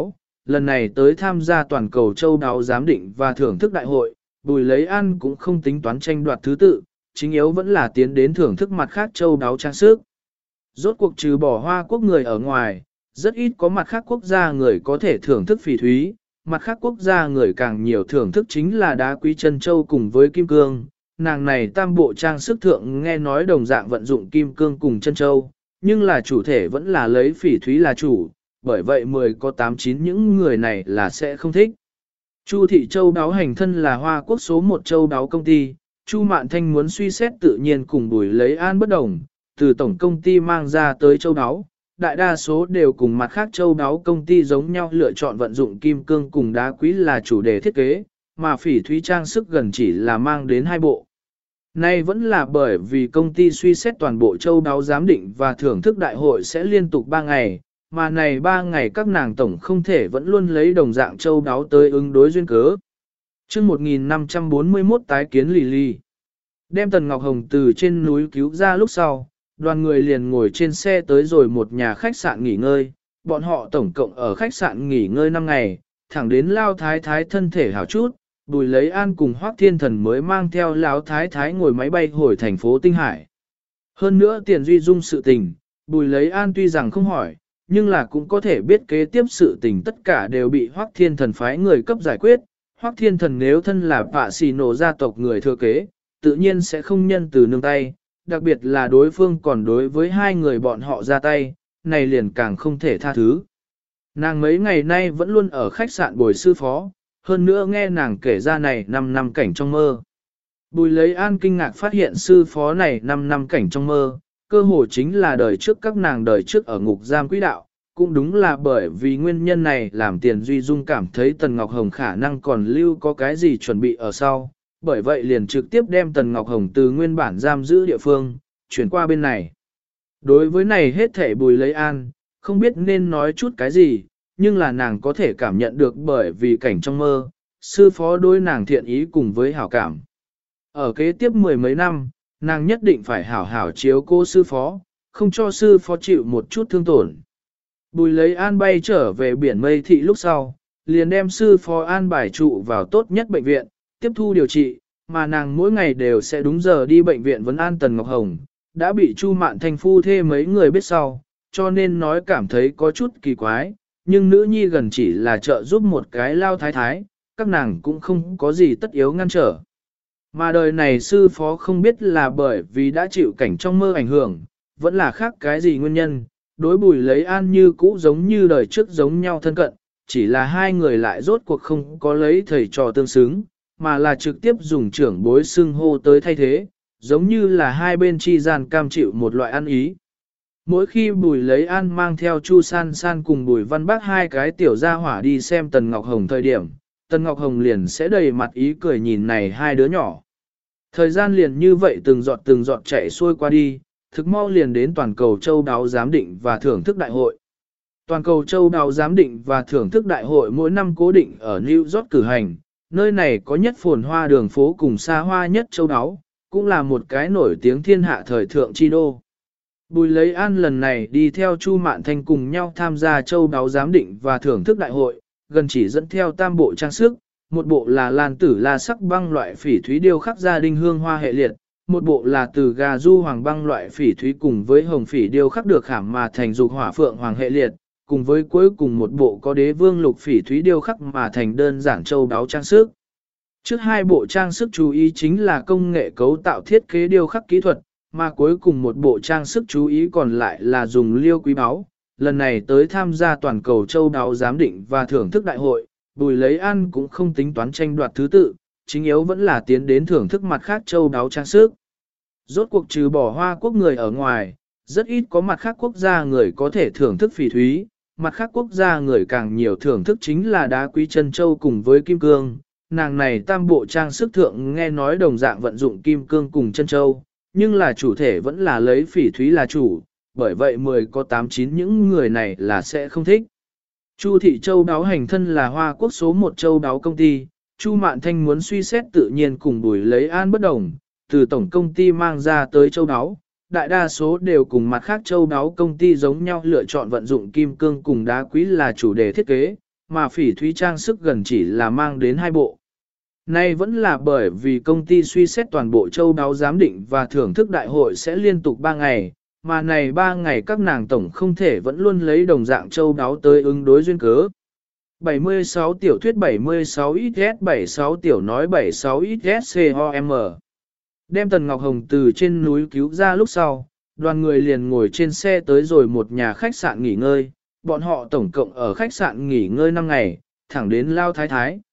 lần này tới tham gia toàn cầu châu đáo giám định và thưởng thức đại hội, Bùi Lấy An cũng không tính toán tranh đoạt thứ tự, chính yếu vẫn là tiến đến thưởng thức mặt khác châu đáo trang sức. Rốt cuộc trừ bỏ Hoa Quốc người ở ngoài, rất ít có mặt khác quốc gia người có thể thưởng thức phỉ thúy, mặt khác quốc gia người càng nhiều thưởng thức chính là đá quý chân châu cùng với kim cương. Nàng này tam bộ trang sức thượng nghe nói đồng dạng vận dụng kim cương cùng chân châu, nhưng là chủ thể vẫn là lấy phỉ thúy là chủ, bởi vậy 10 có 8-9 những người này là sẽ không thích. Chu Thị Châu đáo hành thân là Hoa Quốc số 1 châu đáo công ty, Chu Mạn Thanh muốn suy xét tự nhiên cùng Bùi Lấy An bất đồng, từ tổng công ty mang ra tới châu đáo, đại đa số đều cùng mặt khác châu đáo công ty giống nhau lựa chọn vận dụng kim cương cùng đá quý là chủ đề thiết kế, mà phỉ thúy trang sức gần chỉ là mang đến 2 bộ. Nay vẫn là bởi vì công ty suy xét toàn bộ châu đáo giám định và thưởng thức đại hội sẽ liên tục 3 ngày, mà này 3 ngày các nàng tổng không thể vẫn luôn lấy đồng dạng châu đáo tới ứng đối duyên cớ. Chương 1541 tái kiến Lì Lì. Đem Tần Ngọc Hồng từ trên núi cứu ra lúc sau, đoàn người liền ngồi trên xe tới rồi một nhà khách sạn nghỉ ngơi. Bọn họ tổng cộng ở khách sạn nghỉ ngơi 5 ngày, thẳng đến Lao Thái Thái thân thể hảo chút, Bùi Lấy An cùng Hoác Thiên Thần mới mang theo Lão Thái Thái ngồi máy bay hồi thành phố Tinh Hải. Hơn nữa Tiền Duy Dung sự tình, Bùi Lấy An tuy rằng không hỏi, nhưng là cũng có thể biết kế tiếp sự tình tất cả đều bị Hoác Thiên Thần phái người cấp giải quyết. Hoác Thiên Thần nếu thân là Pạ Xì Nổ gia tộc người thừa kế, tự nhiên sẽ không nhân từ nương tay, đặc biệt là đối phương còn đối với hai người bọn họ ra tay, này liền càng không thể tha thứ. Nàng mấy ngày nay vẫn luôn ở khách sạn bồi sư phó, hơn nữa nghe nàng kể ra này 5 năm cảnh trong mơ. Bùi Lấy An kinh ngạc phát hiện sư phó này 5 năm cảnh trong mơ, cơ hồ chính là đời trước các nàng đời trước ở ngục giam quỹ đạo, cũng đúng là bởi vì nguyên nhân này làm Tiền Duy Dung cảm thấy Tần Ngọc Hồng khả năng còn lưu có cái gì chuẩn bị ở sau, bởi vậy liền trực tiếp đem Tần Ngọc Hồng từ nguyên bản giam giữ địa phương, chuyển qua bên này. Đối với này hết thể Bùi Lấy An, không biết nên nói chút cái gì, nhưng là nàng có thể cảm nhận được bởi vì cảnh trong mơ, sư phó đối nàng thiện ý cùng với hảo cảm. Ở kế tiếp 10 mấy năm, nàng nhất định phải hảo hảo chiếu cô sư phó, không cho sư phó chịu một chút thương tổn. Bùi Lấy An bay trở về biển Mây Thị lúc sau, liền đem sư phó an bài trụ vào tốt nhất bệnh viện, tiếp thu điều trị, mà nàng mỗi ngày đều sẽ đúng giờ đi bệnh viện vấn an Tần Ngọc Hồng, đã bị Chu Mạn Thanh phu thê mấy người biết sau, cho nên nói cảm thấy có chút kỳ quái, nhưng nữ nhi gần chỉ là trợ giúp một cái lao thái thái, các nàng cũng không có gì tất yếu ngăn trở. Mà đời này sư phó không biết là bởi vì đã chịu cảnh trong mơ ảnh hưởng, vẫn là khác cái gì nguyên nhân, đối Bùi Lấy An như cũ giống như đời trước giống nhau thân cận, chỉ là hai người lại rốt cuộc không có lấy thầy trò tương xứng, mà là trực tiếp dùng trưởng bối xưng hô tới thay thế, giống như là hai bên chi gian cam chịu một loại ăn ý. Mỗi khi Bùi Lấy An mang theo Chu San San cùng Bùi Văn Bác hai cái tiểu gia hỏa đi xem Tần Ngọc Hồng thời điểm, Tần Ngọc Hồng liền sẽ đầy mặt ý cười nhìn này hai đứa nhỏ. Thời gian liền như vậy từng giọt chạy xuôi qua đi, thực mau liền đến toàn cầu châu đáo giám định và thưởng thức đại hội. Toàn cầu châu đáo giám định và thưởng thức đại hội mỗi năm cố định ở New York cử hành, nơi này có nhất phồn hoa đường phố cùng xa hoa nhất châu đáo, cũng là một cái nổi tiếng thiên hạ thời thượng chi đô. Bùi Lấy An lần này đi theo Chu Mạn Thanh cùng nhau tham gia châu đáo giám định và thưởng thức đại hội, gần chỉ dẫn theo tam bộ trang sức, một bộ là lan tử la sắc băng loại phỉ thúy điêu khắc gia đình hương hoa hệ liệt, một bộ là từ gà du hoàng băng loại phỉ thúy cùng với hồng phỉ điêu khắc được khảm mà thành dục hỏa phượng hoàng hệ liệt, cùng với cuối cùng một bộ có đế vương lục phỉ thúy điêu khắc mà thành đơn giản châu đáo trang sức. Trước hai bộ trang sức chú ý chính là công nghệ cấu tạo thiết kế điêu khắc kỹ thuật, mà cuối cùng một bộ trang sức chú ý còn lại là dùng liêu quý báu. Lần này tới tham gia toàn cầu châu đáo giám định và thưởng thức đại hội, Bùi Lấy An cũng không tính toán tranh đoạt thứ tự, chính yếu vẫn là tiến đến thưởng thức mặt khác châu đáo trang sức. Rốt cuộc trừ bỏ Hoa Quốc người ở ngoài, rất ít có mặt khác quốc gia người có thể thưởng thức phỉ thúy, mặt khác quốc gia người càng nhiều thưởng thức chính là đá quý chân châu cùng với kim cương. Nàng này tam bộ trang sức thượng nghe nói đồng dạng vận dụng kim cương cùng chân châu, nhưng là chủ thể vẫn là lấy phỉ thúy là chủ, bởi vậy 10 có 8-9 những người này là sẽ không thích. Chu Thị Châu đáo hành thân là Hoa Quốc số 1 châu đáo công ty, Chu Mạn Thanh muốn suy xét tự nhiên cùng Bùi Lấy An bất đồng, từ tổng công ty mang ra tới châu đáo, đại đa số đều cùng mặt khác châu đáo công ty giống nhau lựa chọn vận dụng kim cương cùng đá quý là chủ đề thiết kế, mà phỉ thúy trang sức gần chỉ là mang đến 2 bộ. Nay vẫn là bởi vì công ty suy xét toàn bộ châu đáo giám định và thưởng thức đại hội sẽ liên tục 3 ngày, mà này 3 ngày các nàng tổng không thể vẫn luôn lấy đồng dạng châu đáo tới ứng đối duyên cớ. 76 tiểu thuyết 76 XS 76 tiểu nói 76 XS COM. Đem Tần Ngọc Hồng từ trên núi cứu ra lúc sau, đoàn người liền ngồi trên xe tới rồi một nhà khách sạn nghỉ ngơi, bọn họ tổng cộng ở khách sạn nghỉ ngơi 5 ngày, thẳng đến Lao Thái Thái.